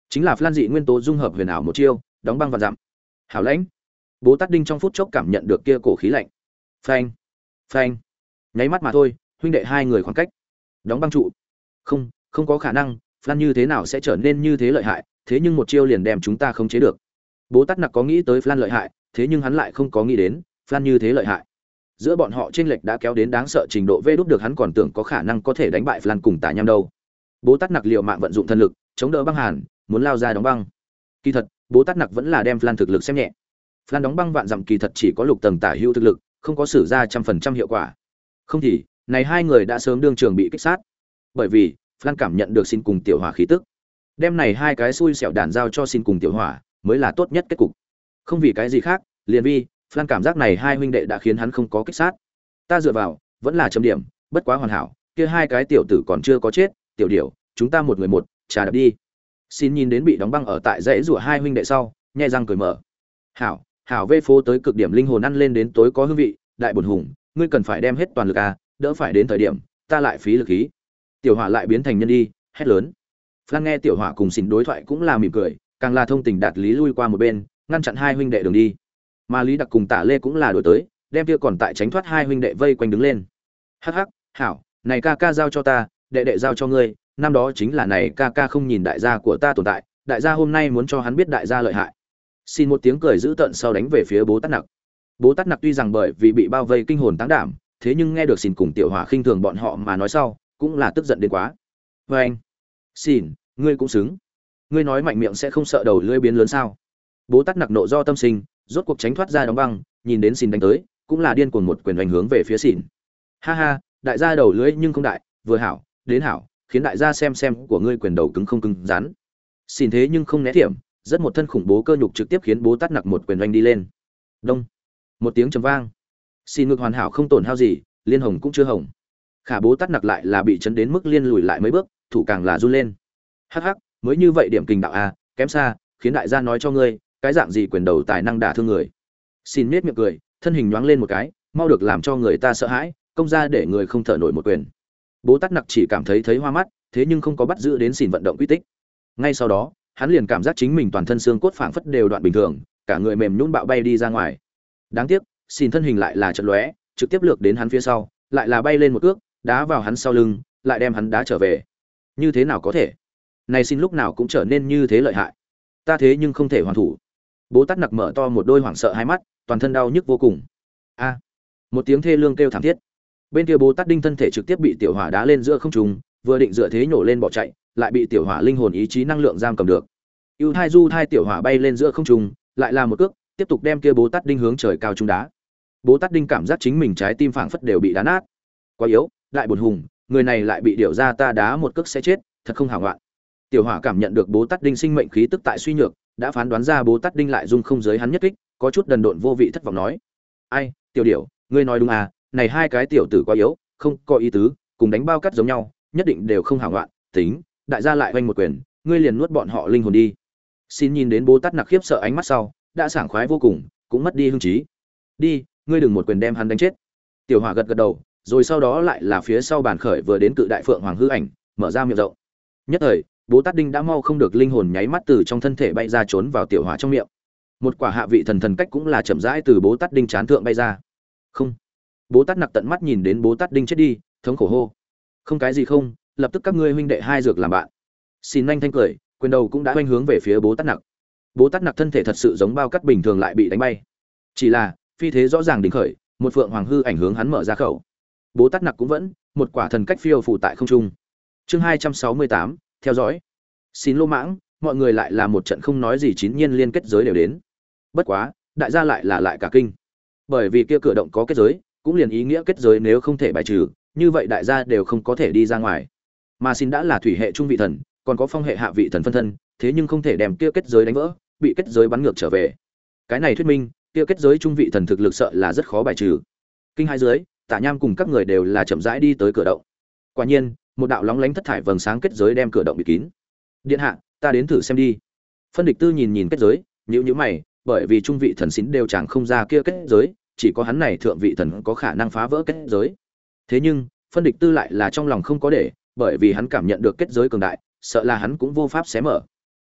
chính là Flan dị nguyên tố dung hợp huyền ảo một chiêu, đóng băng vạn dặm. Hảo lãnh. Bố Tát Đinh trong phút chốc cảm nhận được kia cổ khí lạnh. Phanh, phanh. Nháy mắt mà thôi, huynh đệ hai người khoảng cách. Đóng băng trụ. Không, không có khả năng, Flan như thế nào sẽ trở nên như thế lợi hại, thế nhưng một chiêu liền đem chúng ta khống chế được. Bố Tát Nặc có nghĩ tới Flan lợi hại, thế nhưng hắn lại không có nghĩ đến, Flan như thế lợi hại. Giữa bọn họ chênh lệch đã kéo đến đáng sợ trình độ vê đút được hắn còn tưởng có khả năng có thể đánh bại Flan cùng Tả Nham đâu. Bố Tát Nặc liều mạng vận dụng thần lực, chống đỡ băng hàn, muốn lao ra đóng băng. Kỳ thật, Bố Tát Nặc vẫn là đem Flan thực lực xem nhẹ. Flan đóng băng vạn dặm kỳ thật chỉ có lục tầng tả hữu thực lực, không có sử ra trăm phần trăm hiệu quả. Không thì, này hai người đã sớm đương trường bị kích sát. Bởi vì, Flan cảm nhận được xin cùng tiểu hỏa khí tức. Đem này hai cái xui xẻo đàn giao cho xin cùng tiểu hỏa, mới là tốt nhất kết cục. Không vì cái gì khác, liền vì Flan cảm giác này hai huynh đệ đã khiến hắn không có kích sát. Ta dựa vào, vẫn là chấm điểm, bất quá hoàn hảo, kia hai cái tiểu tử còn chưa có chết, tiểu điểu, chúng ta một người một, trà đập đi. Xin nhìn đến bị đóng băng ở tại dãy rủa hai huynh đệ sau, nhẹ răng cười mở. Hảo, hảo vê phố tới cực điểm linh hồn ăn lên đến tối có hương vị, đại bổn hùng, ngươi cần phải đem hết toàn lực à, đỡ phải đến thời điểm, ta lại phí lực khí. Tiểu hỏa lại biến thành nhân đi, hét lớn. Flan nghe tiểu hỏa cùng xin đối thoại cũng là mỉm cười, càng là thông tình đạt lý lui qua một bên, ngăn chặn hai huynh đệ đường đi. Mà Lý Đặc cùng Tả Lê cũng là đổi tới, đem kia còn tại tránh thoát hai huynh đệ vây quanh đứng lên. Hắc hắc, hảo, này ca ca giao cho ta, đệ đệ giao cho ngươi, năm đó chính là này ca ca không nhìn đại gia của ta tồn tại, đại gia hôm nay muốn cho hắn biết đại gia lợi hại. Xin một tiếng cười dữ tợn sau đánh về phía Bố Tát Nặc. Bố Tát Nặc tuy rằng bởi vì bị bao vây kinh hồn táng đảm, thế nhưng nghe được xin cùng tiểu hỏa khinh thường bọn họ mà nói sau, cũng là tức giận đến quá. Và anh, xin, ngươi cũng xứng. Ngươi nói mạnh miệng sẽ không sợ đầu lưỡi biến lớn sao? Bố Tát Nặc nộ do tâm sinh, rốt cuộc tránh thoát ra đóng băng, nhìn đến xin đánh tới, cũng là điên cuồng một quyền đánh hướng về phía xin. Ha ha, đại gia đầu lưỡi nhưng không đại, vừa hảo, đến hảo, khiến đại gia xem xem của ngươi quyền đầu cứng không cứng rắn. Xin thế nhưng không né thiểm, rất một thân khủng bố cơ nhục trực tiếp khiến Bố Tát Nặc một quyền đánh đi lên. Đông, một tiếng trầm vang. Xin ngực hoàn hảo không tổn hao gì, liên hồng cũng chưa hồng. Khả Bố Tát Nặc lại là bị chấn đến mức liên lùi lại mấy bước, thủ càng là run lên. Hắc hắc, mới như vậy điểm kình đạo a, kém xa, khiến đại gia nói cho ngươi, cái dạng gì quyền đầu tài năng đả thương người. Xin miết miệng cười, thân hình nhoáng lên một cái, mau được làm cho người ta sợ hãi, công ra để người không thở nổi một quyền. Bố Tát Nặc chỉ cảm thấy thấy hoa mắt, thế nhưng không có bắt giữ đến xin vận động quy tích. Ngay sau đó, hắn liền cảm giác chính mình toàn thân xương cốt phảng phất đều đoạn bình thường, cả người mềm nhũn bạo bay đi ra ngoài. Đáng tiếc, xin thân hình lại là chợt lóe, trực tiếp lược đến hắn phía sau, lại là bay lên một cước, đá vào hắn sau lưng, lại đem hắn đá trở về. Như thế nào có thể? Này xin lúc nào cũng trở nên như thế lợi hại. Ta thế nhưng không thể hoàn thủ. Bố Tát Nặc mở to một đôi hoảng sợ hai mắt, toàn thân đau nhức vô cùng. A! Một tiếng thê lương kêu thảm thiết. Bên kia Bố Tát Đinh thân thể trực tiếp bị tiểu hỏa đá lên giữa không trung, vừa định dựa thế nhổ lên bỏ chạy, lại bị tiểu hỏa linh hồn ý chí năng lượng giam cầm được. Ưu thai du thai tiểu hỏa bay lên giữa không trung, lại là một cước, tiếp tục đem kia Bố Tát Đinh hướng trời cao trung đá. Bố Tát Đinh cảm giác chính mình trái tim phảng phất đều bị đá nát. Quá yếu, đại buồn hùng, người này lại bị điều ra ta đá một cước sẽ chết, thật không hảo ngoạn. Tiểu hỏa cảm nhận được Bố Tát Đinh sinh mệnh khí tức tại suy nhược, đã phán đoán ra Bố Tát Đinh lại dung không giới hắn nhất kích, có chút đần độn vô vị thất vọng nói: "Ai, tiểu điểu, ngươi nói đúng à, này hai cái tiểu tử quá yếu, không có ý tứ, cùng đánh bao cắt giống nhau, nhất định đều không hảo ngoạn, tính, đại gia lại vênh một quyền, ngươi liền nuốt bọn họ linh hồn đi." Xin nhìn đến Bố Tát Nặc khiếp sợ ánh mắt sau, đã sảng khoái vô cùng, cũng mất đi hứng chí. "Đi, ngươi đừng một quyền đem hắn đánh chết." Tiểu hỏa gật gật đầu, rồi sau đó lại là phía sau bàn khởi vừa đến cự đại phượng hoàng hư ảnh, mở ra miệng rộng. Nhất thời, Bố Tát Đinh đã mau không được linh hồn nháy mắt từ trong thân thể bay ra trốn vào tiểu hỏa trong miệng. Một quả hạ vị thần thần cách cũng là chậm rãi từ Bố Tát Đinh chán thượng bay ra. Không. Bố Tát Nặc tận mắt nhìn đến Bố Tát Đinh chết đi, thống khổ hô: "Không cái gì không, lập tức các ngươi huynh đệ hai dược làm bạn." Xin nhanh thanh cười, quyền đầu cũng đã quanh hướng về phía Bố Tát Nặc. Bố Tát Nặc thân thể thật sự giống bao cắt bình thường lại bị đánh bay. Chỉ là, phi thế rõ ràng đỉnh khởi, một phượng hoàng hư ảnh hướng hắn mở ra khẩu. Bố Tát Nặc cũng vẫn, một quả thần cách phiêu phù tại không trung. Chương hai trăm sáu mươi tám, theo dõi. Xin lô mãng, mọi người lại là một trận không nói gì chín nhiên liên kết giới đều đến. Bất quá, đại gia lại là lại cả kinh. Bởi vì kia cửa động có kết giới, cũng liền ý nghĩa kết giới nếu không thể bài trừ, như vậy đại gia đều không có thể đi ra ngoài. Mà xin đã là thủy hệ trung vị thần, còn có phong hệ hạ vị thần phân thân, thế nhưng không thể đem kia kết giới đánh vỡ, bị kết giới bắn ngược trở về. Cái này thuyết minh, kia kết giới trung vị thần thực lực sợ là rất khó bài trừ. Kinh hai dưới, Tả Nham cùng các người đều là chậm rãi đi tới cửa động. Quả nhiên, một đạo lóng lánh thất thải vầng sáng kết giới đem cửa động bịt kín. Điện hạ, ta đến thử xem đi. Phân Địch Tư nhìn nhìn kết giới, nhíu nhíu mày, bởi vì trung vị thần xín đều chẳng không ra kia kết giới, chỉ có hắn này thượng vị thần có khả năng phá vỡ kết giới. Thế nhưng, Phân Địch Tư lại là trong lòng không có để, bởi vì hắn cảm nhận được kết giới cường đại, sợ là hắn cũng vô pháp xé mở.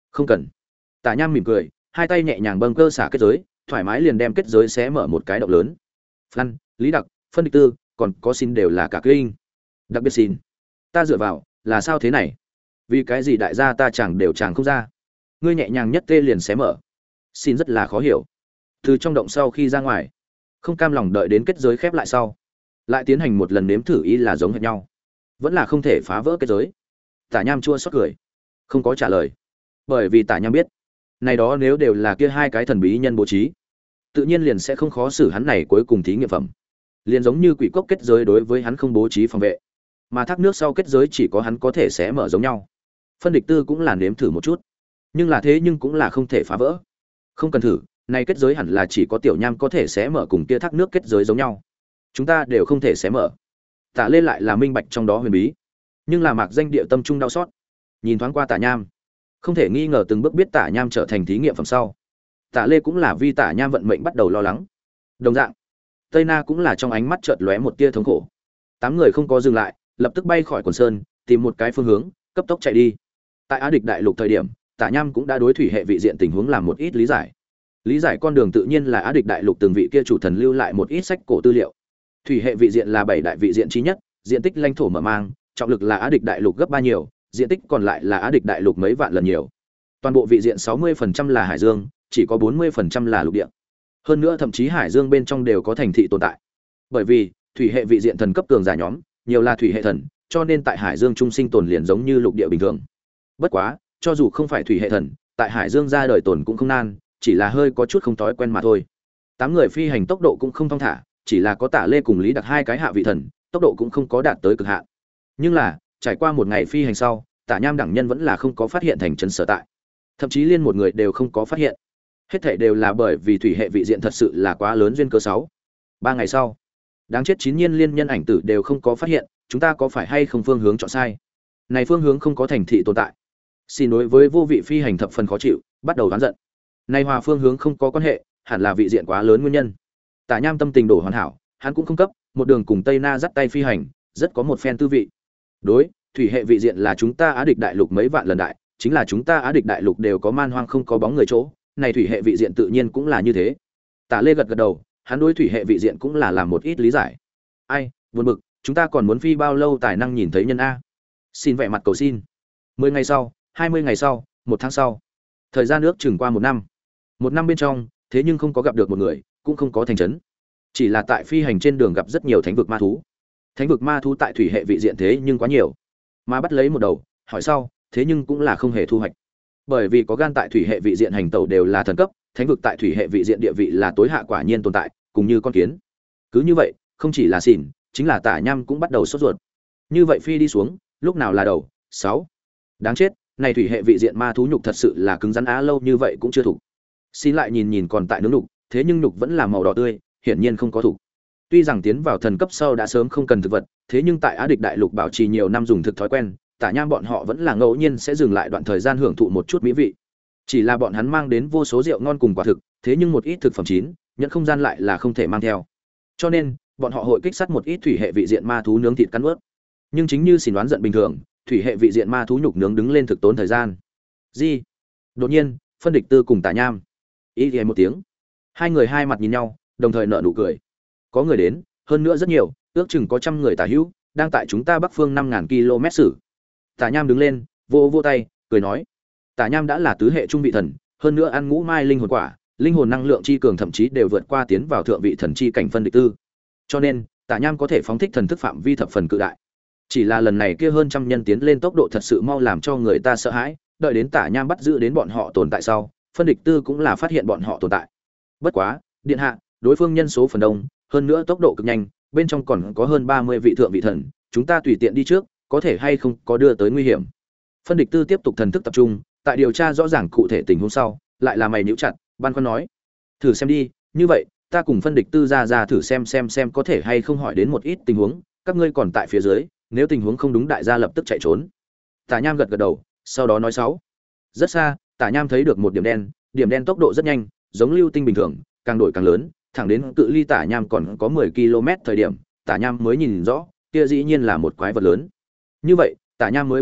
Không cần. Tả Nham mỉm cười, hai tay nhẹ nhàng bâng cơ xả kết giới, thoải mái liền đem kết giới xé mở một cái động lớn. Phan, Lý Đặc, Phân Địch Tư, còn có xin đều là cả kinh. Đặc biệt xin. Ta dựa vào, là sao thế này? Vì cái gì đại gia ta chẳng đều chẳng không ra? Ngươi nhẹ nhàng nhất tê liền xé mở. Xin rất là khó hiểu. Từ trong động sau khi ra ngoài, không cam lòng đợi đến kết giới khép lại sau, lại tiến hành một lần nếm thử ý là giống hệt nhau, vẫn là không thể phá vỡ kết giới. Tả Nham chua xót cười, không có trả lời, bởi vì Tả Nham biết, này đó nếu đều là kia hai cái thần bí nhân bố trí, tự nhiên liền sẽ không khó xử hắn này cuối cùng thí nghiệm phẩm. Liền giống như quỷ cốc kết giới đối với hắn không bố trí phòng vệ, mà thác nước sau kết giới chỉ có hắn có thể sẽ mở giống nhau. Phân Địch Tư cũng là nếm thử một chút, nhưng là thế nhưng cũng là không thể phá vỡ. Không cần thử, này kết giới hẳn là chỉ có Tiểu Nham có thể sẽ mở cùng kia thác nước kết giới giống nhau. Chúng ta đều không thể sẽ mở. Tả Lê lại là minh bạch trong đó huyền bí, nhưng là mạc danh địa tâm trung đau xót. Nhìn thoáng qua Tả Nham, không thể nghi ngờ từng bước biết Tả Nham trở thành thí nghiệm phẩm sau, Tả Lê cũng là vì Tả Nham vận mệnh bắt đầu lo lắng. Đồng dạng, Tây Na cũng là trong ánh mắt chợt lóe một tia thống khổ. Tám người không có dừng lại, lập tức bay khỏi quần sơn, tìm một cái phương hướng, cấp tốc chạy đi. Tại Á Địch đại lục thời điểm, Tả Nham cũng đã đối thủy hệ vị diện tình huống làm một ít lý giải. Lý giải con đường tự nhiên là Á Địch đại lục từng vị kia chủ thần lưu lại một ít sách cổ tư liệu. Thủy hệ vị diện là bảy đại vị diện chí nhất, diện tích lãnh thổ mở mang, trọng lực là Á Địch đại lục gấp ba nhiều, diện tích còn lại là Á Địch đại lục mấy vạn lần nhiều. Toàn bộ vị diện sáu mươi phần trăm là hải dương, chỉ có bốn mươi phần trăm là lục địa. Hơn nữa thậm chí hải dương bên trong đều có thành thị tồn tại. Bởi vì, thủy hệ vị diện thần cấp cường giả nhóm, nhiều là thủy hệ thần, cho nên tại hải dương trung sinh tồn liền giống như lục địa bình thường. Bất quá, cho dù không phải thủy hệ thần, tại hải dương ra đời tồn cũng không nan, chỉ là hơi có chút không thói quen mà thôi. Tám người phi hành tốc độ cũng không thong thả, chỉ là có Tả Lê cùng Lý Đặc hai cái hạ vị thần, tốc độ cũng không có đạt tới cực hạn. Nhưng là, trải qua một ngày phi hành sau, Tả Nham đẳng nhân vẫn là không có phát hiện thành trấn sở tại. Thậm chí liên một người đều không có phát hiện. Hết thảy đều là bởi vì thủy hệ vị diện thật sự là quá lớn duyên cơ sáu. Ba ngày sau, đáng chết chín nhiên liên nhân ảnh tử đều không có phát hiện, chúng ta có phải hay không phương hướng chọn sai? Này phương hướng không có thành thị tồn tại. Xin đối với vô vị phi hành thập phần khó chịu, bắt đầu oán giận. Này hòa phương hướng không có quan hệ, hẳn là vị diện quá lớn nguyên nhân. Tả Nham tâm tình đổ hoàn hảo, hắn cũng không cấp, một đường cùng Tây Na dắt tay phi hành, rất có một phen tư vị. Đối, thủy hệ vị diện là chúng ta Á Địch đại lục mấy vạn lần đại, chính là chúng ta Á Địch đại lục đều có man hoang không có bóng người chỗ, này thủy hệ vị diện tự nhiên cũng là như thế. Tả Lê gật gật đầu, hắn đối thủy hệ vị diện cũng là làm một ít lý giải. Ai, buồn bực, chúng ta còn muốn phi bao lâu tài năng nhìn thấy nhân a? Xin vẻ mặt cầu xin. Mười ngày sau, hai mươi ngày sau, một tháng sau. Thời gian ước chừng qua một năm. Một năm bên trong, thế nhưng không có gặp được một người, cũng không có thành trấn. Chỉ là tại phi hành trên đường gặp rất nhiều thánh vực ma thú. Thánh vực ma thú tại thủy hệ vị diện thế nhưng quá nhiều. Mà bắt lấy một đầu, hỏi sau, thế nhưng cũng là không hề thu hoạch. Bởi vì có gan tại thủy hệ vị diện hành tẩu đều là thần cấp, thánh vực tại thủy hệ vị diện địa vị là tối hạ quả nhiên tồn tại, cùng như con kiến. Cứ như vậy, không chỉ là xỉn, chính là Tả Nham cũng bắt đầu sốt ruột. Như vậy phi đi xuống, lúc nào là đầu? Sáu. Đáng chết, này thủy hệ vị diện ma thú nhục thật sự là cứng rắn á, lâu như vậy cũng chưa thủ. Xin lại nhìn nhìn còn tại nướng nhục, thế nhưng nhục vẫn là màu đỏ tươi, hiển nhiên không có thủ. Tuy rằng tiến vào thần cấp sau đã sớm không cần thực vật, thế nhưng tại Á Địch đại lục bảo trì nhiều năm dùng thực thói quen, Tả Nham bọn họ vẫn là ngẫu nhiên sẽ dừng lại đoạn thời gian hưởng thụ một chút mỹ vị. Chỉ là bọn hắn mang đến vô số rượu ngon cùng quả thực, thế nhưng một ít thực phẩm chín, nhận không gian lại là không thể mang theo. Cho nên, bọn họ hội kích sát một ít thủy hệ vị diện ma thú nướng thịt cắn nuốt. Nhưng chính như xỉn đoán giận bình thường, thủy hệ vị diện ma thú nhục nướng đứng lên thực tốn thời gian. Gì? Đột nhiên, Phân Địch Tư cùng Tả Nham ý thì một tiếng, hai người hai mặt nhìn nhau, đồng thời nở nụ cười. Có người đến, hơn nữa rất nhiều, ước chừng có trăm người tả hữu, đang tại chúng ta bắc phương năm ngàn ki lô mét sử. Tả Nham đứng lên, vô vô tay, cười nói: Tả Nham đã là tứ hệ trung vị thần, hơn nữa ăn ngũ mai linh hồn quả, linh hồn năng lượng chi cường thậm chí đều vượt qua tiến vào thượng vị thần chi cảnh Phân Địch Tư. Cho nên, Tả Nham có thể phóng thích thần thức phạm vi thập phần cự đại. Chỉ là lần này kia hơn trăm nhân tiến lên tốc độ thật sự mau làm cho người ta sợ hãi, đợi đến Tả Nham bắt giữ đến bọn họ tồn tại sau, Phân Địch Tư cũng là phát hiện bọn họ tồn tại. Bất quá, điện hạ, đối phương nhân số phần đông, hơn nữa tốc độ cực nhanh, bên trong còn có hơn ba mươi vị thượng vị thần, chúng ta tùy tiện đi trước, có thể hay không có đưa tới nguy hiểm. Phân Địch Tư tiếp tục thần thức tập trung, tại điều tra rõ ràng cụ thể tình huống sau, lại là mày nhíu chặt, băn khoăn nói: "Thử xem đi, như vậy, ta cùng Phân Địch Tư ra ra thử xem xem xem có thể hay không hỏi đến một ít tình huống, các ngươi còn tại phía dưới, nếu tình huống không đúng đại gia lập tức chạy trốn." Tả Nham gật gật đầu, sau đó nói sáu. Rất xa, Tả Nham thấy được một điểm đen, điểm đen tốc độ rất nhanh, giống lưu tinh bình thường, càng đổi càng lớn, thẳng đến cự ly Tả Nham còn có mười ki lô mét thời điểm, Tả Nham mới nhìn rõ, kia dĩ nhiên là một quái vật lớn. Như vậy, Tả Nham mới biết được,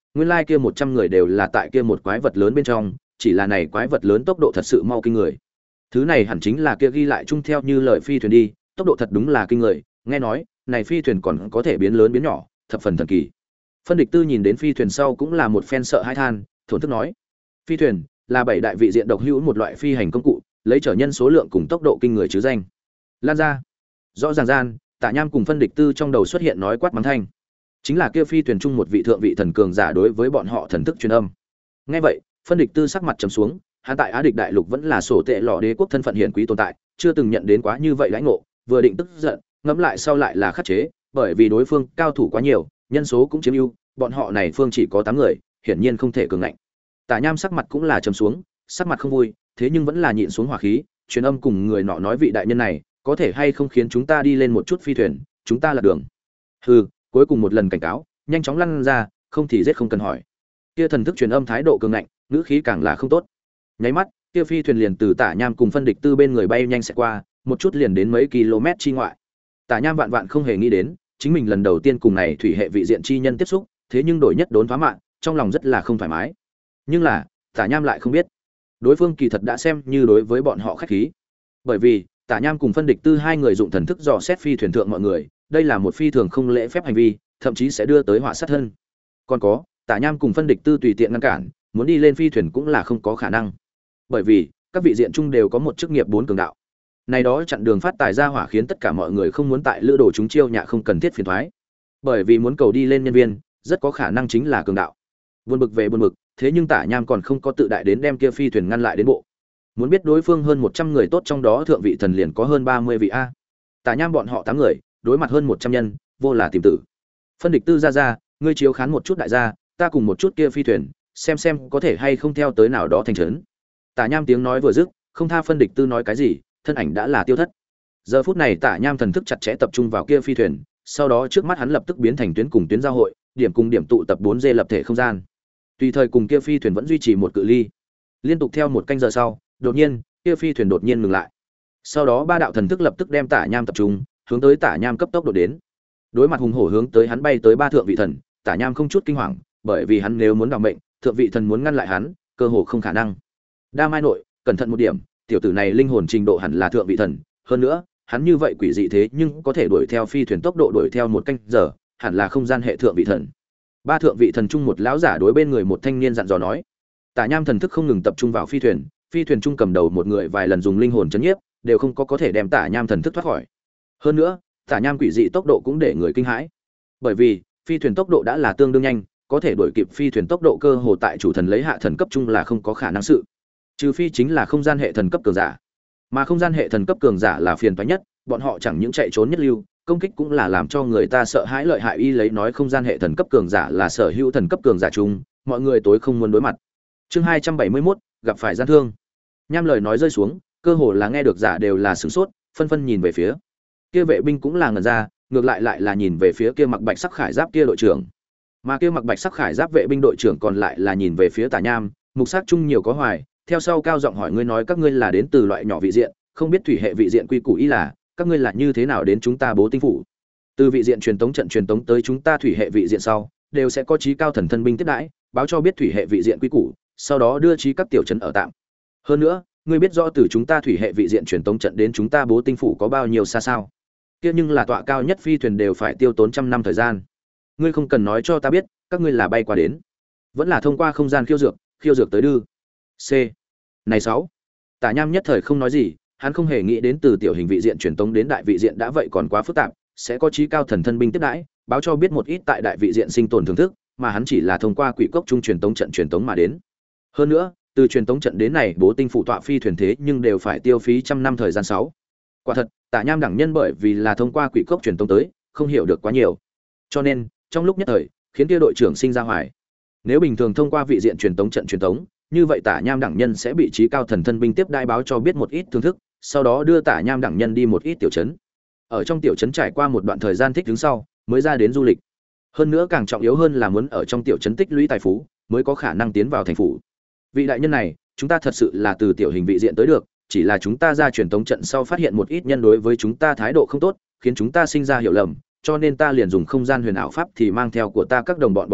nguyên lai kia một trăm người đều là tại kia một quái vật lớn bên trong, chỉ là này quái vật lớn tốc độ thật sự mau kinh người. Thứ này hẳn chính là kia ghi lại chung theo như lời phi thuyền đi, tốc độ thật đúng là kinh người, nghe nói, này phi thuyền còn có thể biến lớn biến nhỏ, thập phần thần kỳ. Phân Địch Tư nhìn đến phi thuyền sau cũng là một phen sợ hãi than, thổn thức nói: "Phi thuyền là bảy đại vị diện độc hữu một loại phi hành công cụ, lấy trở nhân số lượng cùng tốc độ kinh người chứ danh." Lan ra. Rõ ràng gian, Tạ Nham cùng Phân Địch Tư trong đầu xuất hiện nói quát mắng thanh. Chính là kia phi thuyền chung một vị thượng vị thần cường giả đối với bọn họ thần thức truyền âm. Nghe vậy, Phân Địch Tư sắc mặt trầm xuống, hắn tại Á Địch đại lục vẫn là sổ tệ lọ đế quốc thân phận hiển quý tồn tại, chưa từng nhận đến quá như vậy lãnh ngộ, vừa định tức giận, ngẫm lại sau lại là khắc chế, bởi vì đối phương cao thủ quá nhiều, nhân số cũng chiếm ưu, bọn họ này phương chỉ có tám người, hiển nhiên không thể cường ngạnh. Tả Nham sắc mặt cũng là trầm xuống, sắc mặt không vui, thế nhưng vẫn là nhịn xuống hỏa khí, truyền âm cùng người nọ nói vị đại nhân này, có thể hay không khiến chúng ta đi lên một chút phi thuyền, chúng ta là đường. Hừ, cuối cùng một lần cảnh cáo, nhanh chóng lăn ra, không thì giết không cần hỏi. Kia thần thức truyền âm thái độ cường ngạnh, ngữ khí càng là không tốt. Nháy mắt, kia phi thuyền liền từ Tả Nham cùng Phân Địch Tư bên người bay nhanh sẽ qua, một chút liền đến mấy km chi ngoại. Tả Nham vạn vạn không hề nghĩ đến, chính mình lần đầu tiên cùng này thủy hệ vị diện chi nhân tiếp xúc, thế nhưng đổi nhất đốn phá mạng, trong lòng rất là không thoải mái. Nhưng là, Tả Nham lại không biết, đối phương kỳ thật đã xem như đối với bọn họ khách khí. Bởi vì, Tả Nham cùng Phân Địch Tư hai người dụng thần thức dò xét phi thuyền thượng mọi người, đây là một phi thường không lễ phép hành vi, thậm chí sẽ đưa tới họa sát thân. Còn có, Tả Nham cùng Phân Địch Tư tùy tiện ngăn cản, muốn đi lên phi thuyền cũng là không có khả năng. Bởi vì, các vị diện chung đều có một chức nghiệp bốn cường đạo. Này đó chặn đường phát tài ra hỏa khiến tất cả mọi người không muốn tại lữ đồ chúng chiêu nhạ không cần thiết phiền toái. Bởi vì muốn cầu đi lên nhân viên, rất có khả năng chính là cường đạo. Buồn bực về buồn bực, thế nhưng Tả Nham còn không có tự đại đến đem kia phi thuyền ngăn lại đến bộ. Muốn biết đối phương hơn một trăm người tốt trong đó thượng vị thần liền có hơn ba mươi vị a. Tả Nham bọn họ tám người, đối mặt hơn một trăm nhân, vô là tìm tử. Phân Địch Tư ra ra, ngươi chiếu khán một chút đại gia, ta cùng một chút kia phi thuyền, xem xem có thể hay không theo tới nào đó thành trấn. Tả Nham tiếng nói vừa dứt, không tha Phân Địch Tư nói cái gì, thân ảnh đã là tiêu thất. Giờ phút này Tả Nham thần thức chặt chẽ tập trung vào kia phi thuyền, sau đó trước mắt hắn lập tức biến thành tuyến cùng tuyến giao hội, điểm cùng điểm tụ tập bốn D lập thể không gian. Tùy thời cùng kia phi thuyền vẫn duy trì một cự ly. Liên tục theo một canh giờ sau, đột nhiên, kia phi thuyền đột nhiên ngừng lại. Sau đó ba đạo thần thức lập tức đem Tả Nham tập trung, hướng tới Tả Nham cấp tốc đột đến. Đối mặt hùng hổ hướng tới hắn bay tới ba thượng vị thần, Tả Nham không chút kinh hoàng, bởi vì hắn nếu muốn đảm mệnh, thượng vị thần muốn ngăn lại hắn, cơ hồ không khả năng. Đa Mai nội, cẩn thận một điểm, tiểu tử này linh hồn trình độ hẳn là thượng vị thần, hơn nữa, hắn như vậy quỷ dị thế nhưng có thể đuổi theo phi thuyền tốc độ đuổi theo một canh giờ, hẳn là không gian hệ thượng vị thần. Ba thượng vị thần chung một lão giả đối bên người một thanh niên dặn dò nói. Tả Nham thần thức không ngừng tập trung vào phi thuyền, phi thuyền chung cầm đầu một người vài lần dùng linh hồn chấn nhiếp, đều không có có thể đem Tả Nham thần thức thoát khỏi. Hơn nữa, Tả Nham quỷ dị tốc độ cũng để người kinh hãi. Bởi vì, phi thuyền tốc độ đã là tương đương nhanh, có thể đuổi kịp phi thuyền tốc độ cơ hồ tại chủ thần lấy hạ thần cấp chung là không có khả năng sự. Trừ phi chính là không gian hệ thần cấp cường giả. Mà không gian hệ thần cấp cường giả là phiền toái nhất, bọn họ chẳng những chạy trốn nhất lưu, công kích cũng là làm cho người ta sợ hãi lợi hại. Y lấy nói không gian hệ thần cấp cường giả là sở hữu thần cấp cường giả chung, mọi người tối không muốn đối mặt. Chương hai trăm bảy mươi mốt, gặp phải gian thương. Nham lời nói rơi xuống, cơ hồ là nghe được giả đều là sửng sốt, phân phân nhìn về phía. Kia vệ binh cũng là ngẩn ra, ngược lại lại là nhìn về phía kia mặc bạch sắc khải giáp kia đội trưởng. Mà kia mặc bạch sắc khải giáp vệ binh đội trưởng còn lại là nhìn về phía Tả Nham, mục sắc chung nhiều có hoài, theo sau cao giọng hỏi ngươi nói các ngươi là đến từ loại nhỏ vị diện, không biết thủy hệ vị diện quy củ ý là, các ngươi là như thế nào đến chúng ta Bố Tinh phủ? Từ vị diện truyền tống trận truyền tống tới chúng ta thủy hệ vị diện sau, đều sẽ có chí cao thần thân binh tiếp đãi, báo cho biết thủy hệ vị diện quy củ, sau đó đưa chí các tiểu trấn ở tạm. Hơn nữa, ngươi biết rõ từ chúng ta thủy hệ vị diện truyền tống trận đến chúng ta Bố Tinh phủ có bao nhiêu xa sao? Kia nhưng là tọa cao nhất phi thuyền đều phải tiêu tốn trăm năm thời gian. Ngươi không cần nói cho ta biết, các ngươi là bay qua đến, vẫn là thông qua không gian khiêu dược, khiêu dược tới đưa. C. Này sáu. Tả Nham nhất thời không nói gì, hắn không hề nghĩ đến từ tiểu hình vị diện truyền tống đến đại vị diện đã vậy còn quá phức tạp, sẽ có chí cao thần thân binh tiếp đãi, báo cho biết một ít tại đại vị diện sinh tồn thưởng thức, mà hắn chỉ là thông qua quỷ cốc trung truyền tống trận truyền tống mà đến. Hơn nữa, từ truyền tống trận đến này Bố Tinh phủ tọa phi thuyền thế nhưng đều phải tiêu phí trăm năm thời gian sáu. Quả thật, Tả Nham đẳng nhân bởi vì là thông qua quỷ cốc truyền tống tới, không hiểu được quá nhiều. Cho nên, trong lúc nhất thời, khiến kia đội trưởng sinh ra hoài. Nếu bình thường thông qua vị diện truyền tống trận truyền tống, như vậy Tả Nham đẳng nhân sẽ bị chí cao thần thân binh tiếp đãi báo cho biết một ít thưởng thức, sau đó đưa Tả Nham đẳng nhân đi một ít tiểu trấn. Ở trong tiểu trấn trải qua một đoạn thời gian thích ứng sau, mới ra đến du lịch. Hơn nữa càng trọng yếu hơn là muốn ở trong tiểu trấn tích lũy tài phú, mới có khả năng tiến vào thành phủ. Vị đại nhân này, chúng ta thật sự là từ tiểu hình vị diện tới được, chỉ là chúng ta ra truyền tống trận sau phát hiện một ít nhân đối với chúng ta thái độ không tốt, khiến chúng ta sinh ra hiểu lầm, cho nên ta liền dùng không gian huyền ảo pháp thì mang theo của ta các đồng bọn bỏ chạy,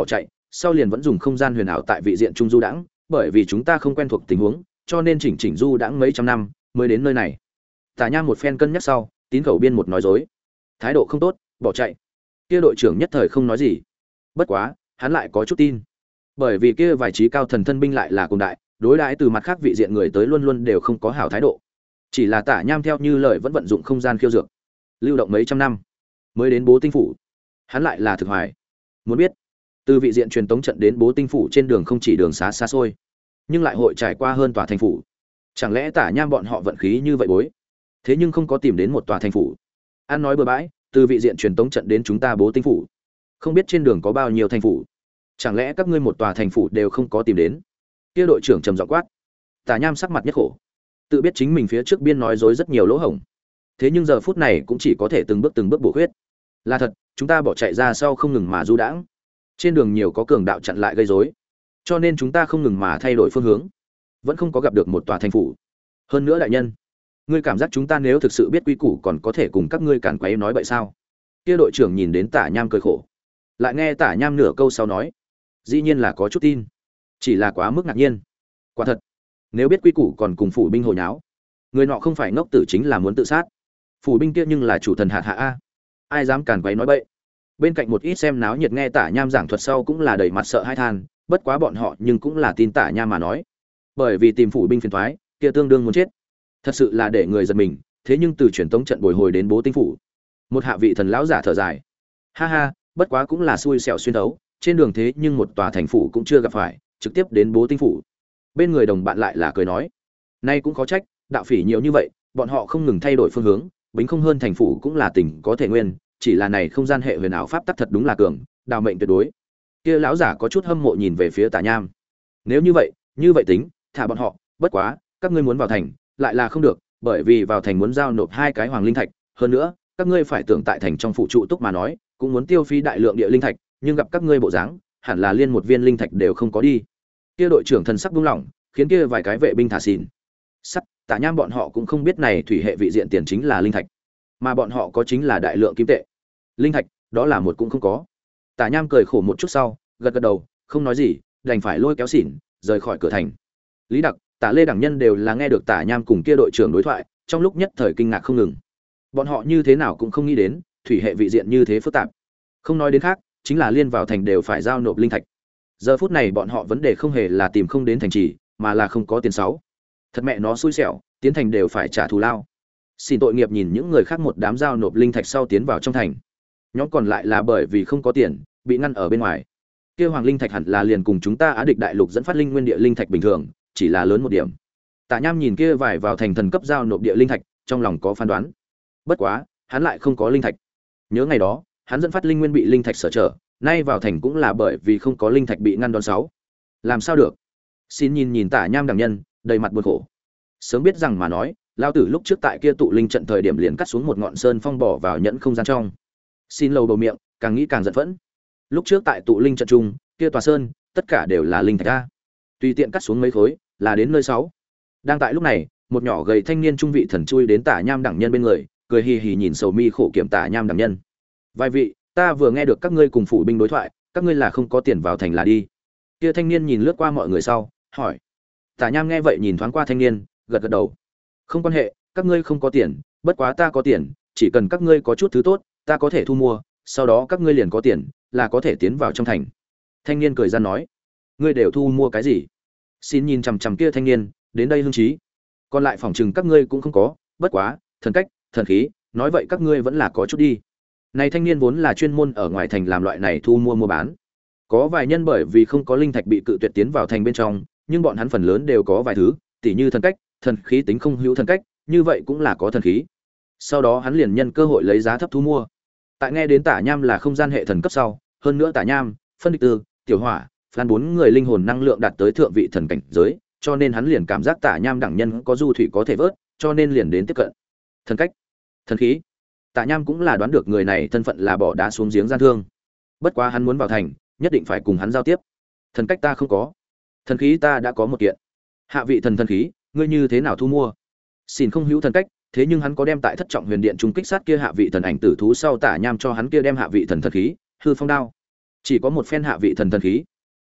sau liền vẫn dùng không gian huyền ảo tại vị diện trung du đãng, bởi vì chúng ta không quen thuộc tình huống, cho nên chỉnh chỉnh du đãng mấy trăm năm mới đến nơi này. Tả Nham một phen cân nhắc sau, tín khẩu biên một nói dối, thái độ không tốt, bỏ chạy. Kia đội trưởng nhất thời không nói gì. Bất quá, hắn lại có chút tin, bởi vì kia vài trí cao thần thân binh lại là cùng đại, đối đãi từ mặt khác vị diện người tới luôn luôn đều không có hảo thái độ. Chỉ là Tả Nham theo như lời vẫn vận dụng không gian khiêu dược, lưu động mấy trăm năm mới đến Bố Tinh phủ. Hắn lại là thực hoài, muốn biết, từ vị diện truyền tống trận đến Bố Tinh phủ trên đường không chỉ đường xá xa xôi, nhưng lại hội trải qua hơn tòa thành phủ. Chẳng lẽ Tả Nham bọn họ vận khí như vậy bối? Thế nhưng không có tìm đến một tòa thành phủ. An nói bừa bãi, từ vị diện truyền tống trận đến chúng ta Bố Tinh phủ, không biết trên đường có bao nhiêu thành phủ. Chẳng lẽ các ngươi một tòa thành phủ đều không có tìm đến? Kia đội trưởng trầm giọng quát. Tả Nham sắc mặt nhất khổ, tự biết chính mình phía trước biên nói dối rất nhiều lỗ hổng, thế nhưng giờ phút này cũng chỉ có thể từng bước từng bước bổ khuyết. Là thật, chúng ta bỏ chạy ra sau không ngừng mà du đãng, trên đường nhiều có cường đạo chặn lại gây rối, cho nên chúng ta không ngừng mà thay đổi phương hướng, vẫn không có gặp được một tòa thành phủ. Hơn nữa đại nhân, ngươi cảm giác chúng ta nếu thực sự biết quy củ còn có thể cùng các ngươi cản quấy nói bậy sao? Kia đội trưởng nhìn đến Tả Nham cười khổ, lại nghe Tả Nham nửa câu sau nói, dĩ nhiên là có chút tin, chỉ là quá mức ngạc nhiên. Quả thật, nếu biết quy củ còn cùng phủ binh hồ nháo, người nọ không phải ngốc tử chính là muốn tự sát. Phủ binh kia nhưng là chủ thần hạt hạ a, ai dám cản quấy nói bậy. Bên cạnh một ít xem náo nhiệt nghe Tả Nham giảng thuật sau cũng là đầy mặt sợ hãi than, bất quá bọn họ nhưng cũng là tin Tả Nham mà nói, bởi vì tìm phủ binh phiền toái, kia tương đương muốn chết. Thật sự là để người giật mình, thế nhưng từ truyền tống trận bồi hồi đến Bố Tinh phủ, một hạ vị thần lão giả thở dài, ha ha, bất quá cũng là xui xẻo xuyên thấu, trên đường thế nhưng một tòa thành phủ cũng chưa gặp phải, trực tiếp đến Bố Tinh phủ. Bên người đồng bạn lại là cười nói, nay cũng có trách, đạo phỉ nhiều như vậy, bọn họ không ngừng thay đổi phương hướng, bính không hơn thành phủ cũng là tình có thể nguyên, chỉ là này không gian hệ huyền ảo pháp tắc thật đúng là cường, đào mệnh tuyệt đối. Kia lão giả có chút hâm mộ nhìn về phía Tả Nham. Nếu như vậy, như vậy tính, thả bọn họ, bất quá, các ngươi muốn vào thành, lại là không được, bởi vì vào thành muốn giao nộp hai cái hoàng linh thạch, hơn nữa, các ngươi phải tưởng tại thành trong phụ trụ túc mà nói, cũng muốn tiêu phí đại lượng địa linh thạch, nhưng gặp các ngươi bộ dáng, hẳn là liên một viên linh thạch đều không có đi. Kia đội trưởng thần sắc buông lỏng, khiến kia vài cái vệ binh thả xỉn. Sắt, Tả Nham bọn họ cũng không biết này thủy hệ vị diện tiền chính là linh thạch, mà bọn họ có chính là đại lượng kim tệ. Linh thạch, đó là một cũng không có. Tả Nham cười khổ một chút sau, gật gật đầu, không nói gì, đành phải lôi kéo xỉn, rời khỏi cửa thành. Lý Đặc, Tả Lê đẳng nhân đều là nghe được Tả Nham cùng kia đội trưởng đối thoại, trong lúc nhất thời kinh ngạc không ngừng. Bọn họ như thế nào cũng không nghĩ đến, thủy hệ vị diện như thế phức tạp. Không nói đến khác, chính là liên vào thành đều phải giao nộp linh thạch. Giờ phút này bọn họ vấn đề không hề là tìm không đến thành trì, mà là không có tiền sáu. Thật mẹ nó xui xẻo, tiến thành đều phải trả thù lao. Xin tội nghiệp nhìn những người khác một đám giao nộp linh thạch sau tiến vào trong thành. Nhóm còn lại là bởi vì không có tiền, bị ngăn ở bên ngoài. Kia hoàng linh thạch hẳn là liền cùng chúng ta Á Địch đại lục dẫn phát linh nguyên địa linh thạch bình thường, chỉ là lớn một điểm. Tạ Nham nhìn kia vài vào thành thần cấp giao nộp địa linh thạch, trong lòng có phán đoán. Bất quá, hắn lại không có linh thạch. Nhớ ngày đó, hắn dẫn phát linh nguyên bị linh thạch sở trở, nay vào thành cũng là bởi vì không có linh thạch bị ngăn đón sáu. Làm sao được? Xin nhìn nhìn Tả Nham đẳng nhân, đầy mặt buồn khổ. Sớm biết rằng mà nói, lao tử lúc trước tại kia tụ linh trận thời điểm liền cắt xuống một ngọn sơn phong bỏ vào nhẫn không gian trong. Xin lầu bầu miệng, càng nghĩ càng giận phẫn. Lúc trước tại tụ linh trận trung, kia tòa sơn, tất cả đều là linh thạch a. Tùy tiện cắt xuống mấy khối, là đến nơi sáu. Đang tại lúc này, một nhỏ gầy thanh niên trung vị thần chui đến Tả Nham đẳng nhân bên người, cười hì hì nhìn sầu mi khổ kiểm Tả Nham đẳng nhân. Vài vị, ta vừa nghe được các ngươi cùng phủ binh đối thoại, các ngươi là không có tiền vào thành là đi. Kia thanh niên nhìn lướt qua mọi người sau, hỏi. Tả Nham nghe vậy nhìn thoáng qua thanh niên, gật gật đầu. Không quan hệ, các ngươi không có tiền, bất quá ta có tiền, chỉ cần các ngươi có chút thứ tốt, ta có thể thu mua, sau đó các ngươi liền có tiền, là có thể tiến vào trong thành. Thanh niên cười ra nói, ngươi đều thu mua cái gì? Xin nhìn chằm chằm kia thanh niên, đến đây hưng trí. Còn lại phòng trừng các ngươi cũng không có, bất quá, thần cách, thần khí, nói vậy các ngươi vẫn là có chút đi. Này thanh niên vốn là chuyên môn ở ngoài thành làm loại này thu mua mua bán. Có vài nhân bởi vì không có linh thạch bị cự tuyệt tiến vào thành bên trong, nhưng bọn hắn phần lớn đều có vài thứ, tỉ như thần cách, thần khí tính không hữu thần cách, như vậy cũng là có thần khí. Sau đó hắn liền nhân cơ hội lấy giá thấp thu mua. Tại nghe đến Tả Nham là không gian hệ thần cấp sau, hơn nữa Tả Nham, phân địch tư, tiểu hỏa, phan bốn người linh hồn năng lượng đạt tới thượng vị thần cảnh giới, cho nên hắn liền cảm giác Tả Nham đẳng nhân có du thủy có thể vớt, cho nên liền đến tiếp cận. Thần cách, thần khí. Tả Nham cũng là đoán được người này thân phận là bỏ đá xuống giếng gian thương. Bất quá hắn muốn vào thành, nhất định phải cùng hắn giao tiếp. Thần cách ta không có, thần khí ta đã có một kiện. Hạ vị thần thần khí, ngươi như thế nào thu mua? Xin không hữu thần cách, thế nhưng hắn có đem tại thất trọng huyền điện trung kích sát kia hạ vị thần ảnh tử thú sau Tả Nham cho hắn kia đem hạ vị thần thần khí, hư phong đao. Chỉ có một phen hạ vị thần thần khí,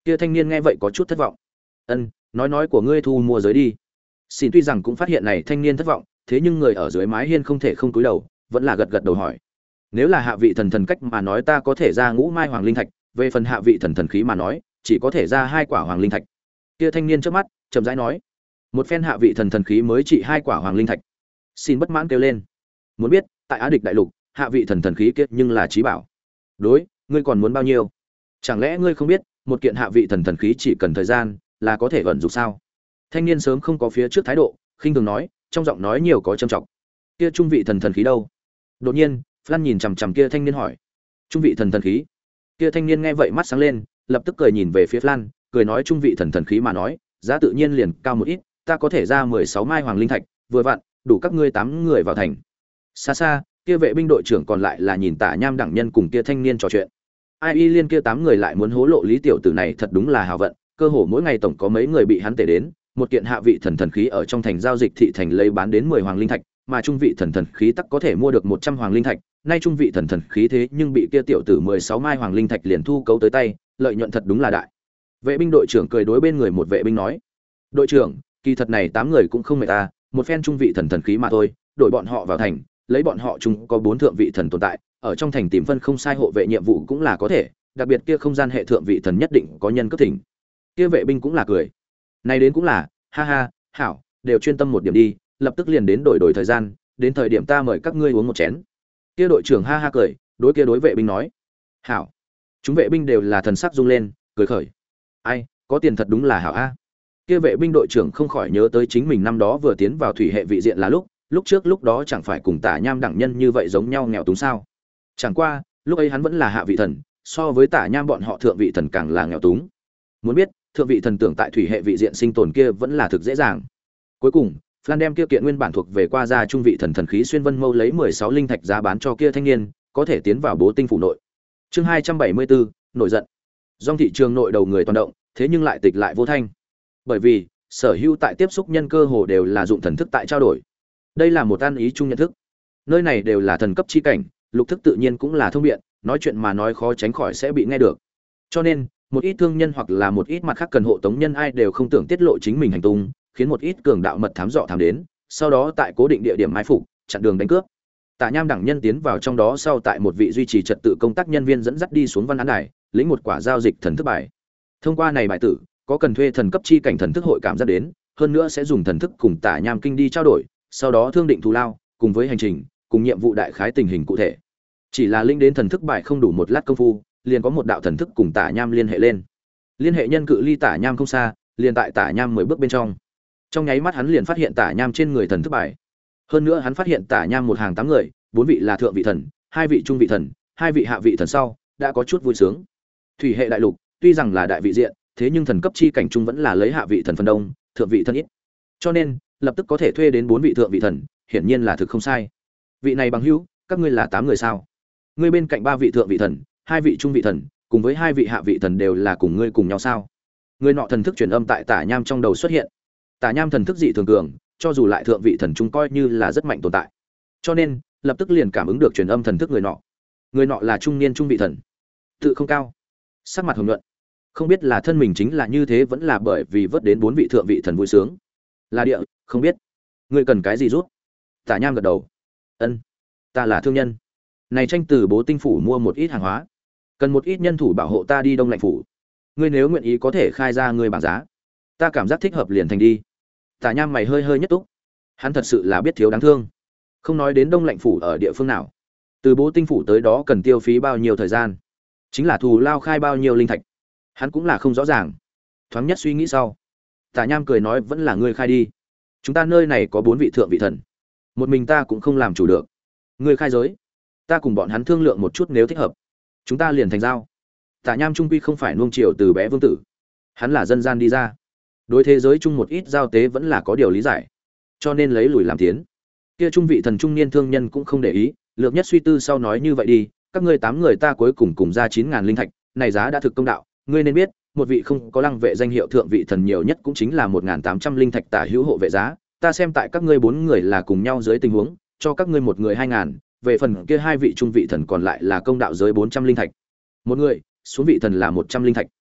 Kia thanh niên nghe vậy có chút thất vọng. Ân, nói nói của ngươi thu mua giới đi. Xin tuy rằng cũng phát hiện này thanh niên thất vọng, thế nhưng người ở dưới mái hiên không thể không cúi đầu, vẫn là gật gật đầu hỏi. Nếu là hạ vị thần thần cách mà nói ta có thể ra ngũ mai hoàng linh thạch, về phần hạ vị thần thần khí mà nói, chỉ có thể ra hai quả hoàng linh thạch. Kia thanh niên trước mắt, chậm rãi nói, một phen hạ vị thần thần khí mới trị hai quả hoàng linh thạch. Xin bất mãn kêu lên, muốn biết, tại Á Địch đại lục, hạ vị thần thần khí kiết nhưng là chí bảo. Đối, ngươi còn muốn bao nhiêu? Chẳng lẽ ngươi không biết, một kiện hạ vị thần thần khí chỉ cần thời gian là có thể vận dụng sao? Thanh niên sớm không có phía trước thái độ, khinh thường nói, trong giọng nói nhiều có trầm trọng. Kia trung vị thần thần khí đâu? Đột nhiên, Flan nhìn chằm chằm kia thanh niên hỏi. Trung vị thần thần khí? Kia thanh niên nghe vậy mắt sáng lên, lập tức cười nhìn về phía Flan, cười nói trung vị thần thần khí mà nói, giá tự nhiên liền cao một ít, ta có thể ra mười sáu mai hoàng linh thạch, vừa vặn, đủ các ngươi tám người vào thành. Xa xa, kia vệ binh đội trưởng còn lại là nhìn Tả Nham đẳng nhân cùng kia thanh niên trò chuyện. Ai y liên kia tám người lại muốn hố lộ Lý tiểu tử này thật đúng là hào vận, cơ hồ mỗi ngày tổng có mấy người bị hắn tể đến, một kiện hạ vị thần thần khí ở trong thành giao dịch thị thành lấy bán đến mười hoàng linh thạch, mà trung vị thần thần khí tắc có thể mua được một trăm hoàng linh thạch, nay trung vị thần thần khí thế nhưng bị kia tiểu tử mười sáu mai hoàng linh thạch liền thu cấu tới tay, lợi nhuận thật đúng là đại. Vệ binh đội trưởng cười đối bên người một vệ binh nói: "Đội trưởng, kỳ thật này tám người cũng không mệt ta, một phen trung vị thần thần khí mà thôi, đội bọn họ vào thành, lấy bọn họ chung có bốn thượng vị thần tồn tại, ở trong thành tìm phân không sai hộ vệ nhiệm vụ cũng là có thể, đặc biệt kia không gian hệ thượng vị thần nhất định có nhân cấp thỉnh." Kia vệ binh cũng là cười. Này đến cũng là, ha ha, hảo, đều chuyên tâm một điểm đi, lập tức liền đến đổi đổi thời gian, đến thời điểm ta mời các ngươi uống một chén. Kia đội trưởng ha ha cười, đối kia đối vệ binh nói: "Hảo." Chúng vệ binh đều là thần sắc rung lên, cười khởi. Ai, có tiền thật đúng là hảo a. Kia vệ binh đội trưởng không khỏi nhớ tới chính mình năm đó vừa tiến vào thủy hệ vị diện là lúc, lúc trước lúc đó chẳng phải cùng Tả Nham đẳng nhân như vậy giống nhau nghèo túng sao? Chẳng qua, lúc ấy hắn vẫn là hạ vị thần, so với Tả Nham bọn họ thượng vị thần càng là nghèo túng. Muốn biết, thượng vị thần tưởng tại thủy hệ vị diện sinh tồn kia vẫn là thực dễ dàng. Cuối cùng, Flan đem kia kiện nguyên bản thuộc về qua gia trung vị thần thần khí xuyên vân mâu lấy mười sáu linh thạch giá bán cho kia thanh niên, có thể tiến vào bố tinh phủ nội. Chương hai trăm bảy mươi bốn, nổi giận. Dòng thị trường nội đầu người toàn động, thế nhưng lại tịch lại vô thanh. Bởi vì, sở hữu tại tiếp xúc nhân cơ hồ đều là dụng thần thức tại trao đổi. Đây là một an ý chung nhận thức. Nơi này đều là thần cấp chi cảnh, lục thức tự nhiên cũng là thông biện, nói chuyện mà nói khó tránh khỏi sẽ bị nghe được. Cho nên, một ít thương nhân hoặc là một ít mặt khác cần hộ tống nhân ai đều không tưởng tiết lộ chính mình hành tung, khiến một ít cường đạo mật thám dọ thám đến, sau đó tại cố định địa điểm mai phục, chặn đường đánh cướp. Tả Nham đẳng nhân tiến vào trong đó sau tại một vị duy trì trật tự công tác nhân viên dẫn dắt đi xuống văn án đài, lĩnh một quả giao dịch thần thức bài. Thông qua này bài tử, có cần thuê thần cấp chi cảnh thần thức hội cảm giác đến, hơn nữa sẽ dùng thần thức cùng Tả Nham kinh đi trao đổi, sau đó thương định thù lao, cùng với hành trình, cùng nhiệm vụ đại khái tình hình cụ thể. Chỉ là linh đến thần thức bài không đủ một lát công phu, liền có một đạo thần thức cùng Tả Nham liên hệ lên. Liên hệ nhân cự ly Tả Nham không xa, liền tại Tả Nham mười bước bên trong. Trong nháy mắt hắn liền phát hiện Tả Nham trên người thần thức bài. Hơn nữa hắn phát hiện Tả Nham một hàng tám người, bốn vị là thượng vị thần, hai vị trung vị thần, hai vị hạ vị thần sau, đã có chút vui sướng. Thủy hệ đại lục, tuy rằng là đại vị diện, thế nhưng thần cấp chi cảnh trung vẫn là lấy hạ vị thần phần đông, thượng vị thần ít. Cho nên, lập tức có thể thuê đến bốn vị thượng vị thần, hiển nhiên là thực không sai. Vị này bằng hữu, các ngươi là tám người sao? Ngươi bên cạnh ba vị thượng vị thần, hai vị trung vị thần, cùng với hai vị hạ vị thần đều là cùng ngươi cùng nhau sao? Người nọ thần thức truyền âm tại Tả Nham trong đầu xuất hiện. Tả Nham thần thức dị thường cường, cho dù lại thượng vị thần trung coi như là rất mạnh tồn tại. Cho nên, lập tức liền cảm ứng được truyền âm thần thức người nọ. Người nọ là trung niên trung vị thần, tự không cao, sắc mặt hồng nhuận. Không biết là thân mình chính là như thế vẫn là bởi vì vớt đến bốn vị thượng vị thần vui sướng. Là địa, không biết. Ngươi cần cái gì rút? Tả Nham gật đầu. Ân, ta là thương nhân. Này tranh từ bố tinh phủ mua một ít hàng hóa, cần một ít nhân thủ bảo hộ ta đi đông lạnh phủ. Ngươi nếu nguyện ý có thể khai ra ngươi bảng giá, ta cảm giác thích hợp liền thành đi. Tả Nham mày hơi hơi nhất túc, hắn thật sự là biết thiếu đáng thương. Không nói đến đông lạnh phủ ở địa phương nào, từ bố tinh phủ tới đó cần tiêu phí bao nhiêu thời gian, chính là thù lao khai bao nhiêu linh thạch, hắn cũng là không rõ ràng. Thoáng nhất suy nghĩ sau, Tả Nham cười nói vẫn là ngươi khai đi. Chúng ta nơi này có bốn vị thượng vị thần, một mình ta cũng không làm chủ được. Ngươi khai giới, ta cùng bọn hắn thương lượng một chút, nếu thích hợp, chúng ta liền thành giao. Tả Nham trung quy không phải nuông chiều từ bé vương tử, hắn là dân gian đi ra, đối thế giới chung một ít giao tế vẫn là có điều lý giải, cho nên lấy lùi làm tiến. Kia trung vị thần trung niên thương nhân cũng không để ý, lược nhất suy tư sau nói như vậy đi, các ngươi tám người ta cuối cùng cùng ra chín ngàn linh thạch, này giá đã thực công đạo, ngươi nên biết, một vị không có lăng vệ danh hiệu thượng vị thần nhiều nhất cũng chính là một ngàn tám trăm linh thạch tả hữu hộ vệ giá, ta xem tại các ngươi bốn người là cùng nhau dưới tình huống, cho các ngươi một người hai ngàn, về phần kia hai vị trung vị thần còn lại là công đạo giới bốn trăm linh thạch. Một người, xuống vị thần là một trăm linh thạch.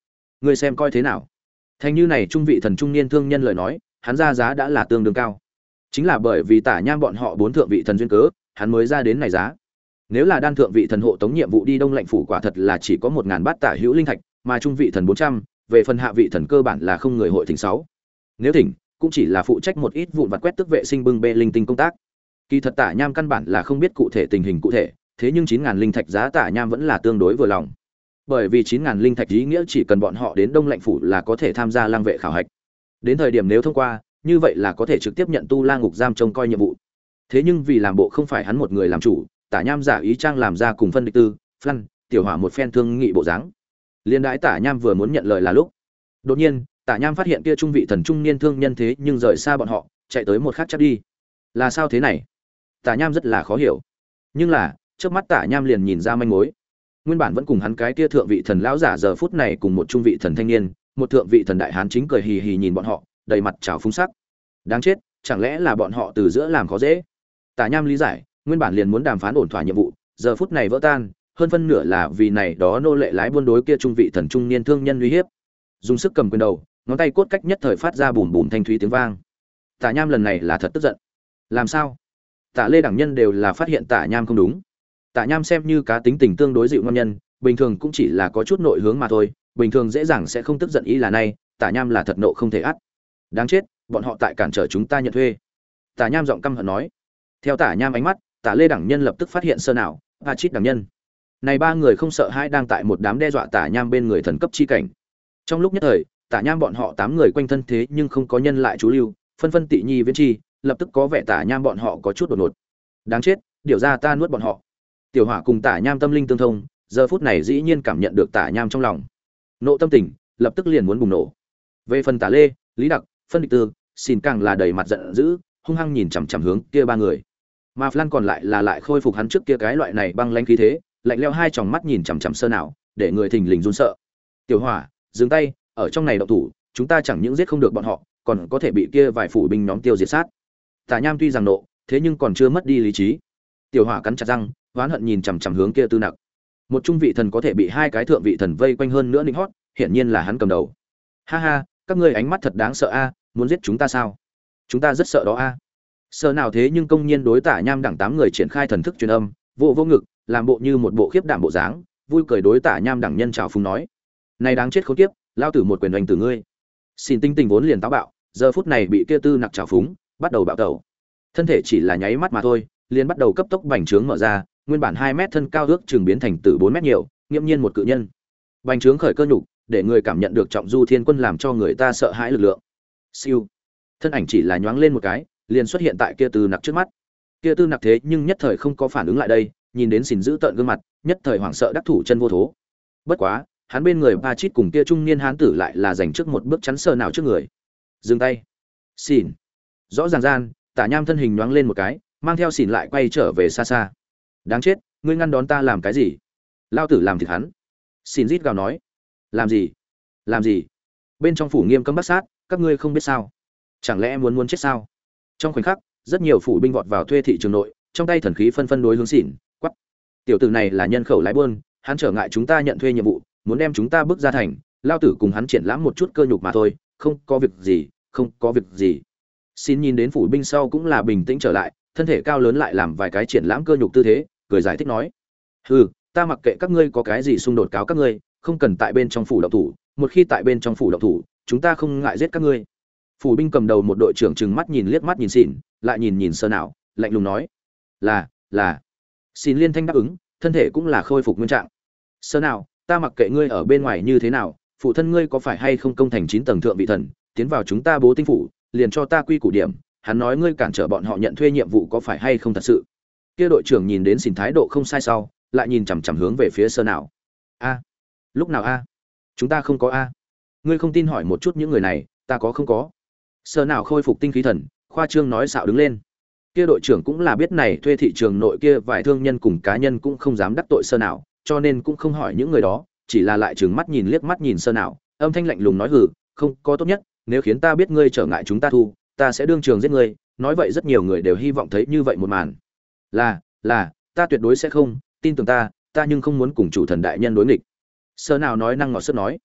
Ngươi xem coi thế nào. Thành như này trung vị thần trung niên thương nhân lời nói, hắn ra giá đã là tương đương cao. Chính là bởi vì Tả Nham bọn họ bốn thượng vị thần duyên cớ, hắn mới ra đến này giá. Nếu là đan thượng vị thần hộ tống nhiệm vụ đi Đông lạnh phủ quả thật là chỉ có một ngàn bát tả hữu linh thạch, mà trung vị thần bốn trăm, về phần hạ vị thần cơ bản là không người hội thỉnh sáu. Nếu thỉnh, cũng chỉ là phụ trách một ít vụn vặt quét tước vệ sinh bưng bê linh tinh công tác. Kỳ thật Tả Nham căn bản là không biết cụ thể tình hình cụ thể, thế nhưng chín ngàn linh thạch giá Tả Nham vẫn là tương đối vừa lòng. Bởi vì chín ngàn linh thạch ý nghĩa chỉ cần bọn họ đến Đông lạnh phủ là có thể tham gia lang vệ khảo hạch. Đến thời điểm nếu thông qua, như vậy là có thể trực tiếp nhận tu la ngục giam trông coi nhiệm vụ. Thế nhưng vì làm bộ không phải hắn một người làm chủ, Tả Nham giả ý trang làm ra cùng phân địch tư, Flan, tiểu hỏa một phen thương nghị bộ dáng. Liên đãi Tả Nham vừa muốn nhận lời là lúc, đột nhiên, Tả Nham phát hiện kia trung vị thần trung niên thương nhân thế nhưng rời xa bọn họ, chạy tới một khác chắc đi. Là sao thế này? Tả Nham rất là khó hiểu. Nhưng là, trước mắt Tả Nham liền nhìn ra manh mối. Nguyên bản vẫn cùng hắn cái kia thượng vị thần lão giả giờ phút này cùng một trung vị thần thanh niên, một thượng vị thần đại hán chính cười hì hì nhìn bọn họ, đầy mặt trào phúng sắc. Đáng chết, chẳng lẽ là bọn họ từ giữa làm khó dễ? Tả Nham lý giải, nguyên bản liền muốn đàm phán ổn thỏa nhiệm vụ, giờ phút này vỡ tan, hơn phân nửa là vì này đó nô lệ lái buôn đối kia trung vị thần trung niên thương nhân uy hiếp. Dùng sức cầm quyền đầu, ngón tay cốt cách nhất thời phát ra bùm bùm thanh thúy tiếng vang. Tả Nham lần này là thật tức giận. Làm sao? Tả Lê đẳng nhân đều là phát hiện Tả Nham không đúng. Tả Nham xem như cá tính tình tương đối dịu ngon nhân, bình thường cũng chỉ là có chút nội hướng mà thôi, bình thường dễ dàng sẽ không tức giận, ý là này, Tả Nham là thật nộ không thể ắt. Đáng chết, bọn họ tại cản trở chúng ta nhận thuê. Tả Nham giọng căm hận nói. Theo Tả Nham ánh mắt, Tả Lê đẳng nhân lập tức phát hiện sơ nào, và chít đẳng nhân. Này ba người không sợ hãi đang tại một đám đe dọa Tả Nham bên người thần cấp chi cảnh. Trong lúc nhất thời, Tả Nham bọn họ tám người quanh thân thế nhưng không có nhân lại chú lưu, phân phân tị nhi viễn chi, lập tức có vẻ Tả Nham bọn họ có chút đột ngột. Đáng chết, điều ra ta nuốt bọn họ. Tiểu Hỏa cùng Tả Nham tâm linh tương thông, giờ phút này dĩ nhiên cảm nhận được Tả Nham trong lòng nộ tâm tình, lập tức liền muốn bùng nổ. Về phần Tả Lê, Lý Đặc, phân địch tư, xin càng là đầy mặt giận dữ, hung hăng nhìn chằm chằm hướng kia ba người. Mà Flan còn lại là lại khôi phục hắn trước kia cái loại này băng lãnh khí thế, lạnh lẽo hai tròng mắt nhìn chằm chằm sơ não, để người thình lình run sợ. Tiểu Hỏa, dừng tay, ở trong này động thủ, chúng ta chẳng những giết không được bọn họ, còn có thể bị kia vài phủ binh nhóm tiêu diệt sát. Tả Nham tuy rằng nộ, thế nhưng còn chưa mất đi lý trí. Tiểu Hỏa cắn chặt răng, oán hận nhìn chằm chằm hướng kia Tư Nặc. Một trung vị thần có thể bị hai cái thượng vị thần vây quanh hơn nữa ninh hót, hiển nhiên là hắn cầm đầu. Ha ha, các ngươi ánh mắt thật đáng sợ a, muốn giết chúng ta sao? Chúng ta rất sợ đó a. Sợ nào thế nhưng công nhiên đối Tả Nham đẳng tám người triển khai thần thức truyền âm, vô vô ngực, làm bộ như một bộ khiếp đảm bộ dáng, vui cười đối Tả Nham đẳng nhân chào phúng nói: "Này đáng chết khốn kiếp, lao tử một quyền oanh tử ngươi." Xin tinh tình vốn liền táo bạo, giờ phút này bị kia Tư Nặc chào phúng, bắt đầu bạo tẩu. Thân thể chỉ là nháy mắt mà thôi, liền bắt đầu cấp tốc bành trướng mở ra, nguyên bản hai mét thân cao ước chừng biến thành từ bốn mét nhiều, nghiêm nhiên một cự nhân. Bành trướng khởi cơ nhục, để người cảm nhận được trọng du thiên quân làm cho người ta sợ hãi lực lượng. Siêu. Thân ảnh chỉ là nhoáng lên một cái, liền xuất hiện tại kia Tư Nặc trước mắt. Kia Tư Nặc thế nhưng nhất thời không có phản ứng lại đây, nhìn đến xỉn giữ tợn gương mặt, nhất thời hoảng sợ đắc thủ chân vô thố. Bất quá, hắn bên người ba chít cùng kia trung niên hán tử lại là giành trước một bước chắn sờ nào trước người. Dừng tay. Xỉn. Rõ ràng gian, Tả Nham thân hình nhoáng lên một cái, mang theo xỉn lại quay trở về xa xa. Đáng chết, ngươi ngăn đón ta làm cái gì? Lao tử làm thịt hắn. Xỉn rít gào nói. Làm gì? Làm gì? Bên trong phủ nghiêm cấm bắt sát, các ngươi không biết sao? Chẳng lẽ muốn muốn chết sao? Trong khoảnh khắc, rất nhiều phủ binh vọt vào thuê thị trường nội, trong tay thần khí phân phân đối hướng xỉn, quắc. Tiểu tử này là nhân khẩu lái buôn, hắn trở ngại chúng ta nhận thuê nhiệm vụ, muốn đem chúng ta bước ra thành, lao tử cùng hắn triển lãm một chút cơ nhục mà thôi, không có việc gì, không có việc gì. Xin nhìn đến phủ binh sau cũng là bình tĩnh trở lại, thân thể cao lớn lại làm vài cái triển lãm cơ nhục tư thế, cười giải thích nói: "Hừ, ta mặc kệ các ngươi có cái gì xung đột cáo các ngươi, không cần tại bên trong phủ động thủ, một khi tại bên trong phủ động thủ, chúng ta không ngại giết các ngươi." Phủ binh cầm đầu một đội trưởng trừng mắt nhìn liếc mắt nhìn Xỉn, lại nhìn nhìn Sơ Não, lạnh lùng nói: "Là, là." Xỉn liên thanh đáp ứng, thân thể cũng là khôi phục nguyên trạng. "Sơ Não, ta mặc kệ ngươi ở bên ngoài như thế nào, phụ thân ngươi có phải hay không công thành chín tầng thượng vị thần, tiến vào chúng ta Bố Tinh phủ, liền cho ta quy củ điểm, hắn nói ngươi cản trở bọn họ nhận thuê nhiệm vụ có phải hay không thật sự." Kia đội trưởng nhìn đến Xỉn thái độ không sai sau, lại nhìn chằm chằm hướng về phía Sơ Não. "A, lúc nào a? Chúng ta không có a. Ngươi không tin hỏi một chút những người này, ta có không có?" Sơ Não khôi phục tinh khí thần, khoa trương nói xạo đứng lên. Kia đội trưởng cũng là biết này thuê thị trường nội kia vài thương nhân cùng cá nhân cũng không dám đắc tội Sơ Não, cho nên cũng không hỏi những người đó, chỉ là lại trừng mắt nhìn liếc mắt nhìn Sơ Não, âm thanh lạnh lùng nói: "Hừ, không có tốt nhất, nếu khiến ta biết ngươi trở ngại chúng ta thu, ta sẽ đương trường giết ngươi." Nói vậy rất nhiều người đều hy vọng thấy như vậy một màn. "Là, là, ta tuyệt đối sẽ không, tin tưởng ta, ta nhưng không muốn cùng chủ thần đại nhân đối nghịch." Sơ Nào nói năng ngọt sớt nói.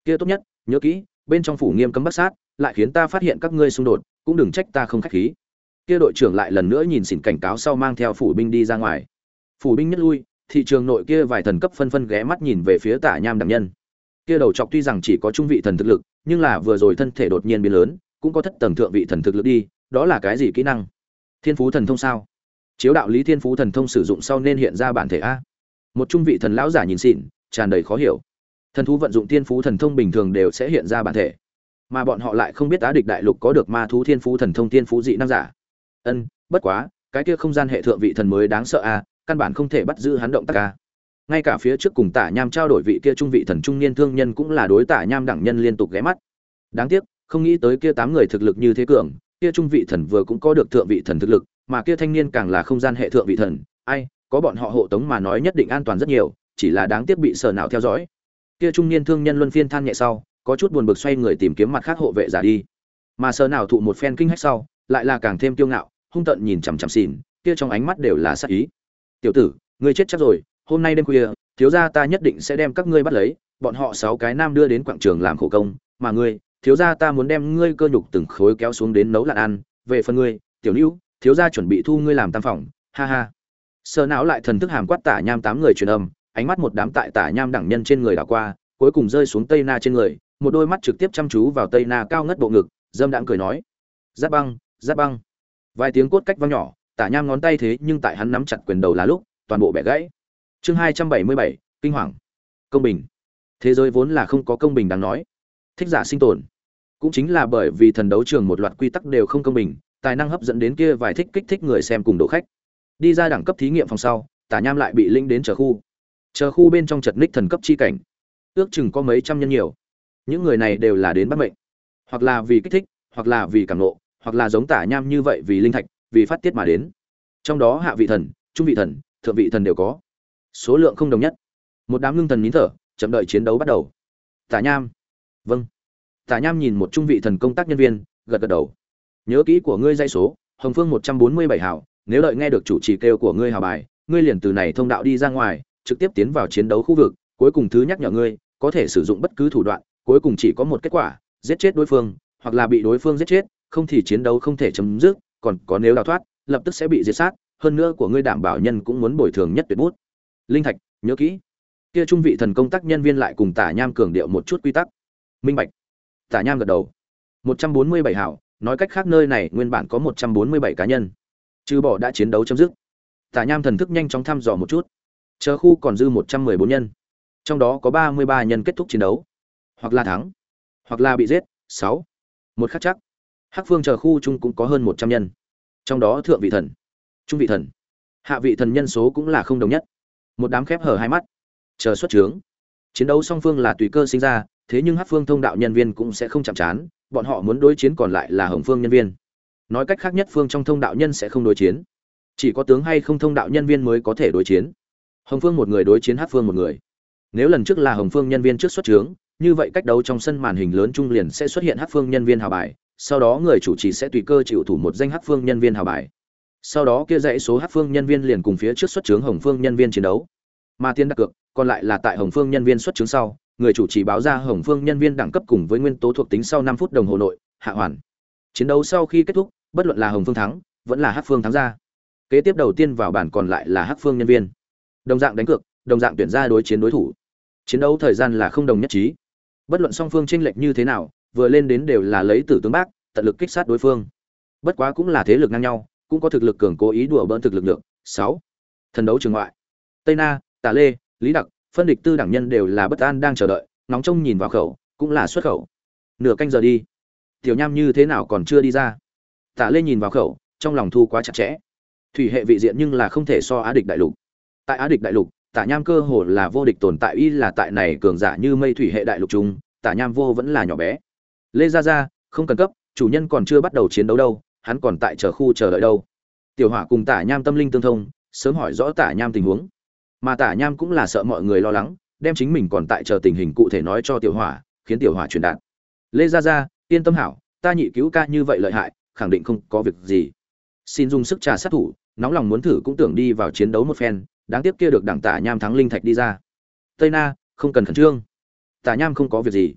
Kia tốt nhất, nhớ kỹ, bên trong phủ nghiêm cấm bắt sát, lại khiến ta phát hiện các ngươi xung đột, cũng đừng trách ta không khách khí. Kia đội trưởng lại lần nữa nhìn xỉn cảnh cáo sau mang theo phủ binh đi ra ngoài. Phủ binh nhất lui, thị trường nội kia vài thần cấp phân phân ghé mắt nhìn về phía Tả Nham đẳng nhân. Kia đầu trọc tuy rằng chỉ có trung vị thần thực lực, nhưng là vừa rồi thân thể đột nhiên biến lớn, cũng có thất tầng thượng vị thần thực lực đi, đó là cái gì kỹ năng? Thiên phú thần thông sao? Chiếu đạo lý thiên phú thần thông sử dụng sau nên hiện ra bản thể a. Một trung vị thần lão giả nhìn xỉn, tràn đầy khó hiểu. Thần thú vận dụng thiên phú thần thông bình thường đều sẽ hiện ra bản thể, mà bọn họ lại không biết Á Địch đại lục có được ma thú thiên phú thần thông thiên phú dị năng giả. Ân, bất quá, cái kia không gian hệ thượng vị thần mới đáng sợ a, căn bản không thể bắt giữ hắn động tác a. Ngay cả phía trước cùng Tả Nham trao đổi vị kia trung vị thần trung niên thương nhân cũng là đối Tả Nham đẳng nhân liên tục ghé mắt. Đáng tiếc, không nghĩ tới kia tám người thực lực như thế cường, kia trung vị thần vừa cũng có được thượng vị thần thực lực, mà kia thanh niên càng là không gian hệ thượng vị thần, ai, có bọn họ hộ tống mà nói nhất định an toàn rất nhiều, chỉ là đáng tiếc bị Sở Não theo dõi. Kia trung niên thương nhân luân phiên than nhẹ sau, có chút buồn bực xoay người tìm kiếm mặt khác hộ vệ giả đi. Mà Sở Não thụ một phen kinh hách sau, lại là càng thêm kiêu ngạo, hung tợn nhìn chằm chằm xỉn, kia trong ánh mắt đều là sát ý. "Tiểu tử, ngươi chết chắc rồi, hôm nay đêm khuya, thiếu gia ta nhất định sẽ đem các ngươi bắt lấy, bọn họ sáu cái nam đưa đến quảng trường làm khổ công, mà ngươi, thiếu gia ta muốn đem ngươi cơ nhục từng khối kéo xuống đến nấu lạn ăn, về phần ngươi, tiểu Nữu, thiếu gia chuẩn bị thu ngươi làm tam phòng." Ha ha. Sở Não lại thần thức hàm quát Tả Nham tám người truyền âm, ánh mắt một đám tại Tả Nham đẳng nhân trên người đảo qua, cuối cùng rơi xuống Tây Na trên người, một đôi mắt trực tiếp chăm chú vào Tây Na cao ngất bộ ngực, dâm đãng cười nói: "Giáp băng, giáp băng." Vài tiếng cốt cách vang nhỏ, Tả Nham ngón tay thế nhưng tại hắn nắm chặt quyền đầu là lúc, toàn bộ bẻ gãy. Chương hai trăm bảy mươi bảy, kinh hoàng. Công bình. Thế giới vốn là không có công bình đáng nói. Thích giả sinh tồn. Cũng chính là bởi vì thần đấu trường một loạt quy tắc đều không công bình, tài năng hấp dẫn đến kia vài thích kích thích người xem cùng độ khách. Đi ra đẳng cấp thí nghiệm phòng sau, Tả Nham lại bị linh đến chờ khu. Chờ khu bên trong chật ních thần cấp chi cảnh, ước chừng có mấy trăm nhân nhiều. Những người này đều là đến bắt mệnh, hoặc là vì kích thích, hoặc là vì cảm nộ, hoặc là giống Tả Nham như vậy vì linh thạch, vì phát tiết mà đến. Trong đó hạ vị thần, trung vị thần, thượng vị thần đều có. Số lượng không đồng nhất. Một đám ngưng thần nín thở, chậm đợi chiến đấu bắt đầu. Tả Nham. Vâng. Tả Nham nhìn một trung vị thần công tác nhân viên, gật gật đầu. Nhớ kỹ của ngươi dãy số, Hồng Phương một trăm bốn mươi bảy hảo, nếu đợi nghe được chủ trì kêu của ngươi hào bài, ngươi liền từ này thông đạo đi ra ngoài, trực tiếp tiến vào chiến đấu khu vực, cuối cùng thứ nhắc nhở ngươi, có thể sử dụng bất cứ thủ đoạn, cuối cùng chỉ có một kết quả, giết chết đối phương, hoặc là bị đối phương giết chết, không thì chiến đấu không thể chấm dứt, còn có nếu đào thoát, lập tức sẽ bị diệt sát, hơn nữa của ngươi đảm bảo nhân cũng muốn bồi thường nhất tuyệt bút. Linh thạch, nhớ kỹ. Kia trung vị thần công tác nhân viên lại cùng Tả Nham cường điệu một chút quy tắc. Minh bạch. Tả Nham gật đầu. một trăm bốn mươi bảy hảo, nói cách khác nơi này nguyên bản có một trăm bốn mươi bảy cá nhân. Trừ bỏ đã chiến đấu chấm dứt. Tả Nham thần thức nhanh chóng thăm dò một chút. Chờ khu còn dư một trăm mười bốn nhân. Trong đó có ba mươi ba nhân kết thúc chiến đấu, hoặc là thắng, hoặc là bị giết, sáu. Một khắc chắc. Hắc Phương chờ khu chung cũng có hơn một trăm nhân. Trong đó thượng vị thần, trung vị thần, hạ vị thần nhân số cũng là không đồng nhất. Một đám khép hở hai mắt, chờ xuất trướng. Chiến đấu song phương là tùy cơ sinh ra, thế nhưng Hắc Phương thông đạo nhân viên cũng sẽ không chạm trán, bọn họ muốn đối chiến còn lại là Hồng Phương nhân viên. Nói cách khác nhất phương trong thông đạo nhân sẽ không đối chiến, chỉ có tướng hay không thông đạo nhân viên mới có thể đối chiến. Hồng Phương một người đối chiến Hắc Phương một người. Nếu lần trước là Hồng Phương nhân viên trước xuất trướng, như vậy cách đấu trong sân màn hình lớn trung liền sẽ xuất hiện Hắc Phương nhân viên hào bài, sau đó người chủ trì sẽ tùy cơ chịu thủ một danh Hắc Phương nhân viên hào bài. Sau đó kia dãy số Hắc Phương nhân viên liền cùng phía trước xuất trướng Hồng Phương nhân viên chiến đấu. Mà tiền đặt cược, còn lại là tại Hồng Phương nhân viên xuất trướng sau, người chủ trì báo ra Hồng Phương nhân viên đẳng cấp cùng với nguyên tố thuộc tính sau năm phút đồng hồ nội, hạ hoàn. Chiến đấu sau khi kết thúc, bất luận là Hồng Phương thắng, vẫn là Hắc Phương thắng ra. Kế tiếp đầu tiên vào bản còn lại là Hắc Phương nhân viên. Đồng dạng đánh cược, đồng dạng tuyển ra đối chiến đối thủ. Chiến đấu thời gian là không đồng nhất trí. Bất luận song phương chênh lệch như thế nào, vừa lên đến đều là lấy tử tướng bác, tận lực kích sát đối phương. Bất quá cũng là thế lực ngang nhau, cũng có thực lực cường cố ý đùa bỡn thực lực được. sáu. Thần đấu trường ngoại. Tây Na, Tả Lê, Lý Đặc, phân địch tư đẳng nhân đều là bất an đang chờ đợi, nóng trông nhìn vào khẩu, cũng là xuất khẩu. Nửa canh giờ đi. Tiểu Nham như thế nào còn chưa đi ra? Tả Lê nhìn vào khẩu, trong lòng thu quá chặt chẽ. Thủy hệ vị diện nhưng là không thể so Á địch đại lục. Tại Á địch đại lục, Tả Nham cơ hồ là vô địch tồn tại, y là tại này cường giả như mây thủy hệ đại lục trung, Tả Nham vô vẫn là nhỏ bé. Lê Gia Gia, không cần cấp, chủ nhân còn chưa bắt đầu chiến đấu đâu, hắn còn tại chờ khu chờ đợi đâu. Tiểu Hỏa cùng Tả Nham tâm linh tương thông, sớm hỏi rõ Tả Nham tình huống. Mà Tả Nham cũng là sợ mọi người lo lắng, đem chính mình còn tại chờ tình hình cụ thể nói cho Tiểu Hỏa, khiến Tiểu Hỏa truyền đạt. Lê Gia Gia, yên tâm hảo, ta nhị cứu ca như vậy lợi hại, khẳng định không có việc gì. Xin dùng sức trà sát thủ, nóng lòng muốn thử cũng tưởng đi vào chiến đấu một phen, đáng tiếc kia được đảng Tả Nham thắng linh thạch đi ra. Tây Na, không cần khẩn trương. Tả Nham không có việc gì.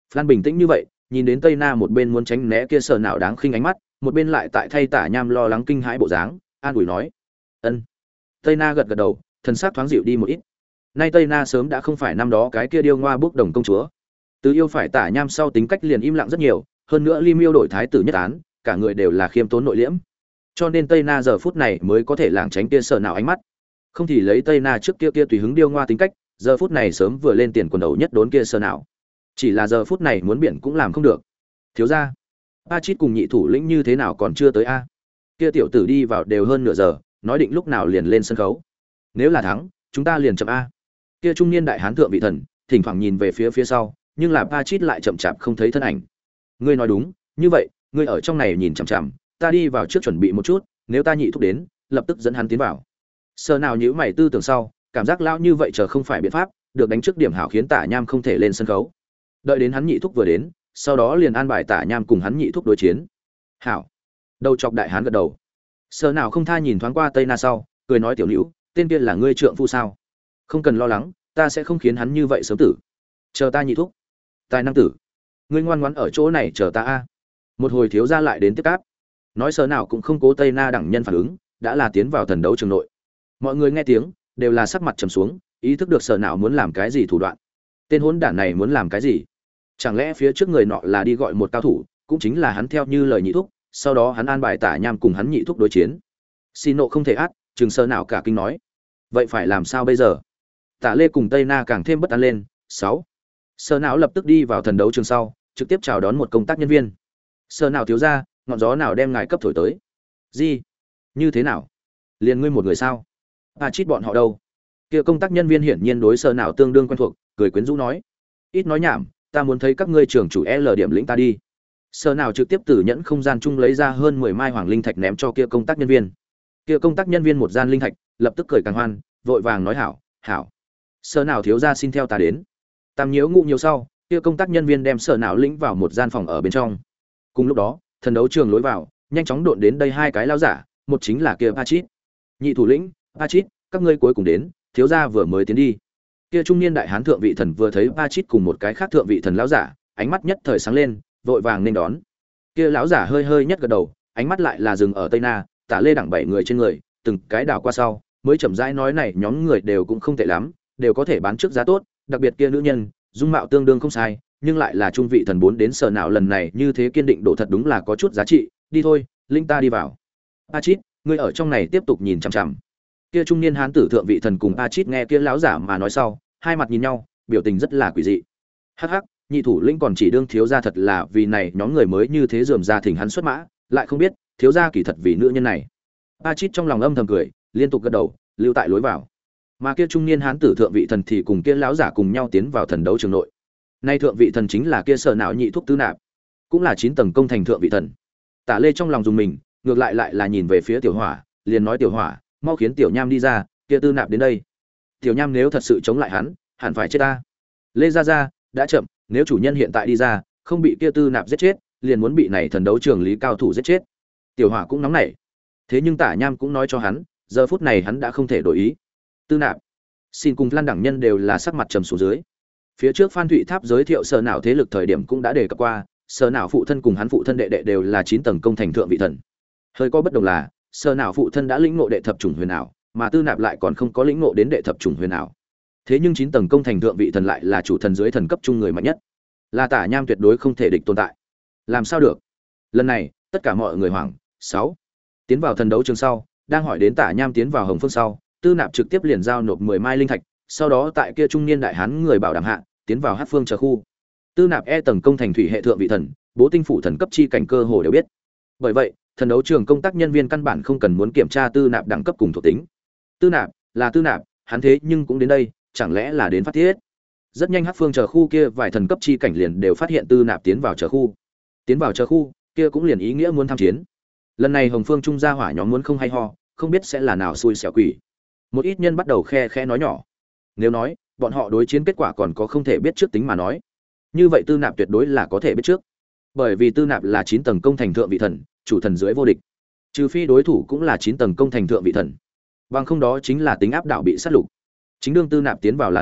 Flan bình tĩnh như vậy, nhìn đến Tây Na một bên muốn tránh né kia sợ nào đáng khinh ánh mắt, một bên lại tại thay Tả Nham lo lắng kinh hãi bộ dáng, an ủi nói: "Ân." Tây Na gật gật đầu, thần sắc thoáng dịu đi một ít. Nay Tây Na sớm đã không phải năm đó cái kia điêu ngoa bước đồng công chúa. Từ yêu phải Tả Nham sau tính cách liền im lặng rất nhiều, hơn nữa Ly Miêu đổi thái tử nhất án, cả người đều là khiêm tốn nội liễm. Cho nên Tây Na giờ phút này mới có thể lảng tránh kia sợ nào ánh mắt. Không thì lấy Tây Na trước kia kia tùy hứng điêu ngoa tính cách, giờ phút này sớm vừa lên tiền quần đầu nhất đốn kia sợ nào. Chỉ là giờ phút này muốn biển cũng làm không được. Thiếu gia, A Chít cùng nhị thủ lĩnh như thế nào còn chưa tới a? Kia tiểu tử đi vào đều hơn nửa giờ, nói định lúc nào liền lên sân khấu. Nếu là thắng, chúng ta liền chậm a. Kia trung niên đại hán thượng vị thần, thỉnh thoảng nhìn về phía phía sau, nhưng là A Chít lại chậm chạp không thấy thân ảnh. Ngươi nói đúng, như vậy, ngươi ở trong này nhìn chằm chằm, ta đi vào trước chuẩn bị một chút, nếu ta nhị thúc đến, lập tức dẫn hắn tiến vào. Sơ nào nhíu mày tư tưởng sau, cảm giác lão như vậy chờ không phải biện pháp, được đánh trước điểm hảo khiến Tả Nham không thể lên sân khấu. Đợi đến hắn nhị thúc vừa đến, sau đó liền an bài Tả Nham cùng hắn nhị thúc đối chiến. Hảo. Đầu chọc đại hán gật đầu. Sơ nào không tha nhìn thoáng qua Tây Na sau, cười nói tiểu nữu, tên kia là ngươi trượng phu sao? Không cần lo lắng, ta sẽ không khiến hắn như vậy sớm tử. Chờ ta nhị thúc. Tài năng tử. Ngươi ngoan ngoãn ở chỗ này chờ ta a. Một hồi thiếu gia lại đến tiếp cáp. Nói sơ nào cũng không cố Tây Na đẳng nhân phản ứng, đã là tiến vào thần đấu trường nội. Mọi người nghe tiếng, đều là sắc mặt trầm xuống, ý thức được sở nào muốn làm cái gì thủ đoạn. Tên hỗn đản này muốn làm cái gì? Chẳng lẽ phía trước người nọ là đi gọi một cao thủ, cũng chính là hắn theo như lời nhị thúc, sau đó hắn an bài Tả Nham cùng hắn nhị thúc đối chiến. Xin nộ không thể át, chừng sở nào cả kinh nói. Vậy phải làm sao bây giờ? Tả Lê cùng Tây Na càng thêm bất an lên. Sáu. Sở não lập tức đi vào thần đấu trường sau, trực tiếp chào đón một công tác nhân viên. Sở nào thiếu gia, ngọn gió nào đem ngài cấp thổi tới? Gì? Như thế nào? Liền ngươi một người sao? À chít bọn họ đâu? Kia công tác nhân viên hiển nhiên đối Sở nào tương đương quen thuộc, cười quyến rũ nói: ít nói nhảm, ta muốn thấy các ngươi trưởng chủ L điểm lĩnh ta đi. Sở nào trực tiếp từ nhẫn không gian chung lấy ra hơn mười mai hoàng linh thạch ném cho kia công tác nhân viên. Kia công tác nhân viên một gian linh thạch, lập tức cười càng hoan, vội vàng nói hảo, hảo. Sở nào thiếu gia xin theo ta đến. Tam nhiễu ngụ nhiều sau, kia công tác nhân viên đem Sở nào lĩnh vào một gian phòng ở bên trong. Cùng lúc đó, thần đấu trường lối vào, nhanh chóng độn đến đây hai cái lao giả, một chính là kia Pachit. Nhị thủ lĩnh, Pachit, các ngươi cuối cùng đến, thiếu gia vừa mới tiến đi. Kia trung niên đại hán thượng vị thần vừa thấy Pachit cùng một cái khác thượng vị thần lão giả, ánh mắt nhất thời sáng lên, vội vàng nên đón. Kia lão giả hơi hơi nhất gật đầu, ánh mắt lại là dừng ở Tây Na, Tả Lê đẳng bảy người trên người, từng cái đảo qua sau, mới chậm rãi nói này nhóm người đều cũng không tệ lắm, đều có thể bán trước giá tốt, đặc biệt kia nữ nhân, dung mạo tương đương không sai, nhưng lại là trung vị thần bốn đến Sở nào lần này như thế kiên định độ thật đúng là có chút giá trị, đi thôi, linh ta đi vào. Pachit, ngươi ở trong này tiếp tục nhìn chằm chằm. Kia trung niên hán tử thượng vị thần cùng Pachit nghe kia lão giả mà nói sau, hai mặt nhìn nhau, biểu tình rất là quỷ dị. Hắc hắc, nhị thủ lĩnh còn chỉ đương thiếu gia thật là vì này nhóm người mới như thế rườm ra thỉnh hắn xuất mã, lại không biết, thiếu gia kỳ thật vì nữ nhân này. Pachit trong lòng âm thầm cười, liên tục gật đầu, lưu tại lối vào. Mà kia trung niên hán tử thượng vị thần thì cùng kia lão giả cùng nhau tiến vào thần đấu trường nội. Nay thượng vị thần chính là kia Sở não nhị thúc Tư Nạp, cũng là chín tầng công thành thượng vị thần. Tả Lê trong lòng dùng mình, ngược lại lại là nhìn về phía Tiểu Hỏa, liền nói Tiểu Hỏa, mau khiến Tiểu Nham đi ra, kia Tư Nạp đến đây. Tiểu Nham nếu thật sự chống lại hắn, hẳn phải chết ta. Lê gia gia, đã chậm, nếu chủ nhân hiện tại đi ra, không bị kia Tư Nạp giết chết, liền muốn bị này thần đấu trường lý cao thủ giết chết. Tiểu Hỏa cũng nóng nảy. Thế nhưng Tả Nham cũng nói cho hắn, giờ phút này hắn đã không thể đổi ý. Tư Nạp, xin cùng Lan đẳng nhân đều là sắc mặt trầm xuống dưới. Phía trước Phan Thụy Tháp giới thiệu Sở não thế lực thời điểm cũng đã đề cập qua, Sở não phụ thân cùng hắn phụ thân đệ đệ đều là chín tầng công thành thượng vị thần. Hơi có bất đồng là, Sở não phụ thân đã lĩnh ngộ đệ thập chủng huyền ảo, mà Tư Nạp lại còn không có lĩnh ngộ đến đệ thập chủng huyền ảo. Thế nhưng chín tầng công thành thượng vị thần lại là chủ thần dưới thần cấp trung người mạnh nhất, là Tả Nham tuyệt đối không thể địch tồn tại. Làm sao được? Lần này, tất cả mọi người hoảng. Sáu. Tiến vào thần đấu trường sau, đang hỏi đến Tả Nham tiến vào Hồng Phương sau, Tư Nạp trực tiếp liền giao nộp mười mai linh thạch, sau đó tại kia trung niên đại hán người bảo đảm hạ, tiến vào Hắc Phương chờ khu. Tư Nạp e tầng công thành thủy hệ thượng vị thần, bố tinh phủ thần cấp chi cảnh cơ hồ đều biết. Bởi vậy, thần đấu trường công tác nhân viên căn bản không cần muốn kiểm tra Tư Nạp đẳng cấp cùng thuộc tính. Tư Nạp là Tư Nạp, hắn thế nhưng cũng đến đây, chẳng lẽ là đến phát thiết? Rất nhanh Hắc Phương chờ khu kia vài thần cấp chi cảnh liền đều phát hiện Tư Nạp tiến vào chờ khu. Tiến vào chờ khu, kia cũng liền ý nghĩa muốn tham chiến. Lần này Hồng Phương trung gia hỏa nhóm muốn không hay ho, không biết sẽ là nào xui xẻo quỷ. Một ít nhân bắt đầu khe khẽ nói nhỏ. Nếu nói, bọn họ đối chiến kết quả còn có không thể biết trước tính mà nói. Như vậy Tư Nạp tuyệt đối là có thể biết trước. Bởi vì Tư Nạp là chín tầng công thành thượng vị thần, chủ thần dưới vô địch. Trừ phi đối thủ cũng là chín tầng công thành thượng vị thần. Bằng không đó chính là tính áp đảo bị sát lục. Chính đương Tư Nạp tiến vào là lúc,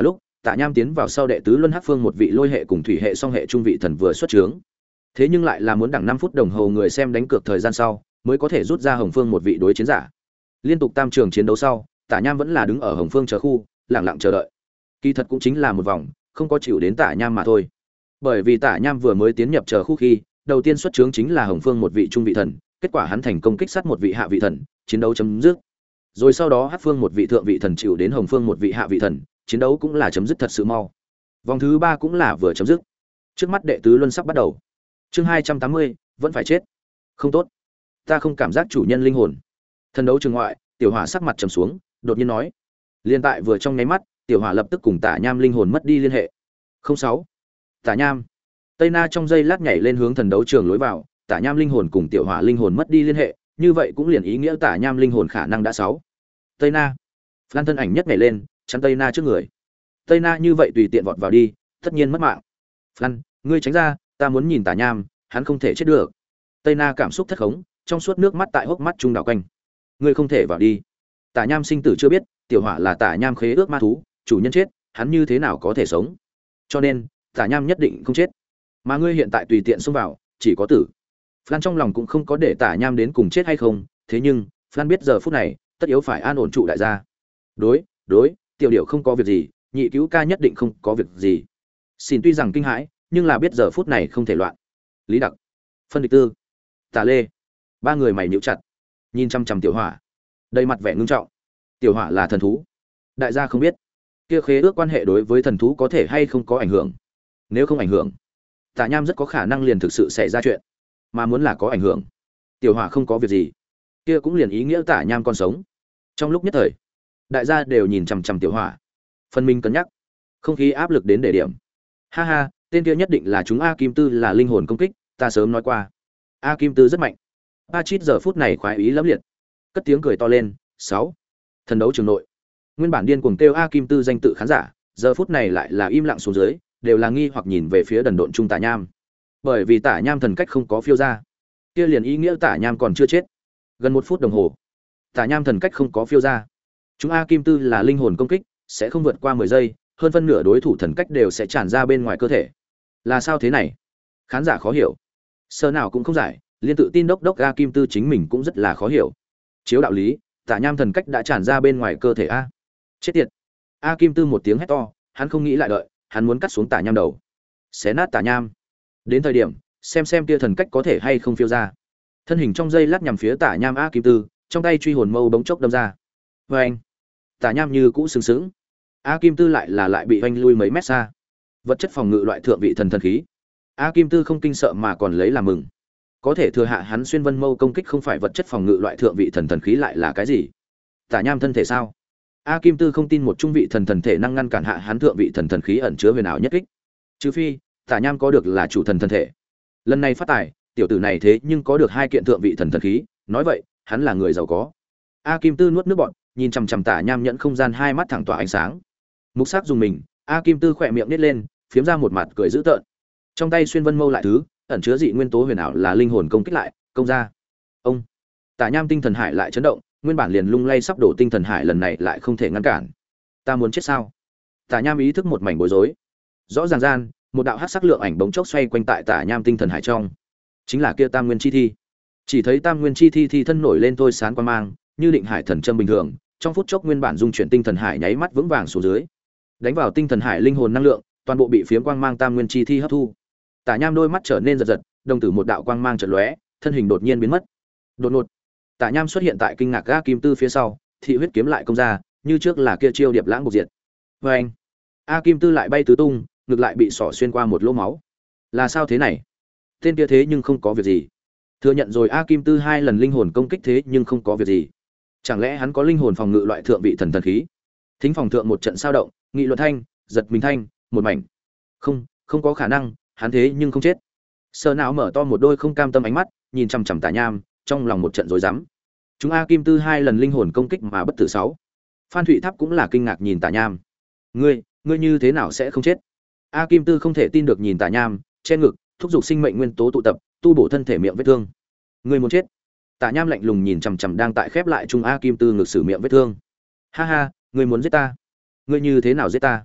Tạ Nham tiến vào sau đệ tứ luân hắc phương một vị lôi hệ cùng thủy hệ song hệ trung vị thần vừa xuất trướng. Thế nhưng lại là muốn đẳng năm phút đồng hồ người xem đánh cược thời gian sau, mới có thể rút ra Hồng Phương một vị đối chiến giả. Liên tục tam trường chiến đấu sau, Tạ Nham vẫn là đứng ở Hồng Phương chờ khu, lặng lặng chờ đợi. Kỳ thật cũng chính là một vòng, không có chịu đến Tạ Nham mà thôi. Bởi vì Tạ Nham vừa mới tiến nhập chờ khu khi, đầu tiên xuất trướng chính là Hồng Phương một vị trung vị thần, kết quả hắn thành công kích sát một vị hạ vị thần, chiến đấu chấm dứt. Rồi sau đó Hắc Phương một vị thượng vị thần chịu đến Hồng Phương một vị hạ vị thần, chiến đấu cũng là chấm dứt thật sự mau. Vòng thứ ba cũng là vừa chấm dứt. Trước mắt đệ tứ luân sắp bắt đầu. Chương hai trăm tám mươi, vẫn phải chết. Không tốt. Ta không cảm giác chủ nhân linh hồn. Thần đấu trường ngoại, Tiểu Hỏa sắc mặt trầm xuống, đột nhiên nói. Liên tại vừa trong nháy mắt, Tiểu Hỏa lập tức cùng Tả Nham linh hồn mất đi liên hệ. Không sáu. Tả Nham. Tây Na trong giây lát nhảy lên hướng thần đấu trường lối vào, Tả Nham linh hồn cùng Tiểu Hỏa linh hồn mất đi liên hệ, như vậy cũng liền ý nghĩa Tả Nham linh hồn khả năng đã sáu. Tây Na. Phan thân ảnh nhất nhảy lên, chắn Tây Na trước người. Tây Na như vậy tùy tiện vọt vào đi, tất nhiên mất mạng. Phan, ngươi tránh ra, ta muốn nhìn Tả Nham, hắn không thể chết được. Tây Na cảm xúc thất khống, trong suốt nước mắt tại hốc mắt trung đảo quanh. Ngươi không thể vào đi. Tả Nham sinh tử chưa biết, Tiểu Hỏa là Tả Nham khế ước ma thú, chủ nhân chết, hắn như thế nào có thể sống? Cho nên, Tả Nham nhất định không chết. Mà ngươi hiện tại tùy tiện xông vào, chỉ có tử. Phan trong lòng cũng không có để Tả Nham đến cùng chết hay không, thế nhưng, Phan biết giờ phút này, tất yếu phải an ổn trụ đại gia. Đối, đối, tiểu điểu không có việc gì, nhị cứu ca nhất định không có việc gì. Xin tuy rằng kinh hãi, nhưng là biết giờ phút này không thể loạn. Lý Đặc, Phân Địch Tư, Tả Lê, ba người mày nhíu chặt, nhìn chăm chăm Tiểu Hỏa, đầy mặt vẻ ngưng trọng. Tiểu Hỏa là thần thú, đại gia không biết, kia khế ước quan hệ đối với thần thú có thể hay không có ảnh hưởng. Nếu không ảnh hưởng, Tả Nham rất có khả năng liền thực sự xảy ra chuyện, mà muốn là có ảnh hưởng, Tiểu Hỏa không có việc gì, kia cũng liền ý nghĩa Tả Nham còn sống. Trong lúc nhất thời, đại gia đều nhìn chằm chằm Tiểu Hỏa, phân minh cân nhắc, không khí áp lực đến để điểm. Ha ha, tên kia nhất định là chúng A Kim Tư là linh hồn công kích, ta sớm nói qua. A Kim Tư rất mạnh. A Chít giờ phút này khoái ý lắm liệt, cất tiếng cười to lên. Sáu. Thần đấu trường nội, nguyên bản điên cuồng kêu A Kim Tư danh tự khán giả, giờ phút này lại là im lặng xuống dưới, đều là nghi hoặc nhìn về phía đần độn trung Tả Nham. Bởi vì Tả Nham thần cách không có phiêu ra, kia liền ý nghĩa Tả Nham còn chưa chết. Gần một phút đồng hồ, Tả Nham thần cách không có phiêu ra. Chúng A Kim Tư là linh hồn công kích, sẽ không vượt qua mười giây, hơn phân nửa đối thủ thần cách đều sẽ tràn ra bên ngoài cơ thể. Là sao thế này? Khán giả khó hiểu. Sơ nào cũng không giải, liên tự tin đốc đốc A Kim Tư chính mình cũng rất là khó hiểu. Chiếu đạo lý, Tả Nham thần cách đã tràn ra bên ngoài cơ thể a. Chết tiệt. A Kim Tư một tiếng hét to, hắn không nghĩ lại đợi, hắn muốn cắt xuống Tả Nham đầu, xé nát Tả Nham. Đến thời điểm, xem xem kia thần cách có thể hay không phiêu ra. Thân hình trong giây lát nhằm phía Tả Nham A Kim Tư, trong tay truy hồn mâu bỗng chốc đâm ra. Và anh, Tả Nham như cũ sừng sững. A Kim Tư lại là lại bị oanh lui mấy mét xa. Vật chất phòng ngự loại thượng vị thần thần khí. A Kim Tư không kinh sợ mà còn lấy làm mừng. Có thể thừa hạ hắn xuyên vân mâu công kích không phải vật chất phòng ngự loại thượng vị thần thần khí lại là cái gì? Tả Nham thân thể sao? A Kim Tư không tin một trung vị thần thần thể năng ngăn cản hạ hắn thượng vị thần thần khí ẩn chứa huyền ảo nhất kích. Trừ phi, Tả Nham có được là chủ thần thần thể. Lần này phát tài, tiểu tử này thế nhưng có được hai kiện thượng vị thần thần khí, nói vậy, hắn là người giàu có. A Kim Tư nuốt nước bọt, nhìn chằm chằm Tả Nham nhẫn không gian hai mắt thẳng tỏa ánh sáng. Mục sắc dùng mình, A Kim Tư khỏe miệng nít lên, phiếm ra một mặt cười dữ tợn. Trong tay xuyên vân mâu lại thứ, ẩn chứa dị nguyên tố huyền ảo là linh hồn công kích lại, công ra. Ông. Tả Nham tinh thần hải lại chấn động, nguyên bản liền lung lay sắp đổ tinh thần hải lần này lại không thể ngăn cản. Ta muốn chết sao? Tả Nham ý thức một mảnh bối rối. Rõ ràng gian, một đạo hắc sắc lượng ảnh bỗng chốc xoay quanh tại Tả Nham tinh thần hải trong. Chính là kia Tam Nguyên chi thi. Chỉ thấy Tam Nguyên chi thi thi thân nổi lên thôi sáng quang mang, như định hải thần châm bình thường, trong phút chốc nguyên bản dung chuyển tinh thần hải nháy mắt vững vàng xuống dưới. Đánh vào tinh thần hải linh hồn năng lượng, toàn bộ bị phiếm quang mang Tam Nguyên chi thi hấp thu. Tả Nham đôi mắt trở nên giật giật, đồng tử một đạo quang mang chợt lóe, thân hình đột nhiên biến mất. Đột ngột, Tả Nham xuất hiện tại kinh ngạc A Kim Tư phía sau, thị huyết kiếm lại công ra, như trước là kia chiêu điệp lãng buộc diệt. Và anh, A Kim Tư lại bay tứ tung, ngược lại bị xỏ xuyên qua một lỗ máu. Là sao thế này? Tên kia thế nhưng không có việc gì. Thừa nhận rồi A Kim Tư hai lần linh hồn công kích thế nhưng không có việc gì. Chẳng lẽ hắn có linh hồn phòng ngự loại thượng vị thần thần khí? Thính phòng thượng một trận sao động, nghị luận thanh, giật mình thanh, một mảnh. Không, không có khả năng, hắn thế nhưng không chết. Sơ não mở to một đôi không cam tâm ánh mắt, nhìn chằm chằm Tả Nham, trong lòng một trận rối rắm. Chúng A Kim Tư hai lần linh hồn công kích mà bất tử sáu. Phan Thụy Tháp cũng là kinh ngạc nhìn Tả Nham. Ngươi, ngươi như thế nào sẽ không chết? A Kim Tư không thể tin được nhìn Tả Nham, che ngực, thúc giục sinh mệnh nguyên tố tụ tập, tu bổ thân thể miệng vết thương. Ngươi muốn chết? Tả Nham lạnh lùng nhìn chằm chằm đang tại khép lại Trung A Kim Tư ngực sử miệng vết thương. Ha ha, ngươi muốn giết ta? Ngươi như thế nào giết ta?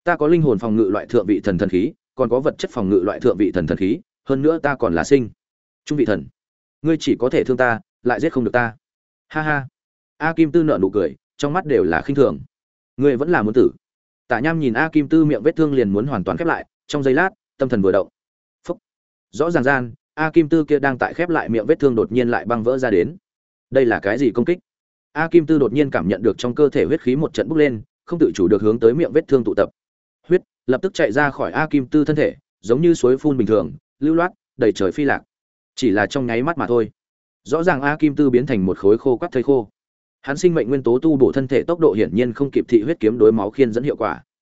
Ta có linh hồn phòng ngự loại thượng vị thần thần khí, còn có vật chất phòng ngự loại thượng vị thần thần khí, hơn nữa ta còn là sinh trung vị thần. Ngươi chỉ có thể thương ta, lại giết không được ta. Ha ha. A Kim Tư nở nụ cười, trong mắt đều là khinh thường. Ngươi vẫn là muốn tử. Tả Nham nhìn A Kim Tư miệng vết thương liền muốn hoàn toàn khép lại, trong giây lát, tâm thần vừa động. Phốc. Rõ ràng gian, A Kim Tư kia đang tại khép lại miệng vết thương đột nhiên lại băng vỡ ra đến. Đây là cái gì công kích? A Kim Tư đột nhiên cảm nhận được trong cơ thể huyết khí một trận bốc lên, không tự chủ được hướng tới miệng vết thương tụ tập. Huyết lập tức chạy ra khỏi A Kim Tư thân thể, giống như suối phun bình thường, lưu loát, đầy trời phi lạc. Chỉ là trong nháy mắt mà thôi. Rõ ràng A Kim Tư biến thành một khối khô quắt thây khô. Hắn sinh mệnh nguyên tố tu bổ thân thể tốc độ hiển nhiên không kịp thị huyết kiếm đối máu khiên dẫn hiệu quả.